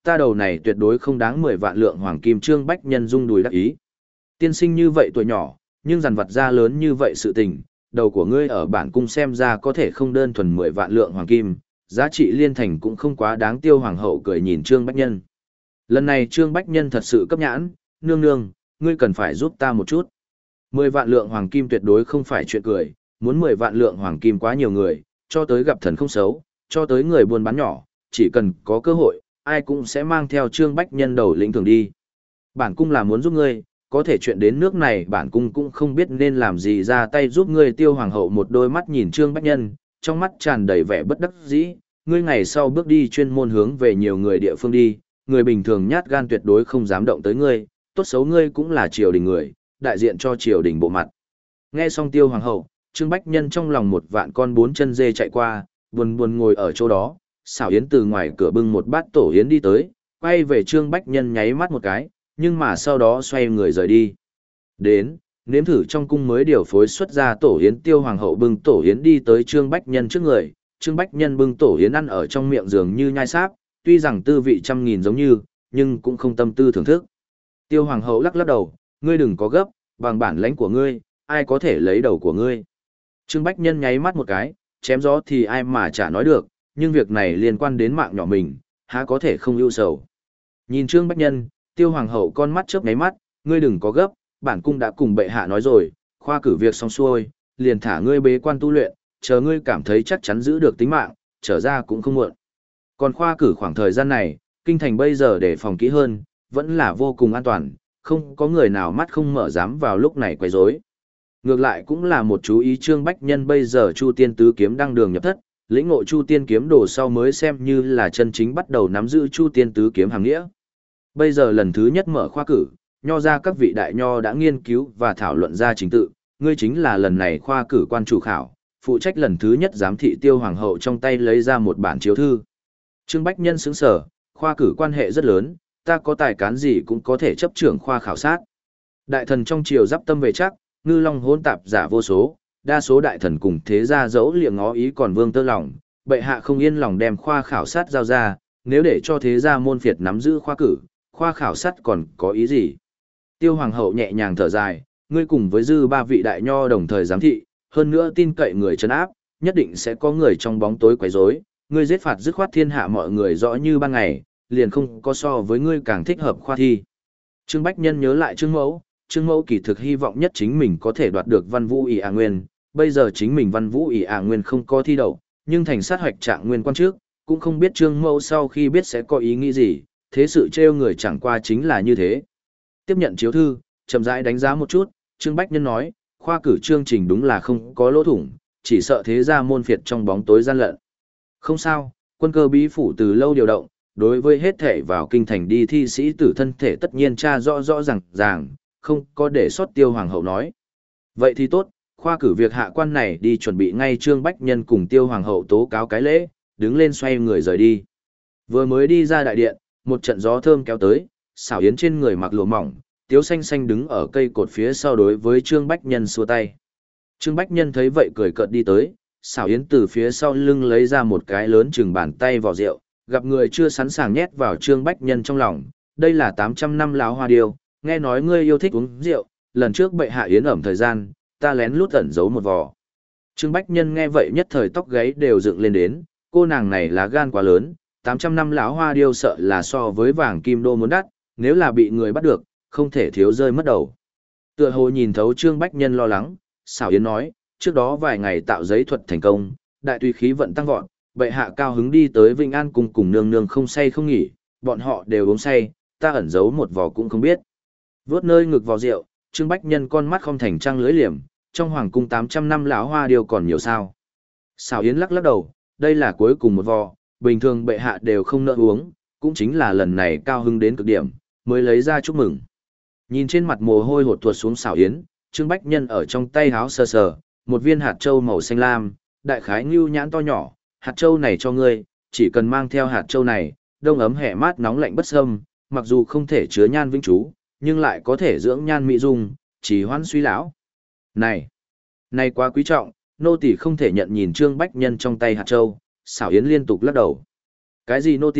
ta đầu này tuyệt đối không đáng mười vạn lượng hoàng kim. Trương Bách Nhân rung đùi đắc ý. Tiên sinh như vậy tuổi nhỏ, nhưng dằn vặt ra lớn như vậy sự tình, đầu của ngươi ở bản cung xem ra có thể không đơn thuần mười vạn lượng hoàng kim, giá trị liên thành cũng không quá đáng. Tiêu hoàng hậu cười nhìn Trương Bách Nhân. Lần này Trương Bách Nhân thật sự cấp nhãn, nương nương, ngươi cần phải giúp ta một chút. Mười vạn lượng hoàng kim tuyệt đối không phải chuyện cười, muốn mười vạn lượng hoàng kim quá nhiều người, cho tới gặp thần không xấu, cho tới người buôn bán nhỏ, chỉ cần có cơ hội, ai cũng sẽ mang theo Trương Bách Nhân đầu lĩnh thường đi. Bản cung là muốn giúp ngươi, có thể chuyện đến nước này bản cung cũng không biết nên làm gì ra tay giúp ngươi. Tiêu hoàng hậu một đôi mắt nhìn Trương Bách Nhân, trong mắt tràn đầy vẻ bất đắc dĩ, ngươi ngày sau bước đi chuyên môn hướng về nhiều người địa phương đi, người bình thường nhát gan tuyệt đối không dám động tới ngươi, tốt xấu ngươi cũng là triều đình người, đại diện cho triều đình bộ mặt. Nghe xong Tiêu hoàng hậu, Trương Bách Nhân trong lòng một vạn con bốn chân dê chạy qua, buồn buồn ngồi ở chỗ đó. Xảo Yến từ ngoài cửa bưng một bát tổ yến đi tới, quay về Trương Bách Nhân nháy mắt một cái, nhưng mà sau đó xoay người rời đi. Đến, nếm thử trong cung mới điều phối xuất ra tổ yến. Tiêu hoàng hậu bưng tổ yến đi tới Trương Bách Nhân trước người, Trương Bách Nhân bưng tổ yến ăn ở trong miệng dường như nhai sáp, tuy rằng tư vị trăm nghìn giống như, nhưng cũng không tâm tư thưởng thức. Tiêu hoàng hậu lắc lắc đầu, ngươi đừng có gấp, bằng bản lãnh của ngươi, ai có thể lấy đầu của ngươi. Trương Bách Nhân nháy mắt một cái, chém gió thì ai mà chả nói được, nhưng việc này liên quan đến mạng nhỏ mình, há có thể không ưu sầu. Nhìn Trương Bách Nhân, Tiêu hoàng hậu con mắt chớp nháy mắt, ngươi đừng có gấp, bản cung đã cùng bệ hạ nói rồi, khoa cử việc xong xuôi, liền thả ngươi bế quan tu luyện, chờ ngươi cảm thấy chắc chắn giữ được tính mạng, trở ra cũng không muộn. Còn khoa cử khoảng thời gian này, kinh thành bây giờ để phòng kỹ hơn, vẫn là vô cùng an toàn, không có người nào mắt không mở dám vào lúc này quấy rối. Ngược lại cũng là một chú ý. Trương Bách Nhân bây giờ Chu Tiên Tứ Kiếm đang đường nhập thất, lĩnh ngộ Chu Tiên Kiếm đồ sau mới xem như là chân chính bắt đầu nắm giữ Chu Tiên Tứ Kiếm hàng nghĩa. Bây giờ lần thứ nhất mở khoa cử, nho ra các vị đại nho đã nghiên cứu và thảo luận ra trình tự, ngươi chính là lần này khoa cử quan chủ khảo, phụ trách lần thứ nhất giám thị. Tiêu hoàng hậu trong tay lấy ra một bản chiếu thư. Trương Bách Nhân sững sờ, khoa cử quan hệ rất lớn, ta có tài cán gì cũng có thể chấp trưởng khoa khảo sát. Đại thần trong triều giáp tâm về chắc, ngư long hỗn tạp giả vô số, đa số đại thần cùng thế gia dẫu liệng ngó ý còn vương tơ lòng, bệ hạ không yên lòng đem khoa khảo sát giao ra, nếu để cho thế gia môn phiệt nắm giữ khoa cử, khoa khảo sát còn có ý gì? Tiêu hoàng hậu nhẹ nhàng thở dài, ngươi cùng với dư ba vị đại nho đồng thời giám thị, hơn nữa tin cậy người trấn áp, nhất định sẽ có người trong bóng tối quấy rối, ngươi giết phạt dứt khoát thiên hạ mọi người rõ như ban ngày, liền không có so với ngươi càng thích hợp khoa thi. Trương Bách Nhân nhớ lại Trương Mẫu, Trương Mẫu kỳ thực hy vọng nhất chính mình có thể đoạt được Văn Vũ ỷ ả nguyên, bây giờ chính mình Văn Vũ ỷ ả nguyên không có thi đậu, nhưng thành sát hoạch trạng nguyên quan trước, cũng không biết Trương Mẫu sau khi biết sẽ có ý nghĩ gì, thế sự trêu người chẳng qua chính là như thế. Tiếp nhận chiếu thư, chậm rãi đánh giá một chút, Trương Bách Nhân nói, khoa cử chương trình đúng là không có lỗ thủng, chỉ sợ thế gia môn phiệt trong bóng tối gian lận. Không sao, quân cơ bí phủ từ lâu điều động, đối với hết thể vào kinh thành đi thi sĩ tử thân thể tất nhiên tra rõ rõ ràng ràng, không có để sót. Tiêu hoàng hậu nói. Vậy thì tốt, khoa cử việc hạ quan này đi chuẩn bị ngay. Trương Bách Nhân cùng Tiêu hoàng hậu tố cáo cái lễ, đứng lên xoay người rời đi. Vừa mới đi ra đại điện, một trận gió thơm kéo tới, Xảo Yến trên người mặc lụa mỏng, Tiếu Xanh Xanh đứng ở cây cột phía sau đối với Trương Bách Nhân xua tay. Trương Bách Nhân thấy vậy cười cợt đi tới, Xảo Yến từ phía sau lưng lấy ra một cái lớn chừng bàn tay vỏ rượu, gặp người chưa sẵn sàng nhét vào Trương Bách Nhân trong lòng, đây là tám trăm năm láo hoa điêu, nghe nói ngươi yêu thích uống rượu, lần trước bệ hạ yến ẩm thời gian, ta lén lút ẩn giấu một vò. Trương Bách Nhân nghe vậy nhất thời tóc gáy đều dựng lên đến, cô nàng này lá gan quá lớn, tám trăm năm láo hoa điêu sợ là so với vàng kim đô muốn đắt, nếu là bị người bắt được, không thể thiếu rơi mất đầu. Tựa hồ nhìn thấu Trương Bách Nhân lo lắng, Xảo Yến nói, trước đó vài ngày tạo giấy thuật thành công, đại tùy khí vận tăng vọt, bệ hạ cao hứng đi tới Vinh An cùng cùng nương nương không say không nghỉ, bọn họ đều uống say, ta ẩn giấu một vò cũng không biết. Vớt nơi ngực vò rượu, Trương Bách Nhân con mắt không thành trăng lưới liềm, trong hoàng cung tám trăm năm lão hoa điều còn nhiều sao. Xảo Yến lắc lắc đầu, đây là cuối cùng một vò, bình thường bệ hạ đều không nỡ uống, cũng chính là lần này cao hứng đến cực điểm, mới lấy ra chúc mừng. Nhìn trên mặt mồ hôi hột tuột xuống Xảo Yến, Trương Bách Nhân ở trong tay háo sờ sờ, một viên hạt châu màu xanh lam, đại khái ngưu nhãn to nhỏ, hạt châu này cho ngươi, chỉ cần mang theo hạt châu này, đông ấm hẻ mát nóng lạnh bất xâm, mặc dù không thể chứa nhan vĩnh trú, nhưng lại có thể dưỡng nhan mỹ dung, chỉ hoãn suy lão. Này, này quá quý trọng, nô tỳ không thể nhận. Nhìn Trương Bách Nhân trong tay hạt châu, Xảo Yến liên tục lắc đầu. Cái gì nô tỳ,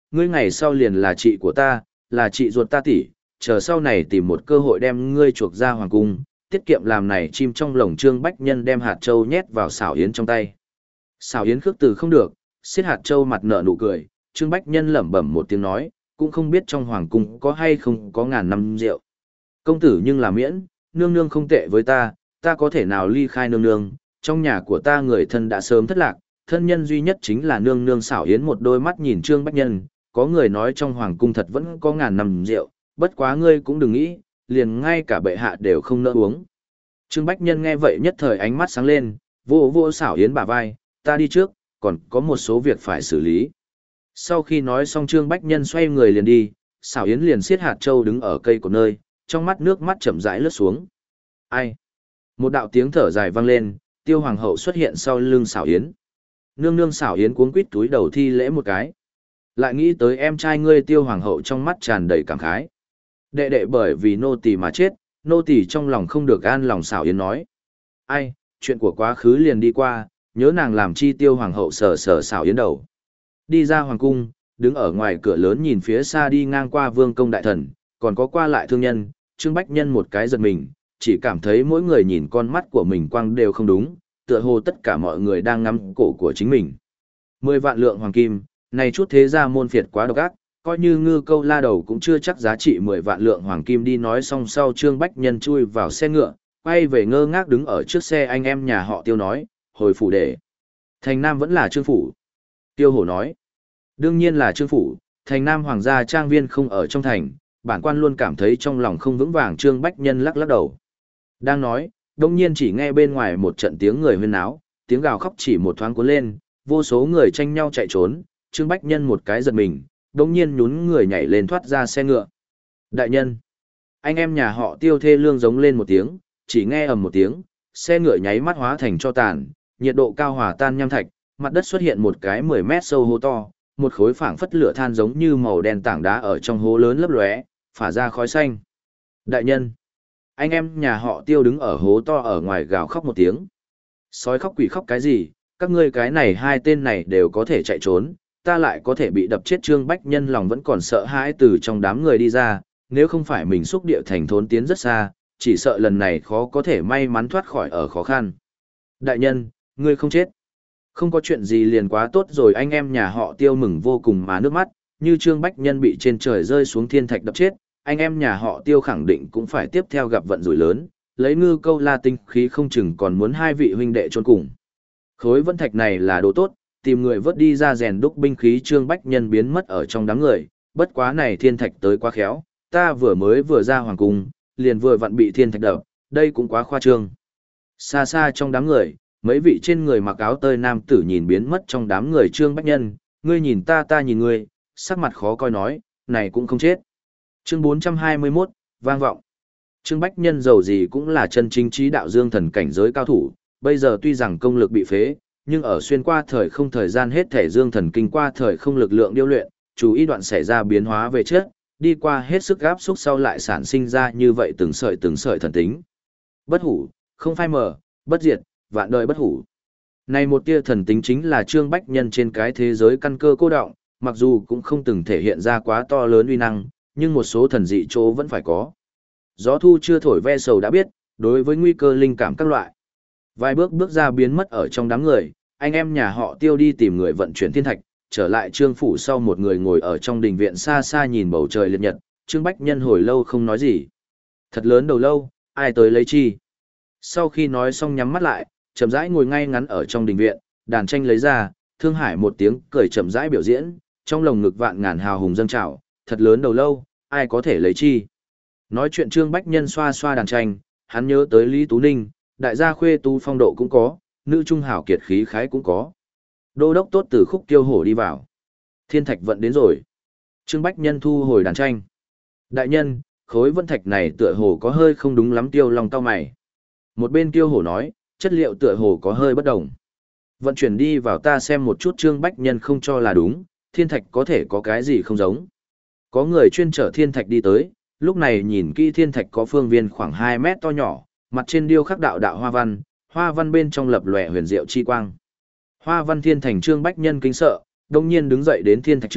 ngươi ngày sau liền là chị của ta, là chị ruột ta tỷ, chờ sau này tìm một cơ hội đem ngươi chuộc ra hoàng cung, tiết kiệm làm này chim trong lồng. Trương Bách Nhân đem hạt châu nhét vào xảo yến trong tay. Xảo yến khước từ không được, xiết hạt châu mặt nở nụ cười, Trương Bách Nhân lẩm bẩm một tiếng nói, cũng không biết trong hoàng cung có hay không có ngàn năm rượu. Công tử nhưng là miễn, nương nương không tệ với ta, ta có thể nào ly khai nương nương, trong nhà của ta người thân đã sớm thất lạc, thân nhân duy nhất chính là nương nương. Xảo yến một đôi mắt nhìn Trương Bách Nhân, có người nói trong hoàng cung thật vẫn có ngàn năm rượu, bất quá ngươi cũng đừng nghĩ, liền ngay cả bệ hạ đều không nỡ uống. Trương Bách Nhân nghe vậy nhất thời ánh mắt sáng lên, vô vô Xảo yến bả vai, ta đi trước, còn có một số việc phải xử lý. Sau khi nói xong Trương Bách Nhân xoay người liền đi, Xảo yến liền siết hạt châu đứng ở cây của nơi, trong mắt nước mắt chậm rãi lướt xuống. Ai? Một đạo tiếng thở dài vang lên, Tiêu hoàng hậu xuất hiện sau lưng Xảo yến. Nương nương. Xảo yến cuống quít túi đầu thi lễ một cái. Lại nghĩ tới em trai ngươi. Tiêu hoàng hậu trong mắt tràn đầy cảm khái. Đệ đệ bởi vì nô tỳ mà chết, nô tỳ trong lòng không được an lòng. Xảo yến nói. Ai, chuyện của quá khứ liền đi qua, nhớ nàng làm chi. Tiêu hoàng hậu sờ sờ Xảo yến đầu. Đi ra hoàng cung, đứng ở ngoài cửa lớn nhìn phía xa đi ngang qua vương công đại thần, còn có qua lại thương nhân. Trương Bách Nhân một cái giật mình, chỉ cảm thấy mỗi người nhìn con mắt của mình quang đều không đúng, tựa hồ tất cả mọi người đang ngắm cổ của chính mình. Mười vạn lượng hoàng kim, này chút thế gia môn phiệt quá độc ác, coi như Ngư Câu La Đầu cũng chưa chắc giá trị mười vạn lượng hoàng kim. Đi nói xong sau Trương Bách Nhân chui vào xe ngựa, quay về ngơ ngác đứng ở trước xe. Anh em nhà họ Tiêu nói, hồi phủ để. Thành Nam vẫn là Trương phủ. Tiêu Hổ nói, đương nhiên là Trương phủ, Thành Nam hoàng gia trang viên không ở trong thành, bản quan luôn cảm thấy trong lòng không vững vàng. Trương Bách Nhân lắc lắc đầu. Đang nói, đông nhiên chỉ nghe bên ngoài một trận tiếng người huyên náo, tiếng gào khóc chỉ một thoáng cuốn lên, vô số người tranh nhau chạy trốn. Trương Bách Nhân một cái giật mình, đông nhiên nhún người nhảy lên thoát ra xe ngựa. Đại nhân! Anh em nhà họ Tiêu thê lương giống lên một tiếng, chỉ nghe ầm một tiếng, xe ngựa nháy mắt hóa thành cho tàn, nhiệt độ cao hòa tan nham thạch, mặt đất xuất hiện một cái mười mét sâu hố to, một khối phảng phất lửa than giống như màu đen tảng đá ở trong hố lớn lấp lóe, phả ra khói xanh. Đại nhân! Anh em nhà họ Tiêu đứng ở hố to ở ngoài gào khóc một tiếng. Sói khóc quỷ khóc cái gì, các ngươi cái này hai tên này đều có thể chạy trốn, ta lại có thể bị đập chết. Trương Bách Nhân lòng vẫn còn sợ hãi từ trong đám người đi ra, nếu không phải mình xúc địa thành thốn tiến rất xa, chỉ sợ lần này khó có thể may mắn thoát khỏi ở khó khăn. Đại nhân, ngươi không chết. Không có chuyện gì liền quá tốt rồi. Anh em nhà họ Tiêu mừng vô cùng mà nước mắt, như Trương Bách Nhân bị trên trời rơi xuống thiên thạch đập chết, anh em nhà họ Tiêu khẳng định cũng phải tiếp theo gặp vận rủi lớn, lấy Ngư Câu La tinh khí không chừng còn muốn hai vị huynh đệ chôn cùng. Khối vân thạch này là đồ tốt, tìm người vớt đi ra rèn đúc binh khí. Trương Bách Nhân biến mất ở trong đám người, bất quá này thiên thạch tới quá khéo, ta vừa mới vừa ra hoàng cung, liền vừa vặn bị thiên thạch đập, đây cũng quá khoa trương. Xa xa trong đám người, mấy vị trên người mặc áo tơi nam tử nhìn biến mất trong đám người Trương Bách Nhân, ngươi nhìn ta ta nhìn ngươi, sắc mặt khó coi nói, này cũng không chết. Chương bốn trăm hai mươi mốt, vang vọng. Trương Bách Nhân dầu gì cũng là chân chính trí đạo dương thần cảnh giới cao thủ, bây giờ tuy rằng công lực bị phế, nhưng ở xuyên qua thời không thời gian hết thể dương thần kinh qua thời không lực lượng điêu luyện, chú ý đoạn xảy ra biến hóa về chất, đi qua hết sức áp xúc sau lại sản sinh ra như vậy từng sợi từng sợi thần tính. Bất hủ, không phai mờ, bất diệt, vạn đời bất hủ. Này một tia thần tính chính là Trương Bách Nhân trên cái thế giới căn cơ cô đọng, mặc dù cũng không từng thể hiện ra quá to lớn uy năng, nhưng một số thần dị chỗ vẫn phải có. Gió thu chưa thổi ve sầu đã biết, đối với nguy cơ linh cảm các loại. Vài bước bước ra biến mất ở trong đám người, anh em nhà họ Tiêu đi tìm người vận chuyển thiên thạch, trở lại Trương phủ sau một người ngồi ở trong đình viện xa xa nhìn bầu trời liệt nhật. Trương Bách Nhân hồi lâu không nói gì. Thật lớn đầu lâu, ai tới lấy chi? Sau khi nói xong nhắm mắt lại, chậm rãi ngồi ngay ngắn ở trong đình viện, đàn tranh lấy ra, Thương Hải một tiếng cười chậm rãi biểu diễn, trong lồng ngực vạn ngàn hào hùng dâng trào, thật lớn đầu lâu, ai có thể lấy chi? Nói chuyện Trương Bách Nhân xoa xoa đàn tranh, hắn nhớ tới Lý Tú Ninh, đại gia khuê tu phong độ cũng có, nữ trung hảo kiệt khí khái cũng có. Đô đốc tốt từ khúc kiêu hổ đi vào. Thiên thạch vận đến rồi. Trương Bách Nhân thu hồi đàn tranh. Đại nhân, khối vân thạch này tựa hồ có hơi không đúng lắm. Tiêu Long cau mày. Một bên kiêu hổ nói, chất liệu tựa hồ có hơi bất đồng. Vận chuyển đi vào ta xem một chút. Trương Bách Nhân không cho là đúng, thiên thạch có thể có cái gì không giống. Có người chuyên chở thiên thạch đi tới, lúc này nhìn kỹ thiên thạch có phương viên khoảng hai mét to nhỏ, mặt trên điêu khắc đạo đạo hoa văn, hoa văn bên trong lập lòe huyền diệu chi quang. Hoa văn thiên thành. Trương Bách Nhân kính sợ, đông nhiên đứng dậy đến thiên thạch trước,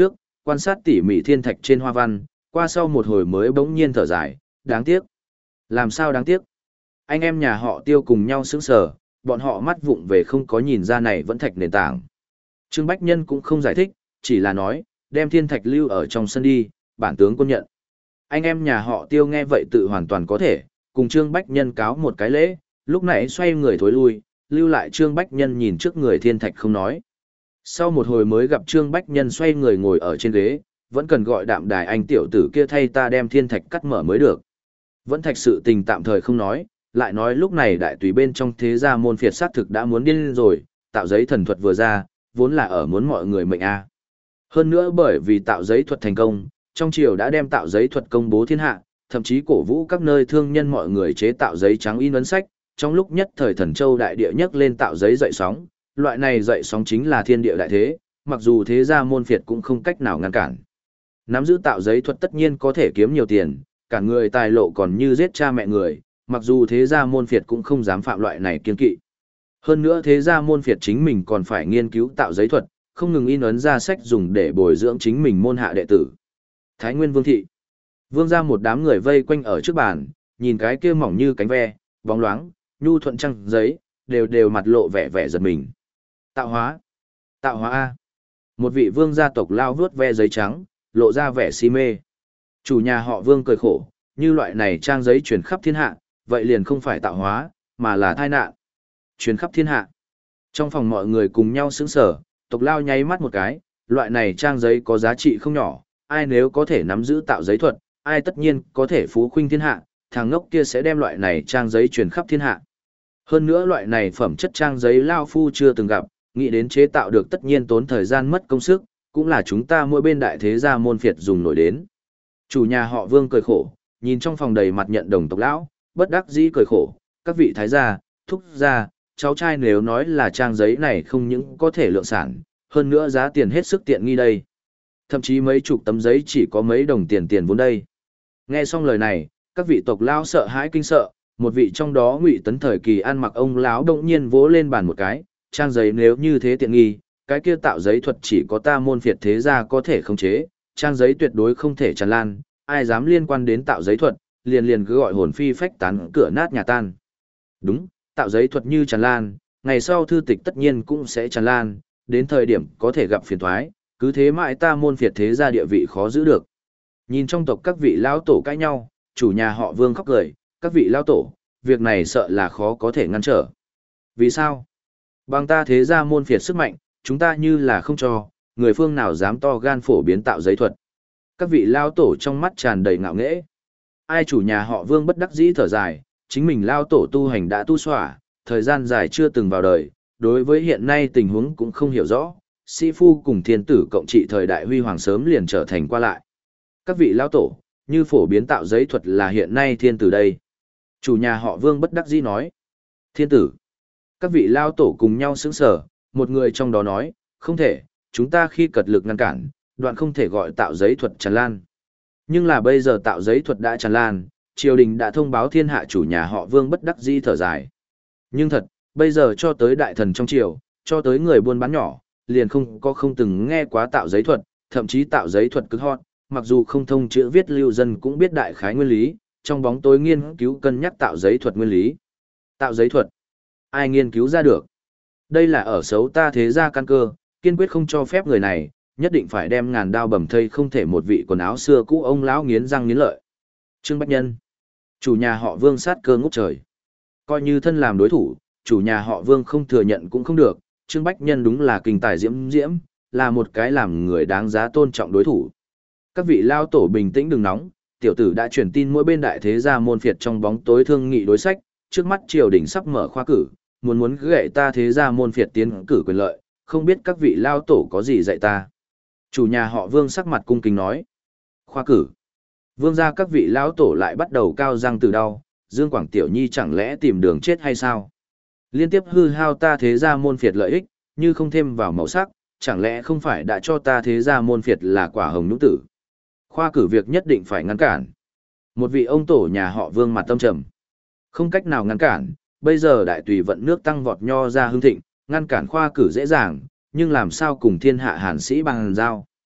quan sát tỉ mỉ thiên thạch trên hoa văn, qua sau một hồi mới bỗng nhiên thở dài, đáng tiếc. Làm sao đáng tiếc? Anh em nhà họ Tiêu cùng nhau sững sờ, bọn họ mắt vụng về không có nhìn ra này vẫn thạch nền tảng. Trương Bách Nhân cũng không giải thích, chỉ là nói, đem thiên thạch lưu ở trong sân đi, bản tướng quân nhận. Anh em nhà họ Tiêu nghe vậy tự hoàn toàn có thể, cùng Trương Bách Nhân cáo một cái lễ, lúc nãy xoay người thối lui, lưu lại Trương Bách Nhân nhìn trước người thiên thạch không nói. Sau một hồi mới gặp Trương Bách Nhân xoay người ngồi ở trên ghế, vẫn cần gọi đạm đài anh tiểu tử kia thay ta đem thiên thạch cắt mở mới được. Vẫn thạch sự tình tạm thời không nói, lại nói lúc này đại tùy bên trong thế gia môn phiệt sát thực đã muốn điên rồi, tạo giấy thần thuật vừa ra, vốn là ở muốn mọi người mệnh a. Hơn nữa bởi vì tạo giấy thuật thành công, trong triều đã đem tạo giấy thuật công bố thiên hạ, thậm chí cổ vũ các nơi thương nhân mọi người chế tạo giấy trắng in ấn sách, trong lúc nhất thời Thần Châu đại địa nhấc lên tạo giấy dậy sóng, loại này dậy sóng chính là thiên địa đại thế, mặc dù thế gia môn phiệt cũng không cách nào ngăn cản. Nắm giữ tạo giấy thuật tất nhiên có thể kiếm nhiều tiền, cả người tài lộ còn như giết cha mẹ người, mặc dù thế gia môn phiệt cũng không dám phạm loại này kiên kỵ. Hơn nữa thế gia môn phiệt chính mình còn phải nghiên cứu tạo giấy thuật, không ngừng in ấn ra sách dùng để bồi dưỡng chính mình môn hạ đệ tử. Thái Nguyên Vương thị. Vương gia một đám người vây quanh ở trước bàn, nhìn cái kia mỏng như cánh ve, bóng loáng, nhu thuận trăng giấy, đều đều mặt lộ vẻ vẻ giật mình. Tạo hóa. Tạo hóa A. Một vị vương gia tộc lao vướt ve giấy trắng, lộ ra vẻ si mê. Chủ nhà họ Vương cười khổ, như loại này trang giấy truyền khắp thiên hạ, vậy liền không phải tạo hóa, mà là tai nạn. Truyền khắp thiên hạ. Trong phòng mọi người cùng nhau sững sờ, tộc lao nháy mắt một cái, loại này trang giấy có giá trị không nhỏ, ai nếu có thể nắm giữ tạo giấy thuật, ai tất nhiên có thể phú khuynh thiên hạ, thằng ngốc kia sẽ đem loại này trang giấy truyền khắp thiên hạ. Hơn nữa loại này phẩm chất trang giấy lao phu chưa từng gặp, nghĩ đến chế tạo được tất nhiên tốn thời gian mất công sức, cũng là chúng ta mỗi bên đại thế gia môn phiệt dùng nổi đến. Chủ nhà họ Vương cười khổ, nhìn trong phòng đầy mặt nhận đồng tộc lão, bất đắc dĩ cười khổ, các vị thái gia, thúc gia, cháu trai nếu nói là trang giấy này không những có thể lượng sản, hơn nữa giá tiền hết sức tiện nghi đây. Thậm chí mấy chục tấm giấy chỉ có mấy đồng tiền tiền vốn đây. Nghe xong lời này, các vị tộc lão sợ hãi kinh sợ, một vị trong đó Ngụy Tấn thời kỳ ăn mặc ông lão động nhiên vỗ lên bàn một cái, trang giấy nếu như thế tiện nghi, cái kia tạo giấy thuật chỉ có ta môn phiệt thế gia có thể khống chế, trang giấy tuyệt đối không thể tràn lan, ai dám liên quan đến tạo giấy thuật, liền liền cứ gọi hồn phi phách tán cửa nát nhà tan. Đúng, tạo giấy thuật như tràn lan, ngày sau thư tịch tất nhiên cũng sẽ tràn lan, đến thời điểm có thể gặp phiền toái, cứ thế mãi ta môn phiệt thế gia địa vị khó giữ được. Nhìn trong tộc các vị lão tổ cãi nhau, chủ nhà họ Vương khóc cười, các vị lão tổ, việc này sợ là khó có thể ngăn trở. Vì sao? Bằng ta thế gia môn phiệt sức mạnh, chúng ta như là không cho, người phương nào dám to gan phổ biến tạo giấy thuật. Các vị lão tổ trong mắt tràn đầy ngạo nghễ. Ai chủ nhà họ Vương bất đắc dĩ thở dài, chính mình lão tổ tu hành đã tu xỏa, thời gian dài chưa từng vào đời, đối với hiện nay tình huống cũng không hiểu rõ, sĩ phu cùng thiên tử cộng trị thời đại huy hoàng sớm liền trở thành qua lại. Các vị lão tổ, như phổ biến tạo giấy thuật là hiện nay thiên tử đây. Chủ nhà họ Vương bất đắc dĩ nói. Thiên tử. Các vị lão tổ cùng nhau sững sờ, một người trong đó nói, không thể, chúng ta khi cật lực ngăn cản, đoạn không thể gọi tạo giấy thuật tràn lan. Nhưng là bây giờ tạo giấy thuật đã tràn lan, triều đình đã thông báo thiên hạ chủ nhà họ Vương bất đắc dĩ thở dài. Nhưng thật, bây giờ cho tới đại thần trong triều, cho tới người buôn bán nhỏ, liền không có không từng nghe quá tạo giấy thuật, thậm chí tạo giấy thuật cực hot, mặc dù không thông chữ viết lưu dân cũng biết đại khái nguyên lý, trong bóng tối nghiên cứu cân nhắc tạo giấy thuật nguyên lý. Tạo giấy thuật, ai nghiên cứu ra được? Đây là ở xấu ta thế gia căn cơ, kiên quyết không cho phép người này, nhất định phải đem ngàn đao bầm thây không thể một vị quần áo xưa cũ ông lão nghiến răng nghiến lợi. Trương Bách Nhân, chủ nhà họ Vương sát cơ ngút trời. Coi như thân làm đối thủ, chủ nhà họ Vương không thừa nhận cũng không được, Trương Bách Nhân đúng là kinh tài diễm diễm, là một cái làm người đáng giá tôn trọng đối thủ. Các vị lao tổ bình tĩnh đừng nóng, tiểu tử đã truyền tin mỗi bên đại thế gia môn phiệt trong bóng tối thương nghị đối sách, trước mắt triều đình sắp mở khoa cử, muốn muốn gậy ta thế gia môn phiệt tiến cử quyền lợi, không biết các vị lao tổ có gì dạy ta. Chủ nhà họ Vương sắc mặt cung kính nói. Khoa cử. Vương gia các vị lão tổ lại bắt đầu cao răng từ đau, Dương Quảng Tiểu Nhi chẳng lẽ tìm đường chết hay sao? Liên tiếp hư hao ta thế gia môn phiệt lợi ích, như không thêm vào màu sắc, chẳng lẽ không phải đã cho ta thế gia môn phiệt là quả hồng nhũ tử? Khoa cử việc nhất định phải ngăn cản. Một vị ông tổ nhà họ Vương mặt tâm trầm. Không cách nào ngăn cản, bây giờ đại tùy vận nước tăng vọt nho ra hưng thịnh, ngăn cản khoa cử dễ dàng, nhưng làm sao cùng thiên hạ hàn sĩ bằng giao.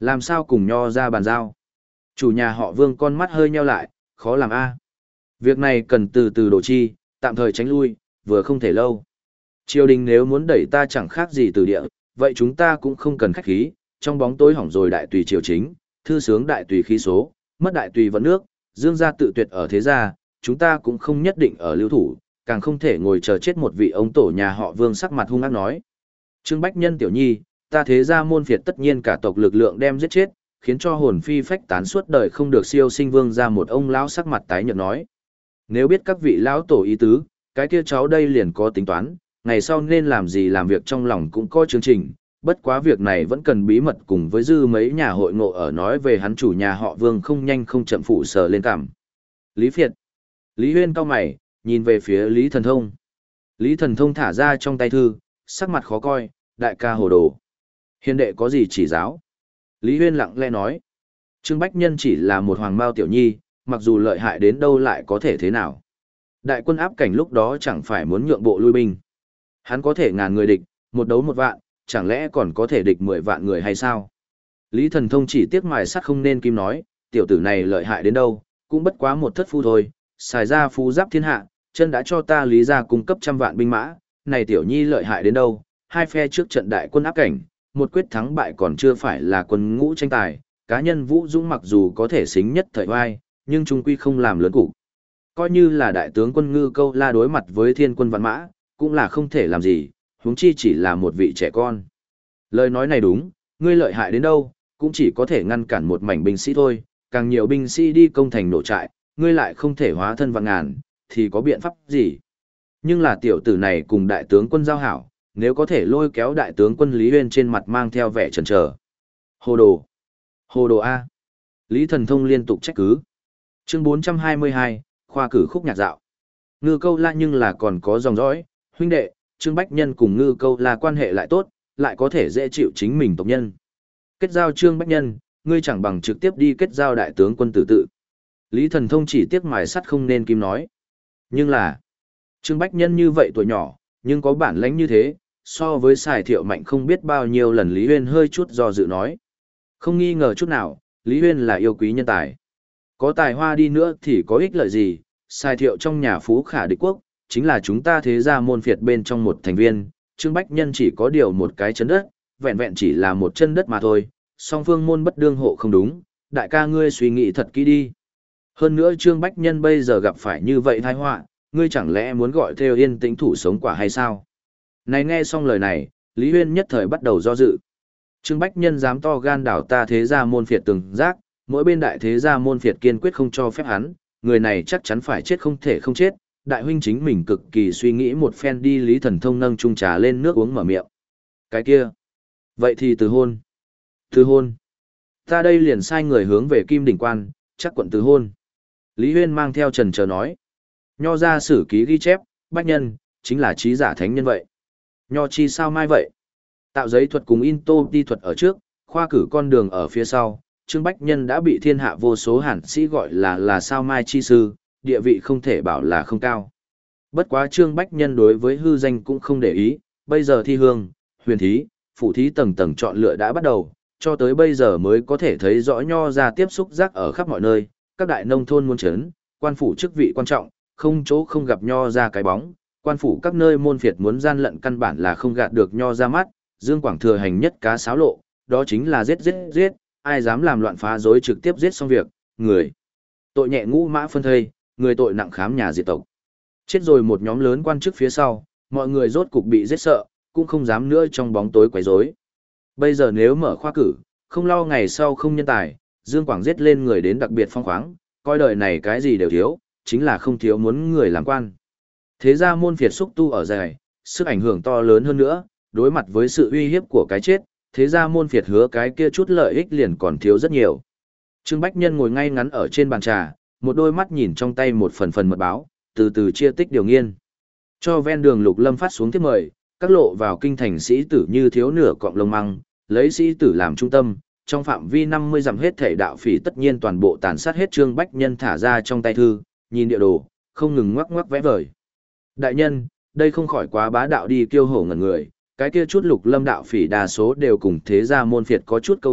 Làm sao cùng nho ra bàn giao? Chủ nhà họ Vương con mắt hơi nheo lại, khó làm a. Việc này cần từ từ đổ chi, tạm thời tránh lui, vừa không thể lâu. Triều đình nếu muốn đẩy ta chẳng khác gì từ địa, vậy chúng ta cũng không cần khách khí, trong bóng tối hỏng rồi đại tùy triều chính, thư sướng đại tùy khí số, mất đại tùy vận nước, dương gia tự tuyệt ở thế gia, chúng ta cũng không nhất định ở lưu thủ, càng không thể ngồi chờ chết một vị ông tổ nhà họ Vương sắc mặt hung ác nói. Trương Bách Nhân tiểu nhi, ta thế gia môn phiệt tất nhiên cả tộc lực lượng đem giết chết, khiến cho hồn phi phách tán suốt đời không được siêu sinh vương ra một ông lão sắc mặt tái nhợt nói. Nếu biết các vị lão tổ ý tứ, cái kia cháu đây liền có tính toán, ngày sau nên làm gì làm việc trong lòng cũng có chương trình, bất quá việc này vẫn cần bí mật cùng với dư mấy nhà hội ngộ ở nói về hắn chủ nhà họ Vương không nhanh không chậm phụ sở lên cảm. Lý Phiệt. Lý Huyên cau mày, nhìn về phía Lý Thần Thông. Lý Thần Thông thả ra trong tay thư, sắc mặt khó coi, đại ca hồ đồ. Hiền đệ có gì chỉ giáo? Lý Huyên lặng lẽ nói. Trương Bách Nhân chỉ là một hoàng mao tiểu nhi, mặc dù lợi hại đến đâu lại có thể thế nào. Đại quân áp cảnh lúc đó chẳng phải muốn nhượng bộ lui binh. Hắn có thể ngàn người địch, một đấu một vạn, chẳng lẽ còn có thể địch mười vạn người hay sao? Lý Thần Thông chỉ tiếc mài sắt không nên kim nói, tiểu tử này lợi hại đến đâu, cũng bất quá một thất phu thôi, xài ra phú giáp thiên hạ, chân đã cho ta Lý gia cung cấp trăm vạn binh mã, này tiểu nhi lợi hại đến đâu, hai phe trước trận đại quân áp cảnh, một quyết thắng bại còn chưa phải là quân ngũ tranh tài, cá nhân Vũ Dũng mặc dù có thể xính nhất thời vai, nhưng trung quy không làm lớn cục. Coi như là đại tướng quân Ngư Câu La đối mặt với thiên quân vạn mã, cũng là không thể làm gì, huống chi chỉ là một vị trẻ con. Lời nói này đúng, ngươi lợi hại đến đâu, cũng chỉ có thể ngăn cản một mảnh binh sĩ thôi, càng nhiều binh sĩ đi công thành nổ trại, ngươi lại không thể hóa thân vạn ngàn, thì có biện pháp gì? Nhưng là tiểu tử này cùng đại tướng quân giao hảo, nếu có thể lôi kéo đại tướng quân Lý Huyên trên mặt mang theo vẻ chần chờ. Hồ đồ! Hồ đồ A! Lý Thần Thông liên tục trách cứ. Chương bốn trăm hai mươi hai, khoa cử khúc nhạc dạo. Ngư Câu La nhưng là còn có dòng dõi, huynh đệ, Trương Bách Nhân cùng Ngư Câu La quan hệ lại tốt, lại có thể dễ chịu chính mình tộc nhân. Kết giao Trương Bách Nhân, ngươi chẳng bằng trực tiếp đi kết giao đại tướng quân tử tự. Lý Thần Thông chỉ tiếc mài sắt không nên kim nói. Nhưng là, Trương Bách Nhân như vậy tuổi nhỏ, nhưng có bản lãnh như thế, so với Sài Thiệu mạnh không biết bao nhiêu lần Lý Huyên hơi chút do dự nói. Không nghi ngờ chút nào, Lý Huyên là yêu quý nhân tài. Có tài hoa đi nữa thì có ích lợi gì, Sài Thiệu trong nhà phú khả địch quốc, chính là chúng ta thế gia môn phiệt bên trong một thành viên, Trương Bách Nhân chỉ có điều một cái chân đất, vẹn vẹn chỉ là một chân đất mà thôi, song phương môn bất đương hộ không đúng, đại ca ngươi suy nghĩ thật kỹ đi. Hơn nữa Trương Bách Nhân bây giờ gặp phải như vậy tai họa, ngươi chẳng lẽ muốn gọi theo yên tĩnh thủ sống quả hay sao? Này nghe xong lời này, Lý Huyên nhất thời bắt đầu do dự. Trương Bách Nhân dám to gan đảo ta thế gia môn phiệt từng giác, mỗi bên đại thế gia môn phiệt kiên quyết không cho phép hắn, người này chắc chắn phải chết không thể không chết. Đại huynh chính mình cực kỳ suy nghĩ một phen đi Lý Thần Thông nâng chung trà lên nước uống mở miệng. Cái kia. Vậy thì từ hôn. Từ hôn. Ta đây liền sai người hướng về Kim Đỉnh Quan, chắc quận từ hôn. Lý Huyên mang theo trần chờ nói. Nho ra sử ký ghi chép, Bách Nhân, chính là trí giả thánh nhân vậy. Nho chi sao mai vậy? Tạo giấy thuật cùng in tô đi thuật ở trước, khoa cử con đường ở phía sau, Trương Bách Nhân đã bị thiên hạ vô số hàn sĩ gọi là là sao mai chi sư, địa vị không thể bảo là không cao. Bất quá Trương Bách Nhân đối với hư danh cũng không để ý, bây giờ thi hương, huyền thí, phụ thí tầng tầng chọn lựa đã bắt đầu, cho tới bây giờ mới có thể thấy rõ nho ra tiếp xúc rác ở khắp mọi nơi, các đại nông thôn muôn trấn, quan phủ chức vị quan trọng, không chỗ không gặp nho ra cái bóng, quan phủ các nơi môn phiệt muốn gian lận căn bản là không gạt được nho ra mắt, Dương Quảng thừa hành nhất cá sáo lộ, đó chính là giết giết giết, ai dám làm loạn phá rối trực tiếp giết xong việc, người tội nhẹ ngũ mã phân thây, người tội nặng khám nhà diệt tộc. Chết rồi một nhóm lớn quan chức phía sau, mọi người rốt cục bị giết sợ, cũng không dám nữa trong bóng tối quấy rối. Bây giờ nếu mở khoa cử, không lo ngày sau không nhân tài, Dương Quảng giết lên người đến đặc biệt phong khoáng, coi đời này cái gì đều thiếu, chính là không thiếu muốn người làm quan. Thế ra môn phiệt xúc tu ở dài, sức ảnh hưởng to lớn hơn nữa, đối mặt với sự uy hiếp của cái chết, thế ra môn phiệt hứa cái kia chút lợi ích liền còn thiếu rất nhiều. Trương Bách Nhân ngồi ngay ngắn ở trên bàn trà, một đôi mắt nhìn trong tay một phần phần mật báo, từ từ chia tích điều nghiên. Cho ven đường Lục Lâm phát xuống thiếp mời, các lộ vào kinh thành sĩ tử như thiếu nửa cọng lông măng, lấy sĩ tử làm trung tâm, trong phạm vi năm mươi dặm hết thể đạo phỉ tất nhiên toàn bộ tàn sát hết. Trương Bách Nhân thả ra trong tay thư, nhìn địa đồ, không ngừng ngoắc ngoắc vẽ vời. Đại nhân, đây không khỏi quá bá đạo đi, kiêu hổ ngẩn người, cái kia chút Lục Lâm đạo phỉ đa số đều cùng thế gia môn phiệt có chút câu kết,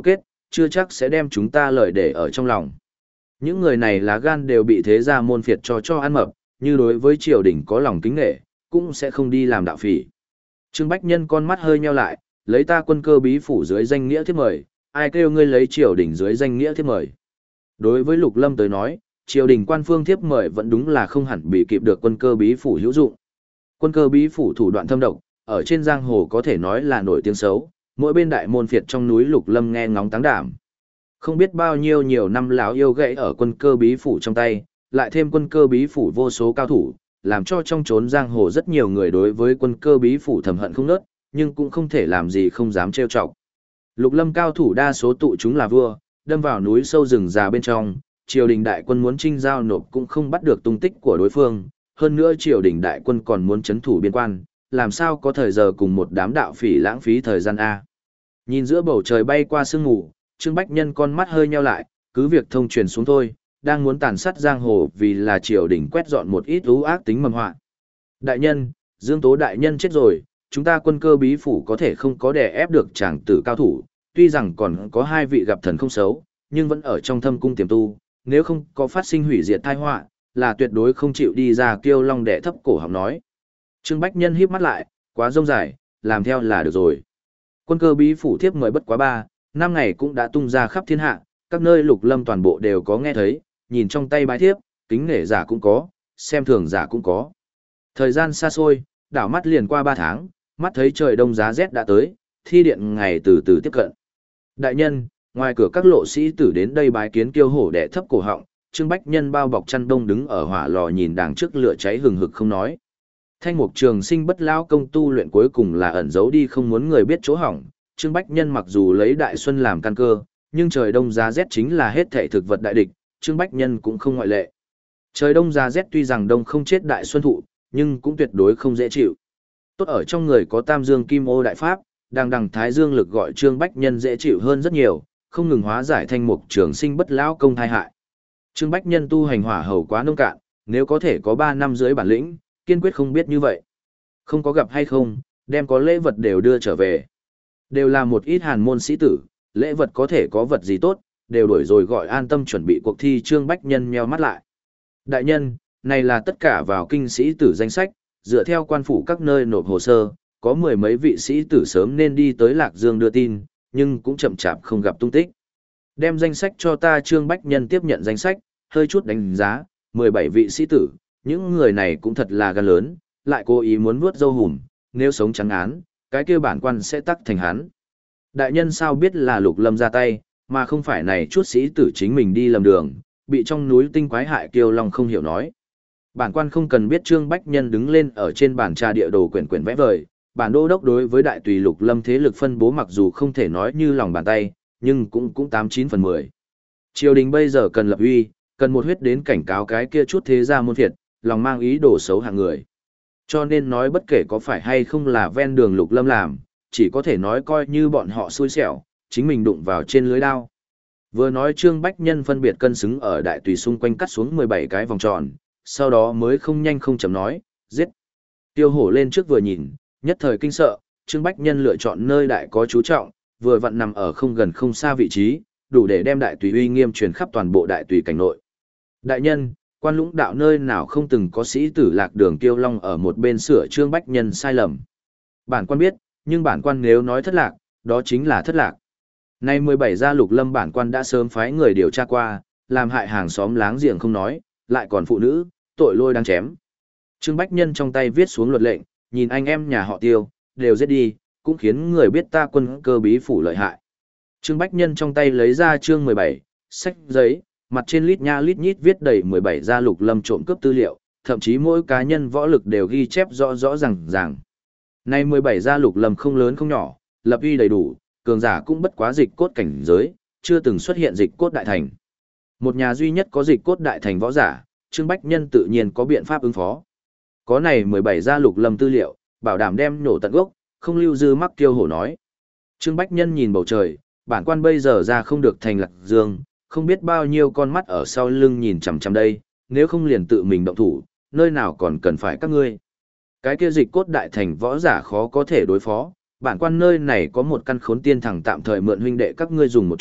chưa chắc sẽ đem chúng ta lời để ở trong lòng. Những người này lá gan đều bị thế gia môn phiệt cho cho ăn mập, như đối với triều đình có lòng kính nghệ, cũng sẽ không đi làm đạo phỉ. Trương Bách Nhân con mắt hơi nheo lại, lấy ta quân cơ bí phủ dưới danh nghĩa thiếp mời, ai kêu ngươi lấy triều đình dưới danh nghĩa thiếp mời. Đối với Lục Lâm tới nói, triều đình quan phương thiếp mời vẫn đúng là không hẳn bị kịp được quân cơ bí phủ hữu dụng. Quân cơ bí phủ thủ đoạn thâm độc, ở trên giang hồ có thể nói là nổi tiếng xấu, mỗi bên đại môn phiệt trong núi Lục Lâm nghe ngóng táng đảm. Không biết bao nhiêu nhiều năm lão yêu gãy ở quân cơ bí phủ trong tay, lại thêm quân cơ bí phủ vô số cao thủ, làm cho trong chốn giang hồ rất nhiều người đối với quân cơ bí phủ thầm hận không nớt, nhưng cũng không thể làm gì không dám trêu chọc. Lục Lâm cao thủ đa số tụ chúng là vua, đâm vào núi sâu rừng già bên trong, triều đình đại quân muốn trinh giao nộp cũng không bắt được tung tích của đối phương, hơn nữa triều đình đại quân còn muốn chấn thủ biên quan, làm sao có thời giờ cùng một đám đạo phỉ lãng phí thời gian a. Nhìn giữa bầu trời bay qua sương mù, Trương Bách Nhân con mắt hơi nheo lại, cứ việc thông truyền xuống thôi, đang muốn tàn sát giang hồ vì là triều đình quét dọn một ít ú ác tính mầm họa. Đại nhân, Dương Tố đại nhân chết rồi, chúng ta quân cơ bí phủ có thể không có đè ép được chàng tử cao thủ, tuy rằng còn có hai vị gặp thần không xấu, nhưng vẫn ở trong thâm cung tiềm tu, nếu không có phát sinh hủy diệt tai họa, là tuyệt đối không chịu đi ra kêu long đẻ thấp cổ họng nói. Trương Bách Nhân híp mắt lại, quá rông dài, làm theo là được rồi. Quân cơ bí phủ thiếp mời bất quá ba, năm ngày cũng đã tung ra khắp thiên hạ, các nơi Lục Lâm toàn bộ đều có nghe thấy, nhìn trong tay bái thiếp, kính nể giả cũng có, xem thường giả cũng có. Thời gian xa xôi, đảo mắt liền qua ba tháng, mắt thấy trời đông giá rét đã tới, thi điện ngày từ từ tiếp cận. Đại nhân, ngoài cửa các lộ sĩ tử đến đây bái kiến kiêu hổ đẻ thấp cổ họng, Trương Bách Nhân bao bọc chăn đông đứng ở hỏa lò nhìn đằng trước lửa cháy hừng hực không nói. Thanh Mục Trường Sinh bất lão công tu luyện cuối cùng là ẩn giấu đi không muốn người biết chỗ hỏng, Trương Bách Nhân mặc dù lấy đại xuân làm căn cơ, nhưng trời đông giá rét chính là hết thảy thực vật đại địch, Trương Bách Nhân cũng không ngoại lệ. Trời đông giá rét tuy rằng đông không chết đại xuân thụ, nhưng cũng tuyệt đối không dễ chịu. Tốt ở trong người có Tam Dương Kim Ô đại pháp, đang đằng thái dương lực gọi Trương Bách Nhân dễ chịu hơn rất nhiều, không ngừng hóa giải Thanh Mục Trường Sinh bất lão công tai hại. Trương Bách Nhân tu hành hỏa hầu quá nông cạn, nếu có thể có ba năm dưới bản lĩnh, kiên quyết không biết như vậy. Không có gặp hay không, đem có lễ vật đều đưa trở về. Đều là một ít hàn môn sĩ tử, lễ vật có thể có vật gì tốt, đều đổi rồi gọi an tâm chuẩn bị cuộc thi. Trương Bách Nhân nheo mắt lại. Đại nhân, này là tất cả vào kinh sĩ tử danh sách, dựa theo quan phủ các nơi nộp hồ sơ, có mười mấy vị sĩ tử sớm nên đi tới Lạc Dương đưa tin, nhưng cũng chậm chạp không gặp tung tích. Đem danh sách cho ta. Trương Bách Nhân tiếp nhận danh sách, hơi chút đánh giá, mười bảy vị sĩ tử, những người này cũng thật là gan lớn, lại cố ý muốn vuốt râu hùm, nếu sống trắng án, cái kia bản quan sẽ tắc thành hắn. Đại nhân sao biết là Lục Lâm ra tay, mà không phải này chút sĩ tử chính mình đi lầm đường, bị trong núi tinh quái hại kiêu long không hiểu nói. Bản quan không cần biết. Trương Bách Nhân đứng lên ở trên bàn trà địa đồ quyển quyển vẽ vời, bản đô đốc đối với đại tùy Lục Lâm thế lực phân bố mặc dù không thể nói như lòng bàn tay, nhưng cũng cũng tám chín phần mười. Triều đình bây giờ cần lập uy, cần một huyết đến cảnh cáo cái kia chút thế gia môn phiệt, lòng mang ý đồ xấu hạng người. Cho nên nói bất kể có phải hay không là ven đường Lục Lâm làm, chỉ có thể nói coi như bọn họ xui xẻo, chính mình đụng vào trên lưới đao. Vừa nói Trương Bách Nhân phân biệt cân xứng ở đại tùy xung quanh cắt xuống mười bảy cái vòng tròn, sau đó mới không nhanh không chậm nói, giết. Tiêu hổ lên trước vừa nhìn, nhất thời kinh sợ, Trương Bách Nhân lựa chọn nơi đại có chú trọng, vừa vặn nằm ở không gần không xa vị trí, đủ để đem đại tùy uy nghiêm truyền khắp toàn bộ đại tùy cảnh nội. Đại nhân, quan lũng đạo nơi nào không từng có sĩ tử lạc đường kiêu long ở một bên sửa Trương Bách Nhân sai lầm. Bản quan biết, nhưng bản quan nếu nói thất lạc, đó chính là thất lạc. Nay mười bảy gia Lục Lâm bản quan đã sớm phái người điều tra qua, làm hại hàng xóm láng giềng không nói, lại còn phụ nữ, tội lôi đang chém. Trương Bách Nhân trong tay viết xuống luật lệnh, nhìn anh em nhà họ Tiêu, đều giết đi, cũng khiến người biết ta quân cơ bí phủ lợi hại. Trương Bách Nhân trong tay lấy ra chương mười bảy, sách giấy, mặt trên lít nha lít nhít viết đầy mười bảy gia Lục Lâm trộm cướp tư liệu, thậm chí mỗi cá nhân võ lực đều ghi chép rõ rõ ràng ràng. Nay mười bảy gia Lục Lâm không lớn không nhỏ, lập uy đầy đủ, cường giả cũng bất quá dịch cốt cảnh giới, chưa từng xuất hiện dịch cốt đại thành. Một nhà duy nhất có dịch cốt đại thành võ giả, Trương Bách Nhân tự nhiên có biện pháp ứng phó. Có này mười bảy gia Lục Lâm tư liệu, bảo đảm đem nổ tận gốc, không lưu dư mắc kiêu hổ nói. Trương Bách Nhân nhìn bầu trời, bản quan bây giờ ra không được thành Lạc Dương, không biết bao nhiêu con mắt ở sau lưng nhìn chằm chằm đây, nếu không liền tự mình động thủ, nơi nào còn cần phải các ngươi. Cái kia dịch cốt đại thành võ giả khó có thể đối phó, bản quan nơi này có một căn khốn tiên thẳng tạm thời mượn huynh đệ các ngươi dùng một chút,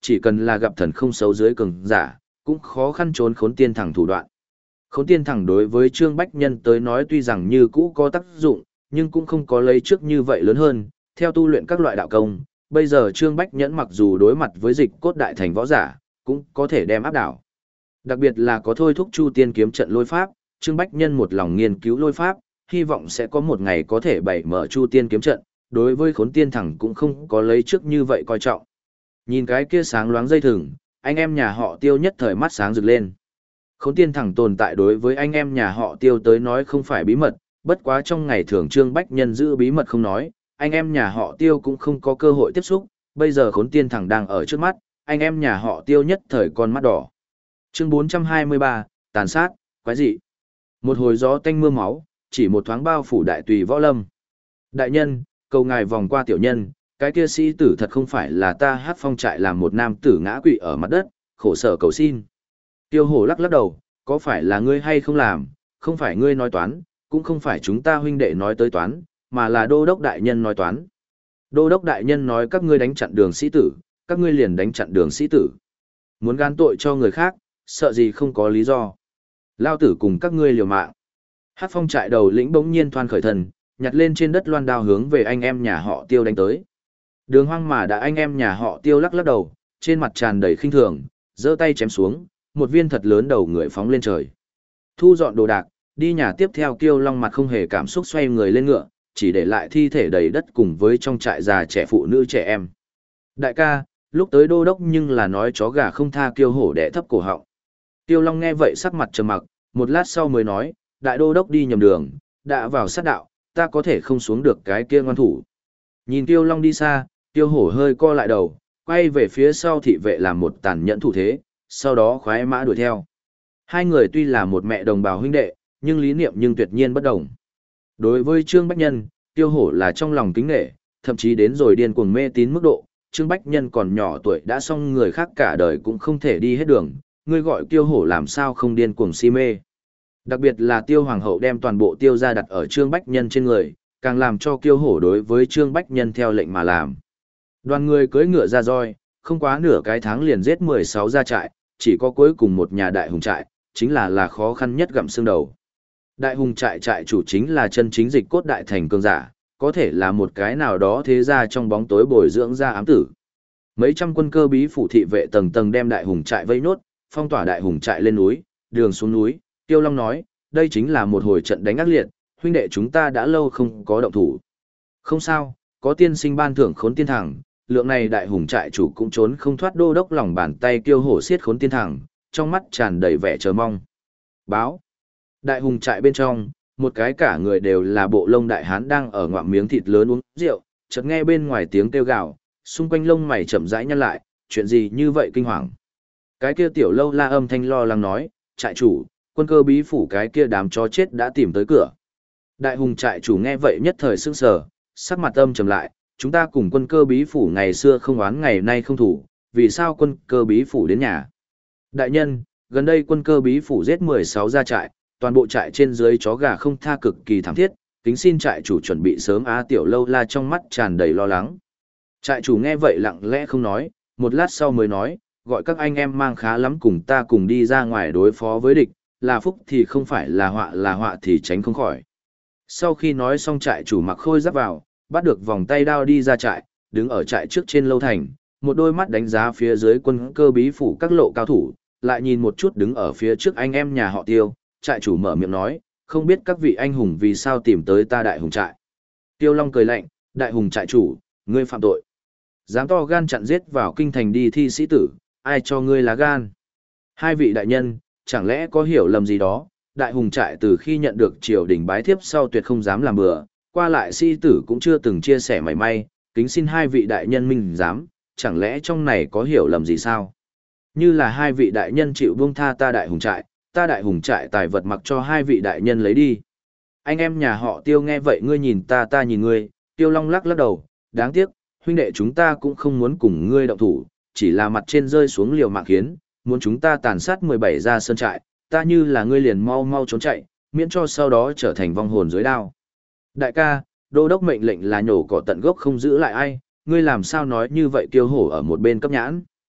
chỉ cần là gặp thần không xấu dưới cường giả, cũng khó khăn trốn khốn tiên thẳng thủ đoạn. Khốn tiên thẳng đối với Trương Bách Nhân tới nói tuy rằng như cũ có tác dụng, nhưng cũng không có lấy trước như vậy lớn hơn, theo tu luyện các loại đạo công, bây giờ Trương Bách Nhẫn mặc dù đối mặt với dịch cốt đại thành võ giả, cũng có thể đem áp đảo. Đặc biệt là có thôi thúc Chu Tiên kiếm trận lôi pháp, Trương Bách Nhân một lòng nghiên cứu lôi pháp, hy vọng sẽ có một ngày có thể bày mở Chu Tiên kiếm trận, đối với khốn tiên thẳng cũng không có lấy trước như vậy coi trọng. Nhìn cái kia sáng loáng dây thừng, anh em nhà họ Tiêu nhất thời mắt sáng rực lên. Khốn tiên thẳng tồn tại đối với anh em nhà họ Tiêu tới nói không phải bí mật, bất quá trong ngày thường Trương Bách Nhân giữ bí mật không nói, anh em nhà họ Tiêu cũng không có cơ hội tiếp xúc, bây giờ khốn tiên thẳng đang ở trước mắt, anh em nhà họ Tiêu nhất thời con mắt đỏ. Chương bốn trăm hai mươi ba, tàn sát, quái dị. Một hồi gió tanh mưa máu, chỉ một thoáng bao phủ đại tùy võ lâm. Đại nhân, cầu ngài vòng qua tiểu nhân, cái kia sĩ tử thật không phải là ta hát phong trại làm một nam tử ngã quỵ ở mặt đất, khổ sở cầu xin. Tiêu hổ lắc lắc đầu, có phải là ngươi hay không làm, không phải ngươi nói toán, cũng không phải chúng ta huynh đệ nói tới toán, mà là đô đốc đại nhân nói toán. Đô đốc đại nhân nói các ngươi đánh chặn đường sĩ tử, các ngươi liền đánh chặn đường sĩ tử. Muốn gan tội cho người khác, sợ gì không có lý do. Lao tử cùng các ngươi liều mạng. Hát phong trại đầu lĩnh bỗng nhiên thoan khởi thần, nhặt lên trên đất loan đao hướng về anh em nhà họ Tiêu đánh tới. Đường hoang mà đã anh em nhà họ Tiêu lắc lắc đầu, trên mặt tràn đầy khinh thường, giơ tay chém xuống, một viên thật lớn đầu người phóng lên trời. Thu dọn đồ đạc, đi nhà tiếp theo Kiêu Long mặt không hề cảm xúc xoay người lên ngựa, chỉ để lại thi thể đầy đất cùng với trong trại già trẻ phụ nữ trẻ em. Đại ca, lúc tới đô đốc nhưng là nói chó gà không tha Kiêu hổ đẻ thấp cổ họng. Kiêu Long nghe vậy sắc mặt trầm mặc, một lát sau mới nói, đại đô đốc đi nhầm đường, đã vào sát đạo, ta có thể không xuống được cái kia ngoan thủ. Nhìn Kiêu Long đi xa, Kiêu hổ hơi co lại đầu, quay về phía sau thị vệ làm một tàn nhẫn thủ thế, sau đó khoái mã đuổi theo. Hai người tuy là một mẹ đồng bào huynh đệ, nhưng lý niệm nhưng tuyệt nhiên bất đồng. Đối với Trương Bách Nhân, Tiêu hổ là trong lòng kính nể, thậm chí đến rồi điên cuồng mê tín mức độ, Trương Bách Nhân còn nhỏ tuổi đã xong người khác cả đời cũng không thể đi hết đường, ngươi gọi Tiêu hổ làm sao không điên cuồng si mê. Đặc biệt là Tiêu Hoàng hậu đem toàn bộ Tiêu gia đặt ở Trương Bách Nhân trên người, càng làm cho Tiêu hổ đối với Trương Bách Nhân theo lệnh mà làm. Đoàn người cưỡi ngựa ra roi, không quá nửa cái tháng liền giết mười sáu gia trại, chỉ có cuối cùng một nhà đại hùng trại, chính là là khó khăn nhất gặm xương đầu. Đại hùng trại trại chủ chính là chân chính dịch cốt đại thành cường giả, có thể là một cái nào đó thế ra trong bóng tối bồi dưỡng ra ám tử. Mấy trăm quân cơ bí phủ thị vệ tầng tầng đem đại hùng trại vây nốt, phong tỏa đại hùng trại lên núi, đường xuống núi. Tiêu Long nói, đây chính là một hồi trận đánh ác liệt, huynh đệ chúng ta đã lâu không có động thủ. Không sao, có tiên sinh ban thưởng khốn tiên thẳng, lượng này đại hùng trại chủ cũng trốn không thoát đô đốc lòng bàn tay Kiêu hổ xiết khốn tiên thẳng, trong mắt tràn đầy vẻ chờ mong. Báo. Đại hùng trại bên trong, một cái cả người đều là bộ lông đại hán đang ở ngoạm miếng thịt lớn uống rượu, chợt nghe bên ngoài tiếng kêu gào, xung quanh lông mày chậm rãi nhăn lại, chuyện gì như vậy kinh hoàng. Cái kia tiểu lâu la âm thanh lo lắng nói, trại chủ, quân cơ bí phủ cái kia đám chó chết đã tìm tới cửa. Đại hùng trại chủ nghe vậy nhất thời sững sờ, sắc mặt âm trầm lại, chúng ta cùng quân cơ bí phủ ngày xưa không oán ngày nay không thủ, vì sao quân cơ bí phủ đến nhà? Đại nhân, gần đây quân cơ bí phủ giết mười sáu gia trại, toàn bộ trại trên dưới chó gà không tha cực kỳ thảm thiết, kính xin trại chủ chuẩn bị sớm. Á tiểu lâu la trong mắt tràn đầy lo lắng. Trại chủ nghe vậy lặng lẽ không nói, một lát sau mới nói, gọi các anh em mang khá lắm cùng ta cùng đi ra ngoài đối phó với địch, là phúc thì không phải là họa, là họa thì tránh không khỏi. Sau khi nói xong trại chủ mặc khôi giáp vào, bắt được vòng tay đao đi ra trại, đứng ở trại trước trên lâu thành, một đôi mắt đánh giá phía dưới quân cơ bí phủ các lộ cao thủ, lại nhìn một chút đứng ở phía trước anh em nhà họ Tiêu, trại chủ mở miệng nói, không biết các vị anh hùng vì sao tìm tới ta đại hùng trại. Tiêu Long cười lạnh, đại hùng trại chủ, ngươi phạm tội. Dám to gan chặn giết vào kinh thành đi thi sĩ tử, ai cho ngươi lá gan. Hai vị đại nhân, chẳng lẽ có hiểu lầm gì đó, đại hùng trại từ khi nhận được triều đình bái thiếp sau tuyệt không dám làm bừa, qua lại sĩ tử cũng chưa từng chia sẻ mảy may, kính xin hai vị đại nhân minh dám, chẳng lẽ trong này có hiểu lầm gì sao? Như là hai vị đại nhân chịu buông tha ta đại hùng trại, ta đại hùng trại tài vật mặc cho hai vị đại nhân lấy đi. Anh em nhà họ Tiêu nghe vậy ngươi nhìn ta ta nhìn ngươi, Tiêu Long lắc lắc đầu, đáng tiếc, huynh đệ chúng ta cũng không muốn cùng ngươi động thủ, chỉ là mặt trên rơi xuống liều mạng khiến, muốn chúng ta tàn sát mười bảy gia sơn trại, ta như là ngươi liền mau mau trốn chạy, miễn cho sau đó trở thành vong hồn dưới đao. Đại ca, đô đốc mệnh lệnh là nhổ cỏ tận gốc không giữ lại ai, ngươi làm sao nói như vậy? Kiêu hổ ở một bên cấp nhãn.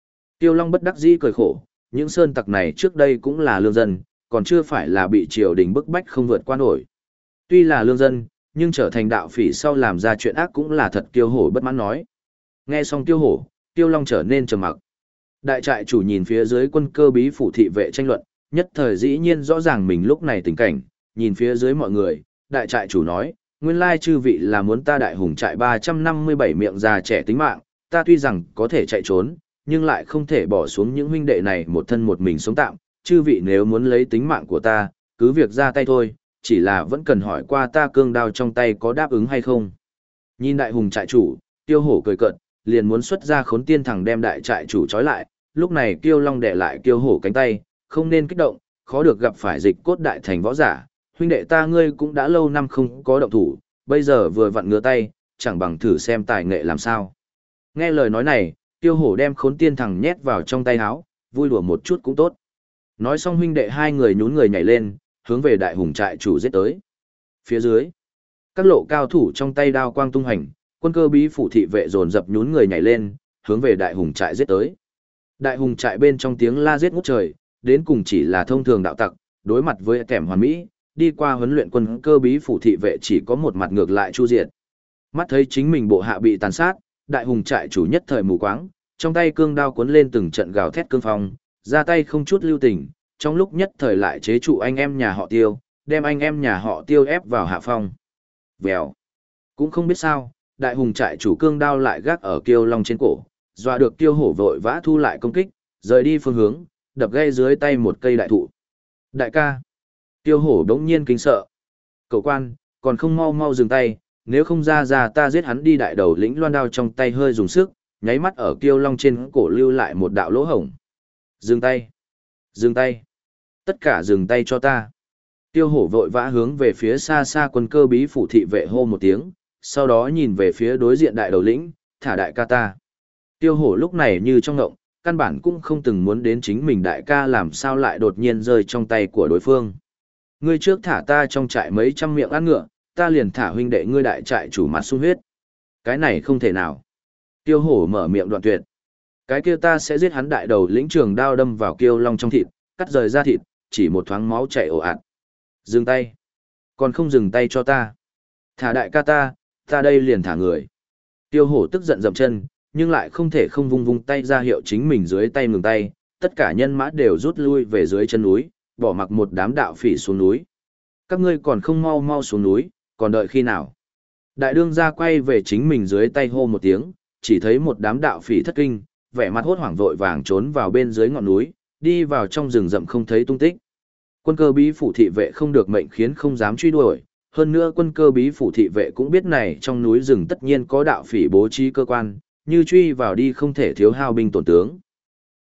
Tiêu Long bất đắc dĩ cười khổ, những sơn tặc này trước đây cũng là lương dân, còn chưa phải là bị triều đình bức bách không vượt qua nổi. Tuy là lương dân, nhưng trở thành đạo phỉ sau làm ra chuyện ác cũng là thật kiêu hổ bất mãn nói. Nghe xong Tiêu Hổ, Tiêu Long trở nên trầm mặc. Đại trại chủ nhìn phía dưới quân cơ bí phủ thị vệ tranh luận, nhất thời dĩ nhiên rõ ràng mình lúc này tình cảnh, nhìn phía dưới mọi người, đại trại chủ nói, nguyên lai chư vị là muốn ta đại hùng trại ba trăm năm mươi bảy miệng già trẻ tính mạng, ta tuy rằng có thể chạy trốn, nhưng lại không thể bỏ xuống những huynh đệ này một thân một mình sống tạm, chư vị nếu muốn lấy tính mạng của ta, cứ việc ra tay thôi, chỉ là vẫn cần hỏi qua ta cương đao trong tay có đáp ứng hay không. Nhìn đại hùng trại chủ, Tiêu Hổ cười cợt, liền muốn xuất ra khốn tiên thẳng đem đại trại chủ trói lại, lúc này Kiêu Long đè lại Kiêu Hổ cánh tay, không nên kích động, khó được gặp phải dịch cốt đại thành võ giả, huynh đệ ta ngươi cũng đã lâu năm không có động thủ, bây giờ vừa vặn ngửa tay, chẳng bằng thử xem tài nghệ làm sao. Nghe lời nói này, Tiêu Hổ đem khốn tiên thẳng nhét vào trong tay áo, vui đùa một chút cũng tốt. Nói xong huynh đệ hai người nhún người nhảy lên, hướng về đại hùng trại chủ giết tới. Phía dưới, các lộ cao thủ trong tay đao quang tung hành, quân cơ bí phủ thị vệ dồn dập nhún người nhảy lên, hướng về đại hùng trại giết tới. Đại hùng trại bên trong tiếng la giết ngút trời, đến cùng chỉ là thông thường đạo tặc, đối mặt với kẻm hoàn mỹ, đi qua huấn luyện quân cơ bí phủ thị vệ chỉ có một mặt ngược lại chu diệt. Mắt thấy chính mình bộ hạ bị tàn sát, đại hùng trại chủ nhất thời mù quáng, trong tay cương đao cuốn lên từng trận gào thét cương phong, ra tay không chút lưu tình, trong lúc nhất thời lại chế trụ anh em nhà họ Tiêu, đem anh em nhà họ Tiêu ép vào hạ phong. Vèo. Cũng không biết sao, đại hùng trại chủ cương đao lại gác ở Kiêu Long trên cổ, dọa được Tiêu Hổ vội vã thu lại công kích, rời đi phương hướng, đập gây dưới tay một cây đại thụ. Đại ca. Tiêu Hổ đống nhiên kinh sợ. Cậu quan, còn không mau mau dừng tay, nếu không ra ra ta giết hắn đi. Đại đầu lĩnh loan đao trong tay hơi dùng sức, nháy mắt ở Kiêu Long trên cổ lưu lại một đạo lỗ hổng. Dừng tay. Dừng tay. Tất cả dừng tay cho ta. Tiêu Hổ vội vã hướng về phía xa xa quân cơ bí phủ thị vệ hô một tiếng, sau đó nhìn về phía đối diện đại đầu lĩnh, thả đại ca ta. Tiêu Hổ lúc này như trong ngộng, căn bản cũng không từng muốn đến chính mình đại ca làm sao lại đột nhiên rơi trong tay của đối phương. Ngươi trước thả ta trong trại mấy trăm miệng ăn ngựa, ta liền thả huynh đệ ngươi đại trại chủ mặt sung huyết. Cái này không thể nào. Tiêu Hổ mở miệng đoạn tuyệt. Cái kia ta sẽ giết hắn. Đại đầu lĩnh trường đao đâm vào Kiêu Long trong thịt, cắt rời ra thịt, chỉ một thoáng máu chảy ồ ạt. Dừng tay. Còn không dừng tay cho ta. Thả đại ca ta, ta đây liền thả người. Tiêu Hổ tức giận dậm chân, nhưng lại không thể không vung vung tay ra hiệu chính mình dưới tay ngừng tay, tất cả nhân mã đều rút lui về dưới chân núi, bỏ mặc một đám đạo phỉ xuống núi. Các ngươi còn không mau mau xuống núi, còn đợi khi nào? Đại đương gia quay về chính mình dưới tay hô một tiếng, chỉ thấy một đám đạo phỉ thất kinh, vẻ mặt hốt hoảng vội vàng trốn vào bên dưới ngọn núi, đi vào trong rừng rậm không thấy tung tích. Quân cơ bí phủ thị vệ không được mệnh khiến không dám truy đuổi, hơn nữa quân cơ bí phủ thị vệ cũng biết này trong núi rừng tất nhiên có đạo phỉ bố trí cơ quan, như truy vào đi không thể thiếu hao binh tổn tướng.